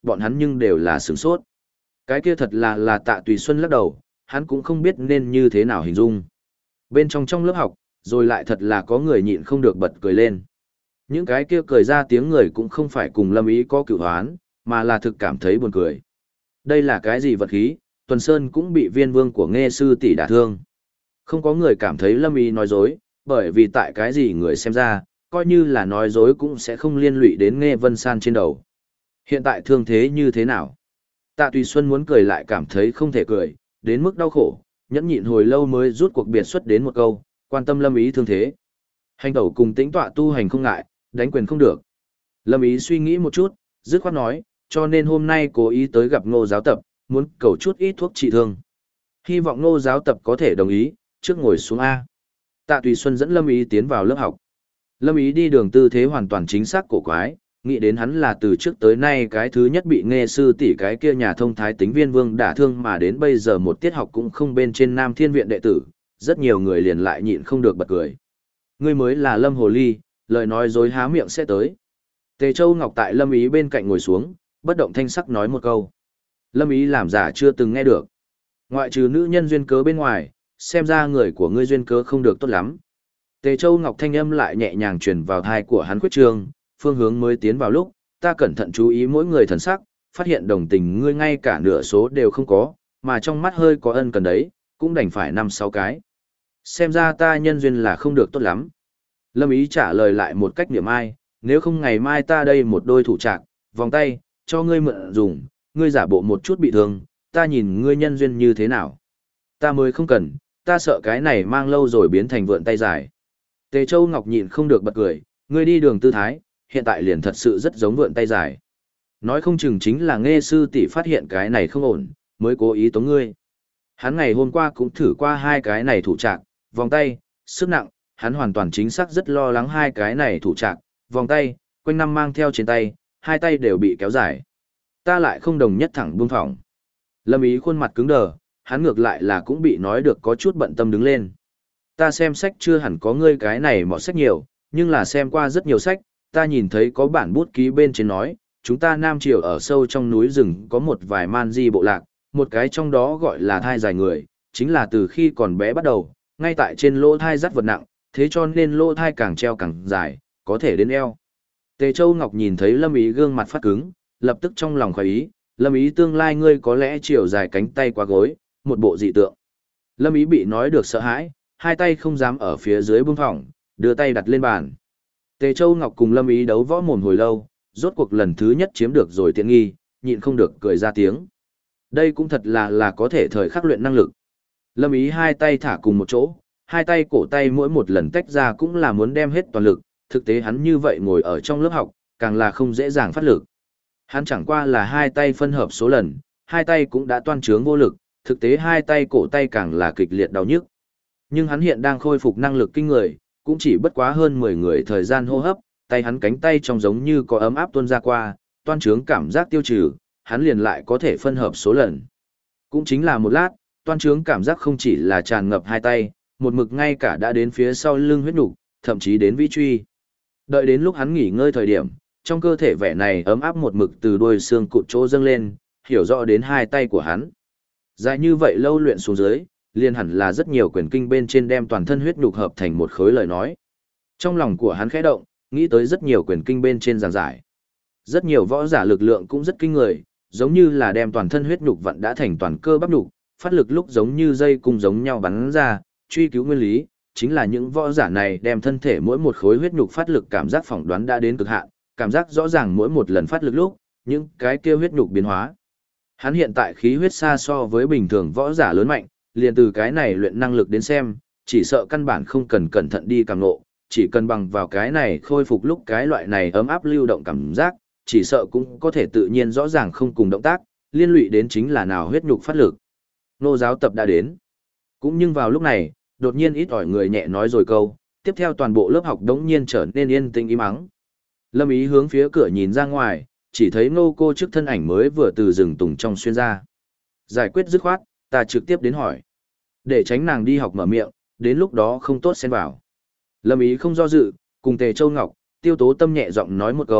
S1: bọn hắn nhưng đều là sửng sốt. Cái kia thật là Tạ Tùy Xuân lắc đầu, hắn cũng không biết nên như thế nào hình dung. Bên trong lớp học, rồi lại thật là có người nhịn không được bật cười lên. Những cái kia cười ra tiếng người cũng không phải cùng Lâm Ý có cựu hoán, mà là thực cảm thấy buồn cười. Đây là cái gì vật khí, Tuần Sơn cũng bị viên vương của Nghê sư tỷ đả thương. Không có người cảm thấy Lâm Ý nói dối, bởi vì tại cái gì người xem ra, coi như là nói dối cũng sẽ không liên lụy đến Nghê Vân San trên đầu. Hiện tại thương thế như thế nào? Tạ Tùy Xuân muốn cười lại cảm thấy không thể cười, đến mức đau khổ, nhẫn nhịn hồi lâu mới rút cuộc biệt xuất đến một câu, quan tâm Lâm Ý thương thế. Hành tẩu cùng tĩnh tọa tu hành không ngại, đánh quyền không được. Lâm Ý suy nghĩ một chút, dứt khoát nói, cho nên hôm nay cố ý tới gặp Ngô giáo tập, muốn cầu chút ít thuốc trị thương. Hy vọng Ngô giáo tập có thể đồng ý, trước ngồi xuống A. Tạ Tùy Xuân dẫn Lâm Ý tiến vào lớp học. Lâm Ý đi đường tư thế hoàn toàn chính xác cổ quái, nghĩ đến hắn là từ trước tới nay cái thứ nhất bị Nghê sư tỷ cái kia nhà thông thái tính viên vương đả thương mà đến bây giờ một tiết học cũng không bên trên Nam Thiên viện đệ tử, rất nhiều người liền lại nhịn không được bật cười. Ngươi mới là Lâm Hồ Ly, lời nói dối há miệng sẽ tới. Tề Châu Ngọc tại Lâm Ý bên cạnh ngồi xuống, bất động thanh sắc nói một câu. Lâm Ý làm giả chưa từng nghe được. Ngoại trừ nữ nhân duyên cớ bên ngoài, xem ra người của ngươi duyên cớ không được tốt lắm. Tề Châu Ngọc thanh âm lại nhẹ nhàng truyền vào thai của hắn khuyết trương, phương hướng mới tiến vào lúc, ta cẩn thận chú ý mỗi người thần sắc, phát hiện đồng tình ngươi ngay cả nửa số đều không có, mà trong mắt hơi có ân cần đấy, cũng đành phải 5-6 cái. Xem ra ta nhân duyên là không được tốt lắm. Lâm Ý trả lời lại một cách niệm ai, nếu không ngày mai ta đây một đôi thủ trạc, vòng tay, cho ngươi mượn dùng, ngươi giả bộ một chút bị thương, ta nhìn ngươi nhân duyên như thế nào. Ta mới không cần, ta sợ cái này mang lâu rồi biến thành vượn tay dài. Tề Châu Ngọc nhịn không được bật cười, ngươi đi đường tư thái, hiện tại liền thật sự rất giống vượn tay dài. Nói không chừng chính là Nghê sư tỷ phát hiện cái này không ổn, mới cố ý tống ngươi. Hắn ngày hôm qua cũng thử qua hai cái này thủ trạc, vòng tay, sức nặng, hắn hoàn toàn chính xác rất lo lắng hai cái này thủ trạc, vòng tay, quanh năm mang theo trên tay, hai tay đều bị kéo dài. Ta lại không đồng nhất thẳng buông thỏng. Lâm Ý khuôn mặt cứng đờ, hắn ngược lại là cũng bị nói được có chút bận tâm đứng lên. Ta xem sách chưa hẳn có ngươi cái này mọ sách nhiều, nhưng là xem qua rất nhiều sách, ta nhìn thấy có bản bút ký bên trên nói, chúng ta Nam Triều ở sâu trong núi rừng có một vài man di bộ lạc, một cái trong đó gọi là thai dài người, chính là từ khi còn bé bắt đầu, ngay tại trên lỗ thai dắt vật nặng, thế cho nên lỗ thai càng treo càng dài, có thể đến eo. Tề Châu Ngọc nhìn thấy Lâm Ý gương mặt phát cứng, lập tức trong lòng khoái ý, Lâm Ý tương lai ngươi có lẽ chiều dài cánh tay qua gối, một bộ dị tượng. Lâm Ý bị nói được sợ hãi, hai tay không dám ở phía dưới buông thõng, đưa tay đặt lên bàn. Tề Châu Ngọc cùng Lâm Ý đấu võ mồm hồi lâu, rốt cuộc lần thứ nhất chiếm được rồi tiện nghi, nhịn không được cười ra tiếng. Đây cũng thật là có thể thời khắc luyện năng lực. Lâm Ý hai tay thả cùng một chỗ, hai tay cổ tay mỗi một lần tách ra cũng là muốn đem hết toàn lực, thực tế hắn như vậy ngồi ở trong lớp học, càng là không dễ dàng phát lực. Hắn chẳng qua là hai tay phân hợp số lần, hai tay cũng đã toan trướng vô lực, thực tế hai tay cổ tay càng là kịch liệt đau nhức. Nhưng hắn hiện đang khôi phục năng lực kinh người, cũng chỉ bất quá hơn 10 người thời gian hô hấp, tay hắn cánh tay trong giống như có ấm áp tuôn ra qua, toan trướng cảm giác tiêu trừ, hắn liền lại có thể phân hợp số lần. Cũng chính là một lát, toan trướng cảm giác không chỉ là tràn ngập hai tay, một mực ngay cả đã đến phía sau lưng huyết nục, thậm chí đến vĩ truy. Đợi đến lúc hắn nghỉ ngơi thời điểm, trong cơ thể vẻ này ấm áp một mực từ đuôi xương cụt chỗ dâng lên, hiểu rõ đến hai tay của hắn. Dài như vậy lâu luyện xuống dưới, liền hẳn là rất nhiều quyền kinh bên trên đem toàn thân huyết nhục hợp thành một khối lời nói. Trong lòng của hắn khẽ động, nghĩ tới rất nhiều quyền kinh bên trên giảng giải. Rất nhiều võ giả lực lượng cũng rất kinh người, giống như là đem toàn thân huyết nhục vận đã thành toàn cơ bắp nhục, phát lực lúc giống như dây cung giống nhau bắn ra, truy cứu nguyên lý, chính là những võ giả này đem thân thể mỗi một khối huyết nhục phát lực cảm giác phỏng đoán đã đến cực hạn, cảm giác rõ ràng mỗi một lần phát lực lúc, những cái kia huyết nhục biến hóa. Hắn hiện tại khí huyết xa so với bình thường võ giả lớn mạnh, liền từ cái này luyện năng lực đến xem, chỉ sợ căn bản không cần cẩn thận đi cảm ngộ, chỉ cần bằng vào cái này khôi phục lúc cái loại này ấm áp lưu động cảm giác, chỉ sợ cũng có thể tự nhiên rõ ràng không cùng động tác, liên lụy đến chính là nào huyết nhục phát lực. Nô giáo tập đã đến. Cũng nhưng vào lúc này, đột nhiên ít ỏi người nhẹ nói rồi câu, tiếp theo toàn bộ lớp học đống nhiên trở nên yên tĩnh im ắng. Lâm Ý hướng phía cửa nhìn ra ngoài, chỉ thấy Nô cô trước thân ảnh mới vừa từ rừng tùng trong xuyên ra. Giải quyết dứt khoát, ta trực tiếp đến hỏi. Để tránh nàng đi học mở miệng, đến lúc đó không tốt xen vào. Lâm Ý không do dự, cùng Tề Châu Ngọc, Tiêu Tố Tâm nhẹ giọng nói một câu,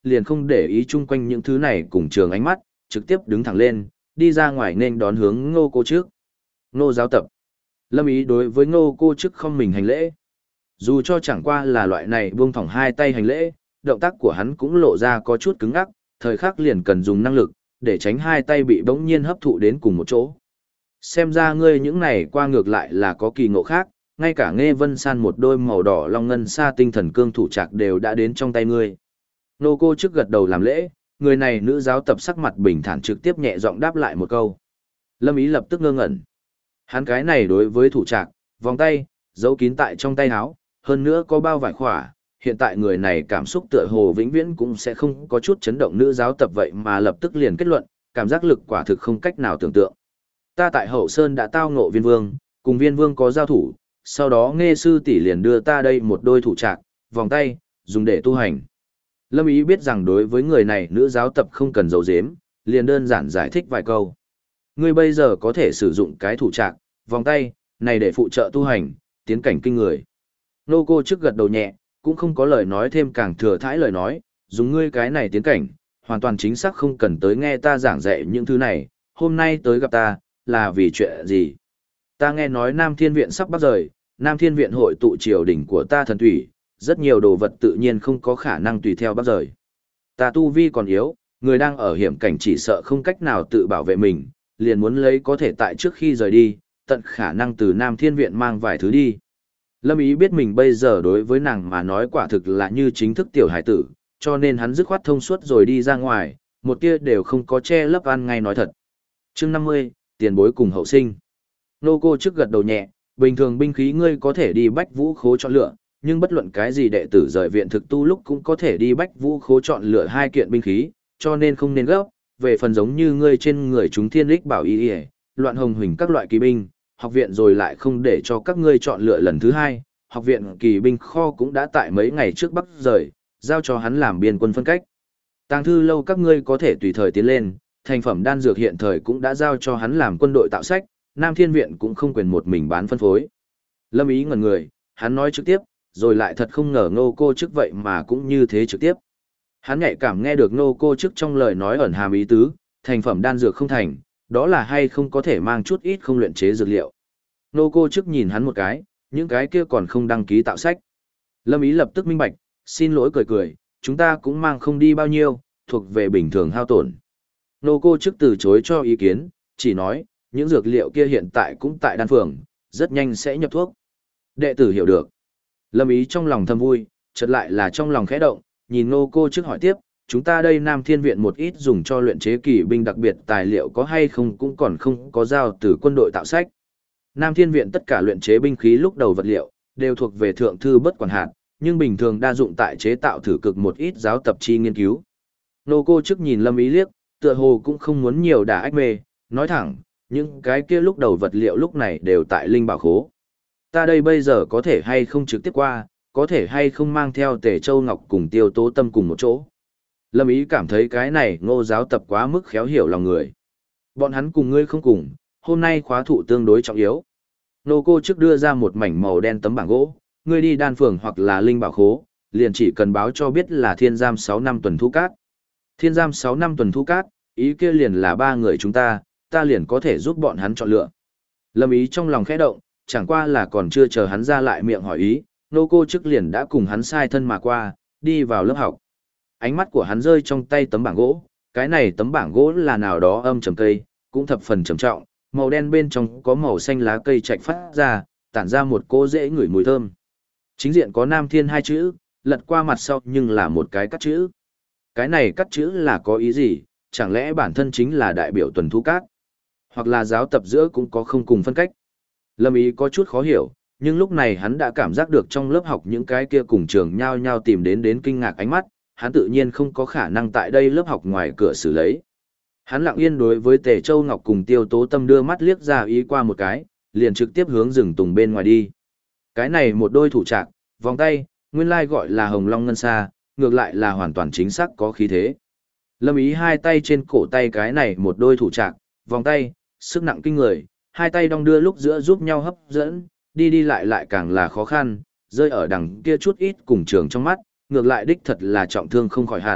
S1: liền không để ý chung quanh những thứ này cùng trường ánh mắt, trực tiếp đứng thẳng lên, đi ra ngoài nên đón hướng Ngô cô trước. Ngô giáo tập. Lâm Ý đối với Ngô cô trước không mình hành lễ. Dù cho chẳng qua là loại này buông thõng hai tay hành lễ, động tác của hắn cũng lộ ra có chút cứng ngắc, thời khắc liền cần dùng năng lực, để tránh hai tay bị bỗng nhiên hấp thụ đến cùng một chỗ. Xem ra ngươi những này qua ngược lại là có kỳ ngộ khác, ngay cả Nghe Vân San một đôi màu đỏ long ngân sa tinh thần cương thủ trạc đều đã đến trong tay ngươi. Nô cô trước gật đầu làm lễ, người này nữ giáo tập sắc mặt bình thản trực tiếp nhẹ giọng đáp lại một câu. Lâm Ý lập tức ngơ ngẩn. Hắn cái này đối với thủ trạc, vòng tay, giấu kín tại trong tay áo, hơn nữa có bao vải khỏa, hiện tại người này cảm xúc tựa hồ vĩnh viễn cũng sẽ không có chút chấn động nữ giáo tập vậy mà lập tức liền kết luận, cảm giác lực quả thực không cách nào tưởng tượng. Ta tại Hậu Sơn đã tao ngộ Viên Vương, cùng Viên Vương có giao thủ, sau đó Nghe sư tỷ liền đưa ta đây một đôi thủ trạc, vòng tay, dùng để tu hành. Lâm Ý biết rằng đối với người này nữ giáo tập không cần giấu giếm, liền đơn giản giải thích vài câu. Ngươi bây giờ có thể sử dụng cái thủ trạc, vòng tay, này để phụ trợ tu hành, tiến cảnh kinh người. Nô cô trước gật đầu nhẹ, cũng không có lời nói thêm càng thừa thãi lời nói, dùng ngươi cái này tiến cảnh, hoàn toàn chính xác không cần tới nghe ta giảng dạy những thứ này, hôm nay tới gặp ta, là vì chuyện gì? Ta nghe nói Nam Thiên Viện sắp bắt rời, Nam Thiên Viện hội tụ triều đỉnh của ta thần thủy, rất nhiều đồ vật tự nhiên không có khả năng tùy theo bắt rời. Ta tu vi còn yếu, người đang ở hiểm cảnh chỉ sợ không cách nào tự bảo vệ mình, liền muốn lấy có thể tại trước khi rời đi, tận khả năng từ Nam Thiên Viện mang vài thứ đi. Lâm Ý biết mình bây giờ đối với nàng mà nói quả thực là như chính thức tiểu hải tử, cho nên hắn dứt khoát thông suốt rồi đi ra ngoài, một tia đều không có che lấp ăn ngay nói thật. Chương 50, tiền bối cùng hậu sinh. Nô cô trước gật đầu nhẹ, bình thường binh khí ngươi có thể đi Bách Vũ Khố chọn lựa, nhưng bất luận cái gì đệ tử rời viện thực tu lúc cũng có thể đi Bách Vũ Khố chọn lựa hai kiện binh khí, cho nên không nên gấp, về phần giống như ngươi trên người chúng thiên lích bảo y, loạn hồng huỳnh các loại kỳ binh, học viện rồi lại không để cho các ngươi chọn lựa lần thứ hai, học viện kỳ binh kho cũng đã tại mấy ngày trước bắt rời, giao cho hắn làm biên quân phân cách. Tàng thư lâu các ngươi có thể tùy thời tiến lên, thành phẩm đan dược hiện thời cũng đã giao cho hắn làm quân đội tạo sách, Nam Thiên Viện cũng không quyền một mình bán phân phối. Lâm Ý ngẩn người, hắn nói trực tiếp, rồi lại thật không ngờ Ngô cô trước vậy mà cũng như thế trực tiếp. Hắn nhạy cảm nghe được Ngô cô trước trong lời nói ẩn hàm ý tứ, thành phẩm đan dược không thành, đó là hay không có thể mang chút ít không luyện chế dược liệu. Ngô cô trước nhìn hắn một cái, những cái kia còn không đăng ký tạo sách. Lâm Ý lập tức minh bạch, xin lỗi cười cười, chúng ta cũng mang không đi bao nhiêu, thuộc về bình thường hao tổn. Ngô cô trước từ chối cho ý kiến, chỉ nói, những dược liệu kia hiện tại cũng tại đan phường, rất nhanh sẽ nhập thuốc. Đệ tử hiểu được. Lâm Ý trong lòng thầm vui, chợt lại là trong lòng khẽ động, nhìn Ngô cô trước hỏi tiếp, chúng ta đây Nam Thiên Viện một ít dùng cho luyện chế kỳ binh đặc biệt tài liệu có hay không cũng còn không có giao từ quân đội tạo sách. Nam Thiên Viện tất cả luyện chế binh khí lúc đầu vật liệu, đều thuộc về thượng thư bất quản hạt, nhưng bình thường đa dụng tại chế tạo thử cực một ít giáo tập chi nghiên cứu. Ngô cô trước nhìn Lâm Ý liếc, tựa hồ cũng không muốn nhiều đả ách mê, nói thẳng, những cái kia lúc đầu vật liệu lúc này đều tại linh bảo khố. Ta đây bây giờ có thể hay không trực tiếp qua, có thể hay không mang theo Tề Châu Ngọc cùng Tiêu Tố Tâm cùng một chỗ. Lâm Ý cảm thấy cái này Ngô giáo tập quá mức khéo hiểu lòng người. Bọn hắn cùng ngươi không cùng, hôm nay khóa thụ tương đối trọng yếu. Nô cô trước đưa ra một mảnh màu đen tấm bảng gỗ, ngươi đi đan phường hoặc là linh bảo khố, liền chỉ cần báo cho biết là thiên giam 6 năm tuần thu cát. Thiên giam 6 năm tuần thu cát, ý kia liền là 3 người chúng ta liền có thể giúp bọn hắn chọn lựa. Lâm Ý trong lòng khẽ động, chẳng qua là còn chưa chờ hắn ra lại miệng hỏi ý, nô cô trước liền đã cùng hắn sai thân mà qua, đi vào lớp học. Ánh mắt của hắn rơi trong tay tấm bảng gỗ, cái này tấm bảng gỗ là nào đó âm trầm cây, cũng thập phần trầm trọng, màu đen bên trong có màu xanh lá cây chạch phát ra, tản ra một cỗ dễ ngửi mùi thơm. Chính diện có Nam Thiên 2 chữ, lật qua mặt sau nhưng là một cái cắt chữ. Cái này cắt chữ là có ý gì, chẳng lẽ bản thân chính là đại biểu tuần thu cát? Hoặc là giáo tập giữa cũng có không cùng phân cách. Lâm Ý có chút khó hiểu, nhưng lúc này hắn đã cảm giác được trong lớp học những cái kia cùng trường nhao nhao tìm đến kinh ngạc ánh mắt, hắn tự nhiên không có khả năng tại đây lớp học ngoài cửa xử lấy. Hắn lặng yên đối với Tề Châu Ngọc cùng Tiêu Tố Tâm đưa mắt liếc ra ý qua một cái, liền trực tiếp hướng rừng tùng bên ngoài đi. Cái này một đôi thủ trạc, vòng tay, nguyên lai gọi là Hồng Long Ngân Sa, ngược lại là hoàn toàn chính xác có khí thế. Lâm Ý hai tay trên cổ tay cái này một đôi thủ trạc, vòng tay, sức nặng kinh người, hai tay đong đưa lúc giữa giúp nhau hấp dẫn, đi đi lại lại càng là khó khăn, rơi ở đằng kia chút ít cùng trường trong mắt, ngược lại đích thật là trọng thương không khỏi hẳn,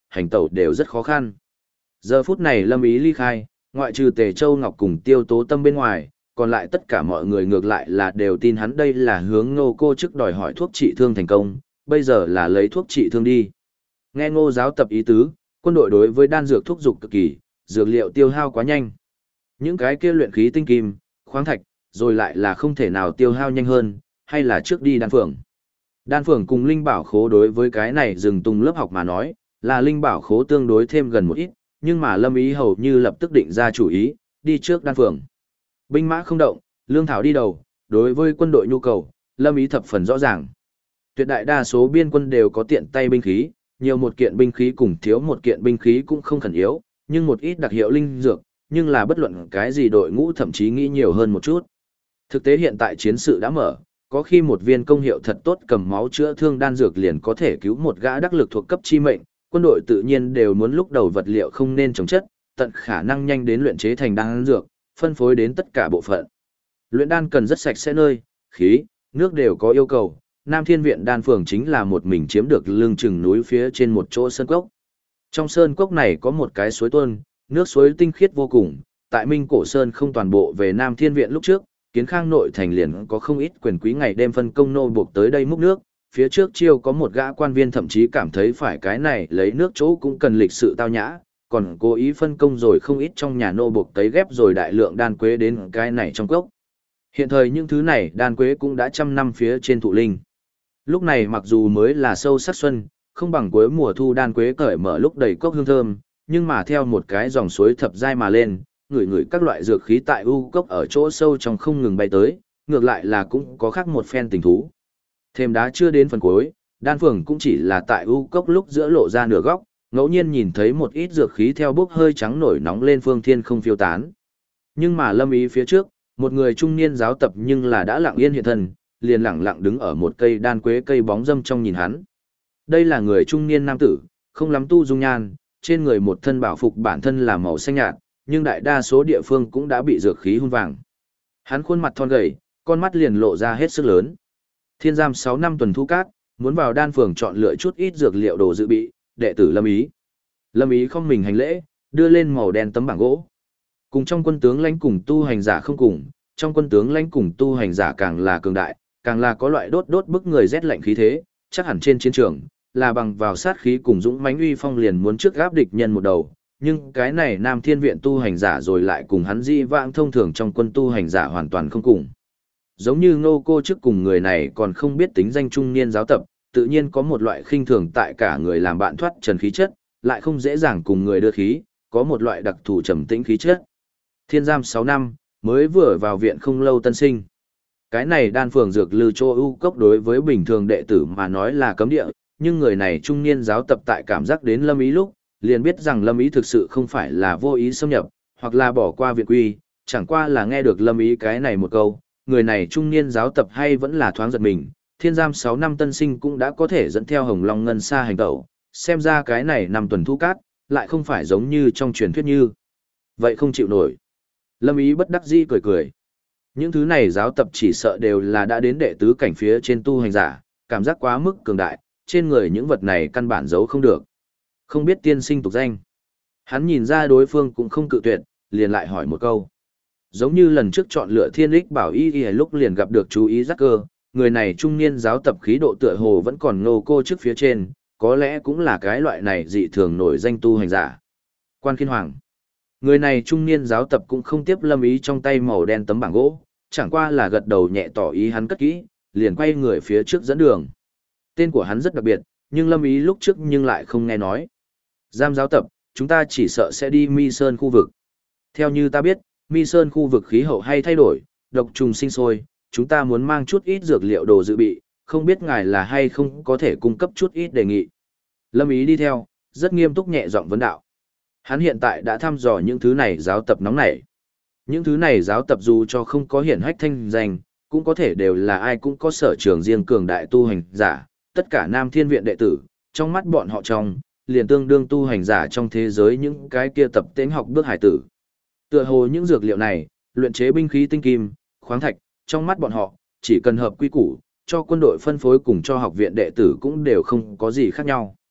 S1: hành tẩu đều rất khó khăn. Giờ phút này Lâm Ý ly khai, ngoại trừ Tề Châu Ngọc cùng Tiêu Tố Tâm bên ngoài, còn lại tất cả mọi người ngược lại là đều tin hắn đây là hướng Ngô Cô Chức đòi hỏi thuốc trị thương thành công, bây giờ là lấy thuốc trị thương đi. Nghe Ngô giáo tập ý tứ, quân đội đối với đan dược thúc dục cực kỳ, dược liệu tiêu hao quá nhanh. Những cái kia luyện khí tinh kim, khoáng thạch, rồi lại là không thể nào tiêu hao nhanh hơn, hay là trước đi đan phường. Đan phường cùng linh bảo khố đối với cái này rừng tung lớp học mà nói, là linh bảo khố tương đối thêm gần một ít, nhưng mà Lâm Ý hầu như lập tức định ra chủ ý, đi trước đan phường. Binh mã không động, lương thảo đi đầu, đối với quân đội nhu cầu, Lâm Ý thập phần rõ ràng. Tuyệt đại đa số biên quân đều có tiện tay binh khí, nhiều một kiện binh khí cùng thiếu một kiện binh khí cũng không khẩn yếu, nhưng một ít đặc hiệu linh dược, nhưng là bất luận cái gì đội ngũ thậm chí nghĩ nhiều hơn một chút. Thực tế hiện tại chiến sự đã mở, có khi một viên công hiệu thật tốt cầm máu chữa thương đan dược liền có thể cứu một gã đắc lực thuộc cấp chi mệnh, quân đội tự nhiên đều muốn lúc đầu vật liệu không nên chống chất, tận khả năng nhanh đến luyện chế thành đan dược, phân phối đến tất cả bộ phận. Luyện đan cần rất sạch sẽ nơi, khí, nước đều có yêu cầu. Nam Thiên Viện đan phường chính là một mình chiếm được lưng chừng núi phía trên một chỗ sơn cốc. Trong sơn cốc này có một cái suối tuôn, nước suối tinh khiết vô cùng. Tại Minh Cổ Sơn không toàn bộ về Nam Thiên Viện lúc trước, Kiến Khang nội thành liền có không ít quyền quý ngày đêm phân công nô buộc tới đây múc nước. Phía trước chiêu có một gã quan viên thậm chí cảm thấy phải cái này lấy nước chỗ cũng cần lịch sự tao nhã, còn cố ý phân công rồi không ít trong nhà nô buộc tấy ghép rồi đại lượng đan quế đến cái này trong cốc. Hiện thời những thứ này đan quế cũng đã trăm năm phía trên thụ linh. Lúc này mặc dù mới là sâu sắc xuân, không bằng cuối mùa thu đan quế cởi mở lúc đầy cốc hương thơm, nhưng mà theo một cái dòng suối thập giai mà lên, ngửi các loại dược khí tại u cốc ở chỗ sâu trong không ngừng bay tới, ngược lại là cũng có khác một phen tình thú. Thêm đá chưa đến phần cuối, đan phường cũng chỉ là tại u cốc lúc giữa lộ ra nửa góc, ngẫu nhiên nhìn thấy một ít dược khí theo bốc hơi trắng nổi nóng lên phương thiên không phiêu tán. Nhưng mà Lâm Ý phía trước, một người trung niên giáo tập nhưng là đã lặng yên hiện thân, liền lặng lặng đứng ở một cây đan quế cây bóng râm trong nhìn hắn. Đây là người trung niên nam tử, không lắm tu dung nhan, trên người một thân bảo phục bản thân là màu xanh nhạt, nhưng đại đa số địa phương cũng đã bị dược khí hun vàng. Hắn khuôn mặt thon gầy, con mắt liền lộ ra hết sức lớn. Thiên giam 6 năm tuần thu cát, muốn vào đan phường chọn lựa chút ít dược liệu đồ dự bị, đệ tử Lâm Ý. Lâm Ý không mình hành lễ, đưa lên màu đen tấm bảng gỗ. Cùng trong quân tướng lãnh cùng tu hành giả không cùng, trong quân tướng lãnh cùng tu hành giả càng là cường đại, càng là có loại đốt đốt bức người rét lạnh khí thế, chắc hẳn trên chiến trường là bằng vào sát khí cùng dũng mãnh uy phong liền muốn trước gáp địch nhân một đầu, nhưng cái này Nam Thiên Viện tu hành giả rồi lại cùng hắn di vãng thông thường trong quân tu hành giả hoàn toàn không cùng. Giống như Ngô Cô Chức cùng người này còn không biết tính danh trung niên giáo tập, tự nhiên có một loại khinh thường tại cả người làm bạn thoát trần khí chất, lại không dễ dàng cùng người đưa khí, có một loại đặc thù trầm tĩnh khí chất. Thiên giam 6 năm, mới vừa vào viện không lâu tân sinh. Cái này đan phường dược lư chô u cốc đối với bình thường đệ tử mà nói là cấm địa, nhưng người này trung niên giáo tập tại cảm giác đến Lâm Ý lúc, liền biết rằng Lâm Ý thực sự không phải là vô ý xâm nhập, hoặc là bỏ qua viện quy, chẳng qua là nghe được Lâm Ý cái này một câu, người này trung niên giáo tập hay vẫn là thoáng giật mình, thiên giam 6 năm tân sinh cũng đã có thể dẫn theo Hồng Long Ngân Sa hành tẩu, xem ra cái này năm tuần thu cát, lại không phải giống như trong truyền thuyết như. Vậy không chịu nổi. Lâm Ý bất đắc dĩ cười cười. Những thứ này giáo tập chỉ sợ đều là đã đến đệ tứ cảnh phía trên tu hành giả, cảm giác quá mức cường đại, trên người những vật này căn bản giấu không được. Không biết tiên sinh tục danh. Hắn nhìn ra đối phương cũng không cự tuyệt, liền lại hỏi một câu. Giống như lần trước chọn lựa thiên lích bảo y lúc liền gặp được chú ý giác cơ, người này trung niên giáo tập khí độ tựa hồ vẫn còn Ngô Cô Chức phía trên, có lẽ cũng là cái loại này dị thường nổi danh tu hành giả. Quan Khiên Hoàng. Người này trung niên giáo tập cũng không tiếp Lâm Ý trong tay màu đen tấm bảng gỗ, chẳng qua là gật đầu nhẹ tỏ ý hắn cất kỹ, liền quay người phía trước dẫn đường. Tên của hắn rất đặc biệt, nhưng Lâm Ý lúc trước nhưng lại không nghe nói. Giam giáo tập, chúng ta chỉ sợ sẽ đi Mi Sơn khu vực. Theo như ta biết, Mi Sơn khu vực khí hậu hay thay đổi, độc trùng sinh sôi, chúng ta muốn mang chút ít dược liệu đồ dự bị, không biết ngài là hay không có thể cung cấp chút ít đề nghị. Lâm Ý đi theo, rất nghiêm túc nhẹ giọng vấn đạo. Hắn hiện tại đã thăm dò những thứ này giáo tập nóng nảy. Những thứ này giáo tập dù cho không có hiển hách thanh danh, cũng có thể đều là ai cũng có sở trường riêng cường đại tu hành giả, tất cả Nam Thiên Viện đệ tử, trong mắt bọn họ liền tương đương tu hành giả trong thế giới những cái kia tập tễnh học bước hải tử. Tựa hồ những dược liệu này, luyện chế binh khí tinh kim, khoáng thạch, trong mắt bọn họ, chỉ cần hợp quy củ, cho quân đội phân phối cùng cho học viện đệ tử cũng đều không có gì khác nhau.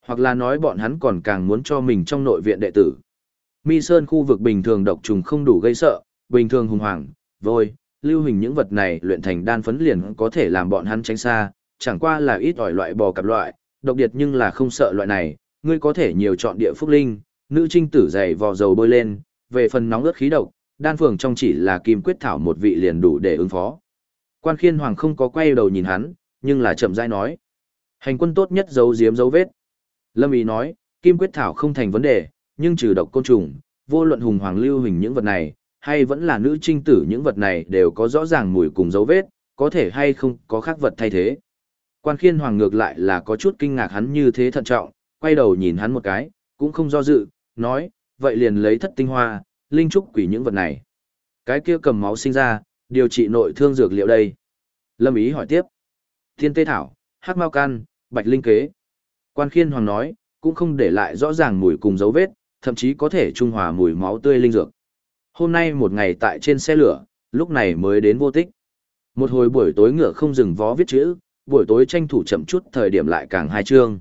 S1: Hoặc là nói bọn hắn còn càng muốn cho mình trong nội viện đệ tử. Mi Sơn khu vực bình thường độc trùng không đủ gây sợ, bình thường hùng hoàng, vôi, lưu hình những vật này luyện thành đan phấn liền có thể làm bọn hắn tránh xa, chẳng qua là ít ỏi loại bò cặp loại, độc điệt nhưng là không sợ loại này, ngươi có thể nhiều chọn địa phúc linh, nữ trinh tử dày vò dầu bôi lên, về phần nóng ướt khí độc, đan phường trong chỉ là kim quyết thảo một vị liền đủ để ứng phó. Quan Khiên Hoàng không có quay đầu nhìn hắn, nhưng là chậm rãi nói. Hành quân tốt nhất giấu giếm dấu vết. Lâm Ý nói, kim quyết thảo không thành vấn đề, nhưng trừ độc côn trùng, vô luận hùng hoàng lưu hình những vật này, hay vẫn là nữ trinh tử những vật này đều có rõ ràng mùi cùng dấu vết, có thể hay không có khác vật thay thế. Quan Khiên Hoàng ngược lại là có chút kinh ngạc hắn như thế thận trọng, quay đầu nhìn hắn một cái, cũng không do dự, nói, vậy liền lấy thất tinh hoa, linh trúc quỷ những vật này. Cái kia cầm máu sinh ra, điều trị nội thương dược liệu đây. Lâm Ý hỏi tiếp. Thiên tê thảo, hắc mao can, bạch linh kế. Quan Khiên Hoàng nói, cũng không để lại rõ ràng mùi cùng dấu vết, thậm chí có thể trung hòa mùi máu tươi linh dược. Hôm nay một ngày tại trên xe lửa, lúc này mới đến vô tích. Một hồi buổi tối ngựa không dừng vó viết chữ, buổi tối tranh thủ chậm chút thời điểm lại càng hai chương.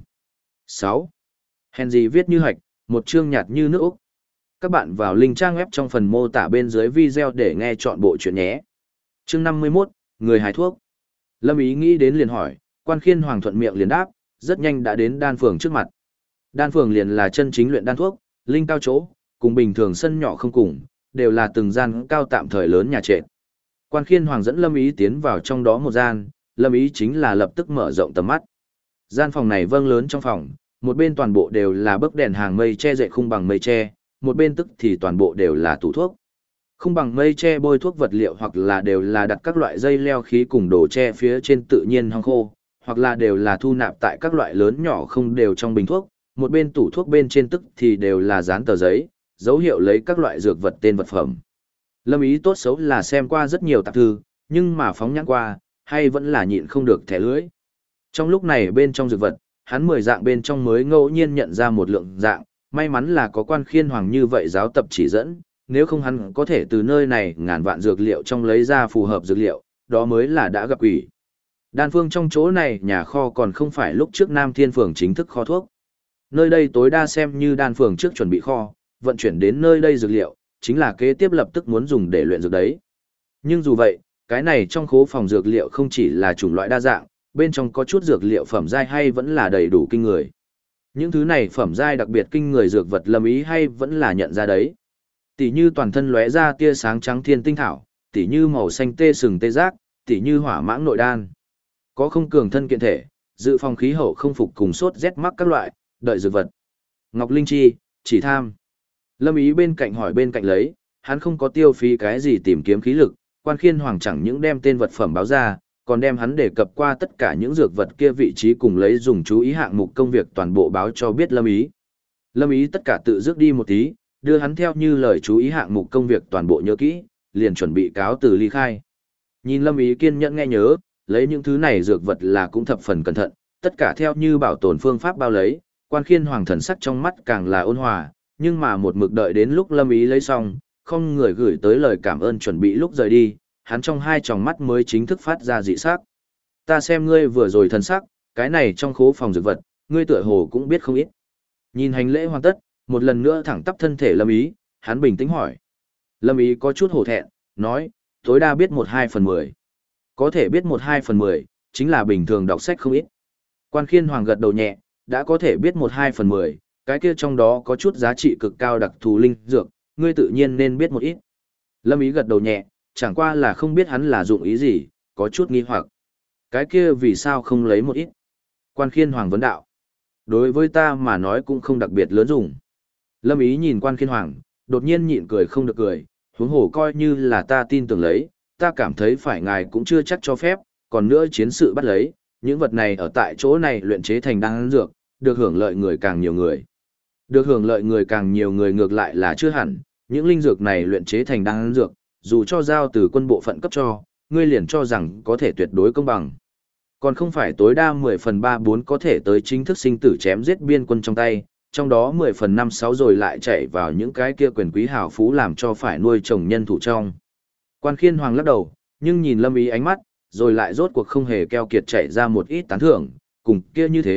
S1: 6. Henry viết như hạch, một chương nhạt như nước Úc. Các bạn vào link trang web trong phần mô tả bên dưới video để nghe chọn bộ chuyện nhé. Chương 51, người hái thuốc. Lâm Ý nghĩ đến liền hỏi, Quan Khiên Hoàng thuận miệng liền đáp, rất nhanh đã đến đan phường trước mặt. Đan phường liền là chân chính luyện đan thuốc, linh cao chỗ, cùng bình thường sân nhỏ không cùng, đều là từng gian cao tạm thời lớn nhà trệt. Quan Khiên Hoàng dẫn Lâm Ý tiến vào trong đó một gian, Lâm Ý chính là lập tức mở rộng tầm mắt. Gian phòng này vâng lớn trong phòng, một bên toàn bộ đều là bức đèn hàng mây che dậy khung bằng mây che, một bên tức thì toàn bộ đều là tủ thuốc. Khung bằng mây che bôi thuốc vật liệu hoặc là đều là đặt các loại dây leo khí cùng đồ che phía trên tự nhiên hong khô, hoặc là đều là thu nạp tại các loại lớn nhỏ không đều trong bình thuốc, một bên tủ thuốc bên trên tức thì đều là dán tờ giấy, dấu hiệu lấy các loại dược vật tên vật phẩm. Lâm Ý tốt xấu là xem qua rất nhiều tạp thư, nhưng mà phóng nhãn qua, hay vẫn là nhịn không được thẻ lưỡi. Trong lúc này bên trong dược vật, hắn 10 dạng bên trong mới ngẫu nhiên nhận ra một lượng dạng, may mắn là có Quan Khiên Hoàng như vậy giáo tập chỉ dẫn, nếu không hắn có thể từ nơi này ngàn vạn dược liệu trong lấy ra phù hợp dược liệu, đó mới là đã gặp quỷ. Đan phương trong chỗ này nhà kho còn không phải lúc trước Nam Thiên Phường chính thức kho thuốc. Nơi đây tối đa xem như đan phường trước chuẩn bị kho, vận chuyển đến nơi đây dược liệu, chính là kế tiếp lập tức muốn dùng để luyện dược đấy. Nhưng dù vậy, cái này trong khố phòng dược liệu không chỉ là chủng loại đa dạng, bên trong có chút dược liệu phẩm giai hay vẫn là đầy đủ kinh người. Những thứ này phẩm giai đặc biệt kinh người dược vật Lâm Ý hay vẫn là nhận ra đấy. Tỷ như toàn thân lóe ra tia sáng trắng thiên tinh thảo, tỷ như màu xanh tê sừng tê giác, tỷ như hỏa mãng nội đan. Có không cường thân kiện thể, dự phòng khí hậu không phục cùng sốt rét mắc các loại, đợi dược vật. Ngọc Linh Chi, chỉ tham. Lâm Ý bên cạnh hỏi bên cạnh lấy, hắn không có tiêu phí cái gì tìm kiếm khí lực, Quan Khiên Hoàng chẳng những đem tên vật phẩm báo ra, còn đem hắn đề cập qua tất cả những dược vật kia vị trí cùng lấy dùng chú ý hạng mục công việc toàn bộ báo cho biết Lâm Ý. Lâm Ý tất cả tự dứt đi một tí, đưa hắn theo như lời chú ý hạng mục công việc toàn bộ nhớ kỹ, liền chuẩn bị cáo từ ly khai. Nhìn Lâm Ý kiên nhẫn nghe nhớ, lấy những thứ này dược vật là cũng thập phần cẩn thận, tất cả theo như bảo tồn phương pháp bao lấy, Quan Khiên Hoàng thần sắc trong mắt càng là ôn hòa, nhưng mà một mực đợi đến lúc Lâm Ý lấy xong, không người gửi tới lời cảm ơn chuẩn bị lúc rời đi, hắn trong hai tròng mắt mới chính thức phát ra dị sắc. Ta xem ngươi vừa rồi thần sắc, cái này trong khố phòng dược vật, ngươi tựa hồ cũng biết không ít. Nhìn hành lễ hoàn tất, một lần nữa thẳng tắp thân thể Lâm Ý, hắn bình tĩnh hỏi. Lâm Ý có chút hổ thẹn, nói, tối đa biết 1/2/10. Có thể biết 1/2/10, chính là bình thường đọc sách không ít. Quan Khiên Hoàng gật đầu nhẹ, đã có thể biết 1/2/10, cái kia trong đó có chút giá trị cực cao đặc thù linh dược, ngươi tự nhiên nên biết một ít. Lâm Ý gật đầu nhẹ, chẳng qua là không biết hắn là dụng ý gì, có chút nghi hoặc. Cái kia vì sao không lấy một ít? Quan Khiên Hoàng vấn đạo. Đối với ta mà nói cũng không đặc biệt lớn dùng. Lâm Ý nhìn Quan Khiên Hoàng, đột nhiên nhịn cười không được cười, huống hồ coi như là ta tin tưởng lấy, ta cảm thấy phải ngài cũng chưa chắc cho phép, còn nữa chiến sự bắt lấy, những vật này ở tại chỗ này luyện chế thành đan dược, được hưởng lợi người càng nhiều người. Được hưởng lợi người càng nhiều người ngược lại là chưa hẳn, những linh dược này luyện chế thành đan dược, dù cho giao từ quân bộ phận cấp cho, ngươi liền cho rằng có thể tuyệt đối công bằng. Còn không phải tối đa 10/3/4 có thể tới chính thức sinh tử chém giết biên quân trong tay, trong đó 10/5/6 rồi lại chạy vào những cái kia quyền quý hào phú làm cho phải nuôi chồng nhân thủ trong. Quan Khiên Hoàng lắc đầu, nhưng nhìn Lâm Ý ánh mắt, rồi lại rốt cuộc không hề keo kiệt chạy ra một ít tán thưởng, cùng kia như thế,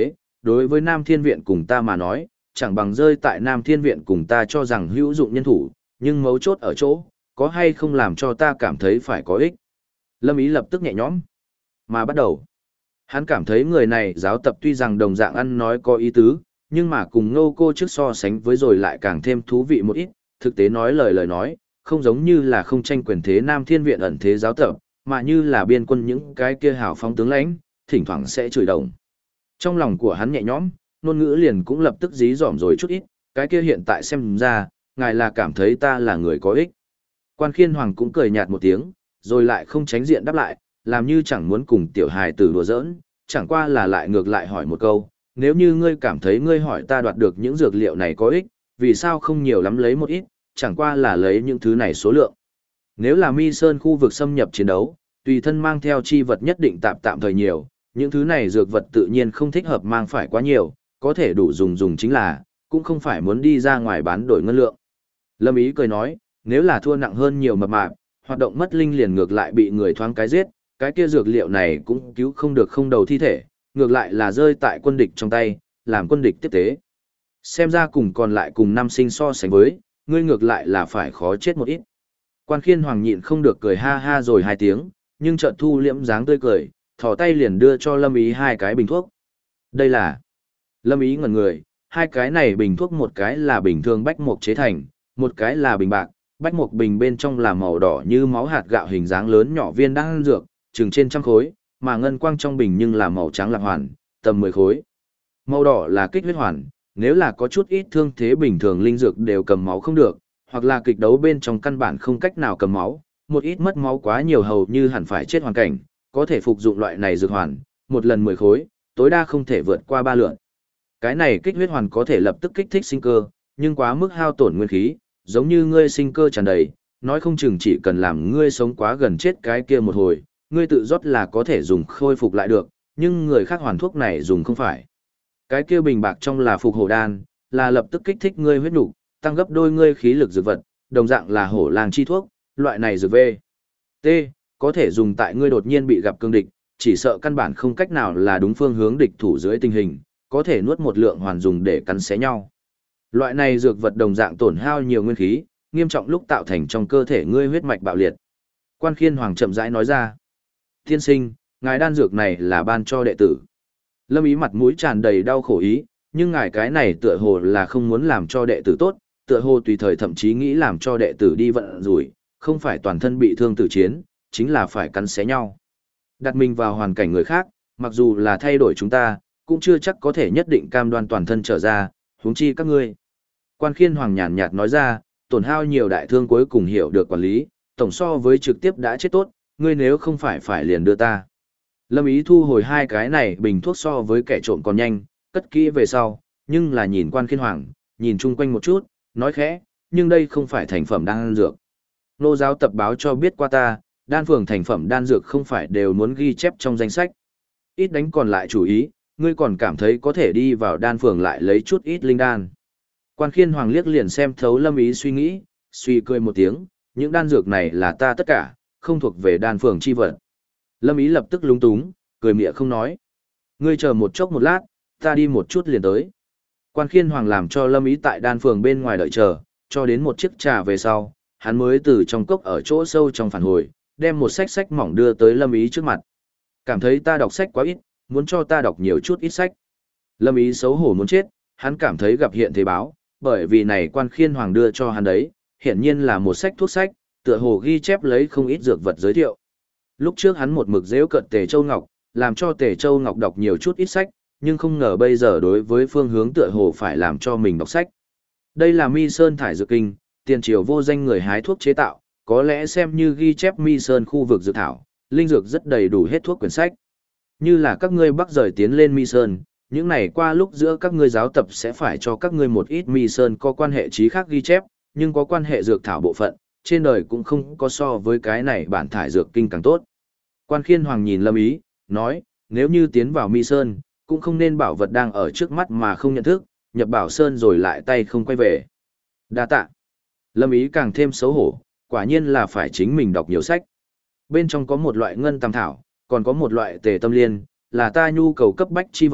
S1: đối với Nam Thiên Viện cùng ta mà nói, chẳng bằng rơi tại Nam Thiên Viện cùng ta cho rằng hữu dụng nhân thủ, nhưng mấu chốt ở chỗ, có hay không làm cho ta cảm thấy phải có ích. Lâm Ý lập tức nhẹ nhõm, mà bắt đầu. Hắn cảm thấy người này giáo tập tuy rằng đồng dạng ăn nói có ý tứ, nhưng mà cùng Ngô Cô trước so sánh với rồi lại càng thêm thú vị một ít, thực tế nói lời nói, không giống như là không tranh quyền thế Nam Thiên Viện ẩn thế giáo tập, mà như là biên quân những cái kia hào phóng tướng lãnh, thỉnh thoảng sẽ chửi đồng. Trong lòng của hắn nhẹ nhõm, ngôn ngữ liền cũng lập tức dí dỏm rồi chút ít, cái kia hiện tại xem ra, ngài là cảm thấy ta là người có ích. Quan Khiên Hoàng cũng cười nhạt một tiếng, rồi lại không tránh diện đáp lại, làm như chẳng muốn cùng tiểu hài tử đùa giỡn, chẳng qua là lại ngược lại hỏi một câu, nếu như ngươi cảm thấy ngươi hỏi ta đoạt được những dược liệu này có ích, vì sao không nhiều lắm lấy một ít, chẳng qua là lấy những thứ này số lượng. Nếu là Mi Sơn khu vực xâm nhập chiến đấu, tùy thân mang theo chi vật nhất định tạm thời nhiều, những thứ này dược vật tự nhiên không thích hợp mang phải quá nhiều, có thể đủ dùng chính là, cũng không phải muốn đi ra ngoài bán đổi ngân lượng. Lâm Ý cười nói, nếu là thua nặng hơn nhiều mập mạp, hoạt động mất linh liền ngược lại bị người thoáng cái giết, cái kia dược liệu này cũng cứu không được không đầu thi thể, ngược lại là rơi tại quân địch trong tay, làm quân địch tiếp tế. Xem ra cùng còn lại cùng năm sinh so sánh với, ngươi ngược lại là phải khó chết một ít. Quan Khiên Hoàng nhịn không được cười ha ha rồi 2 tiếng, nhưng chợt thu liễm dáng tươi cười, thò tay liền đưa cho Lâm Ý 2 cái bình thuốc. Đây là... Lâm Ý ngẩn người, 2 cái này bình thuốc, một cái là bình thường bách mục chế thành, một cái là bình bạc, bách mục bình bên trong là màu đỏ như máu hạt gạo hình dáng lớn nhỏ viên đan dược, chừng trên 100 khối, mà ngân quang trong bình nhưng là màu trắng lạc hoàn, tầm 10 khối. Màu đỏ là kích huyết hoàn, nếu là có chút ít thương thế bình thường linh dược đều cầm máu không được, hoặc là kịch đấu bên trong căn bản không cách nào cầm máu, một ít mất máu quá nhiều hầu như hẳn phải chết hoàn cảnh, có thể phục dụng loại này dược hoàn, một lần 10 khối, tối đa không thể vượt qua 3 lượt. Cái này kích huyết hoàn có thể lập tức kích thích sinh cơ, nhưng quá mức hao tổn nguyên khí, giống như ngươi sinh cơ tràn đầy, nói không chừng chỉ cần làm ngươi sống quá gần chết cái kia một hồi, ngươi tự rót là có thể dùng khôi phục lại được, nhưng người khác hoàn thuốc này dùng không phải. Cái kia bình bạc trong là phục hổ đan, là lập tức kích thích ngươi huyết nục, tăng gấp đôi ngươi khí lực dược vật, đồng dạng là hổ lang chi thuốc, loại này dược V. T. Có thể dùng tại ngươi đột nhiên bị gặp cương địch, chỉ sợ căn bản không cách nào là đúng phương hướng địch thủ dưới tình hình, có thể nuốt một lượng hoàn dùng để cắn xé nhau. Loại này dược vật đồng dạng tổn hao nhiều nguyên khí, nghiêm trọng lúc tạo thành trong cơ thể ngươi huyết mạch bạo liệt. Quan Khiên Hoàng chậm rãi nói ra. Tiên sinh, ngài đan dược này là ban cho đệ tử. Lâm Ý mặt mũi tràn đầy đau khổ ý, nhưng ngài cái này tựa hồ là không muốn làm cho đệ tử tốt, tựa hồ tùy thời thậm chí nghĩ làm cho đệ tử đi vận rủi, không phải toàn thân bị thương tử chiến, chính là phải cắn xé nhau. Đặt mình vào hoàn cảnh người khác, mặc dù là thay đổi chúng ta, cũng chưa chắc có thể nhất định cam đoan toàn thân trở ra, huống chi các ngươi. Quan Khiên Hoàng nhàn nhạt nói ra, tổn hao nhiều đại thương cuối cùng hiểu được quản lý, tổng so với trực tiếp đã chết tốt, ngươi nếu không phải liền đưa ta. Lâm Ý thu hồi 2 cái này bình thuốc so với kẻ trộm còn nhanh, cất kỹ về sau, nhưng là nhìn Quan Khiên Hoàng, nhìn chung quanh một chút, nói khẽ, nhưng đây không phải thành phẩm đan dược. Nô giáo tập báo cho biết qua ta, đan phường thành phẩm đan dược không phải đều muốn ghi chép trong danh sách. Ít đánh còn lại chủ ý, ngươi còn cảm thấy có thể đi vào đan phường lại lấy chút ít linh đan. Quan Khiên Hoàng liếc liền xem thấu Lâm Ý suy nghĩ, suy cười một tiếng, những đan dược này là ta tất cả, không thuộc về đan phường chi vật. Lâm Ý lập tức lúng túng, cười mỉa không nói. Ngươi chờ một chốc một lát, ta đi một chút liền tới. Quan Khiên Hoàng làm cho Lâm Ý tại đan phường bên ngoài đợi chờ, cho đến một chiếc trà về sau, hắn mới từ trong cốc ở chỗ sâu trong phản hồi, đem một sách mỏng đưa tới Lâm Ý trước mặt. Cảm thấy ta đọc sách quá ít, muốn cho ta đọc nhiều chút ít sách. Lâm Ý xấu hổ muốn chết, hắn cảm thấy gặp hiện thế báo, bởi vì này Quan Khiên Hoàng đưa cho hắn đấy, hiển nhiên là một sách thuốc sách, tựa hồ ghi chép lấy không ít dược vật giới thiệu. Lúc trước hắn một mực giễu cợt Tề Châu Ngọc, làm cho Tề Châu Ngọc đọc nhiều chút ít sách, nhưng không ngờ bây giờ đối với phương hướng tựa hồ phải làm cho mình đọc sách. Đây là Mi Sơn thải dược kinh, tiền triều vô danh người hái thuốc chế tạo, có lẽ xem như ghi chép Mi Sơn khu vực dược thảo, linh dược rất đầy đủ hết thuốc quyển sách. Như là các ngươi bắc rời tiến lên Mi Sơn, những này qua lúc giữa các ngươi giáo tập sẽ phải cho các ngươi một ít Mi Sơn có quan hệ trí khác ghi chép, nhưng có quan hệ dược thảo bộ phận, trên đời cũng không có so với cái này bản thải dược kinh càng tốt. Quan Khiên Hoàng nhìn Lâm Ý, nói, nếu như tiến vào Mi Sơn, cũng không nên bảo vật đang ở trước mắt mà không nhận thức, nhập bảo Sơn rồi lại tay không quay về. Đa tạ. Lâm Ý càng thêm xấu hổ, quả nhiên là phải chính mình đọc nhiều sách. Bên trong có một loại ngân tam thảo, còn có một loại tề tâm liên, là ta nhu cầu cấp bách chi vật,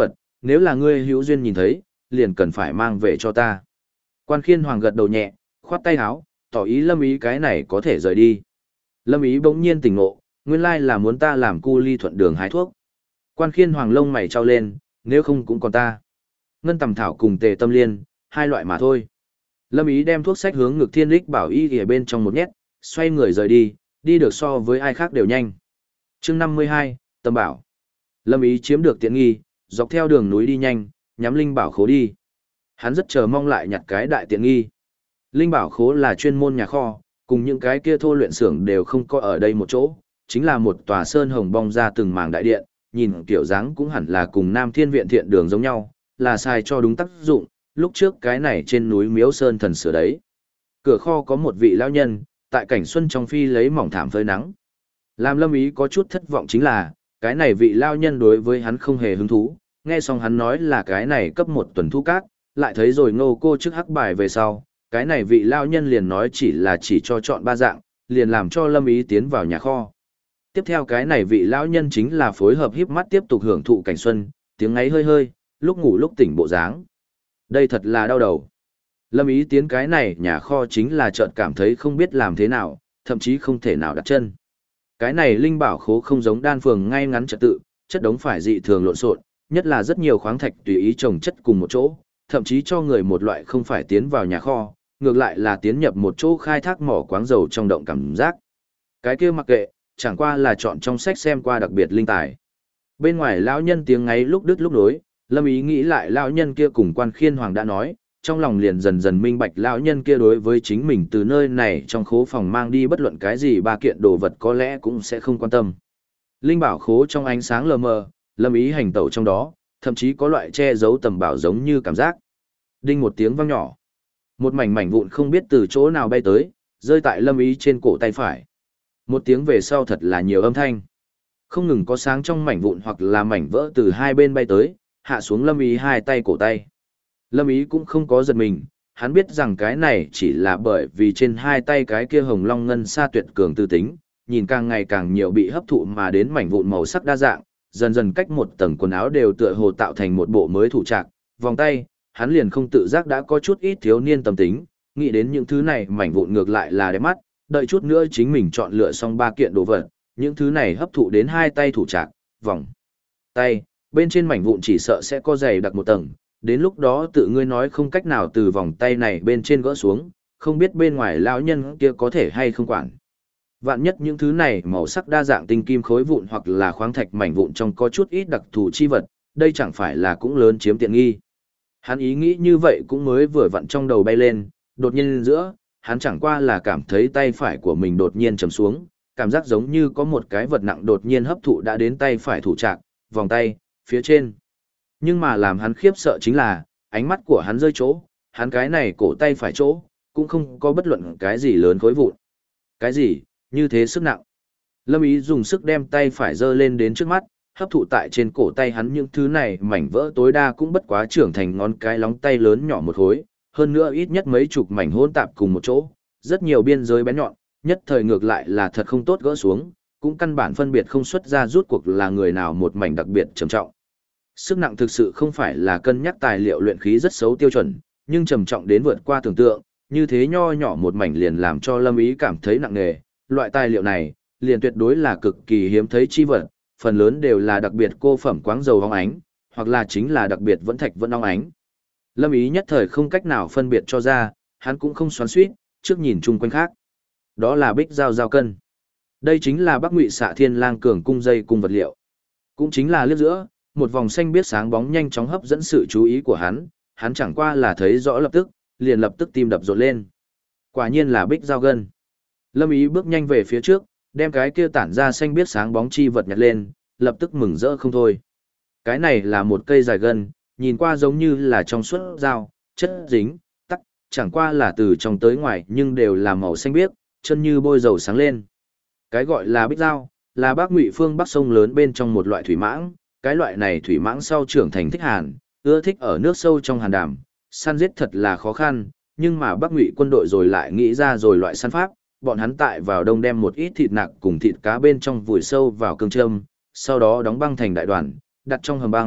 S1: nếu là ngươi hữu duyên nhìn thấy, liền cần phải mang về cho ta. Quan Khiên Hoàng gật đầu nhẹ, khoát tay áo, tỏ ý Lâm Ý cái này có thể rời đi. Lâm Ý bỗng nhiên tỉnh ngộ, nguyên lai là muốn ta làm cu ly thuận đường hái thuốc. Quan Khiên Hoàng lông mày trao lên, nếu không cũng còn ta. Ngân tầm thảo cùng tề tâm liên, hai loại mà thôi. Lâm Ý đem thuốc sách hướng ngực Thiên Lích Bảo Y ở bên trong một nhét, xoay người rời đi, đi được so với ai khác đều nhanh. Chương 52, Tâm Bảo. Lâm Ý chiếm được tiện nghi, dọc theo đường núi đi nhanh, nhắm Linh Bảo Khố đi. Hắn rất chờ mong lại nhặt cái đại tiện nghi. Linh Bảo Khố là chuyên môn nhà kho, cùng những cái kia thô luyện xưởng đều không có ở đây một chỗ, chính là một tòa sơn hồng bong ra từng mảng đại điện, nhìn kiểu dáng cũng hẳn là cùng Nam Thiên Viện Thiện Đường giống nhau, là xài cho đúng tác dụng, lúc trước cái này trên núi Miếu Sơn thần sửa đấy. Cửa kho có một vị lão nhân, tại cảnh xuân trong phi lấy mỏng thảm phơi nắng. Làm Lâm Ý có chút thất vọng chính là, cái này vị lão nhân đối với hắn không hề hứng thú, nghe xong hắn nói là cái này cấp một tuần thu cát, lại thấy rồi Ngô cô trước hắc bài về sau, cái này vị lão nhân liền nói chỉ cho chọn ba dạng, liền làm cho Lâm Ý tiến vào nhà kho. Tiếp theo cái này vị lão nhân chính là phối hợp híp mắt tiếp tục hưởng thụ cảnh xuân, tiếng ngáy hơi hơi, lúc ngủ lúc tỉnh bộ dáng. Đây thật là đau đầu. Lâm Ý tiến cái này nhà kho chính là chợt cảm thấy không biết làm thế nào, thậm chí không thể nào đặt chân. Cái này Linh Bảo Khố không giống đan phường ngay ngắn trật tự, chất đống phải dị thường lộn xộn, nhất là rất nhiều khoáng thạch tùy ý chồng chất cùng một chỗ, thậm chí cho người một loại không phải tiến vào nhà kho, ngược lại là tiến nhập một chỗ khai thác mỏ quáng dầu trong động cảm giác. Cái kia mặc kệ, chẳng qua là chọn trong sách xem qua đặc biệt linh tài. Bên ngoài lão nhân tiếng ngáy lúc đứt lúc nối, Lâm Ý nghĩ lại lão nhân kia cùng Quan Khiên Hoàng đã nói, trong lòng liền dần dần minh bạch lão nhân kia đối với chính mình từ nơi này trong khố phòng mang đi bất luận cái gì ba kiện đồ vật có lẽ cũng sẽ không quan tâm. Linh Bảo Khố trong ánh sáng lờ mờ, Lâm Ý hành tẩu trong đó, thậm chí có loại che giấu tầm bảo giống như cảm giác. Đinh một tiếng vang nhỏ. Một mảnh vụn không biết từ chỗ nào bay tới, rơi tại Lâm Ý trên cổ tay phải. Một tiếng về sau thật là nhiều âm thanh. Không ngừng có sáng trong mảnh vụn hoặc là mảnh vỡ từ hai bên bay tới, hạ xuống Lâm Ý hai tay cổ tay. Lâm Ý cũng không có giật mình, hắn biết rằng cái này chỉ là bởi vì trên hai tay cái kia hồng long ngân sa tuyệt cường tư tính, nhìn càng ngày càng nhiều bị hấp thụ mà đến mảnh vụn màu sắc đa dạng, dần dần cách một tầng quần áo đều tựa hồ tạo thành một bộ mới thủ trạc, vòng tay, hắn liền không tự giác đã có chút ít thiếu niên tâm tính, nghĩ đến những thứ này mảnh vụn ngược lại là đẹp mắt, đợi chút nữa chính mình chọn lựa xong ba kiện đồ vật, những thứ này hấp thụ đến hai tay thủ trạc, vòng tay, bên trên mảnh vụn chỉ sợ sẽ có dày đặc một tầng, đến lúc đó tự ngươi nói không cách nào từ vòng tay này bên trên gỡ xuống, không biết bên ngoài lão nhân kia có thể hay không quản. Vạn nhất những thứ này màu sắc đa dạng tinh kim khối vụn hoặc là khoáng thạch mảnh vụn trong có chút ít đặc thù chi vật, đây chẳng phải là cũng lớn chiếm tiện nghi. Hắn ý nghĩ như vậy cũng mới vừa vặn trong đầu bay lên, đột nhiên giữa, hắn chẳng qua là cảm thấy tay phải của mình đột nhiên chầm xuống, cảm giác giống như có một cái vật nặng đột nhiên hấp thụ đã đến tay phải thủ trạc, vòng tay, phía trên. Nhưng mà làm hắn khiếp sợ chính là, ánh mắt của hắn rơi chỗ, hắn cái này cổ tay phải chỗ, cũng không có bất luận cái gì lớn khối vụn. Cái gì, như thế sức nặng. Lâm Ý dùng sức đem tay phải giơ lên đến trước mắt, hấp thụ tại trên cổ tay hắn những thứ này mảnh vỡ tối đa cũng bất quá trưởng thành ngón cái lóng tay lớn nhỏ một khối, hơn nữa ít nhất mấy chục mảnh hỗn tạp cùng một chỗ, rất nhiều biên giới bén nhọn, nhất thời ngược lại là thật không tốt gỡ xuống, cũng căn bản phân biệt không xuất ra rút cuộc là người nào một mảnh đặc biệt trầm trọng. Sức nặng thực sự không phải là cân nhắc tài liệu luyện khí rất xấu tiêu chuẩn, nhưng trầm trọng đến vượt qua tưởng tượng, như thế nho nhỏ một mảnh liền làm cho Lâm Ý cảm thấy nặng nề, loại tài liệu này, liền tuyệt đối là cực kỳ hiếm thấy chi vật, phần lớn đều là đặc biệt cô phẩm quáng dầu óng ánh, hoặc là chính là đặc biệt vẫn thạch vẫn óng ánh. Lâm Ý nhất thời không cách nào phân biệt cho ra, hắn cũng không xoắn xuýt, trước nhìn chung quanh khác. Đó là bích giao cân. Đây chính là Bắc Ngụy Xạ Thiên Lang cường cung dây cung vật liệu. Cũng chính là liếc giữa, một vòng xanh biết sáng bóng nhanh chóng hấp dẫn sự chú ý của hắn chẳng qua là thấy rõ lập tức, liền lập tức tim đập rộn lên. Quả nhiên là bích giao gân. Lâm Ý bước nhanh về phía trước, đem cái kia tản ra xanh biết sáng bóng chi vật nhặt lên, lập tức mừng rỡ không thôi. Cái này là một cây dài gân, nhìn qua giống như là trong suốt dao, chất dính, tắc, chẳng qua là từ trong tới ngoài nhưng đều là màu xanh biếc, chân như bôi dầu sáng lên. Cái gọi là bích dao, là Bắc Ngụy phương Bắc sông lớn bên trong một loại thủy mãng, cái loại này thủy mãng sau trưởng thành thích hàn, ưa thích ở nước sâu trong hàn đảm, săn giết thật là khó khăn, nhưng mà Bắc Ngụy quân đội rồi lại nghĩ ra rồi loại săn pháp, bọn hắn tại vào đông đem một ít thịt nạc cùng thịt cá bên trong vùi sâu vào cương châm, sau đó đóng băng thành đại đoàn, đặt trong hầm băng,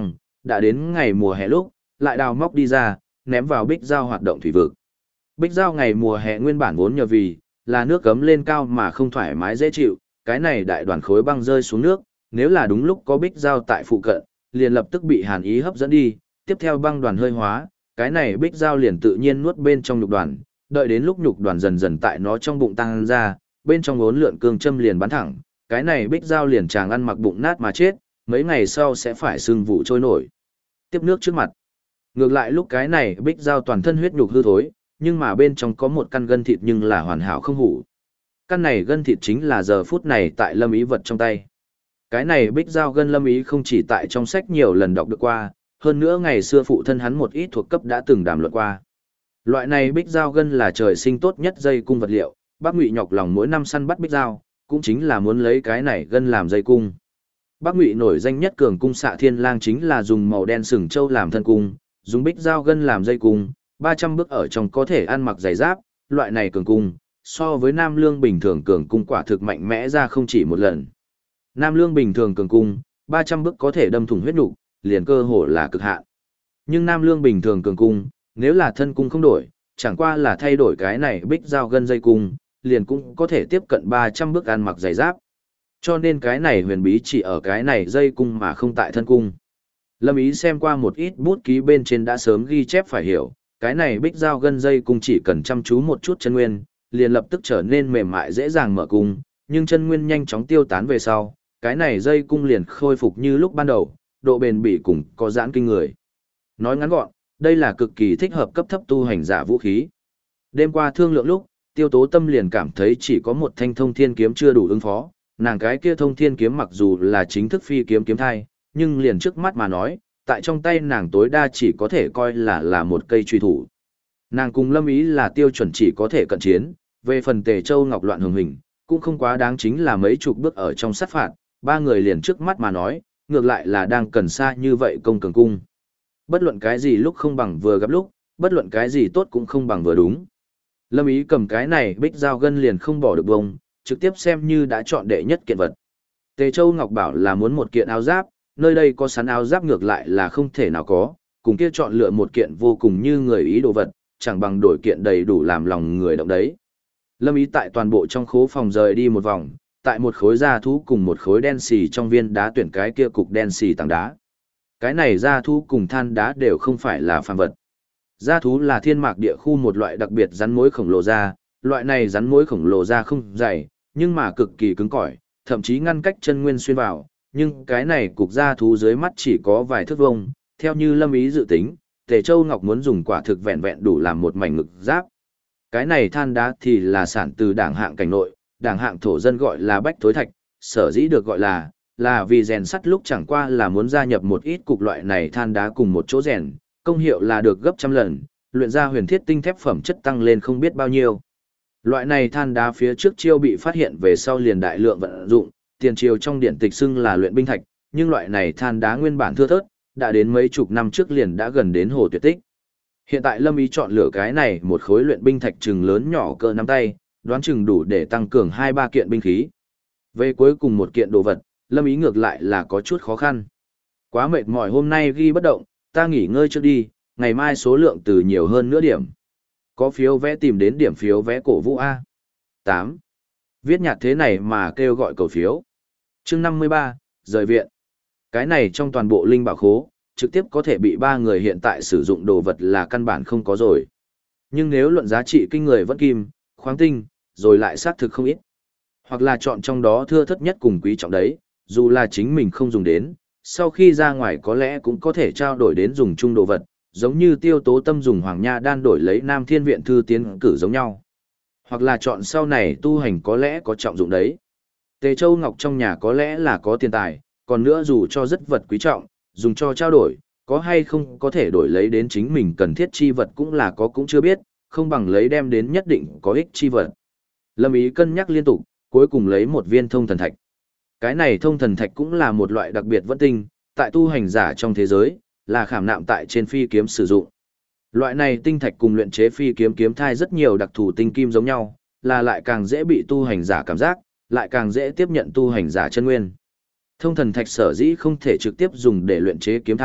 S1: đã đến ngày mùa hè lúc, lại đào móc đi ra, ném vào bích giao hoạt động thủy vực. Bích giao ngày mùa hè nguyên bản vốn nhờ vì là nước cấm lên cao mà không thoải mái dễ chịu, cái này đại đoàn khối băng rơi xuống nước, nếu là đúng lúc có bích giao tại phụ cận, liền lập tức bị hàn ý hấp dẫn đi, tiếp theo băng đoàn hơi hóa, cái này bích giao liền tự nhiên nuốt bên trong nhục đoàn, đợi đến lúc nhục đoàn dần dần tại nó trong bụng tăng ra, bên trong ốn lượn cương châm liền bắn thẳng, cái này bích giao liền chàng ăn mặc bụng nát mà chết, mấy ngày sau sẽ phải sưng vụ trôi nổi. Tiếp nước trước mặt. Ngược lại lúc cái này bích giao toàn thân huyết nhục hư thối, nhưng mà bên trong có một căn gân thịt nhưng là hoàn hảo không hủ. Căn này gân thịt chính là giờ phút này tại Lâm Ý vật trong tay. Cái này bích giao gân Lâm Ý không chỉ tại trong sách nhiều lần đọc được qua, hơn nữa ngày xưa phụ thân hắn một ít thuộc cấp đã từng đàm luận qua. Loại này bích giao gân là trời sinh tốt nhất dây cung vật liệu, Bác Ngụy nhọc lòng mỗi năm săn bắt bích giao, cũng chính là muốn lấy cái này gân làm dây cung. Bác Ngụy nổi danh nhất cường cung xạ thiên lang chính là dùng màu đen sừng trâu làm thân cung, dùng bích giao gân làm dây cung, 300 bước ở trong có thể ăn mặc giày giáp, loại này cường cung, so với Nam Lương bình thường cường cung quả thực mạnh mẽ ra không chỉ một lần. Nam Lương bình thường cường cung, 300 bước có thể đâm thủng huyết nục, liền cơ hồ là cực hạn. Nhưng Nam Lương bình thường cường cung, nếu là thân cung không đổi, chẳng qua là thay đổi cái này bích giao gân dây cung, liền cũng có thể tiếp cận 300 bước ăn mặc giày giáp. Cho nên cái này huyền bí chỉ ở cái này dây cung mà không tại thân cung. Lâm Ý xem qua một ít bút ký bên trên đã sớm ghi chép phải hiểu, cái này bích giao gân dây cung chỉ cần chăm chú một chút chân nguyên, liền lập tức trở nên mềm mại dễ dàng mở cung, nhưng chân nguyên nhanh chóng tiêu tán về sau, cái này dây cung liền khôi phục như lúc ban đầu, độ bền bỉ cùng có giãn kinh người. Nói ngắn gọn, đây là cực kỳ thích hợp cấp thấp tu hành giả vũ khí. Đêm qua thương lượng lúc, Tiêu Tố Tâm liền cảm thấy chỉ có một thanh thông thiên kiếm chưa đủ ứng phó, nàng cái kia thông thiên kiếm mặc dù là chính thức phi kiếm kiếm thai, nhưng liền trước mắt mà nói, tại trong tay nàng tối đa chỉ có thể coi là một cây truy thủ. Nàng cùng Lâm Ý là tiêu chuẩn chỉ có thể cận chiến, về phần Tề Châu Ngọc loạn hồng hình, cũng không quá đáng chính là mấy chục bước ở trong sát phạt, ba người liền trước mắt mà nói, ngược lại là đang cần xa như vậy công cường cung. Bất luận cái gì lúc không bằng vừa gặp lúc, bất luận cái gì tốt cũng không bằng vừa đúng. Lâm Ý cầm cái này bích giao gân liền không bỏ được bông, trực tiếp xem như đã chọn đệ nhất kiện vật. Tề Châu Ngọc bảo là muốn một kiện áo giáp, nơi đây có sắn áo giáp ngược lại là không thể nào có, cùng kia chọn lựa một kiện vô cùng như người ý đồ vật, chẳng bằng đổi kiện đầy đủ làm lòng người động đấy. Lâm Ý tại toàn bộ trong khố phòng rời đi một vòng, tại một khối da thú cùng một khối đen xì trong viên đá tuyển cái kia cục đen xì tảng đá. Cái này da thú cùng than đá đều không phải là phàm vật. Da thú là thiên mạc địa khu một loại đặc biệt rắn mối khổng lồ da, loại này rắn mối khổng lồ da không dày, nhưng mà cực kỳ cứng cỏi, thậm chí ngăn cách chân nguyên xuyên vào, nhưng cái này cục da thú dưới mắt chỉ có vài thước vuông, theo như Lâm Ý dự tính, Tề Châu Ngọc muốn dùng quả thực vẹn vẹn đủ làm một mảnh ngực giáp. Cái này than đá thì là sản từ đảng hạng cảnh nội, đảng hạng thổ dân gọi là bách thối thạch, sở dĩ được gọi là vì rèn sắt lúc chẳng qua là muốn gia nhập một ít cục loại này than đá cùng một chỗ rèn, công hiệu là được gấp trăm lần, luyện ra huyền thiết tinh thép phẩm chất tăng lên không biết bao nhiêu. Loại này than đá phía trước chiêu bị phát hiện về sau liền đại lượng vận dụng, tiền triều trong điện tịch xưng là luyện binh thạch, nhưng loại này than đá nguyên bản thưa thớt, đã đến mấy chục năm trước liền đã gần đến hồ tuyệt tích. Hiện tại Lâm Ý chọn lựa cái này một khối luyện binh thạch chừng lớn nhỏ cỡ nắm tay, đoán chừng đủ để tăng cường 2-3 kiện binh khí. Về cuối cùng một kiện đồ vật, Lâm Ý ngược lại là có chút khó khăn. Quá mệt mỏi hôm nay ghi bất động, ta nghỉ ngơi trước đi, ngày mai số lượng từ nhiều hơn nữa điểm. Có phiếu vé tìm đến điểm phiếu vé cổ vũ A. 8. Viết nhạt thế này mà kêu gọi cầu phiếu. Chương 53, rời viện. Cái này trong toàn bộ linh bảo khố, trực tiếp có thể bị 3 người hiện tại sử dụng đồ vật là căn bản không có rồi. Nhưng nếu luận giá trị kinh người vẫn kim, khoáng tinh, rồi lại xác thực không ít. Hoặc là chọn trong đó thưa thất nhất cùng quý trọng đấy, dù là chính mình không dùng đến, sau khi ra ngoài có lẽ cũng có thể trao đổi đến dùng chung đồ vật, giống như Tiêu Tố Tâm dùng Hoàng Nha đan đổi lấy Nam Thiên Viện thư tiến cử giống nhau. Hoặc là chọn sau này tu hành có lẽ có trọng dụng đấy. Tề Châu Ngọc trong nhà có lẽ là có tiền tài, còn nữa dù cho rất vật quý trọng, dùng cho trao đổi, có hay không có thể đổi lấy đến chính mình cần thiết chi vật cũng là có cũng chưa biết, không bằng lấy đem đến nhất định có ích chi vật. Lâm Ý cân nhắc liên tục, cuối cùng lấy một viên thông thần thạch. Cái này thông thần thạch cũng là một loại đặc biệt vẫn tinh, tại tu hành giả trong thế giới, là khảm nạm tại trên phi kiếm sử dụng. Loại này tinh thạch cùng luyện chế phi kiếm kiếm thai rất nhiều đặc thù tinh kim giống nhau, là lại càng dễ bị tu hành giả cảm giác, lại càng dễ tiếp nhận tu hành giả chân nguyên. Thông thần thạch sở dĩ không thể trực tiếp dùng để luyện chế kiếm thai,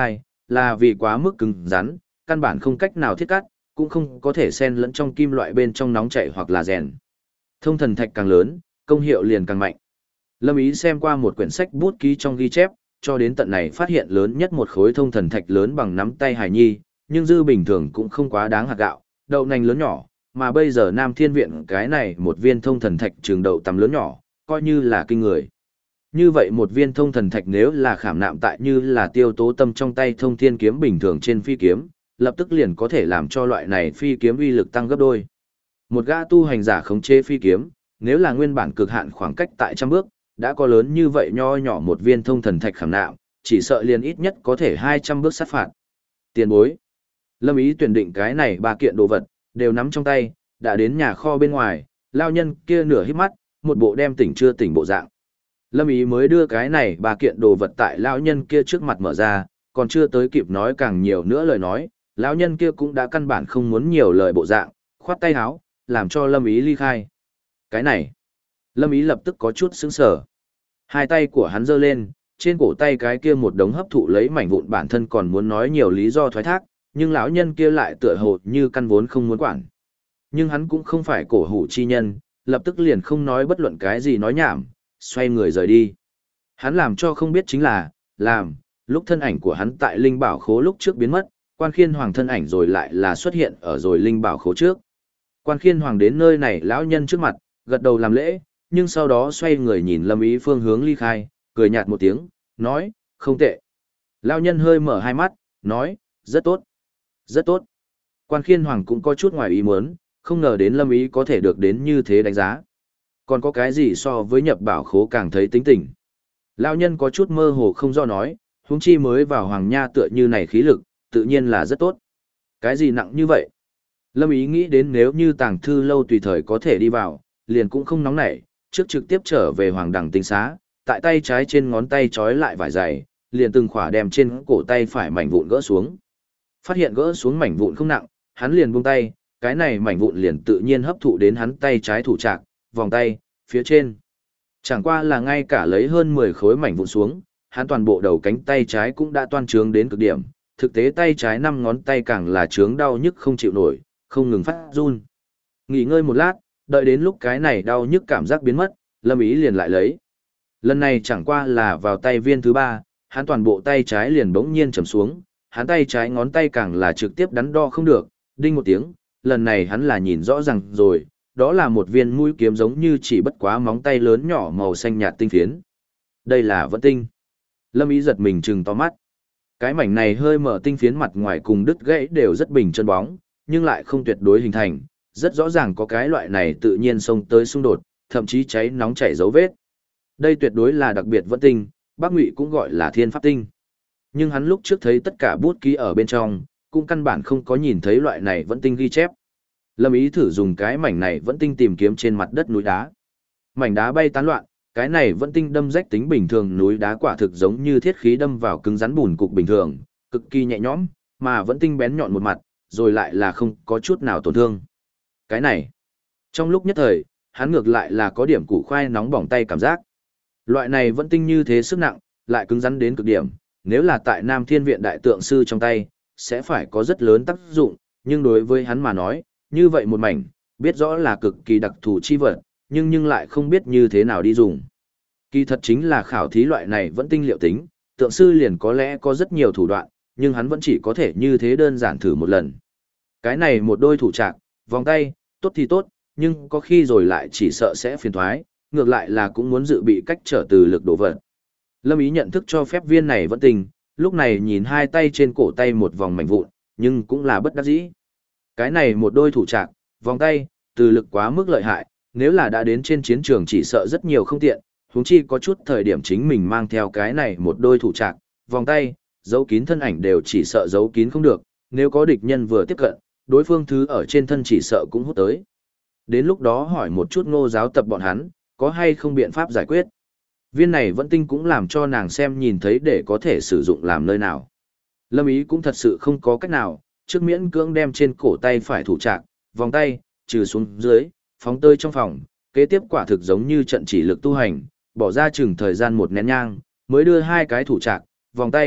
S1: là vì quá mức cứng rắn, căn bản không cách nào thiết cắt, cũng không có thể xen lẫn trong kim loại bên trong nóng chảy hoặc là rèn. Thông thần thạch càng lớn, công hiệu liền càng mạnh. Lâm Ý xem qua một quyển sách bút ký trong ghi chép, cho đến tận này phát hiện lớn nhất một khối thông thần thạch lớn bằng nắm tay hài nhi, nhưng dư bình thường cũng không quá đáng hạt gạo, đậu nành lớn nhỏ, mà bây giờ Nam Thiên Viện cái này một viên thông thần thạch trường đậu tầm lớn nhỏ, coi như là kinh người. Như vậy một viên thông thần thạch nếu là khảm nạm tại như là Tiêu Tố Tâm trong tay thông thiên kiếm bình thường trên phi kiếm, lập tức liền có thể làm cho loại này phi kiếm uy lực tăng gấp đôi. Một gã tu hành giả khống chế phi kiếm, nếu là nguyên bản cực hạn khoảng cách tại trăm bước, đã có lớn như vậy nho nhỏ một viên thông thần thạch khảm nạm, chỉ sợ liền ít nhất có thể 200 bước sát phạt. Tiền bối. Lâm Ý tuyển định cái này ba kiện đồ vật, đều nắm trong tay, đã đến nhà kho bên ngoài, lao nhân kia nửa híp mắt, một bộ đem tỉnh chưa tỉnh bộ dạng. Lâm Ý mới đưa cái này ba kiện đồ vật tại lão nhân kia trước mặt mở ra, còn chưa tới kịp nói càng nhiều nữa lời nói, lão nhân kia cũng đã căn bản không muốn nhiều lời bộ dạng, khoát tay áo, làm cho Lâm Ý ly khai. Cái này, Lâm Ý lập tức có chút sững sờ. Hai tay của hắn giơ lên, trên cổ tay cái kia một đống hấp thụ lấy mảnh vụn bản thân còn muốn nói nhiều lý do thoái thác, nhưng lão nhân kia lại tựa hồ như căn vốn không muốn quản. Nhưng hắn cũng không phải cổ hủ chi nhân, lập tức liền không nói bất luận cái gì nói nhảm, xoay người rời đi. Hắn làm cho không biết chính là, lúc thân ảnh của hắn tại linh bảo khố lúc trước biến mất, Quan Khiên Hoàng thân ảnh rồi lại là xuất hiện ở rồi linh bảo khố trước. Quan Khiên Hoàng đến nơi này lão nhân trước mặt, gật đầu làm lễ, nhưng sau đó xoay người nhìn Lâm Ý phương hướng ly khai, cười nhạt một tiếng, nói, không tệ. Lão nhân hơi mở hai mắt, nói, rất tốt, rất tốt. Quan Khiên Hoàng cũng có chút ngoài ý muốn, không ngờ đến Lâm Ý có thể được đến như thế đánh giá. Còn có cái gì so với nhập bảo khố càng thấy tính tình. Lão nhân có chút mơ hồ không do nói, huống chi mới vào Hoàng Nha tựa như này khí lực, tự nhiên là rất tốt. Cái gì nặng như vậy? Lâm Ý nghĩ đến nếu như Tàng Thư Lâu tùy thời có thể đi vào, liền cũng không nóng nảy, trước trực tiếp trở về Hoàng Đẳng Tinh Xá, tại tay trái trên ngón tay trói lại vải dày, liền từng khỏa đem trên cổ tay phải mảnh vụn gỡ xuống. Phát hiện gỡ xuống mảnh vụn không nặng, hắn liền buông tay, cái này mảnh vụn liền tự nhiên hấp thụ đến hắn tay trái thủ trạc, vòng tay, phía trên. Chẳng qua là ngay cả lấy hơn 10 khối mảnh vụn xuống, hắn toàn bộ đầu cánh tay trái cũng đã toan trướng đến cực điểm, thực tế tay trái 5 ngón tay càng là trướng đau nhức không chịu nổi, không ngừng phát run. Nghỉ ngơi một lát, đợi đến lúc cái này đau nhức cảm giác biến mất, Lâm Ý liền lại lấy. Lần này chẳng qua là vào tay viên thứ 3, hắn toàn bộ tay trái liền bỗng nhiên trầm xuống, hắn tay trái ngón tay càng là trực tiếp đắn đo không được, đinh một tiếng, lần này hắn là nhìn rõ ràng rồi, đó là một viên mũi kiếm giống như chỉ bất quá móng tay lớn nhỏ màu xanh nhạt tinh phiến. Đây là vẫn tinh. Lâm Ý giật mình trừng to mắt. Cái mảnh này hơi mở tinh phiến mặt ngoài cùng đứt gãy đều rất bình chân bóng, nhưng lại không tuyệt đối hình thành, rất rõ ràng có cái loại này tự nhiên xông tới xung đột, thậm chí cháy nóng chảy dấu vết. Đây tuyệt đối là đặc biệt vẫn tinh, Bác Ngụy cũng gọi là thiên pháp tinh. Nhưng hắn lúc trước thấy tất cả bút ký ở bên trong, cũng căn bản không có nhìn thấy loại này vẫn tinh ghi chép. Lâm Ý thử dùng cái mảnh này vẫn tinh tìm kiếm trên mặt đất núi đá. Mảnh đá bay tán loạn, cái này vẫn tinh đâm rách tính bình thường núi đá quả thực giống như thiết khí đâm vào cứng rắn bùn cục bình thường, cực kỳ nhẹ nhõm, mà vẫn tinh bén nhọn một mặt, rồi lại là không có chút nào tổn thương. Cái này, trong lúc nhất thời, hắn ngược lại là có điểm củ khoai nóng bỏng tay cảm giác. Loại này vẫn tinh như thế sức nặng, lại cứng rắn đến cực điểm, nếu là tại Nam Thiên Viện đại tượng sư trong tay, sẽ phải có rất lớn tác dụng, nhưng đối với hắn mà nói, như vậy một mảnh, biết rõ là cực kỳ đặc thù chi vật, nhưng lại không biết như thế nào đi dùng. Kỳ thật chính là khảo thí loại này vẫn tinh liệu tính, tượng sư liền có lẽ có rất nhiều thủ đoạn, nhưng hắn vẫn chỉ có thể như thế đơn giản thử một lần. Cái này một đôi thủ trạc, vòng tay, tốt thì tốt, nhưng có khi rồi lại chỉ sợ sẽ phiền thoái, ngược lại là cũng muốn dự bị cách trở từ lực đổ vật. Lâm Ý nhận thức cho phép viên này vẫn tinh, lúc này nhìn hai tay trên cổ tay một vòng mảnh vụn, nhưng cũng là bất đắc dĩ. Cái này một đôi thủ trạc, vòng tay, từ lực quá mức lợi hại, nếu là đã đến trên chiến trường chỉ sợ rất nhiều không tiện, huống chi có chút thời điểm chính mình mang theo cái này một đôi thủ trạc, vòng tay, giấu kín thân ảnh đều chỉ sợ giấu kín không được, nếu có địch nhân vừa tiếp cận, đối phương thứ ở trên thân chỉ sợ cũng hút tới. Đến lúc đó hỏi một chút Ngô giáo tập bọn hắn, có hay không biện pháp giải quyết. Viên này vẫn tinh cũng làm cho nàng xem nhìn thấy để có thể sử dụng làm nơi nào. Lâm Ý cũng thật sự không có cách nào, trước miễn cưỡng đem trên cổ tay phải thủ trạc, vòng tay, trừ xuống dưới, phóng tơi trong phòng, kế tiếp quả thực giống như trận chỉ lực tu hành, bỏ ra chừng thời gian một nén nhang, mới đưa hai cái thủ trạc, vòng tay,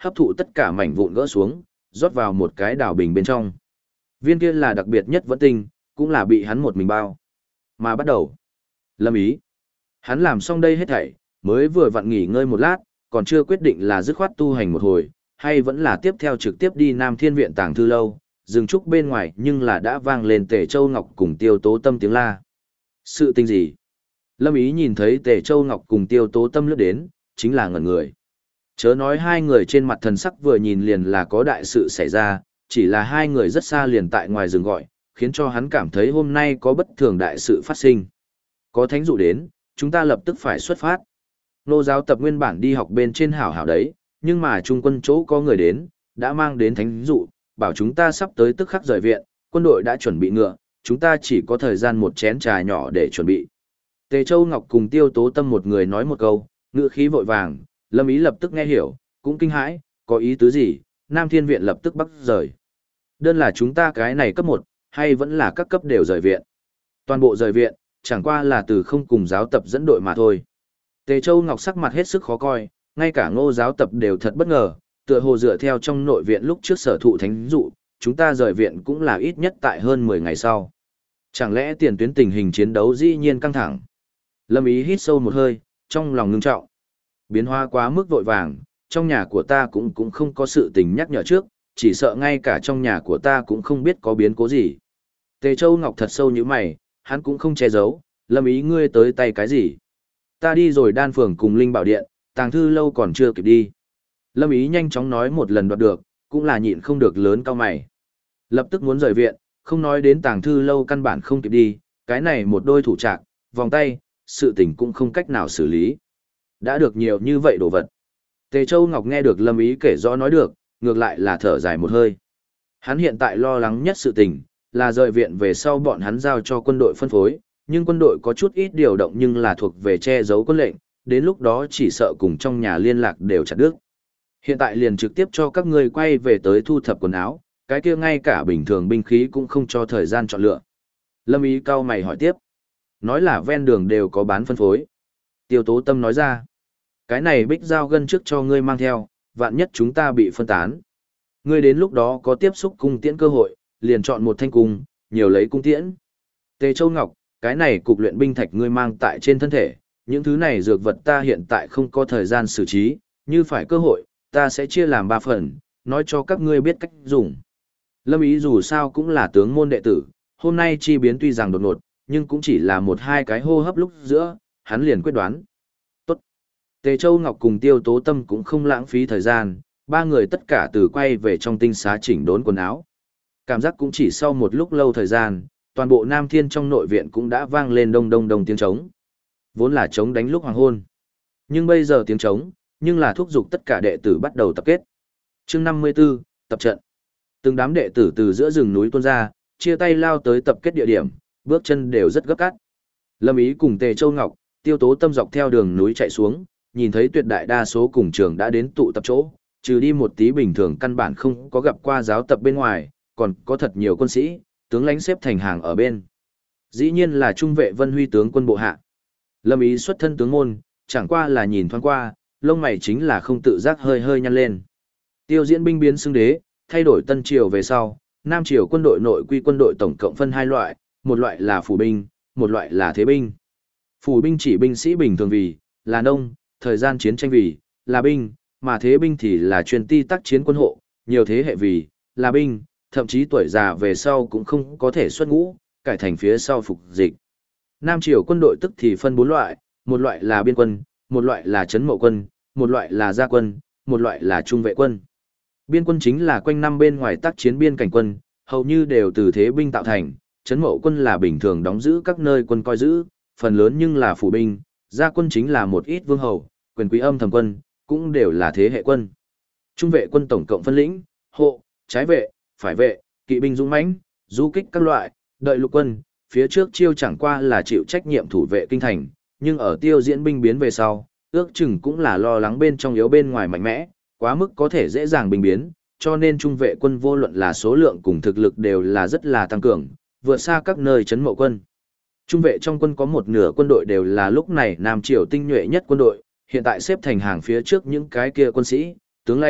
S1: hấp thụ tất cả mảnh vụn gỡ xuống, rót vào một cái đảo bình bên trong. Viên kia là đặc biệt nhất vẫn tinh, cũng là bị hắn một mình bao. Mà bắt đầu, Lâm Ý. Hắn làm xong đây hết thảy, mới vừa vặn nghỉ ngơi một lát, còn chưa quyết định là dứt khoát tu hành một hồi, hay vẫn là tiếp theo trực tiếp đi Nam Thiên Viện Tàng Thư Lâu, dừng trúc bên ngoài nhưng là đã vang lên Tề Châu Ngọc cùng Tiêu Tố Tâm tiếng la. Sự tình gì? Lâm Ý nhìn thấy Tề Châu Ngọc cùng Tiêu Tố Tâm lướt đến, chính là ngẩn người. Chớ nói hai người trên mặt thần sắc vừa nhìn liền là có đại sự xảy ra, chỉ là hai người rất xa liền tại ngoài rừng gọi, khiến cho hắn cảm thấy hôm nay có bất thường đại sự phát sinh. Có thánh dụ đến, chúng ta lập tức phải xuất phát. Nô giáo tập nguyên bản đi học bên trên hảo hảo đấy, nhưng mà trung quân chỗ có người đến, đã mang đến thánh dụ, bảo chúng ta sắp tới tức khắc rời viện, quân đội đã chuẩn bị ngựa, chúng ta chỉ có thời gian một chén trà nhỏ để chuẩn bị. Tề Châu Ngọc cùng Tiêu Tố Tâm một người nói một câu, ngựa khí vội vàng, Lâm Ý lập tức nghe hiểu, cũng kinh hãi, có ý tứ gì, Nam Thiên Viện lập tức bắt rời. Đơn là chúng ta cái này cấp 1, hay vẫn là các cấp đều rời viện. Toàn bộ rời viện, chẳng qua là từ không cùng giáo tập dẫn đội mà thôi. Tề Châu Ngọc sắc mặt hết sức khó coi, ngay cả Ngô giáo tập đều thật bất ngờ, tựa hồ dựa theo trong nội viện lúc trước sở thụ thánh dụ, chúng ta rời viện cũng là ít nhất tại hơn 10 ngày sau. Chẳng lẽ tiền tuyến tình hình chiến đấu dĩ nhiên căng thẳng? Lâm Ý hít sâu một hơi, trong lòng ngưng trọng. Biến hóa quá mức vội vàng, trong nhà của ta cũng không có sự tình nhắc nhở trước, chỉ sợ ngay cả trong nhà của ta cũng không biết có biến cố gì. Tề Châu Ngọc thật sâu như mày, hắn cũng không che giấu, Lâm Ý ngươi tới tay cái gì? Ta đi rồi Đan Phường cùng Linh Bảo Điện, Tàng Thư Lâu còn chưa kịp đi. Lâm Ý nhanh chóng nói một lần đoạt được, cũng là nhịn không được lớn cao mày. Lập tức muốn rời viện, không nói đến Tàng Thư Lâu căn bản không kịp đi, cái này một đôi thủ trạc, vòng tay, sự tình cũng không cách nào xử lý. Đã được nhiều như vậy đồ vật. Tề Châu Ngọc nghe được Lâm Ý kể rõ nói được, ngược lại là thở dài một hơi. Hắn hiện tại lo lắng nhất sự tình, là rời viện về sau bọn hắn giao cho quân đội phân phối, nhưng quân đội có chút ít điều động nhưng là thuộc về che giấu quân lệnh, đến lúc đó chỉ sợ cùng trong nhà liên lạc đều chặt đứt. Hiện tại liền trực tiếp cho các ngươi quay về tới thu thập quần áo, cái kia ngay cả bình thường binh khí cũng không cho thời gian chọn lựa. Lâm Ý cau mày hỏi tiếp. Nói là ven đường đều có bán phân phối. Tiêu Tố Tâm nói ra. Cái này bích giao gân trước cho ngươi mang theo, vạn nhất chúng ta bị phân tán. Ngươi đến lúc đó có tiếp xúc cung tiễn cơ hội, liền chọn một thanh cung, nhiều lấy cung tiễn. Tề Châu Ngọc, cái này cục luyện binh thạch ngươi mang tại trên thân thể, những thứ này dược vật ta hiện tại không có thời gian xử trí, như phải cơ hội, ta sẽ chia làm 3 phần, nói cho các ngươi biết cách dùng. Lâm Ý dù sao cũng là tướng môn đệ tử, hôm nay chi biến tuy rằng đột ngột, nhưng cũng chỉ là một hai cái hô hấp lúc giữa, hắn liền quyết đoán. Tốt. Tề Châu Ngọc cùng Tiêu Tố Tâm cũng không lãng phí thời gian, ba người tất cả từ quay về trong tinh xá chỉnh đốn quần áo. Cảm giác cũng chỉ sau một lúc lâu thời gian, toàn bộ Nam Thiên trong nội viện cũng đã vang lên đông đông đông tiếng trống. Vốn là trống đánh lúc hoàng hôn. Nhưng bây giờ tiếng trống, nhưng là thúc giục tất cả đệ tử bắt đầu tập kết. Chương 54, tập trận. Từng đám đệ tử từ giữa rừng núi tuôn ra, chia tay lao tới tập kết địa điểm, bước chân đều rất gấp gáp. Lâm Ý cùng Tề Châu Ngọc, Tiêu Tố Tâm dọc theo đường núi chạy xuống, nhìn thấy tuyệt đại đa số cùng trường đã đến tụ tập chỗ, trừ đi một tí bình thường căn bản không có gặp qua giáo tập bên ngoài, còn có thật nhiều quân sĩ, tướng lãnh xếp thành hàng ở bên. Dĩ nhiên là trung vệ Vân Huy tướng quân bộ hạ. Lâm Ý xuất thân tướng môn, chẳng qua là nhìn thoáng qua, lông mày chính là không tự giác hơi hơi nhăn lên. Tiêu Diễn binh biến xưng đế, thay đổi Tân Triều về sau, Nam Triều quân đội nội quy quân đội tổng cộng phân hai loại, một loại là phủ binh, một loại là thế binh. Phủ binh chỉ binh sĩ bình thường vì, là nông, thời gian chiến tranh vì, là binh, mà thế binh thì là chuyên ti tác chiến quân hộ, nhiều thế hệ vì, là binh, thậm chí tuổi già về sau cũng không có thể xuất ngũ, cải thành phía sau phục dịch. Nam Triều quân đội tức thì phân bốn loại, một loại là biên quân, một loại là trấn mậu quân, một loại là gia quân, một loại là trung vệ quân. Biên quân chính là quanh năm bên ngoài tác chiến biên cảnh quân, hầu như đều từ thế binh tạo thành, trấn mậu quân là bình thường đóng giữ các nơi quân coi giữ, phần lớn nhưng là phủ binh, gia quân chính là một ít vương hầu, quyền quý âm thầm quân, cũng đều là thế hệ quân. Trung vệ quân tổng cộng phân lĩnh, hộ, trái vệ, phải vệ, kỵ binh dũng mãnh, du kích các loại, đợi lục quân, phía trước chiêu chẳng qua là chịu trách nhiệm thủ vệ kinh thành, nhưng ở Tiêu Diễn binh biến về sau, ước chừng cũng là lo lắng bên trong yếu bên ngoài mạnh mẽ, quá mức có thể dễ dàng binh biến, cho nên trung vệ quân vô luận là số lượng cùng thực lực đều là rất là tăng cường, vượt xa các nơi trấn mậu quân. Trung vệ trong quân có một nửa quân đội đều là lúc này Nam Triều tinh nhuệ nhất quân đội, hiện tại xếp thành hàng phía trước những cái kia quân sĩ, tướng lãnh,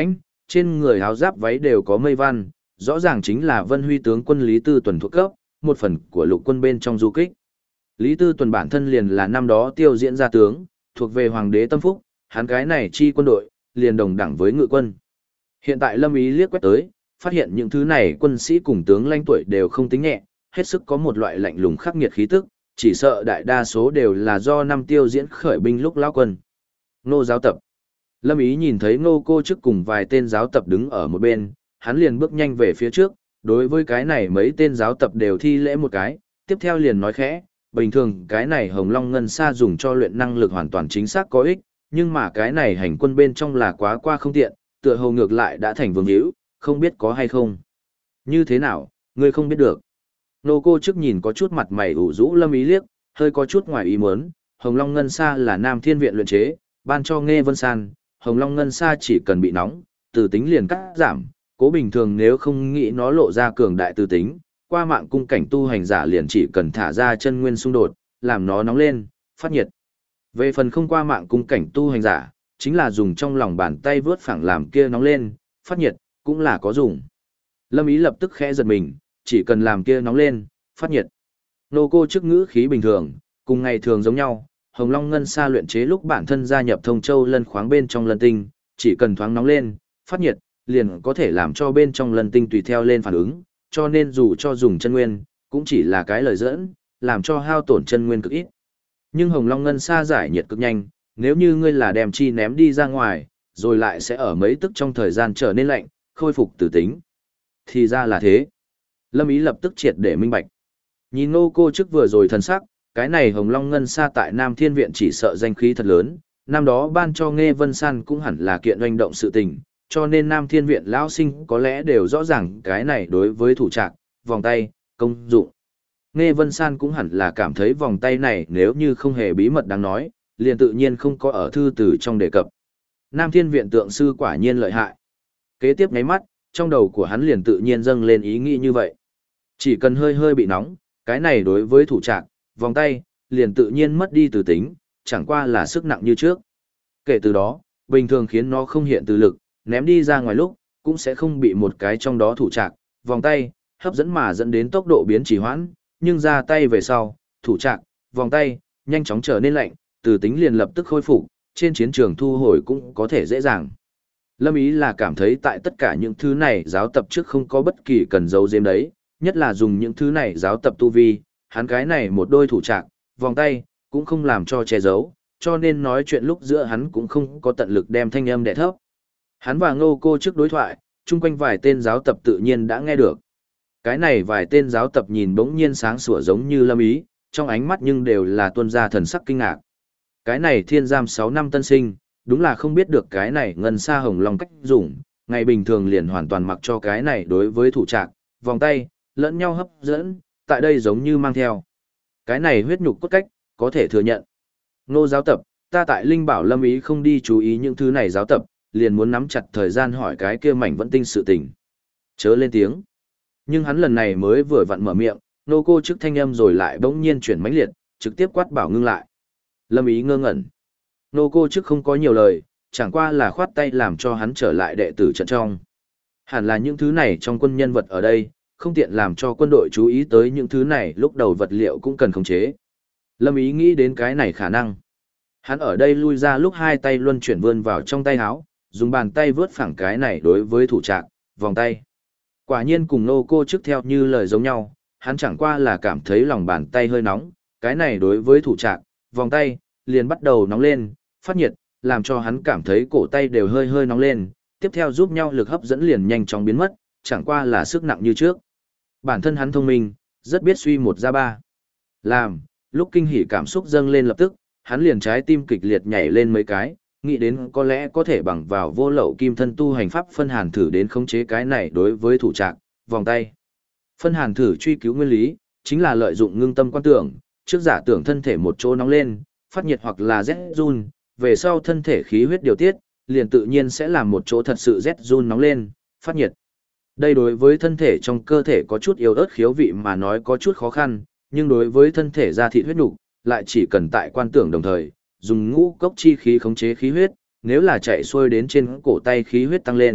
S1: Trên người áo giáp váy đều có mây văn, rõ ràng chính là Vân Huy tướng quân Lý Tư Tuần thuộc cấp, một phần của lục quân bên trong du kích. Lý Tư Tuần bản thân liền là năm đó tiêu diễn gia tướng, thuộc về hoàng đế tâm phúc, hắn cái này chi quân đội, liền đồng đẳng với ngự quân. Hiện tại Lâm Ý liếc quét tới, phát hiện những thứ này quân sĩ cùng tướng lãnh tuổi đều không tính nhẹ, hết sức có một loại lạnh lùng khắc nghiệt khí tức, chỉ sợ đại đa số đều là do năm tiêu diễn khởi binh lúc lao quân. Nô giáo tập. Lâm Ý nhìn thấy Ngô Cô Chức cùng vài tên giáo tập đứng ở một bên, hắn liền bước nhanh về phía trước, đối với cái này mấy tên giáo tập đều thi lễ một cái, tiếp theo liền nói khẽ, bình thường cái này Hồng Long Ngân Sa dùng cho luyện năng lực hoàn toàn chính xác có ích, nhưng mà cái này hành quân bên trong là quá qua không tiện, tựa hồ ngược lại đã thành vương hữu, không biết có hay không. Như thế nào, ngươi không biết được. Nô Cô Chức nhìn có chút mặt mày ủ rũ Lâm Ý liếc, hơi có chút ngoài ý muốn, Hồng Long Ngân Sa là Nam Thiên Viện luyện chế, ban cho Nghê Vân San, Hồng Long Ngân Sa chỉ cần bị nóng, từ tính liền cắt giảm, cố bình thường nếu không nghĩ nó lộ ra cường đại từ tính, qua mạng cung cảnh tu hành giả liền chỉ cần thả ra chân nguyên xung đột, làm nó nóng lên, phát nhiệt. Về phần không qua mạng cung cảnh tu hành giả, chính là dùng trong lòng bàn tay vướt phẳng làm kia nóng lên, phát nhiệt, cũng là có dùng. Lâm Ý lập tức khẽ giật mình, chỉ cần làm kia nóng lên, phát nhiệt. Nô Cô Chức ngữ khí bình thường, cùng ngày thường giống nhau, Hồng Long Ngân Sa luyện chế lúc bản thân gia nhập Thông Châu lân khoáng bên trong lân tinh, chỉ cần thoáng nóng lên, phát nhiệt, liền có thể làm cho bên trong lân tinh tùy theo lên phản ứng, cho nên dù cho dùng chân nguyên, cũng chỉ là cái lời dẫn, làm cho hao tổn chân nguyên cực ít. Nhưng Hồng Long Ngân Sa giải nhiệt cực nhanh, nếu như ngươi là đem chi ném đi ra ngoài, rồi lại sẽ ở mấy tức trong thời gian trở nên lạnh, khôi phục từ tính. Thì ra là thế. Lâm Ý lập tức triệt để minh bạch. Nhìn Nô Cô Chức vừa rồi thần sắc, cái này Hồng Long Ngân Sa tại Nam Thiên Viện chỉ sợ danh khí thật lớn, năm đó ban cho Nghê Vân San cũng hẳn là kiện oanh động sự tình, cho nên Nam Thiên Viện lão sinh có lẽ đều rõ ràng cái này đối với thủ trạc, vòng tay, công dụng. Nghê Vân San cũng hẳn là cảm thấy vòng tay này nếu như không hề bí mật đáng nói, liền tự nhiên không có ở thư từ trong đề cập. Nam Thiên Viện tượng sư quả nhiên lợi hại. Kế tiếp nháy mắt, trong đầu của hắn liền tự nhiên dâng lên ý nghĩ như vậy. Chỉ cần hơi hơi bị nóng, cái này đối với thủ trạc, vòng tay, liền tự nhiên mất đi từ tính, chẳng qua là sức nặng như trước. Kể từ đó, bình thường khiến nó không hiện từ lực, ném đi ra ngoài lúc, cũng sẽ không bị một cái trong đó thủ trạc, vòng tay, hấp dẫn mà dẫn đến tốc độ biến trì hoãn, nhưng ra tay về sau, thủ trạc, vòng tay, nhanh chóng trở nên lạnh, từ tính liền lập tức khôi phục, trên chiến trường thu hồi cũng có thể dễ dàng. Lâm Ý là cảm thấy tại tất cả những thứ này giáo tập trước không có bất kỳ cần giấu giếm đấy, nhất là dùng những thứ này giáo tập tu vi, hắn cái này một đôi thủ trạc, vòng tay, cũng không làm cho che giấu, cho nên nói chuyện lúc giữa hắn cũng không có tận lực đem thanh âm đè thấp. Hắn và Ngô Cô trước đối thoại, chung quanh vài tên giáo tập tự nhiên đã nghe được. Cái này vài tên giáo tập nhìn bỗng nhiên sáng sủa giống như Lâm Ý, trong ánh mắt nhưng đều là tuôn ra thần sắc kinh ngạc. Cái này thiên giam 6 năm tân sinh, đúng là không biết được cái này Ngân Sa Hồng Long cách dùng, ngày bình thường liền hoàn toàn mặc cho cái này đối với thủ trạc, vòng tay, lẫn nhau hấp dẫn, tại đây giống như mang theo. Cái này huyết nhục cốt cách, có thể thừa nhận. Ngô giáo tập, ta tại Linh Bảo Lâm Ý không đi chú ý những thứ này giáo tập, liền muốn nắm chặt thời gian hỏi cái kia mảnh vẫn tinh sự tình. Chớ lên tiếng. Nhưng hắn lần này mới vừa vặn mở miệng, Nô Cô trước thanh âm rồi lại bỗng nhiên chuyển mãnh liệt, trực tiếp quát bảo ngưng lại. Lâm Ý ngơ ngẩn. Nô Cô trước không có nhiều lời, chẳng qua là khoát tay làm cho hắn trở lại đệ tử trận trong. Hẳn là những thứ này trong quân nhân vật ở đây, không tiện làm cho quân đội chú ý tới những thứ này lúc đầu vật liệu cũng cần khống chế. Lâm Ý nghĩ đến cái này khả năng. Hắn ở đây lui ra lúc hai tay luân chuyển vươn vào trong tay áo, dùng bàn tay vướt phẳng cái này đối với thủ trạc, vòng tay. Quả nhiên cùng Nô Cô trước theo như lời giống nhau, hắn chẳng qua là cảm thấy lòng bàn tay hơi nóng, cái này đối với thủ trạc, vòng tay, liền bắt đầu nóng lên, phát nhiệt, làm cho hắn cảm thấy cổ tay đều hơi hơi nóng lên, tiếp theo giúp nhau lực hấp dẫn liền nhanh chóng biến mất, chẳng qua là sức nặng như trước. Bản thân hắn thông minh, rất biết suy một ra ba. Làm, lúc kinh hỉ cảm xúc dâng lên lập tức, hắn liền trái tim kịch liệt nhảy lên mấy cái, nghĩ đến có lẽ có thể bằng vào vô lậu kim thân tu hành pháp phân hàn thử đến khống chế cái này đối với thủ trạc, vòng tay. Phân hàn thử truy cứu nguyên lý, chính là lợi dụng ngưng tâm quan tưởng, trước giả tưởng thân thể một chỗ nóng lên, phát nhiệt hoặc là rét run, về sau thân thể khí huyết điều tiết, liền tự nhiên sẽ làm một chỗ thật sự rét run nóng lên, phát nhiệt. Đây đối với thân thể trong cơ thể có chút yếu ớt khiếu vị mà nói có chút khó khăn, nhưng đối với thân thể da thịt huyết nục, lại chỉ cần tại quan tưởng đồng thời, dùng ngũ cốc chi khí khống chế khí huyết, nếu là chạy xuôi đến trên cổ tay khí huyết tăng lên,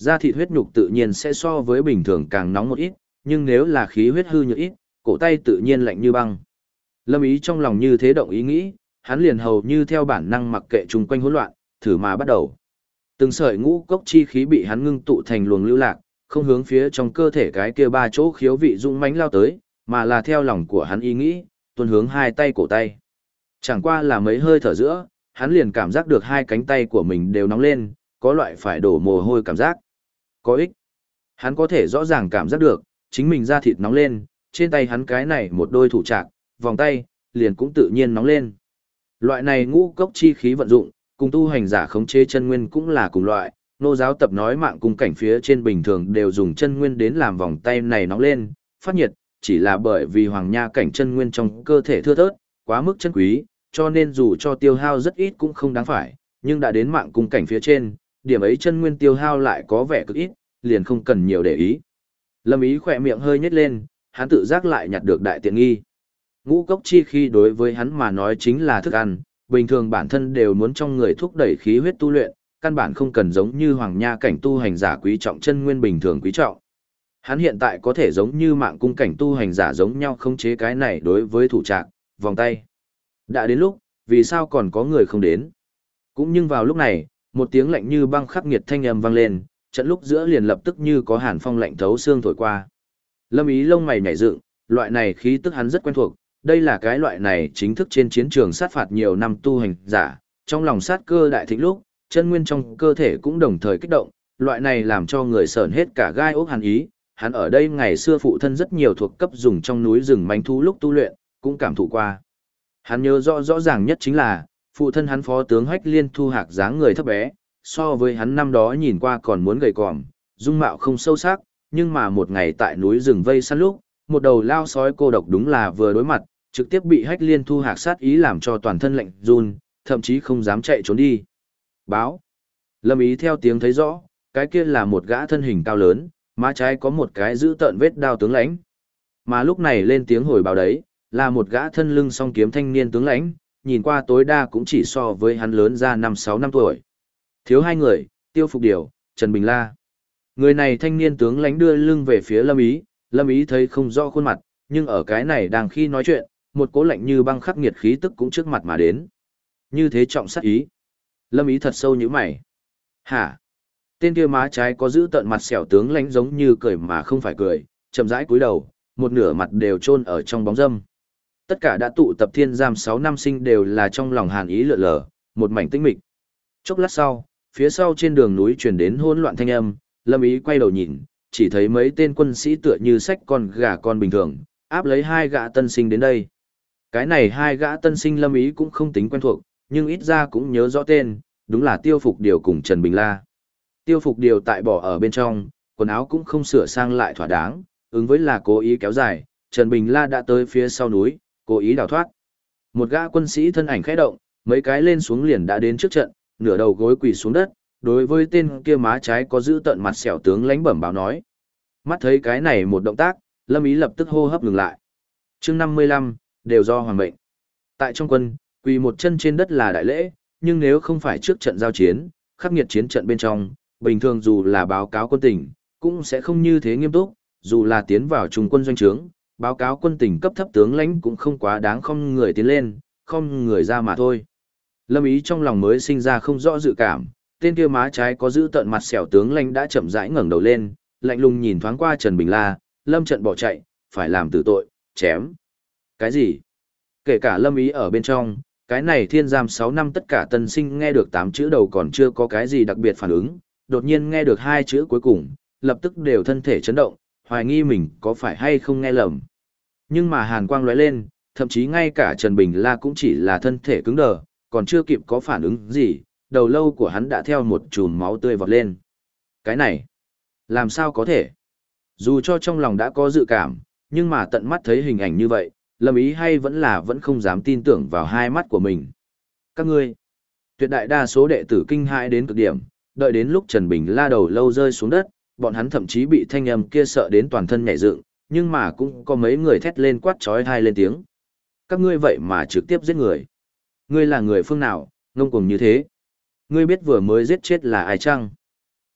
S1: da thịt huyết nhục tự nhiên sẽ so với bình thường càng nóng một ít, nhưng nếu là khí huyết hư nhược ít, cổ tay tự nhiên lạnh như băng. Lâm Ý trong lòng như thế động ý nghĩ, hắn liền hầu như theo bản năng mặc kệ chung quanh hỗn loạn, thử mà bắt đầu. Từng sợi ngũ cốc chi khí bị hắn ngưng tụ thành luồng lưu lạc, không hướng phía trong cơ thể cái kia ba chỗ khiếu vị dũng mãnh lao tới, mà là theo lòng của hắn ý nghĩ, tuôn hướng hai tay cổ tay. Chẳng qua là mấy hơi thở giữa, hắn liền cảm giác được hai cánh tay của mình đều nóng lên, có loại phải đổ mồ hôi cảm giác. Có ích. Hắn có thể rõ ràng cảm giác được, chính mình da thịt nóng lên, trên tay hắn cái này một đôi thủ trạc, vòng tay, liền cũng tự nhiên nóng lên. Loại này ngũ cốc chi khí vận dụng, cùng tu hành giả khống chế chân nguyên cũng là cùng loại, nô giáo tập nói mạng cung cảnh phía trên bình thường đều dùng chân nguyên đến làm vòng tay này nóng lên, phát nhiệt, chỉ là bởi vì hoàng nha cảnh chân nguyên trong cơ thể thưa thớt, quá mức chân quý, cho nên dù cho tiêu hao rất ít cũng không đáng phải, nhưng đã đến mạng cung cảnh phía trên, điểm ấy chân nguyên tiêu hao lại có vẻ cực ít, liền không cần nhiều để ý. Lâm Ý khỏe miệng hơi nhếch lên, hắn tự giác lại nhặt được đại tiện nghi. Ngũ cốc chi khi đối với hắn mà nói chính là thức ăn, bình thường bản thân đều muốn trong người thúc đẩy khí huyết tu luyện, căn bản không cần giống như hoàng nha cảnh tu hành giả quý trọng chân nguyên bình thường quý trọng. Hắn hiện tại có thể giống như mạng cung cảnh tu hành giả giống nhau khống chế cái này đối với thủ trạc, vòng tay. Đã đến lúc, vì sao còn có người không đến? Cũng nhưng vào lúc này, một tiếng lạnh như băng khắc nghiệt thanh âm vang lên, trận lúc giữa liền lập tức như có hàn phong lạnh thấu xương thổi qua. Lâm Ý lông mày nhảy dựng, loại này khí tức hắn rất quen thuộc, đây là cái loại này chính thức trên chiến trường sát phạt nhiều năm tu hành giả, trong lòng sát cơ đại thịnh lúc, chân nguyên trong cơ thể cũng đồng thời kích động, loại này làm cho người sởn hết cả gai ốc hàn ý, hắn ở đây ngày xưa phụ thân rất nhiều thuộc cấp dùng trong núi rừng manh thú lúc tu luyện, cũng cảm thụ qua. Hắn nhớ rõ ràng nhất chính là, phụ thân hắn phó tướng Hách Liên Thu Hạc dáng người thấp bé, so với hắn năm đó nhìn qua còn muốn gầy còm, dung mạo không sâu sắc, nhưng mà một ngày tại núi rừng vây săn lúc, một đầu lao sói cô độc đúng là vừa đối mặt, trực tiếp bị Hách Liên Thu Hạc sát ý làm cho toàn thân lạnh run, thậm chí không dám chạy trốn đi. Báo. Lâm Ý theo tiếng thấy rõ, cái kia là một gã thân hình cao lớn, má trái có một cái giữ tợn vết đao tướng lãnh. Mà lúc này lên tiếng hồi báo đấy, là một gã thân lưng song kiếm thanh niên tướng lãnh, nhìn qua tối đa cũng chỉ so với hắn lớn ra 5-6 năm tuổi. Thiếu hai người, Tiêu Phục Điều, Trần Bình La. Người này thanh niên tướng lãnh đưa lưng về phía Lâm Ý thấy không rõ khuôn mặt, nhưng ở cái này đang khi nói chuyện, một cố lạnh như băng khắc nghiệt khí tức cũng trước mặt mà đến. Như thế trọng sát ý. Lâm Ý thật sâu như mày. Hả? Tên kia má trái có giữ tận mặt sẹo tướng lãnh giống như cười mà không phải cười, chậm rãi cúi đầu, một nửa mặt đều chôn ở trong bóng râm. Tất cả đã tụ tập thiên giam 6 năm sinh đều là trong lòng hàn ý lượn lờ, một mảnh tĩnh mịch. Chốc lát sau, phía sau trên đường núi truyền đến hỗn loạn thanh âm, Lâm Ý quay đầu nhìn, chỉ thấy mấy tên quân sĩ tựa như xách con gà con bình thường, áp lấy hai gã tân sinh đến đây. Cái này hai gã tân sinh Lâm Ý cũng không tính quen thuộc, nhưng ít ra cũng nhớ rõ tên, đúng là Tiêu Phục Điều cùng Trần Bình La. Tiêu Phục Điều tại bỏ ở bên trong, quần áo cũng không sửa sang lại thỏa đáng, ứng với là cố ý kéo dài, Trần Bình La đã tới phía sau núi, cố ý đào thoát. Một gã quân sĩ thân ảnh khẽ động, mấy cái lên xuống liền đã đến trước trận, nửa đầu gối quỳ xuống đất, đối với tên kia má trái có giữ tận mặt sẹo tướng lãnh bẩm báo nói. Mắt thấy cái này một động tác, Lâm Ý lập tức hô hấp ngừng lại. Chương 55, đều do hoàng mệnh. Tại trong quân, quỳ một chân trên đất là đại lễ, nhưng nếu không phải trước trận giao chiến, khắc nghiệt chiến trận bên trong, bình thường dù là báo cáo quân tình, cũng sẽ không như thế nghiêm túc, dù là tiến vào trung quân doanh trướng, báo cáo quân tình cấp thấp tướng lãnh cũng không quá đáng không người tiến lên, không người ra mà thôi. Lâm Ý trong lòng mới sinh ra không rõ dự cảm, tên kia má trái có giữ tận mặt sẹo tướng lãnh đã chậm rãi ngẩng đầu lên, lạnh lùng nhìn thoáng qua Trần Bình La, Lâm trận bỏ chạy, phải làm tử tội, chém. Cái gì? Kể cả Lâm Ý ở bên trong, cái này thiên giam 6 năm tất cả tân sinh nghe được 8 chữ đầu còn chưa có cái gì đặc biệt phản ứng, đột nhiên nghe được 2 chữ cuối cùng, lập tức đều thân thể chấn động, hoài nghi mình có phải hay không nghe lầm. Nhưng mà hàn quang lóe lên, thậm chí ngay cả Trần Bình La cũng chỉ là thân thể cứng đờ, còn chưa kịp có phản ứng gì, đầu lâu của hắn đã theo một chùm máu tươi vọt lên. Cái này, làm sao có thể? Dù cho trong lòng đã có dự cảm, nhưng mà tận mắt thấy hình ảnh như vậy, Lâm Ý hay vẫn không dám tin tưởng vào hai mắt của mình. Các ngươi, tuyệt đại đa số đệ tử kinh hãi đến cực điểm, đợi đến lúc Trần Bình La đầu lâu rơi xuống đất, bọn hắn thậm chí bị thanh âm kia sợ đến toàn thân nhảy dựng, nhưng mà cũng có mấy người thét lên quát chói tai lên tiếng. Các ngươi vậy mà trực tiếp giết người. Ngươi là người phương nào, ngông cuồng như thế? Ngươi biết vừa mới giết chết là ai chăng?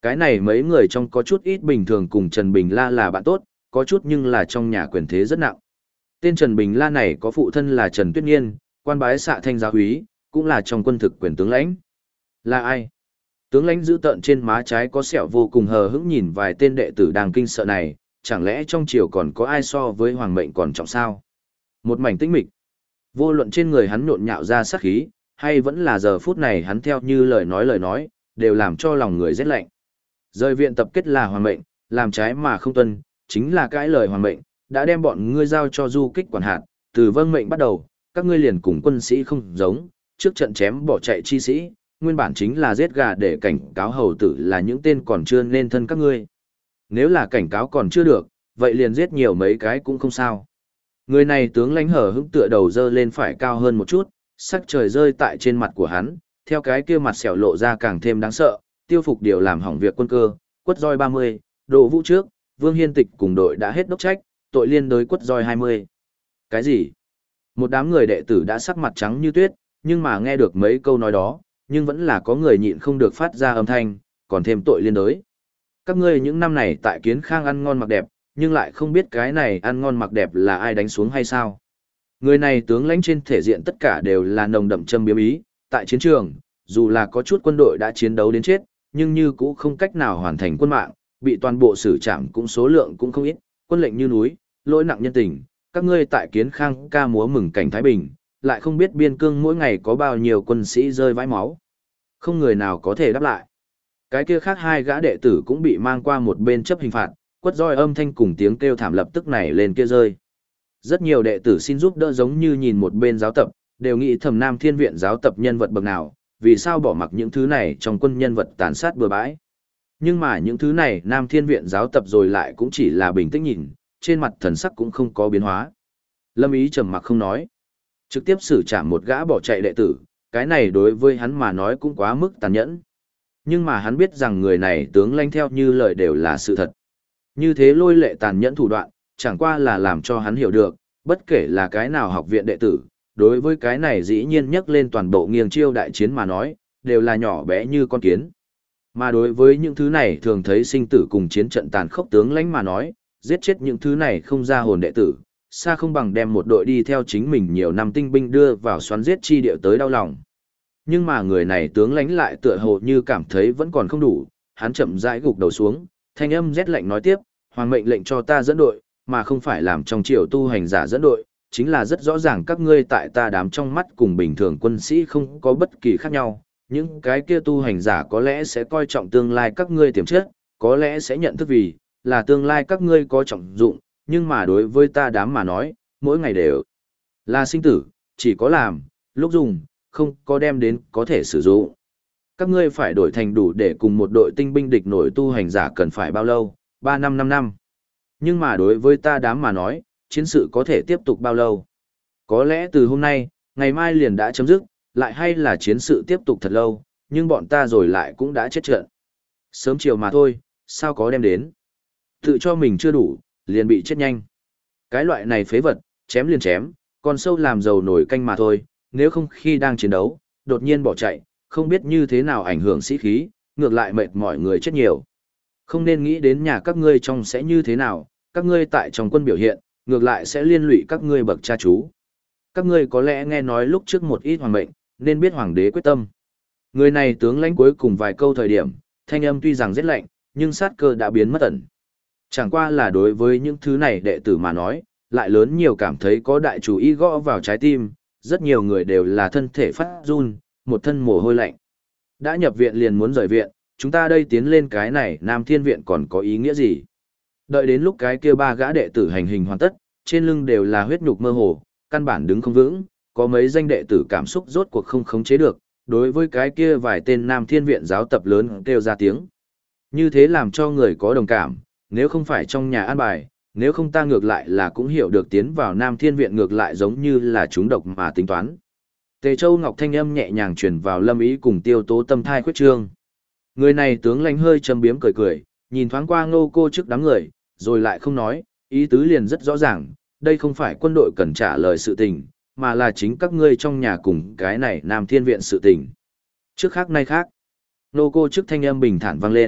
S1: Cái này mấy người trong có chút ít bình thường cùng Trần Bình La là bạn tốt, có chút nhưng là trong nhà quyền thế rất nặng. Tên Trần Bình La này có phụ thân là Trần Tuyết Nghiên, quan bái xạ thanh giáo úy, cũng là trong quân thực quyền tướng lãnh. Là ai? Tướng lãnh giữ tợn trên má trái có sẹo vô cùng hờ hững nhìn vài tên đệ tử đang kinh sợ này, chẳng lẽ trong triều còn có ai so với hoàng mệnh còn trọng sao? Một mảnh tĩnh mịch. Vô luận trên người hắn nhộn nhạo ra sát khí, hay vẫn là giờ phút này hắn theo như lời nói, đều làm cho lòng người rét lạnh. Rời viện tập kết là hoàng mệnh, làm trái mà không tuân, chính là cãi lời hoàng mệnh, đã đem bọn ngươi giao cho du kích quản hạt, từ vâng mệnh bắt đầu, các ngươi liền cùng quân sĩ không giống, trước trận chém bỏ chạy chi sĩ, nguyên bản chính là giết gà để cảnh cáo hầu tử là những tên còn chưa nên thân các ngươi. Nếu là cảnh cáo còn chưa được, vậy liền giết nhiều mấy cái cũng không sao. Người này tướng lãnh hở hững tựa đầu dơ lên phải cao hơn một chút, sắc trời rơi tại trên mặt của hắn, theo cái kia mặt xẻo lộ ra càng thêm đáng sợ, tiêu phục điều làm hỏng việc quân cơ, quất roi 30, độ vũ trước, Vương Hiên Tịch cùng đội đã hết đốc trách, tội liên đối quất roi 20. Cái gì? Một đám người đệ tử đã sắc mặt trắng như tuyết, nhưng mà nghe được mấy câu nói đó, nhưng vẫn là có người nhịn không được phát ra âm thanh, còn thêm tội liên đối. Các ngươi những năm này tại Kiến Khang ăn ngon mặc đẹp, nhưng lại không biết cái này ăn ngon mặc đẹp là ai đánh xuống hay sao. Người này tướng lãnh trên thể diện tất cả đều là nồng đậm châm biếm ý, tại chiến trường, dù là có chút quân đội đã chiến đấu đến chết, nhưng như cũ không cách nào hoàn thành quân mạng, bị toàn bộ xử trảm cũng số lượng cũng không ít, quân lệnh như núi, lỗi nặng nhân tình, các ngươi tại Kiến Khang ca múa mừng cảnh Thái Bình, lại không biết biên cương mỗi ngày có bao nhiêu quân sĩ rơi vãi máu. Không người nào có thể đáp lại. Cái kia khác hai gã đệ tử cũng bị mang qua một bên chấp hình phạt, quất roi âm thanh cùng tiếng kêu thảm lập tức này lên kia rơi. Rất nhiều đệ tử xin giúp đỡ giống như nhìn một bên giáo tập, đều nghĩ thầm Nam Thiên Viện giáo tập nhân vật bậc nào, vì sao bỏ mặc những thứ này trong quân nhân vật tàn sát bừa bãi. Nhưng mà những thứ này Nam Thiên Viện giáo tập rồi lại cũng chỉ là bình tĩnh nhìn, trên mặt thần sắc cũng không có biến hóa. Lâm Ý trầm mặc không nói. Trực tiếp xử trảm một gã bỏ chạy đệ tử, cái này đối với hắn mà nói cũng quá mức tàn nhẫn. Nhưng mà hắn biết rằng người này tướng lãnh theo như lời đều là sự thật. Như thế lôi lệ tàn nhẫn thủ đoạn, chẳng qua là làm cho hắn hiểu được, bất kể là cái nào học viện đệ tử, đối với cái này dĩ nhiên nhắc lên toàn bộ nghiêng chiêu đại chiến mà nói, đều là nhỏ bé như con kiến. Mà đối với những thứ này thường thấy sinh tử cùng chiến trận tàn khốc tướng lãnh mà nói, giết chết những thứ này không ra hồn đệ tử, xa không bằng đem một đội đi theo chính mình nhiều năm tinh binh đưa vào xoắn giết chi địa tới đau lòng. Nhưng mà người này tướng lãnh lại tựa hồ như cảm thấy vẫn còn không đủ, hắn chậm rãi gục đầu xuống, thanh âm rét lạnh nói tiếp, hoàng mệnh lệnh cho ta dẫn đội, mà không phải làm trong triều tu hành giả dẫn đội, chính là rất rõ ràng các ngươi tại ta đám trong mắt cùng bình thường quân sĩ không có bất kỳ khác nhau, những cái kia tu hành giả có lẽ sẽ coi trọng tương lai các ngươi tiềm chất, có lẽ sẽ nhận thức vì là tương lai các ngươi có trọng dụng, nhưng mà đối với ta đám mà nói, mỗi ngày đều là sinh tử, chỉ có làm, lúc dùng, không có đem đến có thể sử dụng. Các ngươi phải đổi thành đủ để cùng một đội tinh binh địch nổi tu hành giả cần phải bao lâu, 3 năm 5 năm. Nhưng mà đối với ta đám mà nói, chiến sự có thể tiếp tục bao lâu. Có lẽ từ hôm nay, ngày mai liền đã chấm dứt, lại hay là chiến sự tiếp tục thật lâu, nhưng bọn ta rồi lại cũng đã chết trận. Sớm chiều mà thôi, sao có đem đến. Tự cho mình chưa đủ, liền bị chết nhanh. Cái loại này phế vật, chém liền chém, còn sâu làm dầu nổi canh mà thôi, nếu không khi đang chiến đấu, đột nhiên bỏ chạy, không biết như thế nào ảnh hưởng sĩ khí, ngược lại mệt mỏi người chết nhiều. Không nên nghĩ đến nhà các ngươi trong sẽ như thế nào, các ngươi tại trong quân biểu hiện, ngược lại sẽ liên lụy các ngươi bậc cha chú. Các ngươi có lẽ nghe nói lúc trước một ít hoàng mệnh, nên biết hoàng đế quyết tâm. Người này tướng lãnh cuối cùng vài câu thời điểm, thanh âm tuy rằng rất lạnh, nhưng sát cơ đã biến mất ẩn. Chẳng qua là đối với những thứ này đệ tử mà nói, lại lớn nhiều cảm thấy có đại chủ ý gõ vào trái tim, rất nhiều người đều là thân thể phát run, một thân mồ hôi lạnh. Đã nhập viện liền muốn rời viện, chúng ta đây tiến lên cái này Nam Thiên Viện còn có ý nghĩa gì? Đợi đến lúc cái kia ba gã đệ tử hành hình hoàn tất, trên lưng đều là huyết nhục mơ hồ, căn bản đứng không vững, có mấy danh đệ tử cảm xúc rốt cuộc không khống chế được, đối với cái kia vài tên Nam Thiên Viện giáo tập lớn kêu ra tiếng. Như thế làm cho người có đồng cảm, nếu không phải trong nhà an bài, nếu không ta ngược lại là cũng hiểu được tiến vào Nam Thiên Viện ngược lại giống như là chúng độc mà tính toán. Tề Châu Ngọc thanh âm nhẹ nhàng truyền vào Lâm Ý cùng Tiêu Tố tâm thai khuyết trương. Người này tướng lãnh hơi châm biếm cười cười, nhìn thoáng qua Ngô Cô trước đám người, rồi lại không nói, ý tứ liền rất rõ ràng, đây không phải quân đội cần trả lời sự tình, mà là chính các ngươi trong nhà cùng cái này Nam Thiên Viện sự tình. Trước khác nay khác, Ngô Cô trước thanh âm bình thản vang lên,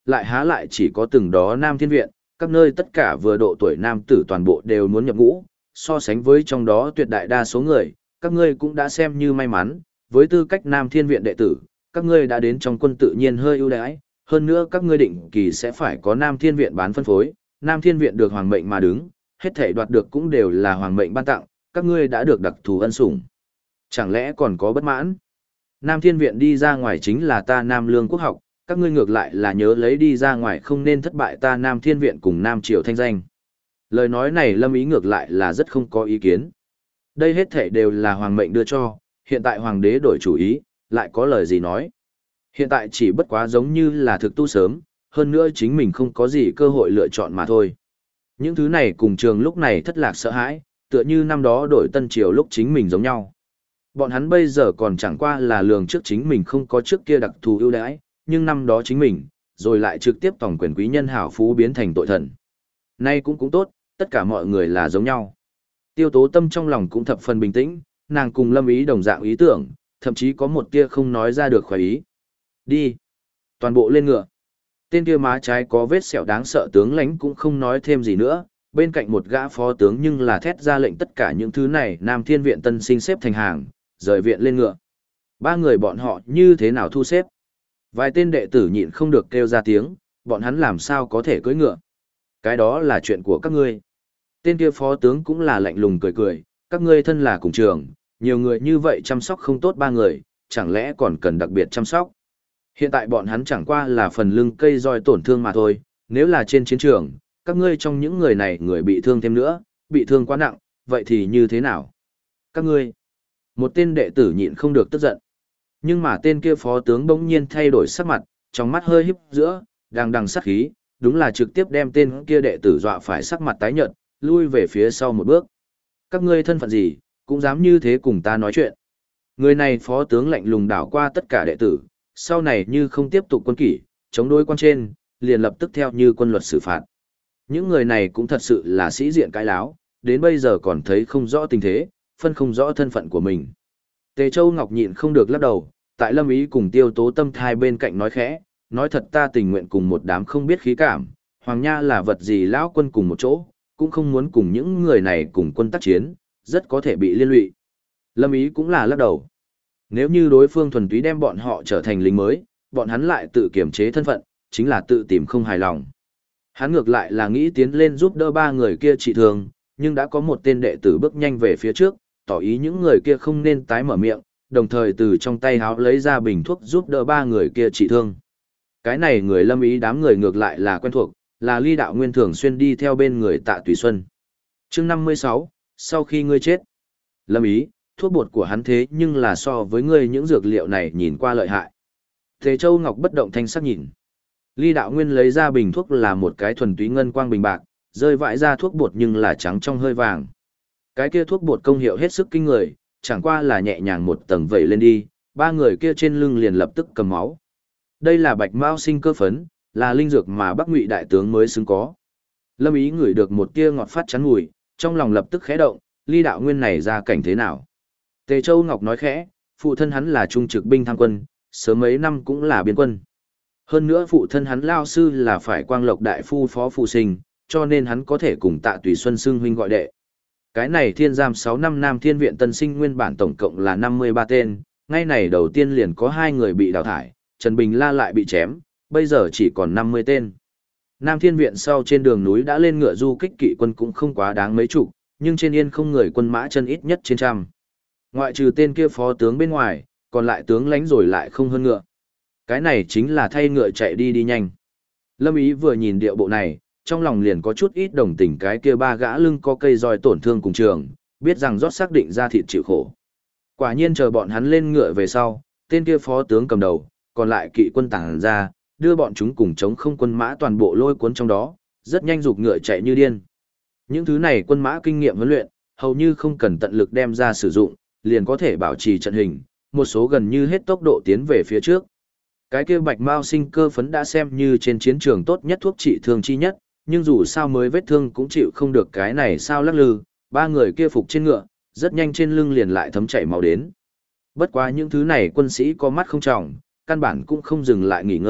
S1: lại há lại chỉ có từng đó Nam Thiên Viện, các nơi tất cả vừa độ tuổi nam tử toàn bộ đều muốn nhập ngũ, so sánh với trong đó tuyệt đại đa số người, các ngươi cũng đã xem như may mắn, với tư cách Nam Thiên Viện đệ tử, các ngươi đã đến trong quân tự nhiên hơi ưu đãi, hơn nữa các ngươi định kỳ sẽ phải có Nam Thiên Viện bán phân phối, Nam Thiên Viện được hoàng mệnh mà đứng, hết thể đoạt được cũng đều là hoàng mệnh ban tặng, các ngươi đã được đặc thù ân sủng. Chẳng lẽ còn có bất mãn? Nam Thiên Viện đi ra ngoài chính là ta Nam Lương Quốc học, các ngươi ngược lại là nhớ lấy đi ra ngoài không nên thất bại ta Nam Thiên Viện cùng Nam Triều thanh danh. Lời nói này Lâm Ý ngược lại là rất không có ý kiến. Đây hết thể đều là hoàng mệnh đưa cho, hiện tại hoàng đế đổi chủ ý, lại có lời gì nói. Hiện tại chỉ bất quá giống như là thực tu sớm, hơn nữa chính mình không có gì cơ hội lựa chọn mà thôi. Những thứ này cùng trường lúc này thất lạc sợ hãi, tựa như năm đó đổi Tân Triều lúc chính mình giống nhau. Bọn hắn bây giờ còn chẳng qua là lường trước chính mình không có trước kia đặc thù ưu đãi, nhưng năm đó chính mình, rồi lại trực tiếp tổng quyền quý nhân hảo phú biến thành tội thần. Nay cũng tốt, tất cả mọi người là giống nhau. Tiêu Tố Tâm trong lòng cũng thập phần bình tĩnh, nàng cùng Lâm Ý đồng dạng ý tưởng, thậm chí có một tia không nói ra được khoái ý. Đi. Toàn bộ lên ngựa. Tên kia má trái có vết sẹo đáng sợ tướng lãnh cũng không nói thêm gì nữa, bên cạnh một gã phó tướng nhưng là thét ra lệnh tất cả những thứ này Nam Thiên Viện tân sinh xếp thành hàng, rời viện lên ngựa. Ba người bọn họ như thế nào thu xếp? Vài tên đệ tử nhịn không được kêu ra tiếng, bọn hắn làm sao có thể cưỡi ngựa? Cái đó là chuyện của các ngươi. Tên kia phó tướng cũng là lạnh lùng cười cười, các ngươi thân là cùng trường, nhiều người như vậy chăm sóc không tốt ba người, chẳng lẽ còn cần đặc biệt chăm sóc? Hiện tại bọn hắn chẳng qua là phần lưng cây roi tổn thương mà thôi, nếu là trên chiến trường, các ngươi trong những người này người bị thương thêm nữa, bị thương quá nặng, vậy thì như thế nào? Các ngươi, một tên đệ tử nhịn không được tức giận. Nhưng mà tên kia phó tướng bỗng nhiên thay đổi sắc mặt, trong mắt hơi híp giữa, đang đằng sát khí, đúng là trực tiếp đem tên kia đệ tử dọa phải sắc mặt tái nhợt, lui về phía sau một bước. Các ngươi thân phận gì, cũng dám như thế cùng ta nói chuyện. Người này phó tướng lạnh lùng đảo qua tất cả đệ tử, sau này như không tiếp tục quân kỷ, chống đối quan trên, liền lập tức theo như quân luật xử phạt. Những người này cũng thật sự là sĩ diện cái láo, đến bây giờ còn thấy không rõ tình thế, phân không rõ thân phận của mình. Tề Châu Ngọc nhịn không được lắc đầu, tại Lâm Ý cùng Tiêu Tố Tâm thai bên cạnh nói khẽ, nói thật ta tình nguyện cùng một đám không biết khí cảm, Hoàng Nha là vật gì lão quân cùng một chỗ, cũng không muốn cùng những người này cùng quân tác chiến, rất có thể bị liên lụy. Lâm Ý cũng là lắc đầu. Nếu như đối phương thuần túy đem bọn họ trở thành lính mới, bọn hắn lại tự kiểm chế thân phận, chính là tự tìm không hài lòng. Hắn ngược lại là nghĩ tiến lên giúp đỡ ba người kia trị thương, nhưng đã có một tên đệ tử bước nhanh về phía trước, tỏ ý những người kia không nên tái mở miệng, đồng thời từ trong tay háo lấy ra bình thuốc giúp đỡ ba người kia trị thương. Cái này người Lâm Ý đám người ngược lại là quen thuộc, là Ly Đạo Nguyên thường xuyên đi theo bên người Tạ Tùy Xuân. Chương 56, sau khi ngươi chết. Lâm Ý, thuốc bột của hắn thế nhưng là so với ngươi những dược liệu này nhìn qua lợi hại. Thế Châu Ngọc bất động thanh sắc nhìn. Ly Đạo Nguyên lấy ra bình thuốc là một cái thuần túy ngân quang bình bạc, rơi vãi ra thuốc bột nhưng là trắng trong hơi vàng. Cái kia thuốc bột công hiệu hết sức kinh người, chẳng qua là nhẹ nhàng một tầng vẩy lên đi, ba người kia trên lưng liền lập tức cầm máu. Đây là bạch mao sinh cơ phấn, là linh dược mà Bắc Ngụy đại tướng mới xứng có. Lâm Ý ngửi được một tia ngọt phát chắn mùi, trong lòng lập tức khẽ động, Ly Đạo Nguyên này ra cảnh thế nào? Tề Châu Ngọc nói khẽ, phụ thân hắn là trung trực binh tham quân, sớm mấy năm cũng là biên quân. Hơn nữa phụ thân hắn lao sư là phải Quang Lộc đại phu phó phụ sinh, cho nên hắn có thể cùng Tạ Tùy Xuân xưng huynh gọi đệ. Cái này thiên giam 6 năm Nam Thiên Viện tân sinh nguyên bản tổng cộng là 53 tên, ngay này đầu tiên liền có 2 người bị đào thải, Trần Bình La lại bị chém, bây giờ chỉ còn 50 tên. Nam Thiên Viện sau trên đường núi đã lên ngựa du kích kỵ quân cũng không quá đáng mấy chục, nhưng trên yên không người quân mã chân ít nhất trên trăm. Ngoại trừ tên kia phó tướng bên ngoài, còn lại tướng lãnh rồi lại không hơn ngựa. Cái này chính là thay ngựa chạy đi đi nhanh. Lâm Ý vừa nhìn điệu bộ này, trong lòng liền có chút ít đồng tình cái kia ba gã lưng có cây roi tổn thương cùng trường, biết rằng rót xác định ra thịt chịu khổ. Quả nhiên chờ bọn hắn lên ngựa về sau, tên kia phó tướng cầm đầu, còn lại kỵ quân tản ra, đưa bọn chúng cùng chống không quân mã toàn bộ lôi cuốn trong đó, rất nhanh giục ngựa chạy như điên. Những thứ này quân mã kinh nghiệm huấn luyện, hầu như không cần tận lực đem ra sử dụng, liền có thể bảo trì trận hình, một số gần như hết tốc độ tiến về phía trước. Cái kia bạch mao sinh cơ phấn đã xem như trên chiến trường tốt nhất thuốc trị thương chi nhất, nhưng dù sao mới vết thương cũng chịu không được cái này sao lắc lư, ba người kia phục trên ngựa, rất nhanh trên lưng liền lại thấm chảy máu đến. Bất quá những thứ này quân sĩ có mắt không trọng, căn bản cũng không dừng lại nghỉ ngơi,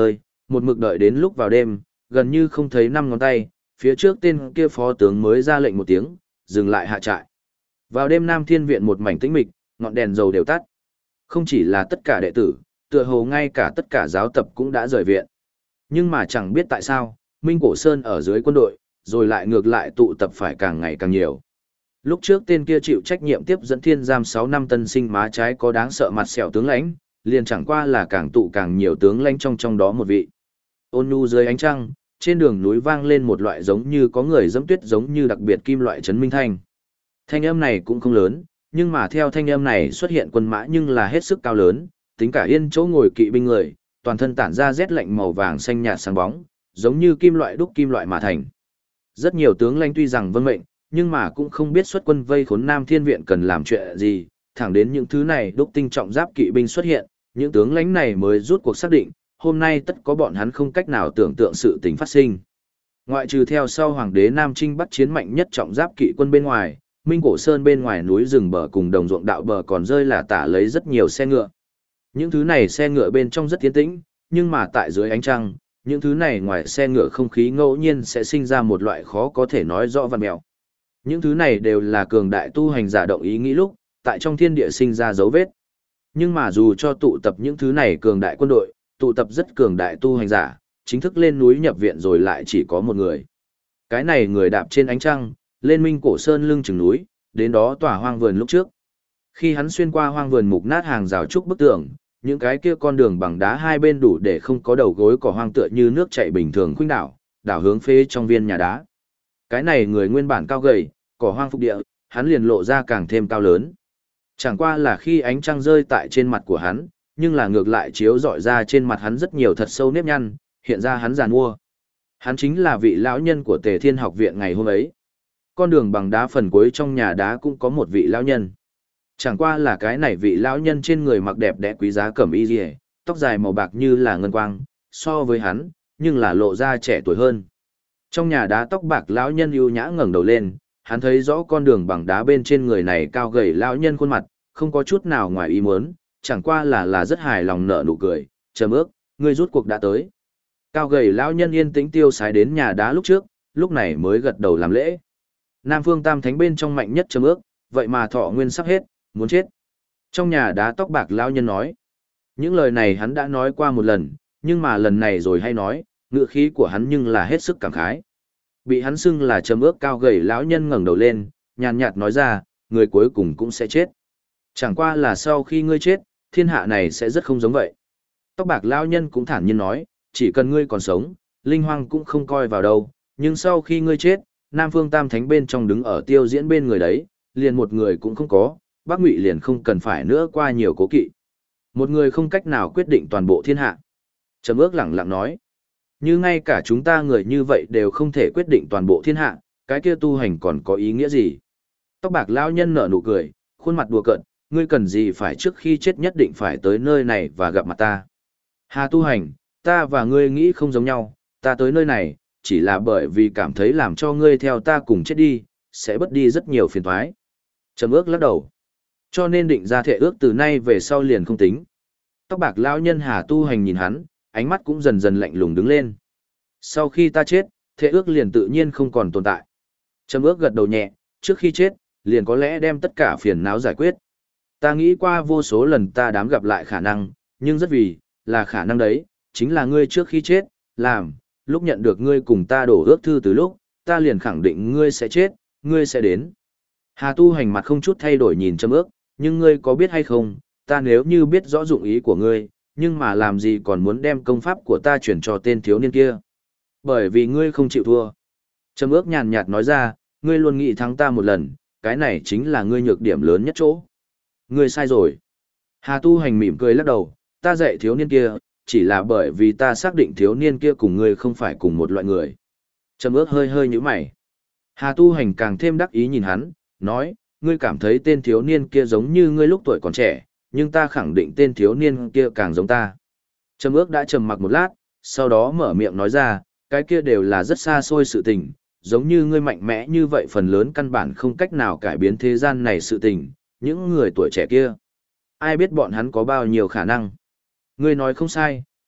S1: một mực đợi đến lúc vào đêm, gần như không thấy năm ngón tay, phía trước tên kia phó tướng mới ra lệnh một tiếng, dừng lại hạ trại. Vào đêm Nam Thiên Viện một mảnh tĩnh mịch, ngọn đèn dầu đều tắt. Không chỉ là tất cả đệ tử, tựa hồ ngay cả tất cả giáo tập cũng đã rời viện. Nhưng mà chẳng biết tại sao, Minh Cổ Sơn ở dưới quân đội, rồi lại ngược lại tụ tập phải càng ngày càng nhiều. Lúc trước tên kia chịu trách nhiệm tiếp dẫn thiên giam 6 năm tân sinh má trái có đáng sợ mặt sẹo tướng lãnh, liền chẳng qua là càng tụ càng nhiều tướng lãnh trong đó một vị. Ôn nhu dưới ánh trăng, trên đường núi vang lên một loại giống như có người dẫm tuyết giống như đặc biệt kim loại chấn minh thanh. Thanh âm này cũng không lớn, nhưng mà theo thanh âm này xuất hiện quân mã nhưng là hết sức cao lớn, tính cả yên chỗ ngồi kỵ binh người, toàn thân tản ra rét lạnh màu vàng xanh nhạt sáng bóng, giống như kim loại đúc kim loại mà thành. Rất nhiều tướng lãnh tuy rằng vâng mệnh, nhưng mà cũng không biết xuất quân vây khốn Nam Thiên Viện cần làm chuyện gì, thẳng đến những thứ này đúc tinh trọng giáp kỵ binh xuất hiện, những tướng lãnh này mới rút cuộc xác định, hôm nay tất có bọn hắn không cách nào tưởng tượng sự tình phát sinh. Ngoại trừ theo sau hoàng đế Nam Trinh bắt chiến mạnh nhất trọng giáp kỵ quân bên ngoài, Minh Cổ Sơn bên ngoài núi rừng bờ cùng đồng ruộng đạo bờ còn rơi là tả lấy rất nhiều xe ngựa. Những thứ này xe ngựa bên trong rất tiến tĩnh, nhưng mà tại dưới ánh trăng, những thứ này ngoài xe ngựa không khí ngẫu nhiên sẽ sinh ra một loại khó có thể nói rõ văn mèo. Những thứ này đều là cường đại tu hành giả động ý nghĩ lúc, tại trong thiên địa sinh ra dấu vết. Nhưng mà dù cho tụ tập những thứ này cường đại quân đội, tụ tập rất cường đại tu hành giả, chính thức lên núi nhập viện rồi lại chỉ có một người. Cái này người đạp trên ánh trăng, lên Minh Cổ Sơn lưng chừng núi, đến đó tỏa hoang vườn lúc trước. Khi hắn xuyên qua hoang vườn mục nát hàng rào trúc bức tường, những cái kia con đường bằng đá hai bên đủ để không có đầu gối cỏ hoang tựa như nước chảy bình thường khuynh đảo, đảo hướng phế trong viên nhà đá. Cái này người nguyên bản cao gầy, cỏ hoang phục địa, hắn liền lộ ra càng thêm cao lớn. Chẳng qua là khi ánh trăng rơi tại trên mặt của hắn, nhưng là ngược lại chiếu rọi ra trên mặt hắn rất nhiều thật sâu nếp nhăn, hiện ra hắn giàn mua. Hắn chính là vị lão nhân của Tề Thiên Học viện ngày hôm ấy. Con đường bằng đá phần cuối trong nhà đá cũng có một vị lão nhân. Chẳng qua là cái này vị lão nhân trên người mặc đẹp đẽ quý giá cẩm y liễu, tóc dài màu bạc như là ngân quang, so với hắn, nhưng là lộ ra trẻ tuổi hơn. Trong nhà đá tóc bạc lão nhân ưu nhã ngẩng đầu lên, hắn thấy rõ con đường bằng đá bên trên người này cao gầy lão nhân khuôn mặt, không có chút nào ngoài ý muốn, chẳng qua là rất hài lòng nở nụ cười, "Trầm Ước, ngươi rút cuộc đã tới." Cao gầy lão nhân yên tĩnh tiêu sái đến nhà đá lúc trước, lúc này mới gật đầu làm lễ. Nam Phương Tam Thánh bên trong mạnh nhất Trầm Ước, vậy mà thọ nguyên sắp hết, muốn chết. Trong nhà đá tóc bạc lão nhân nói. Những lời này hắn đã nói qua một lần, nhưng mà lần này rồi hay nói, ngựa khí của hắn nhưng là hết sức cảm khái. Bị hắn xưng là Trầm Ước cao gầy lão nhân ngẩng đầu lên, nhàn nhạt nói ra, người cuối cùng cũng sẽ chết. Chẳng qua là sau khi ngươi chết, thiên hạ này sẽ rất không giống vậy. Tóc bạc lão nhân cũng thản nhiên nói, chỉ cần ngươi còn sống, linh hoang cũng không coi vào đâu, nhưng sau khi ngươi chết, Nam Phương Tam Thánh bên trong đứng ở tiêu diễn bên người đấy, liền một người cũng không có, Bắc Ngụy liền không cần phải nữa qua nhiều cố kỵ. Một người không cách nào quyết định toàn bộ thiên hạ. Trầm Ước lẳng lặng nói, như ngay cả chúng ta người như vậy đều không thể quyết định toàn bộ thiên hạ, cái kia tu hành còn có ý nghĩa gì? Tóc bạc lão nhân nở nụ cười, khuôn mặt đùa cợt, ngươi cần gì phải trước khi chết nhất định phải tới nơi này và gặp mặt ta? Hà tu hành, ta và ngươi nghĩ không giống nhau, ta tới nơi này, chỉ là bởi vì cảm thấy làm cho ngươi theo ta cùng chết đi, sẽ bớt đi rất nhiều phiền toái. Trầm Ước lắc đầu. Cho nên định ra thệ ước từ nay về sau liền không tính. Tóc bạc lão nhân Hà tu hành nhìn hắn, ánh mắt cũng dần dần lạnh lùng đứng lên. Sau khi ta chết, thệ ước liền tự nhiên không còn tồn tại. Trầm Ước gật đầu nhẹ, trước khi chết, liền có lẽ đem tất cả phiền não giải quyết. Ta nghĩ qua vô số lần ta đám gặp lại khả năng, nhưng rất vì, là khả năng đấy, chính là ngươi trước khi chết, làm, lúc nhận được ngươi cùng ta đổ ước thư từ lúc, ta liền khẳng định ngươi sẽ chết, ngươi sẽ đến. Hà tu hành mặt không chút thay đổi nhìn Trầm Ước, nhưng ngươi có biết hay không, ta nếu như biết rõ dụng ý của ngươi, nhưng mà làm gì còn muốn đem công pháp của ta chuyển cho tên thiếu niên kia. Bởi vì ngươi không chịu thua. Trầm Ước nhàn nhạt nói ra, ngươi luôn nghĩ thắng ta một lần, cái này chính là ngươi nhược điểm lớn nhất chỗ. Ngươi sai rồi. Hà tu hành mỉm cười lắc đầu, ta dạy thiếu niên kia, chỉ là bởi vì ta xác định thiếu niên kia cùng ngươi không phải cùng một loại người. Trầm Ước hơi hơi nhíu mày. Hà tu hành càng thêm đắc ý nhìn hắn, nói, ngươi cảm thấy tên thiếu niên kia giống như ngươi lúc tuổi còn trẻ, nhưng ta khẳng định tên thiếu niên kia càng giống ta. Trầm Ước đã trầm mặc một lát, sau đó mở miệng nói ra, cái kia đều là rất xa xôi sự tình, giống như ngươi mạnh mẽ như vậy phần lớn căn bản không cách nào cải biến thế gian này sự tình, những người tuổi trẻ kia. Ai biết bọn hắn có bao nhiêu khả năng. Ngươi nói không sai,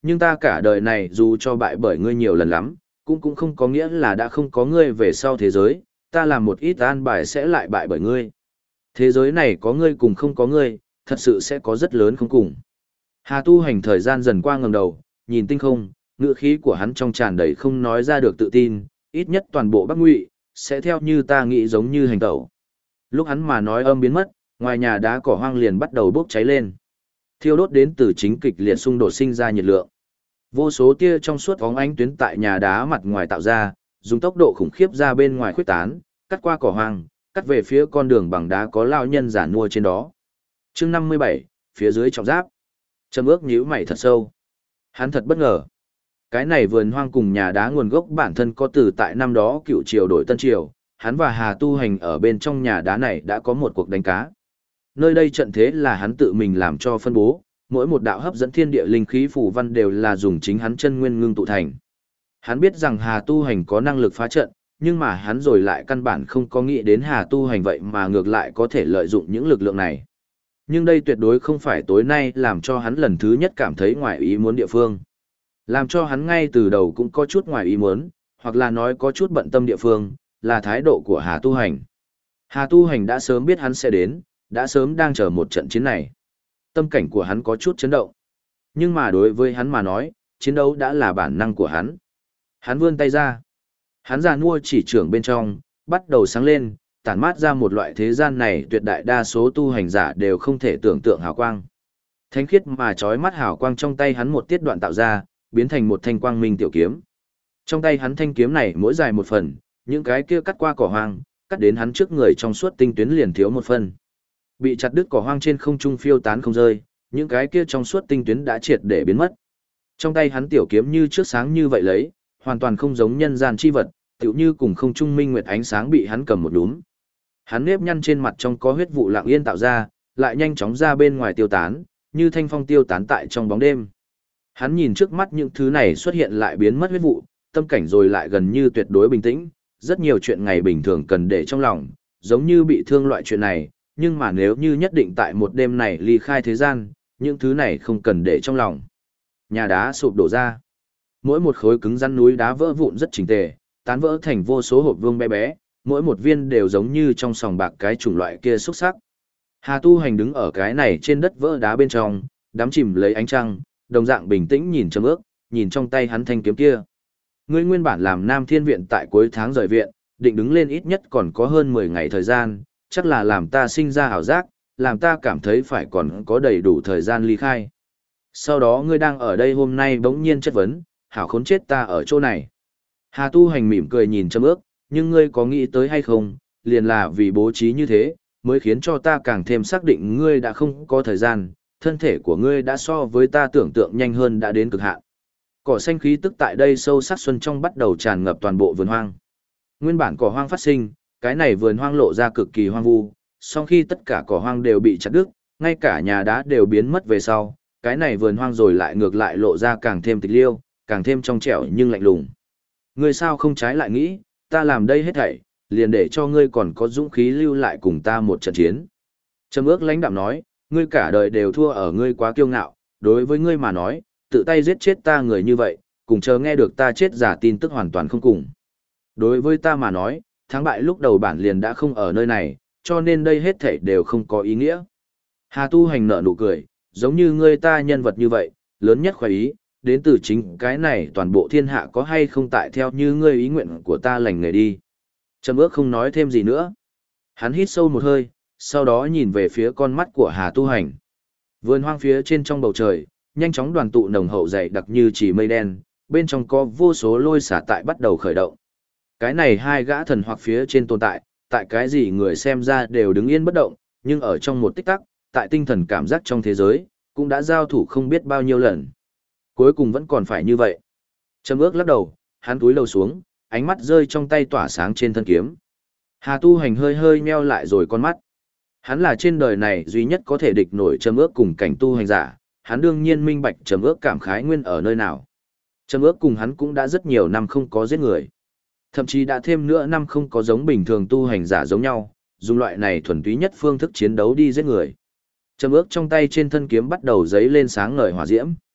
S1: nhưng ta cả đời này dù cho bại bởi ngươi nhiều lần lắm, cũng không có nghĩa là đã không có ngươi về sau thế giới, ta làm một ít an bài sẽ lại bại bởi ngươi. Thế giới này có ngươi cùng không có ngươi, thật sự sẽ có rất lớn không cùng. Hà Tu Hành thời gian dần qua ngẩng đầu, nhìn tinh không, ngữ khí của hắn trong tràn đầy không nói ra được tự tin, ít nhất toàn bộ Bắc Ngụy sẽ theo như ta nghĩ giống như hành tẩu. Lúc hắn mà nói âm biến mất, ngoài nhà đá cỏ hoang liền bắt đầu bốc cháy lên. Thiêu đốt đến từ chính kịch liệt xung đột sinh ra nhiệt lượng. Vô số tia trong suốt bóng ánh tuyến tại nhà đá mặt ngoài tạo ra, dùng tốc độ khủng khiếp ra bên ngoài khuếch tán, cắt qua cỏ hoang, cắt về phía con đường bằng đá có lao nhân giản mua trên đó. Chương 57, phía dưới trọng giáp. Trầm Ước nhíu mày thật sâu. Hắn thật bất ngờ. Cái này vườn hoang cùng nhà đá nguồn gốc bản thân có từ tại năm đó cựu triều đổi tân triều, hắn và Hà Tu Hành ở bên trong nhà đá này đã có một cuộc đánh cá. Nơi đây trận thế là hắn tự mình làm cho phân bố, mỗi một đạo hấp dẫn thiên địa linh khí phù văn đều là dùng chính hắn chân nguyên ngưng tụ thành. Hắn biết rằng Hà Tu Hành có năng lực phá trận, nhưng mà hắn rồi lại căn bản không có nghĩ đến Hà Tu Hành vậy mà ngược lại có thể lợi dụng những lực lượng này. Nhưng đây tuyệt đối không phải tối nay làm cho hắn lần thứ nhất cảm thấy ngoài ý muốn địa phương. Làm cho hắn ngay từ đầu cũng có chút ngoài ý muốn, hoặc là nói có chút bận tâm địa phương, là thái độ của Hà Tu Hành. Hà Tu Hành đã sớm biết hắn sẽ đến, đã sớm đang chờ một trận chiến này. Tâm cảnh của hắn có chút chấn động. Nhưng mà đối với hắn mà nói, chiến đấu đã là bản năng của hắn. Hắn vươn tay ra. Hắn già nua chỉ trưởng bên trong, bắt đầu sáng lên, tản mát ra một loại thế gian này tuyệt đại đa số tu hành giả đều không thể tưởng tượng hào quang. Thánh khiết mà chói mắt hào quang trong tay hắn một tiết đoạn tạo ra, biến thành một thanh quang minh tiểu kiếm. Trong tay hắn thanh kiếm này mỗi dài một phần, những cái kia cắt qua cỏ hoang, cắt đến hắn trước người trong suốt tinh tuyến liền thiếu một phần. Bị chặt đứt cỏ hoang trên không trung phiêu tán không rơi, những cái kia trong suốt tinh tuyến đã triệt để biến mất. Trong tay hắn tiểu kiếm như trước sáng như vậy lấy, hoàn toàn không giống nhân gian chi vật, tựu như cùng không trung minh nguyệt ánh sáng bị hắn cầm một đúm. Hắn nếp nhăn trên mặt trong có huyết vụ lặng yên tạo ra, lại nhanh chóng ra bên ngoài tiêu tán, như thanh phong tiêu tán tại trong bóng đêm. Hắn nhìn trước mắt những thứ này xuất hiện lại biến mất huyết vụ, tâm cảnh rồi lại gần như tuyệt đối bình tĩnh, rất nhiều chuyện ngày bình thường cần để trong lòng, giống như bị thương loại chuyện này, nhưng mà nếu như nhất định tại một đêm này ly khai thế gian, những thứ này không cần để trong lòng. Nhà đá sụp đổ ra. Mỗi một khối cứng rắn núi đá vỡ vụn rất chỉnh tề, tán vỡ thành vô số hộp vương bé bé, mỗi một viên đều giống như trong sòng bạc cái chủng loại kia xúc sắc. Hà Tu Hành đứng ở cái này trên đất vỡ đá bên trong, đắm chìm lấy ánh trăng, đồng dạng bình tĩnh nhìn Trầm Ước, nhìn trong tay hắn thanh kiếm kia. Ngươi nguyên bản làm Nam Thiên Viện tại cuối tháng rời viện, định đứng lên ít nhất còn có hơn 10 ngày thời gian, chắc là làm ta sinh ra ảo giác, làm ta cảm thấy phải còn có đầy đủ thời gian ly khai. Sau đó ngươi đang ở đây hôm nay bỗng nhiên chất vấn, hảo khốn chết ta ở chỗ này. Hà Tu Hành mỉm cười nhìn Trầm Ước, nhưng ngươi có nghĩ tới hay không, liền là vì bố trí như thế, mới khiến cho ta càng thêm xác định ngươi đã không có thời gian, thân thể của ngươi đã so với ta tưởng tượng nhanh hơn đã đến cực hạn. Cỏ xanh khí tức tại đây sâu sắc xuân trong bắt đầu tràn ngập toàn bộ vườn hoang. Nguyên bản cỏ hoang phát sinh, cái này vườn hoang lộ ra cực kỳ hoang vu, sau khi tất cả cỏ hoang đều bị chặt đứt, ngay cả nhà đá đều biến mất về sau, cái này vườn hoang rồi lại ngược lại lộ ra càng thêm tịch liêu, càng thêm trong trẻo nhưng lạnh lùng. Ngươi sao không trái lại nghĩ, ta làm đây hết thảy, liền để cho ngươi còn có dũng khí lưu lại cùng ta một trận chiến. Trầm Ước lãnh đạm nói, ngươi cả đời đều thua ở ngươi quá kiêu ngạo, đối với ngươi mà nói, tự tay giết chết ta người như vậy, cùng chờ nghe được ta chết giả tin tức hoàn toàn không cùng. Đối với ta mà nói, thắng bại lúc đầu bản liền đã không ở nơi này, cho nên đây hết thảy đều không có ý nghĩa. Hà Tu Hành nở nụ cười, giống như ngươi ta nhân vật như vậy, lớn nhất khoái ý, đến từ chính cái này toàn bộ thiên hạ có hay không tại theo như ngươi ý nguyện của ta lành nghề đi. Trầm Ước không nói thêm gì nữa. Hắn hít sâu một hơi, sau đó nhìn về phía con mắt của Hà Tu Hành. Vườn hoang phía trên trong bầu trời, nhanh chóng đoàn tụ nồng hậu dày đặc như chỉ mây đen, bên trong có vô số lôi xả tại bắt đầu khởi động. Cái này hai gã thần hoặc phía trên tồn tại cái gì người xem ra đều đứng yên bất động, nhưng ở trong một tích tắc, tại tinh thần cảm giác trong thế giới, cũng đã giao thủ không biết bao nhiêu lần. Cuối cùng vẫn còn phải như vậy. Trầm Ước lắc đầu, hắn túi lầu xuống, ánh mắt rơi trong tay tỏa sáng trên thân kiếm. Hà Tu Hành hơi hơi nheo lại rồi con mắt. Hắn là trên đời này duy nhất có thể địch nổi Trầm Ước cùng cảnh tu hành giả, hắn đương nhiên minh bạch Trầm Ước cảm khái nguyên ở nơi nào. Trầm Ước cùng hắn cũng đã rất nhiều năm không có giết người. Thậm chí đã thêm nữa năm không có giống bình thường tu hành giả giống nhau, dùng loại này thuần túy nhất phương thức chiến đấu đi giết người. Trầm Ước trong tay trên thân kiếm bắt đầu giấy lên sáng ngời hỏa diễm.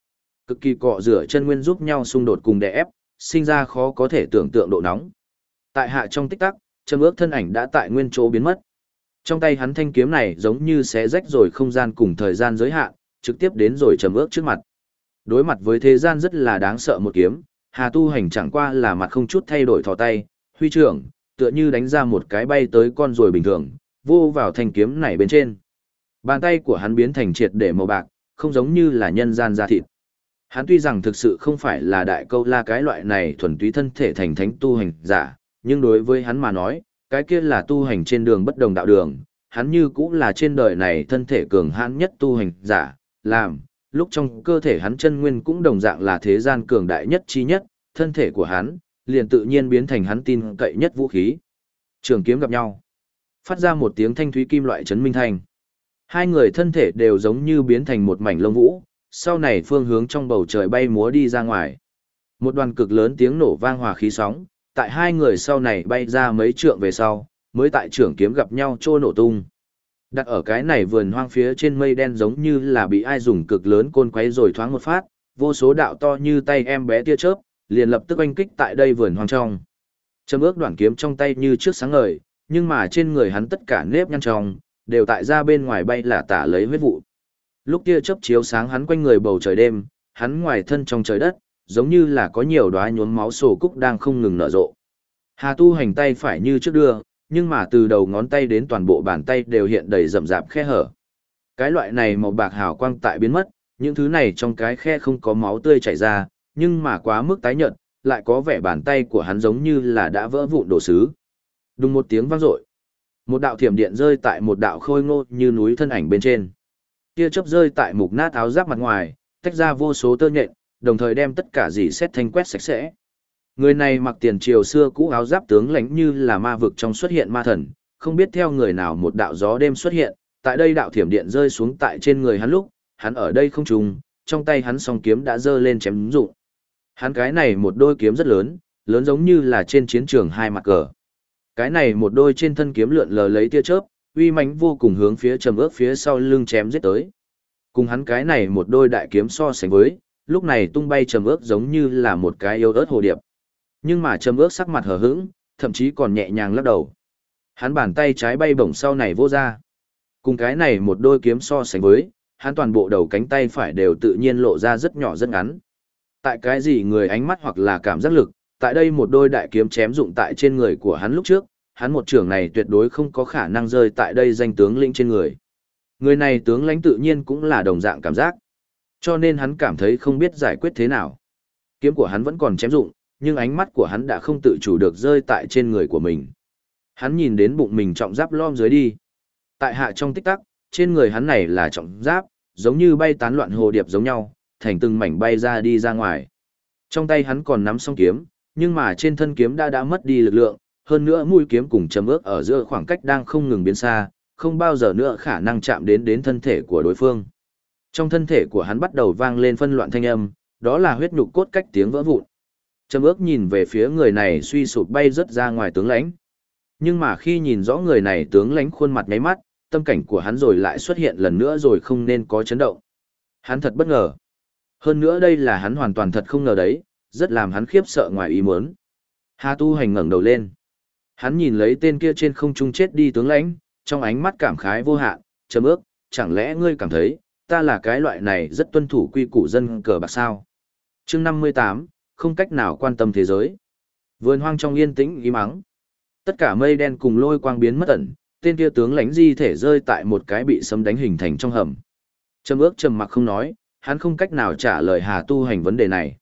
S1: cực kỳ cọ rửa chân nguyên giúp nhau xung đột cùng đè ép, sinh ra khó có thể tưởng tượng độ nóng. Tại hạ trong tích tắc, Trầm Ước thân ảnh đã tại nguyên chỗ biến mất. Trong tay hắn thanh kiếm này giống như xé rách rồi không gian cùng thời gian giới hạn, trực tiếp đến rồi Trầm Ước trước mặt. Đối mặt với thế gian rất là đáng sợ một kiếm, Hà Tu Hành chẳng qua là mặt không chút thay đổi thò tay, huy trưởng, tựa như đánh ra một cái bay tới con ruồi bình thường, vô vào thanh kiếm này bên trên. Bàn tay của hắn biến thành triệt để màu bạc, không giống như là nhân gian da thịt. Hắn tuy rằng thực sự không phải là đại câu la cái loại này thuần túy thân thể thành thánh tu hành giả, nhưng đối với hắn mà nói, cái kia là tu hành trên đường bất đồng đạo đường, hắn như cũng là trên đời này thân thể cường hãn nhất tu hành giả, làm, lúc trong cơ thể hắn chân nguyên cũng đồng dạng là thế gian cường đại nhất chi nhất, thân thể của hắn, liền tự nhiên biến thành hắn tin cậy nhất vũ khí. Trường kiếm gặp nhau, phát ra một tiếng thanh thúy kim loại chấn minh thanh. Hai người thân thể đều giống như biến thành một mảnh lông vũ, sau này phương hướng trong bầu trời bay múa đi ra ngoài. Một đoàn cực lớn tiếng nổ vang hòa khí sóng, tại hai người sau này bay ra mấy trượng về sau, mới tại trường kiếm gặp nhau trô nổ tung. Đặt ở cái này vườn hoang phía trên mây đen giống như là bị ai dùng cực lớn côn quấy rồi thoáng một phát, vô số đạo to như tay em bé tia chớp, liền lập tức oanh kích tại đây vườn hoang trong. Trầm Ước đoạn kiếm trong tay như trước sáng ngời, nhưng mà trên người hắn tất cả nếp nhăn trong, đều tại ra bên ngoài bay là tả lấy huyết vụ. Lúc tia chớp chiếu sáng hắn quanh người bầu trời đêm, hắn ngoài thân trong trời đất, giống như là có nhiều đóa nhuốm máu sổ cúc đang không ngừng nở rộ. Hà Tu Hành tay phải như trước đưa, nhưng mà từ đầu ngón tay đến toàn bộ bàn tay đều hiện đầy rậm rạp khe hở. Cái loại này màu bạc hào quang tại biến mất, những thứ này trong cái khe không có máu tươi chảy ra, nhưng mà quá mức tái nhợt, lại có vẻ bàn tay của hắn giống như là đã vỡ vụn đổ sứ. Đùng một tiếng vang dội, một đạo thiểm điện rơi tại một đạo khôi ngô như núi thân ảnh bên trên. Tia chớp rơi tại mục nát áo giáp mặt ngoài, tách ra vô số tơ nhện, đồng thời đem tất cả dỉ xét thanh quét sạch sẽ. Người này mặc tiền triều xưa cũ áo giáp tướng lãnh như là ma vực trong xuất hiện ma thần, không biết theo người nào một đạo gió đêm xuất hiện, tại đây đạo thiểm điện rơi xuống tại trên người hắn lúc, hắn ở đây không trùng, trong tay hắn song kiếm đã giơ lên chém dụng. Hắn cái này một đôi kiếm rất lớn, lớn giống như là trên chiến trường hai mặt cờ. Cái này một đôi trên thân kiếm lượn lờ lấy tia chớp, uy mãnh vô cùng hướng phía Trầm Ước phía sau lưng chém giết tới. Cùng hắn cái này một đôi đại kiếm so sánh với, lúc này tung bay Trầm Ước giống như là một cái yêu ớt hồ điệp. Nhưng mà Trầm Ước sắc mặt hờ hững, thậm chí còn nhẹ nhàng lắc đầu. Hắn bàn tay trái bay bổng sau này vô ra. Cùng cái này một đôi kiếm so sánh với, hắn toàn bộ đầu cánh tay phải đều tự nhiên lộ ra rất nhỏ rất ngắn. Tại cái gì người ánh mắt hoặc là cảm giác lực, tại đây một đôi đại kiếm chém dụng tại trên người của hắn lúc trước, hắn một trưởng này tuyệt đối không có khả năng rơi tại đây danh tướng lĩnh trên người. Người này tướng lãnh tự nhiên cũng là đồng dạng cảm giác. Cho nên hắn cảm thấy không biết giải quyết thế nào. Kiếm của hắn vẫn còn chém dụng, nhưng ánh mắt của hắn đã không tự chủ được rơi tại trên người của mình. Hắn nhìn đến bụng mình trọng giáp lom dưới đi. Tại hạ trong tích tắc, trên người hắn này là trọng giáp, giống như bay tán loạn hồ điệp giống nhau, thành từng mảnh bay ra đi ra ngoài. Trong tay hắn còn nắm song kiếm, nhưng mà trên thân kiếm đã mất đi lực lượng, hơn nữa mũi kiếm cùng Trầm Ước ở giữa khoảng cách đang không ngừng biến xa, không bao giờ nữa khả năng chạm đến thân thể của đối phương. Trong thân thể của hắn bắt đầu vang lên phân loạn thanh âm, đó là huyết nhục cốt cách tiếng vỡ vụn. Trầm Ước nhìn về phía người này suy sụp bay rất ra ngoài tướng lãnh. Nhưng mà khi nhìn rõ người này tướng lãnh khuôn mặt nháy mắt, tâm cảnh của hắn rồi lại xuất hiện lần nữa rồi không nên có chấn động. Hắn thật bất ngờ. Hơn nữa đây là hắn hoàn toàn thật không ngờ đấy, rất làm hắn khiếp sợ ngoài ý muốn. Hà Tu Hành ngẩng đầu lên. Hắn nhìn lấy tên kia trên không trung chết đi tướng lãnh, trong ánh mắt cảm khái vô hạn, Trầm Ước, chẳng lẽ ngươi cảm thấy, ta là cái loại này rất tuân thủ quy củ dân cờ bạc sao? Chương 58, không cách nào quan tâm thế giới. Vườn hoang trong yên tĩnh im ắng. Tất cả mây đen cùng lôi quang biến mất ẩn, tên kia tướng lãnh di thể rơi tại một cái bị sấm đánh hình thành trong hầm. Trầm Ước trầm mặc không nói, hắn không cách nào trả lời Hà Tu Hành vấn đề này.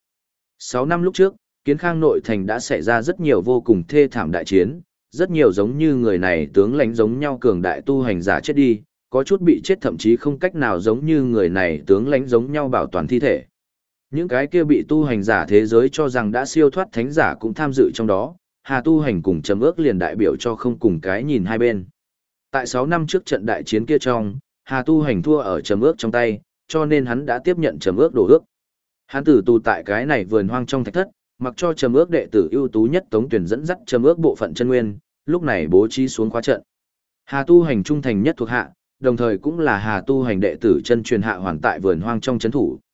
S1: 6 năm lúc trước, Kiến Khang nội thành đã xảy ra rất nhiều vô cùng thê thảm đại chiến, rất nhiều giống như người này tướng lãnh giống nhau cường đại tu hành giả chết đi, có chút bị chết thậm chí không cách nào giống như người này tướng lãnh giống nhau bảo toàn thi thể. Những cái kia bị tu hành giả thế giới cho rằng đã siêu thoát thánh giả cũng tham dự trong đó, Hà Tu Hành cùng Trầm Ước liền đại biểu cho không cùng cái nhìn hai bên. Tại 6 năm trước trận đại chiến kia trong, Hà Tu Hành thua ở Trầm Ước trong tay, cho nên hắn đã tiếp nhận Trầm Ước đổ ước. Hắn tử tù tại cái này vườn hoang trong thạch thất, mặc cho Trầm Ước đệ tử ưu tú nhất Tống Tuyển dẫn dắt Trầm Ước bộ phận chân nguyên, lúc này bố trí xuống khóa trận. Hà Tu Hành trung thành nhất thuộc hạ, đồng thời cũng là Hà Tu Hành đệ tử chân truyền hạ hoàn tại vườn hoang trong trấn thủ.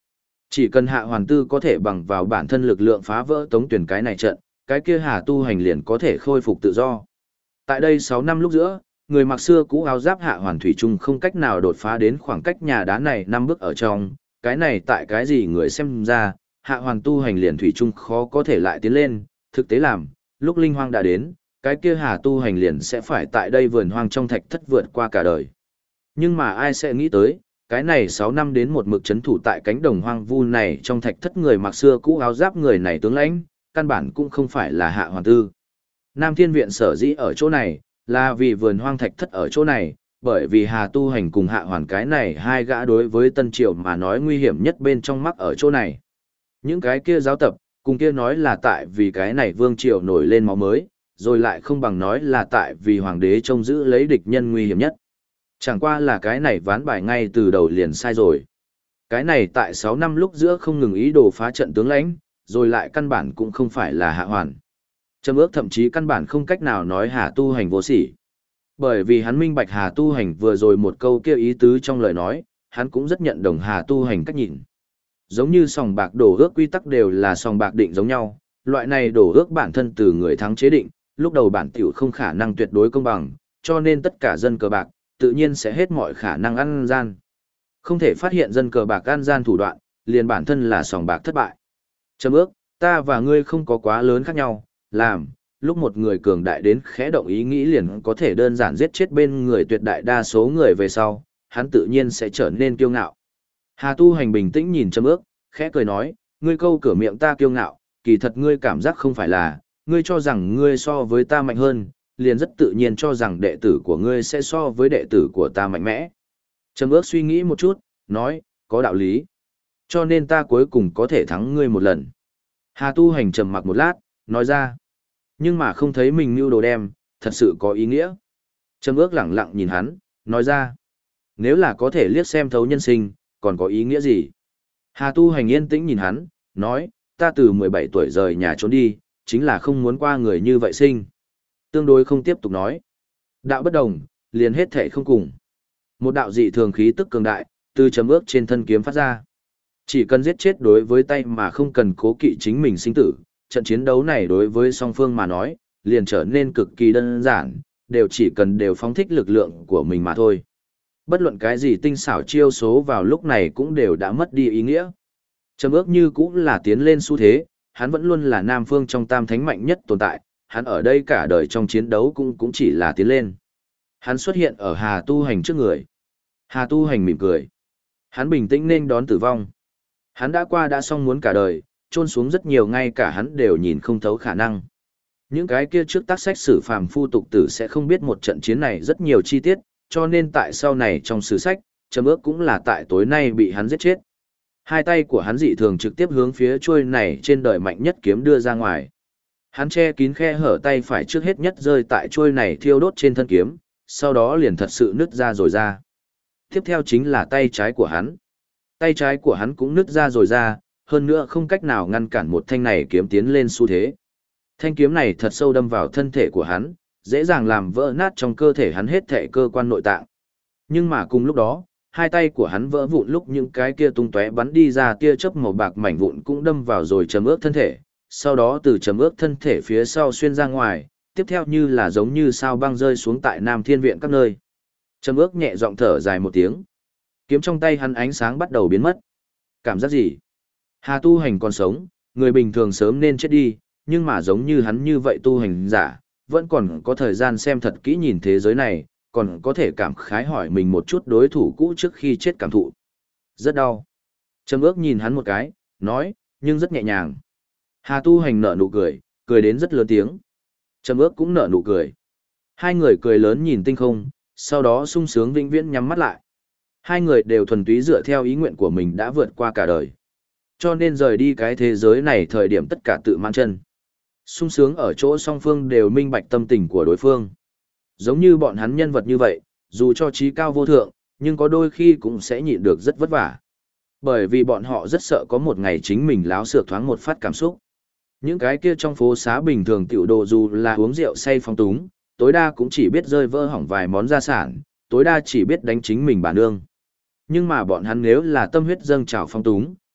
S1: Chỉ cần Hạ Hoàn Tư có thể bằng vào bản thân lực lượng phá vỡ Tống Tuyển cái này trận, cái kia Hà Tu Hành liền có thể khôi phục tự do. Tại đây 6 năm lúc giữa, người mặc xưa cũ áo giáp Hạ Hoàn Thủy Trung không cách nào đột phá đến khoảng cách nhà đá này 5 bước ở trong, cái này tại cái gì người xem ra, Hạ Hoàn Tu Hành liền Thủy Trung khó có thể lại tiến lên, thực tế làm, lúc Linh Hoang đã đến, cái kia Hà Tu Hành liền sẽ phải tại đây vườn hoang trong thạch thất vượt qua cả đời. Nhưng mà ai sẽ nghĩ tới, cái này 6 năm đến một mực chấn thủ tại cánh đồng hoang vu này trong thạch thất người mặc xưa cũ áo giáp người này tướng lãnh, căn bản cũng không phải là Hạ Hoàn Tư. Nam Thiên Viện sở dĩ ở chỗ này, là vì vườn hoang thạch thất ở chỗ này, bởi vì Hà Tu Hành cùng Hạ Hoàn cái này hai gã đối với Tân Triều mà nói nguy hiểm nhất bên trong mắc ở chỗ này. Những cái kia giáo tập, cùng kia nói là tại vì cái này vương triều nổi lên máu mới, rồi lại không bằng nói là tại vì hoàng đế trông giữ lấy địch nhân nguy hiểm nhất. Chẳng qua là cái này ván bài ngay từ đầu liền sai rồi. Cái này tại 6 năm lúc giữa không ngừng ý đồ phá trận tướng lãnh, rồi lại căn bản cũng không phải là Hạ Hoàn. Trầm ước thậm chí căn bản không cách nào nói Hà Tu Hành vô sỉ. Bởi vì hắn minh bạch Hà Tu Hành vừa rồi một câu kia ý tứ trong lời nói, hắn cũng rất nhận đồng Hà Tu Hành cách nhìn. Giống như sòng bạc đổ ước quy tắc đều là sòng bạc định giống nhau, loại này đổ ước bản thân từ người thắng chế định, lúc đầu bản tiểu không khả năng tuyệt đối công bằng, cho nên tất cả dân cờ bạc, tự nhiên sẽ hết mọi khả năng ăn gian. Không thể phát hiện dân cờ bạc ăn gian thủ đoạn, liền bản thân là sòng bạc thất bại. Trầm ước, ta và ngươi không có quá lớn khác nhau, làm, lúc một người cường đại đến khẽ động ý nghĩ liền có thể đơn giản giết chết bên người tuyệt đại đa số người về sau, hắn tự nhiên sẽ trở nên kiêu ngạo. Hà Tu Hành bình tĩnh nhìn Trầm ước, khẽ cười nói, ngươi câu cửa miệng ta kiêu ngạo, kỳ thật ngươi cảm giác không phải là, ngươi cho rằng ngươi so với ta mạnh hơn, liền rất tự nhiên cho rằng đệ tử của ngươi sẽ so với đệ tử của ta mạnh mẽ. Trầm ước suy nghĩ một chút, nói, có đạo lý. Cho nên ta cuối cùng có thể thắng ngươi một lần. Hà Tu Hành trầm mặc một lát, nói ra. Nhưng mà không thấy mình mưu đồ đem, thật sự có ý nghĩa. Trầm ước lẳng lặng nhìn hắn, nói ra. Nếu là có thể liếc xem thấu nhân sinh, còn có ý nghĩa gì? Hà Tu Hành yên tĩnh nhìn hắn, nói, ta từ 17 tuổi rời nhà trốn đi, chính là không muốn qua người như vậy sinh. Tương đối không tiếp tục nói. Đạo bất đồng, liền hết thể không cùng. Một đạo dị thường khí tức cường đại, từ Trầm ước trên thân kiếm phát ra. Chỉ cần giết chết đối với tay mà không cần cố kỵ chính mình sinh tử, trận chiến đấu này đối với song phương mà nói, liền trở nên cực kỳ đơn giản, đều chỉ cần đều phóng thích lực lượng của mình mà thôi. Bất luận cái gì tinh xảo chiêu số vào lúc này cũng đều đã mất đi ý nghĩa. Trầm ước như cũng là tiến lên xu thế, hắn vẫn luôn là Nam Phương trong tam thánh mạnh nhất tồn tại, hắn ở đây cả đời trong chiến đấu cũng chỉ là tiến lên. Hắn xuất hiện ở Hà Tu Hành trước người. Hà Tu Hành mỉm cười. Hắn bình tĩnh nên đón tử vong. Hắn đã qua đã xong muốn cả đời, trôn xuống rất nhiều ngay cả hắn đều nhìn không thấu khả năng. Những cái kia trước tác sách sử phàm phu tục tử sẽ không biết một trận chiến này rất nhiều chi tiết, cho nên tại sau này trong sử sách, Trầm ước cũng là tại tối nay bị hắn giết chết. Hai tay của hắn dị thường trực tiếp hướng phía chuôi này trên đời mạnh nhất kiếm đưa ra ngoài. Hắn che kín khe hở tay phải trước hết nhất rơi tại chuôi này thiêu đốt trên thân kiếm, sau đó liền thật sự nứt ra rồi ra. Tiếp theo chính là tay trái của hắn. Tay trái của hắn cũng nứt ra rồi ra, hơn nữa không cách nào ngăn cản một thanh này kiếm tiến lên xu thế. Thanh kiếm này thật sâu đâm vào thân thể của hắn, dễ dàng làm vỡ nát trong cơ thể hắn hết thể cơ quan nội tạng. Nhưng mà cùng lúc đó, hai tay của hắn vỡ vụn lúc những cái kia tung tóe bắn đi ra tia chớp màu bạc mảnh vụn cũng đâm vào rồi Trầm ước thân thể, sau đó từ Trầm ước thân thể phía sau xuyên ra ngoài, tiếp theo như là giống như sao băng rơi xuống tại Nam Thiên Viện các nơi. Trầm ước nhẹ giọng thở dài một tiếng. Kiếm trong tay hắn ánh sáng bắt đầu biến mất. Cảm giác gì? Hà Tu Hành còn sống, người bình thường sớm nên chết đi, nhưng mà giống như hắn như vậy tu hành giả, vẫn còn có thời gian xem thật kỹ nhìn thế giới này, còn có thể cảm khái hỏi mình một chút đối thủ cũ trước khi chết cảm thụ. Rất đau. Trầm ước nhìn hắn một cái, nói, nhưng rất nhẹ nhàng. Hà Tu Hành nở nụ cười, cười đến rất lớn tiếng. Trầm ước cũng nở nụ cười. Hai người cười lớn nhìn tinh không, sau đó sung sướng vĩnh viễn nhắm mắt lại. Hai người đều thuần túy dựa theo ý nguyện của mình đã vượt qua cả đời. Cho nên rời đi cái thế giới này thời điểm tất cả tự mang chân. Sung sướng ở chỗ song phương đều minh bạch tâm tình của đối phương. Giống như bọn hắn nhân vật như vậy, dù cho trí cao vô thượng, nhưng có đôi khi cũng sẽ nhịn được rất vất vả. Bởi vì bọn họ rất sợ có một ngày chính mình láo xược thoáng một phát cảm xúc. Những cái kia trong phố xá bình thường tiểu đồ dù là uống rượu say phong túng, tối đa cũng chỉ biết rơi vỡ hỏng vài món gia sản, tối đa chỉ biết đánh chính mình bản nương. Nhưng mà bọn hắn nếu là tâm huyết dâng trào phong túng,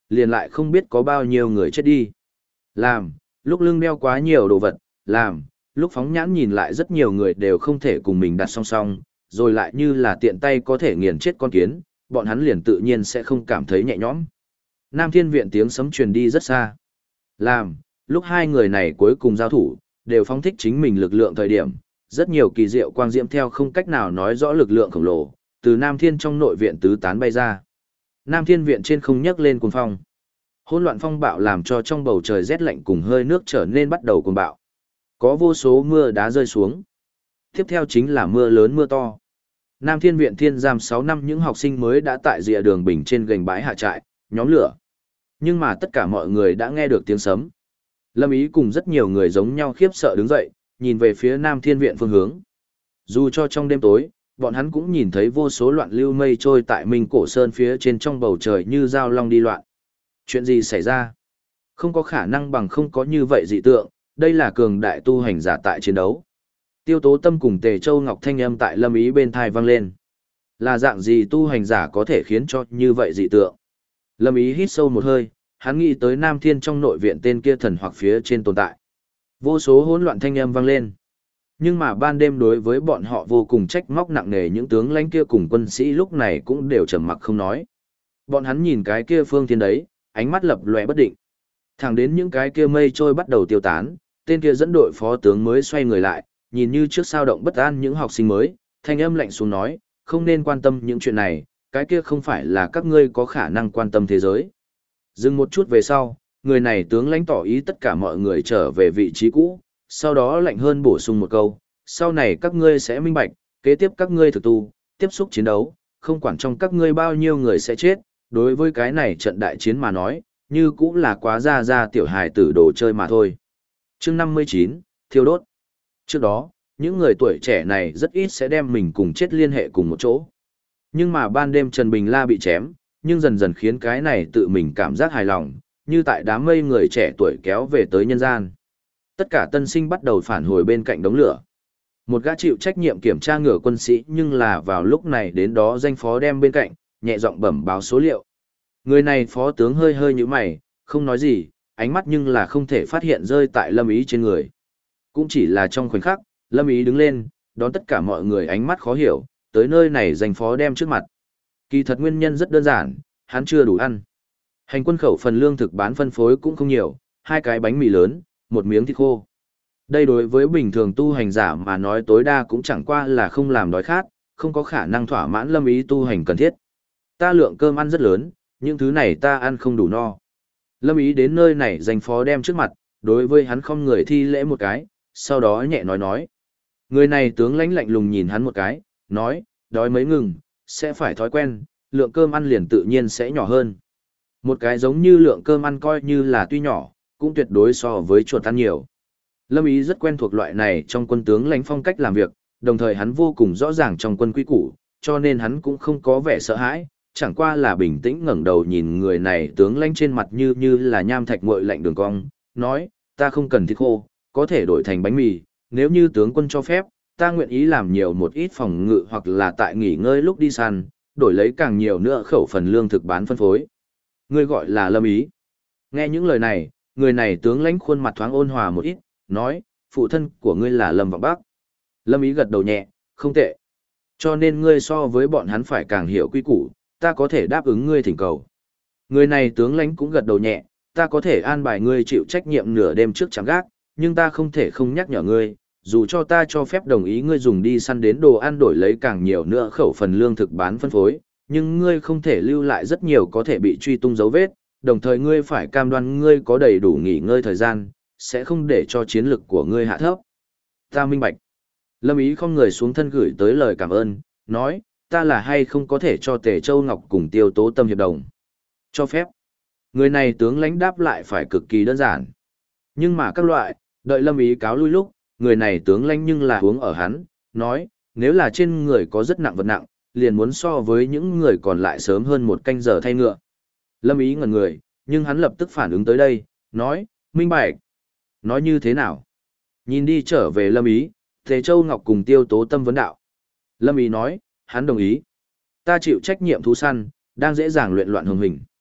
S1: liền lại không biết có bao nhiêu người chết đi. Làm, lúc lưng đeo quá nhiều đồ vật, làm, lúc phóng nhãn nhìn lại rất nhiều người đều không thể cùng mình đặt song song, rồi lại như là tiện tay có thể nghiền chết con kiến, bọn hắn liền tự nhiên sẽ không cảm thấy nhẹ nhõm. Nam Thiên Viện tiếng sấm truyền đi rất xa. Làm, lúc hai người này cuối cùng giao thủ, đều phóng thích chính mình lực lượng thời điểm, rất nhiều kỳ diệu quang diễm theo không cách nào nói rõ lực lượng khổng lồ, từ Nam Thiên trong nội viện tứ tán bay ra. Nam Thiên Viện trên không nhấc lên cuồng phong. Hỗn loạn phong bạo làm cho trong bầu trời rét lạnh cùng hơi nước trở nên bắt đầu cuồng bạo. Có vô số mưa đá rơi xuống. Tiếp theo chính là mưa lớn mưa to. Nam Thiên Viện Thiên giam 6 năm những học sinh mới đã tại rìa đường bình trên gành bãi hạ trại, nhóm lửa. Nhưng mà tất cả mọi người đã nghe được tiếng sấm. Lâm Ý cùng rất nhiều người giống nhau khiếp sợ đứng dậy, nhìn về phía Nam Thiên Viện phương hướng. Dù cho trong đêm tối, bọn hắn cũng nhìn thấy vô số loạn lưu mây trôi tại Minh Cổ Sơn phía trên trong bầu trời như dao long đi loạn. Chuyện gì xảy ra? Không có khả năng bằng không có như vậy dị tượng, đây là cường đại tu hành giả tại chiến đấu. Tiêu Tố Tâm cùng Tề Châu Ngọc thanh âm tại Lâm Ý bên thai vang lên. Là dạng gì tu hành giả có thể khiến cho như vậy dị tượng? Lâm Ý hít sâu một hơi, hắn nghĩ tới Nam Thiên trong nội viện tên kia thần hoặc phía trên tồn tại. Vô số hỗn loạn thanh âm vang lên. Nhưng mà ban đêm đối với bọn họ vô cùng trách móc nặng nề, những tướng lãnh kia cùng quân sĩ lúc này cũng đều trầm mặc không nói. Bọn hắn nhìn cái kia phương thiên đấy, ánh mắt lập lòe bất định. Thẳng đến những cái kia mây trôi bắt đầu tiêu tán, tên kia dẫn đội phó tướng mới xoay người lại, nhìn như trước sao động bất an những học sinh mới, thanh âm lạnh xuống nói, không nên quan tâm những chuyện này, cái kia không phải là các ngươi có khả năng quan tâm thế giới. Dừng một chút về sau, người này tướng lãnh tỏ ý tất cả mọi người trở về vị trí cũ, sau đó lạnh hơn bổ sung một câu, sau này các ngươi sẽ minh bạch, kế tiếp các ngươi thực tu, tiếp xúc chiến đấu, không quản trong các ngươi bao nhiêu người sẽ chết, đối với cái này trận đại chiến mà nói, như cũng là quá ra tiểu hài tử đồ chơi mà thôi. Chương 59, thiêu đốt. Trước đó, những người tuổi trẻ này rất ít sẽ đem mình cùng chết liên hệ cùng một chỗ. Nhưng mà ban đêm Trần Bình La bị chém, nhưng dần dần khiến cái này tự mình cảm giác hài lòng, như tại đám mây người trẻ tuổi kéo về tới nhân gian. Tất cả tân sinh bắt đầu phản hồi bên cạnh đống lửa. Một gã chịu trách nhiệm kiểm tra ngựa quân sĩ nhưng là vào lúc này đến đó danh phó đem bên cạnh, nhẹ giọng bẩm báo số liệu. Người này phó tướng hơi hơi như mày, không nói gì, ánh mắt nhưng là không thể phát hiện rơi tại Lâm Ý trên người. Cũng chỉ là trong khoảnh khắc, Lâm Ý đứng lên, đón tất cả mọi người ánh mắt khó hiểu, tới nơi này danh phó đem trước mặt. Kỳ thật nguyên nhân rất đơn giản, hắn chưa đủ ăn. Hành quân khẩu phần lương thực bán phân phối cũng không nhiều, 2 cái bánh mì lớn, 1 miếng thịt khô. Đây đối với bình thường tu hành giả mà nói tối đa cũng chẳng qua là không làm đói khát, không có khả năng thỏa mãn Lâm Ý tu hành cần thiết. Ta lượng cơm ăn rất lớn, những thứ này ta ăn không đủ no. Lâm Ý đến nơi này danh phó đem trước mặt, đối với hắn không người thi lễ một cái, sau đó nhẹ nói. Người này tướng lãnh lạnh lùng nhìn hắn một cái, nói, đói mấy ngừng, sẽ phải thói quen, lượng cơm ăn liền tự nhiên sẽ nhỏ hơn. Một cái giống như lượng cơm ăn coi như là tuy nhỏ, cũng tuyệt đối so với chuột ăn nhiều. Lâm Ý rất quen thuộc loại này trong quân tướng lãnh phong cách làm việc, đồng thời hắn vô cùng rõ ràng trong quân quy củ, cho nên hắn cũng không có vẻ sợ hãi, chẳng qua là bình tĩnh ngẩng đầu nhìn người này tướng lãnh trên mặt như là nham thạch nguội lạnh đường cong, nói, ta không cần thịt khô, có thể đổi thành bánh mì, nếu như tướng quân cho phép, ta nguyện ý làm nhiều một ít phòng ngự hoặc là tại nghỉ ngơi lúc đi săn, đổi lấy càng nhiều nữa khẩu phần lương thực bán phân phối. Ngươi gọi là Lâm Ý. Nghe những lời này, người này tướng lãnh khuôn mặt thoáng ôn hòa một ít, nói, phụ thân của ngươi là Lâm Vọng Bắc. Lâm Ý gật đầu nhẹ, không tệ. Cho nên ngươi so với bọn hắn phải càng hiểu quy củ, ta có thể đáp ứng ngươi thỉnh cầu. Người này tướng lãnh cũng gật đầu nhẹ, ta có thể an bài ngươi chịu trách nhiệm nửa đêm trước chạm gác, nhưng ta không thể không nhắc nhở ngươi, dù cho ta cho phép đồng ý ngươi dùng đi săn đến đồ ăn đổi lấy càng nhiều nữa khẩu phần lương thực bán phân phối, nhưng ngươi không thể lưu lại rất nhiều có thể bị truy tung dấu vết, đồng thời ngươi phải cam đoan ngươi có đầy đủ nghỉ ngơi thời gian, sẽ không để cho chiến lực của ngươi hạ thấp. Ta minh bạch. Lâm Ý không người xuống thân gửi tới lời cảm ơn, nói, ta là hay không có thể cho Tề Châu Ngọc cùng Tiêu Tố Tâm hiệp đồng. Cho phép. Người này tướng lãnh đáp lại phải cực kỳ đơn giản. Nhưng mà các loại, đợi Lâm Ý cáo lui lúc, người này tướng lãnh nhưng là uống ở hắn, nói, nếu là trên người có rất nặng vật nặng, liền muốn so với những người còn lại sớm hơn 1 canh giờ thay ngựa. Lâm Ý ngẩn người, nhưng hắn lập tức phản ứng tới đây, nói, minh bạch. Nói như thế nào? Nhìn đi trở về Lâm Ý, Tề Châu Ngọc cùng Tiêu Tố Tâm vấn đạo. Lâm Ý nói, hắn đồng ý. Ta chịu trách nhiệm thú săn, đang dễ dàng luyện loạn hồng hình.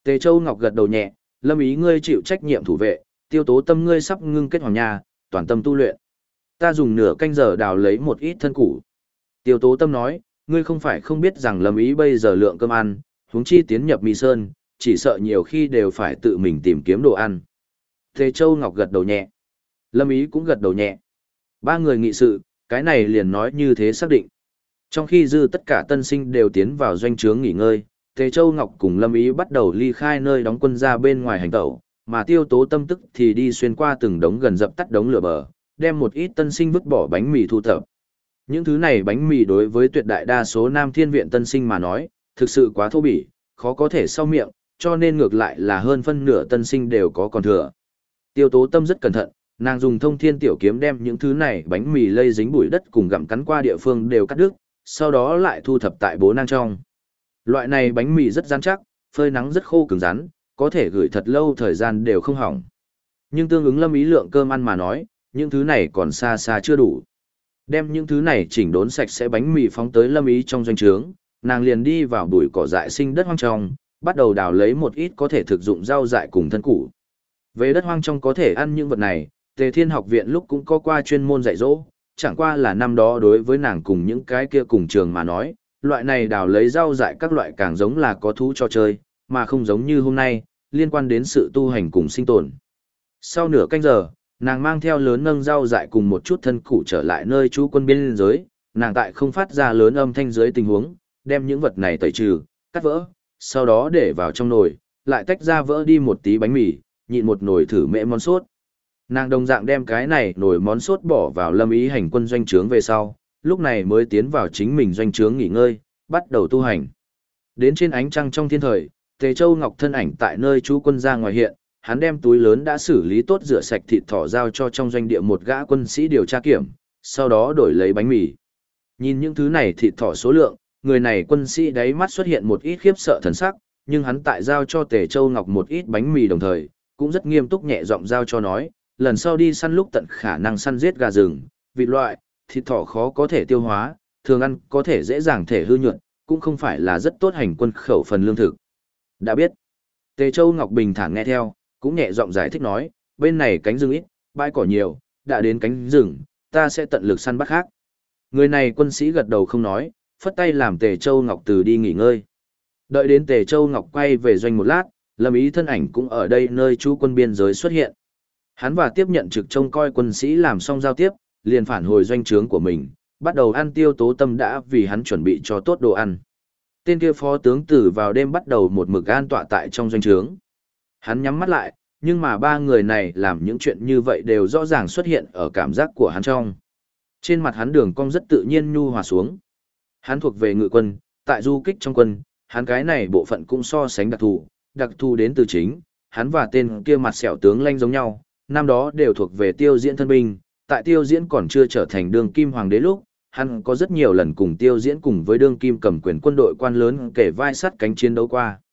S1: Tề Châu Ngọc gật đầu nhẹ, Lâm Ý ngươi chịu trách nhiệm thủ vệ, Tiêu Tố Tâm ngươi sắp ngưng kết hoàng nha, toàn tâm tu luyện. Ta dùng nửa canh giờ đào lấy một ít thân củ. Tiêu Tố Tâm nói, ngươi không phải không biết rằng Lâm Ý bây giờ lượng cơm ăn, huống chi tiến nhập Mi Sơn, chỉ sợ nhiều khi đều phải tự mình tìm kiếm đồ ăn. Tề Châu Ngọc gật đầu nhẹ. Lâm Ý cũng gật đầu nhẹ. Ba người nghị sự, cái này liền nói như thế xác định. Trong khi dư tất cả tân sinh đều tiến vào doanh trướng nghỉ ngơi, Tề Châu Ngọc cùng Lâm Ý bắt đầu ly khai nơi đóng quân ra bên ngoài hành tẩu, mà Tiêu Tố Tâm tức thì đi xuyên qua từng đống gần dập tắt đống lửa bờ, đem một ít tân sinh vứt bỏ bánh mì thu thập. Những thứ này bánh mì đối với tuyệt đại đa số Nam Thiên Viện tân sinh mà nói, thực sự quá thô bỉ, khó có thể sau miệng, cho nên ngược lại là hơn phân nửa tân sinh đều có còn thừa. Tiêu Tố Tâm rất cẩn thận, nàng dùng thông thiên tiểu kiếm đem những thứ này bánh mì lây dính bụi đất cùng gặm cắn qua địa phương đều cắt đứt, sau đó lại thu thập tại bố nang trong. Loại này bánh mì rất rắn chắc, phơi nắng rất khô cứng rắn, có thể gửi thật lâu thời gian đều không hỏng. Nhưng tương ứng Lâm Ý lượng cơm ăn mà nói, những thứ này còn xa xa chưa đủ. Đem những thứ này chỉnh đốn sạch sẽ bánh mì phóng tới Lâm Ý trong doanh trướng, nàng liền đi vào bụi cỏ dại sinh đất hoang trong, bắt đầu đào lấy một ít có thể thực dụng rau dại cùng thân củ. Về đất hoang trong có thể ăn những vật này, Tề Thiên học viện lúc cũng có qua chuyên môn dạy dỗ, chẳng qua là năm đó đối với nàng cùng những cái kia cùng trường mà nói, loại này đào lấy rau dại các loại càng giống là có thú cho chơi, mà không giống như hôm nay, liên quan đến sự tu hành cùng sinh tồn. Sau nửa canh giờ, nàng mang theo lớn nâng rau dại cùng một chút thân củ trở lại nơi trú quân biên giới, nàng tại không phát ra lớn âm thanh dưới tình huống, đem những vật này tẩy trừ, cắt vỡ, sau đó để vào trong nồi, lại tách ra vỡ đi một tí bánh mì, nhịn một nồi thử mễ món sốt. Nàng đồng dạng đem cái này nồi món sốt bỏ vào Lâm Ý hành quân doanh trướng về sau, lúc này mới tiến vào chính mình doanh trướng nghỉ ngơi, bắt đầu tu hành. Đến trên ánh trăng trong thiên thời, Tề Châu Ngọc thân ảnh tại nơi trú quân ra ngoài hiện, hắn đem túi lớn đã xử lý tốt rửa sạch thịt thỏ giao cho trong doanh địa một gã quân sĩ điều tra kiểm, sau đó đổi lấy bánh mì. Nhìn những thứ này thịt thỏ số lượng, người này quân sĩ đáy mắt xuất hiện một ít khiếp sợ thần sắc, nhưng hắn tại giao cho Tề Châu Ngọc một ít bánh mì đồng thời, cũng rất nghiêm túc nhẹ giọng giao cho nói, lần sau đi săn lúc tận khả năng săn giết gà rừng, vịt loại, thịt thỏ khó có thể tiêu hóa, thường ăn có thể dễ dàng thể hư nhuận, cũng không phải là rất tốt hành quân khẩu phần lương thực. Đã biết. Tề Châu Ngọc bình thản nghe theo, cũng nhẹ giọng giải thích nói, bên này cánh rừng ít, bãi cỏ nhiều, đã đến cánh rừng, ta sẽ tận lực săn bắt khác. Người này quân sĩ gật đầu không nói, phất tay làm Tề Châu Ngọc từ đi nghỉ ngơi. Đợi đến Tề Châu Ngọc quay về doanh một lát, Lâm Ý thân ảnh cũng ở đây nơi trú quân biên giới xuất hiện. Hắn và tiếp nhận trực trông coi quân sĩ làm xong giao tiếp, liền phản hồi doanh trướng của mình, bắt đầu ăn Tiêu Tố Tâm đã vì hắn chuẩn bị cho tốt đồ ăn. Tên kia phó tướng tử vào đêm bắt đầu một mực an tọa tại trong doanh trướng. Hắn nhắm mắt lại, nhưng mà ba người này làm những chuyện như vậy đều rõ ràng xuất hiện ở cảm giác của hắn trong. Trên mặt hắn đường cong rất tự nhiên nhu hòa xuống. Hắn thuộc về ngự quân, tại du kích trong quân, hắn cái này bộ phận cũng so sánh đặc thù đến từ chính, hắn và tên kia mặt sẹo tướng lanh giống nhau, năm đó đều thuộc về Tiêu Diễn thân binh, tại Tiêu Diễn còn chưa trở thành đương kim hoàng đế lúc, hắn có rất nhiều lần cùng Tiêu Diễn cùng với đương kim cầm quyền quân đội quan lớn kể vai sát cánh chiến đấu qua.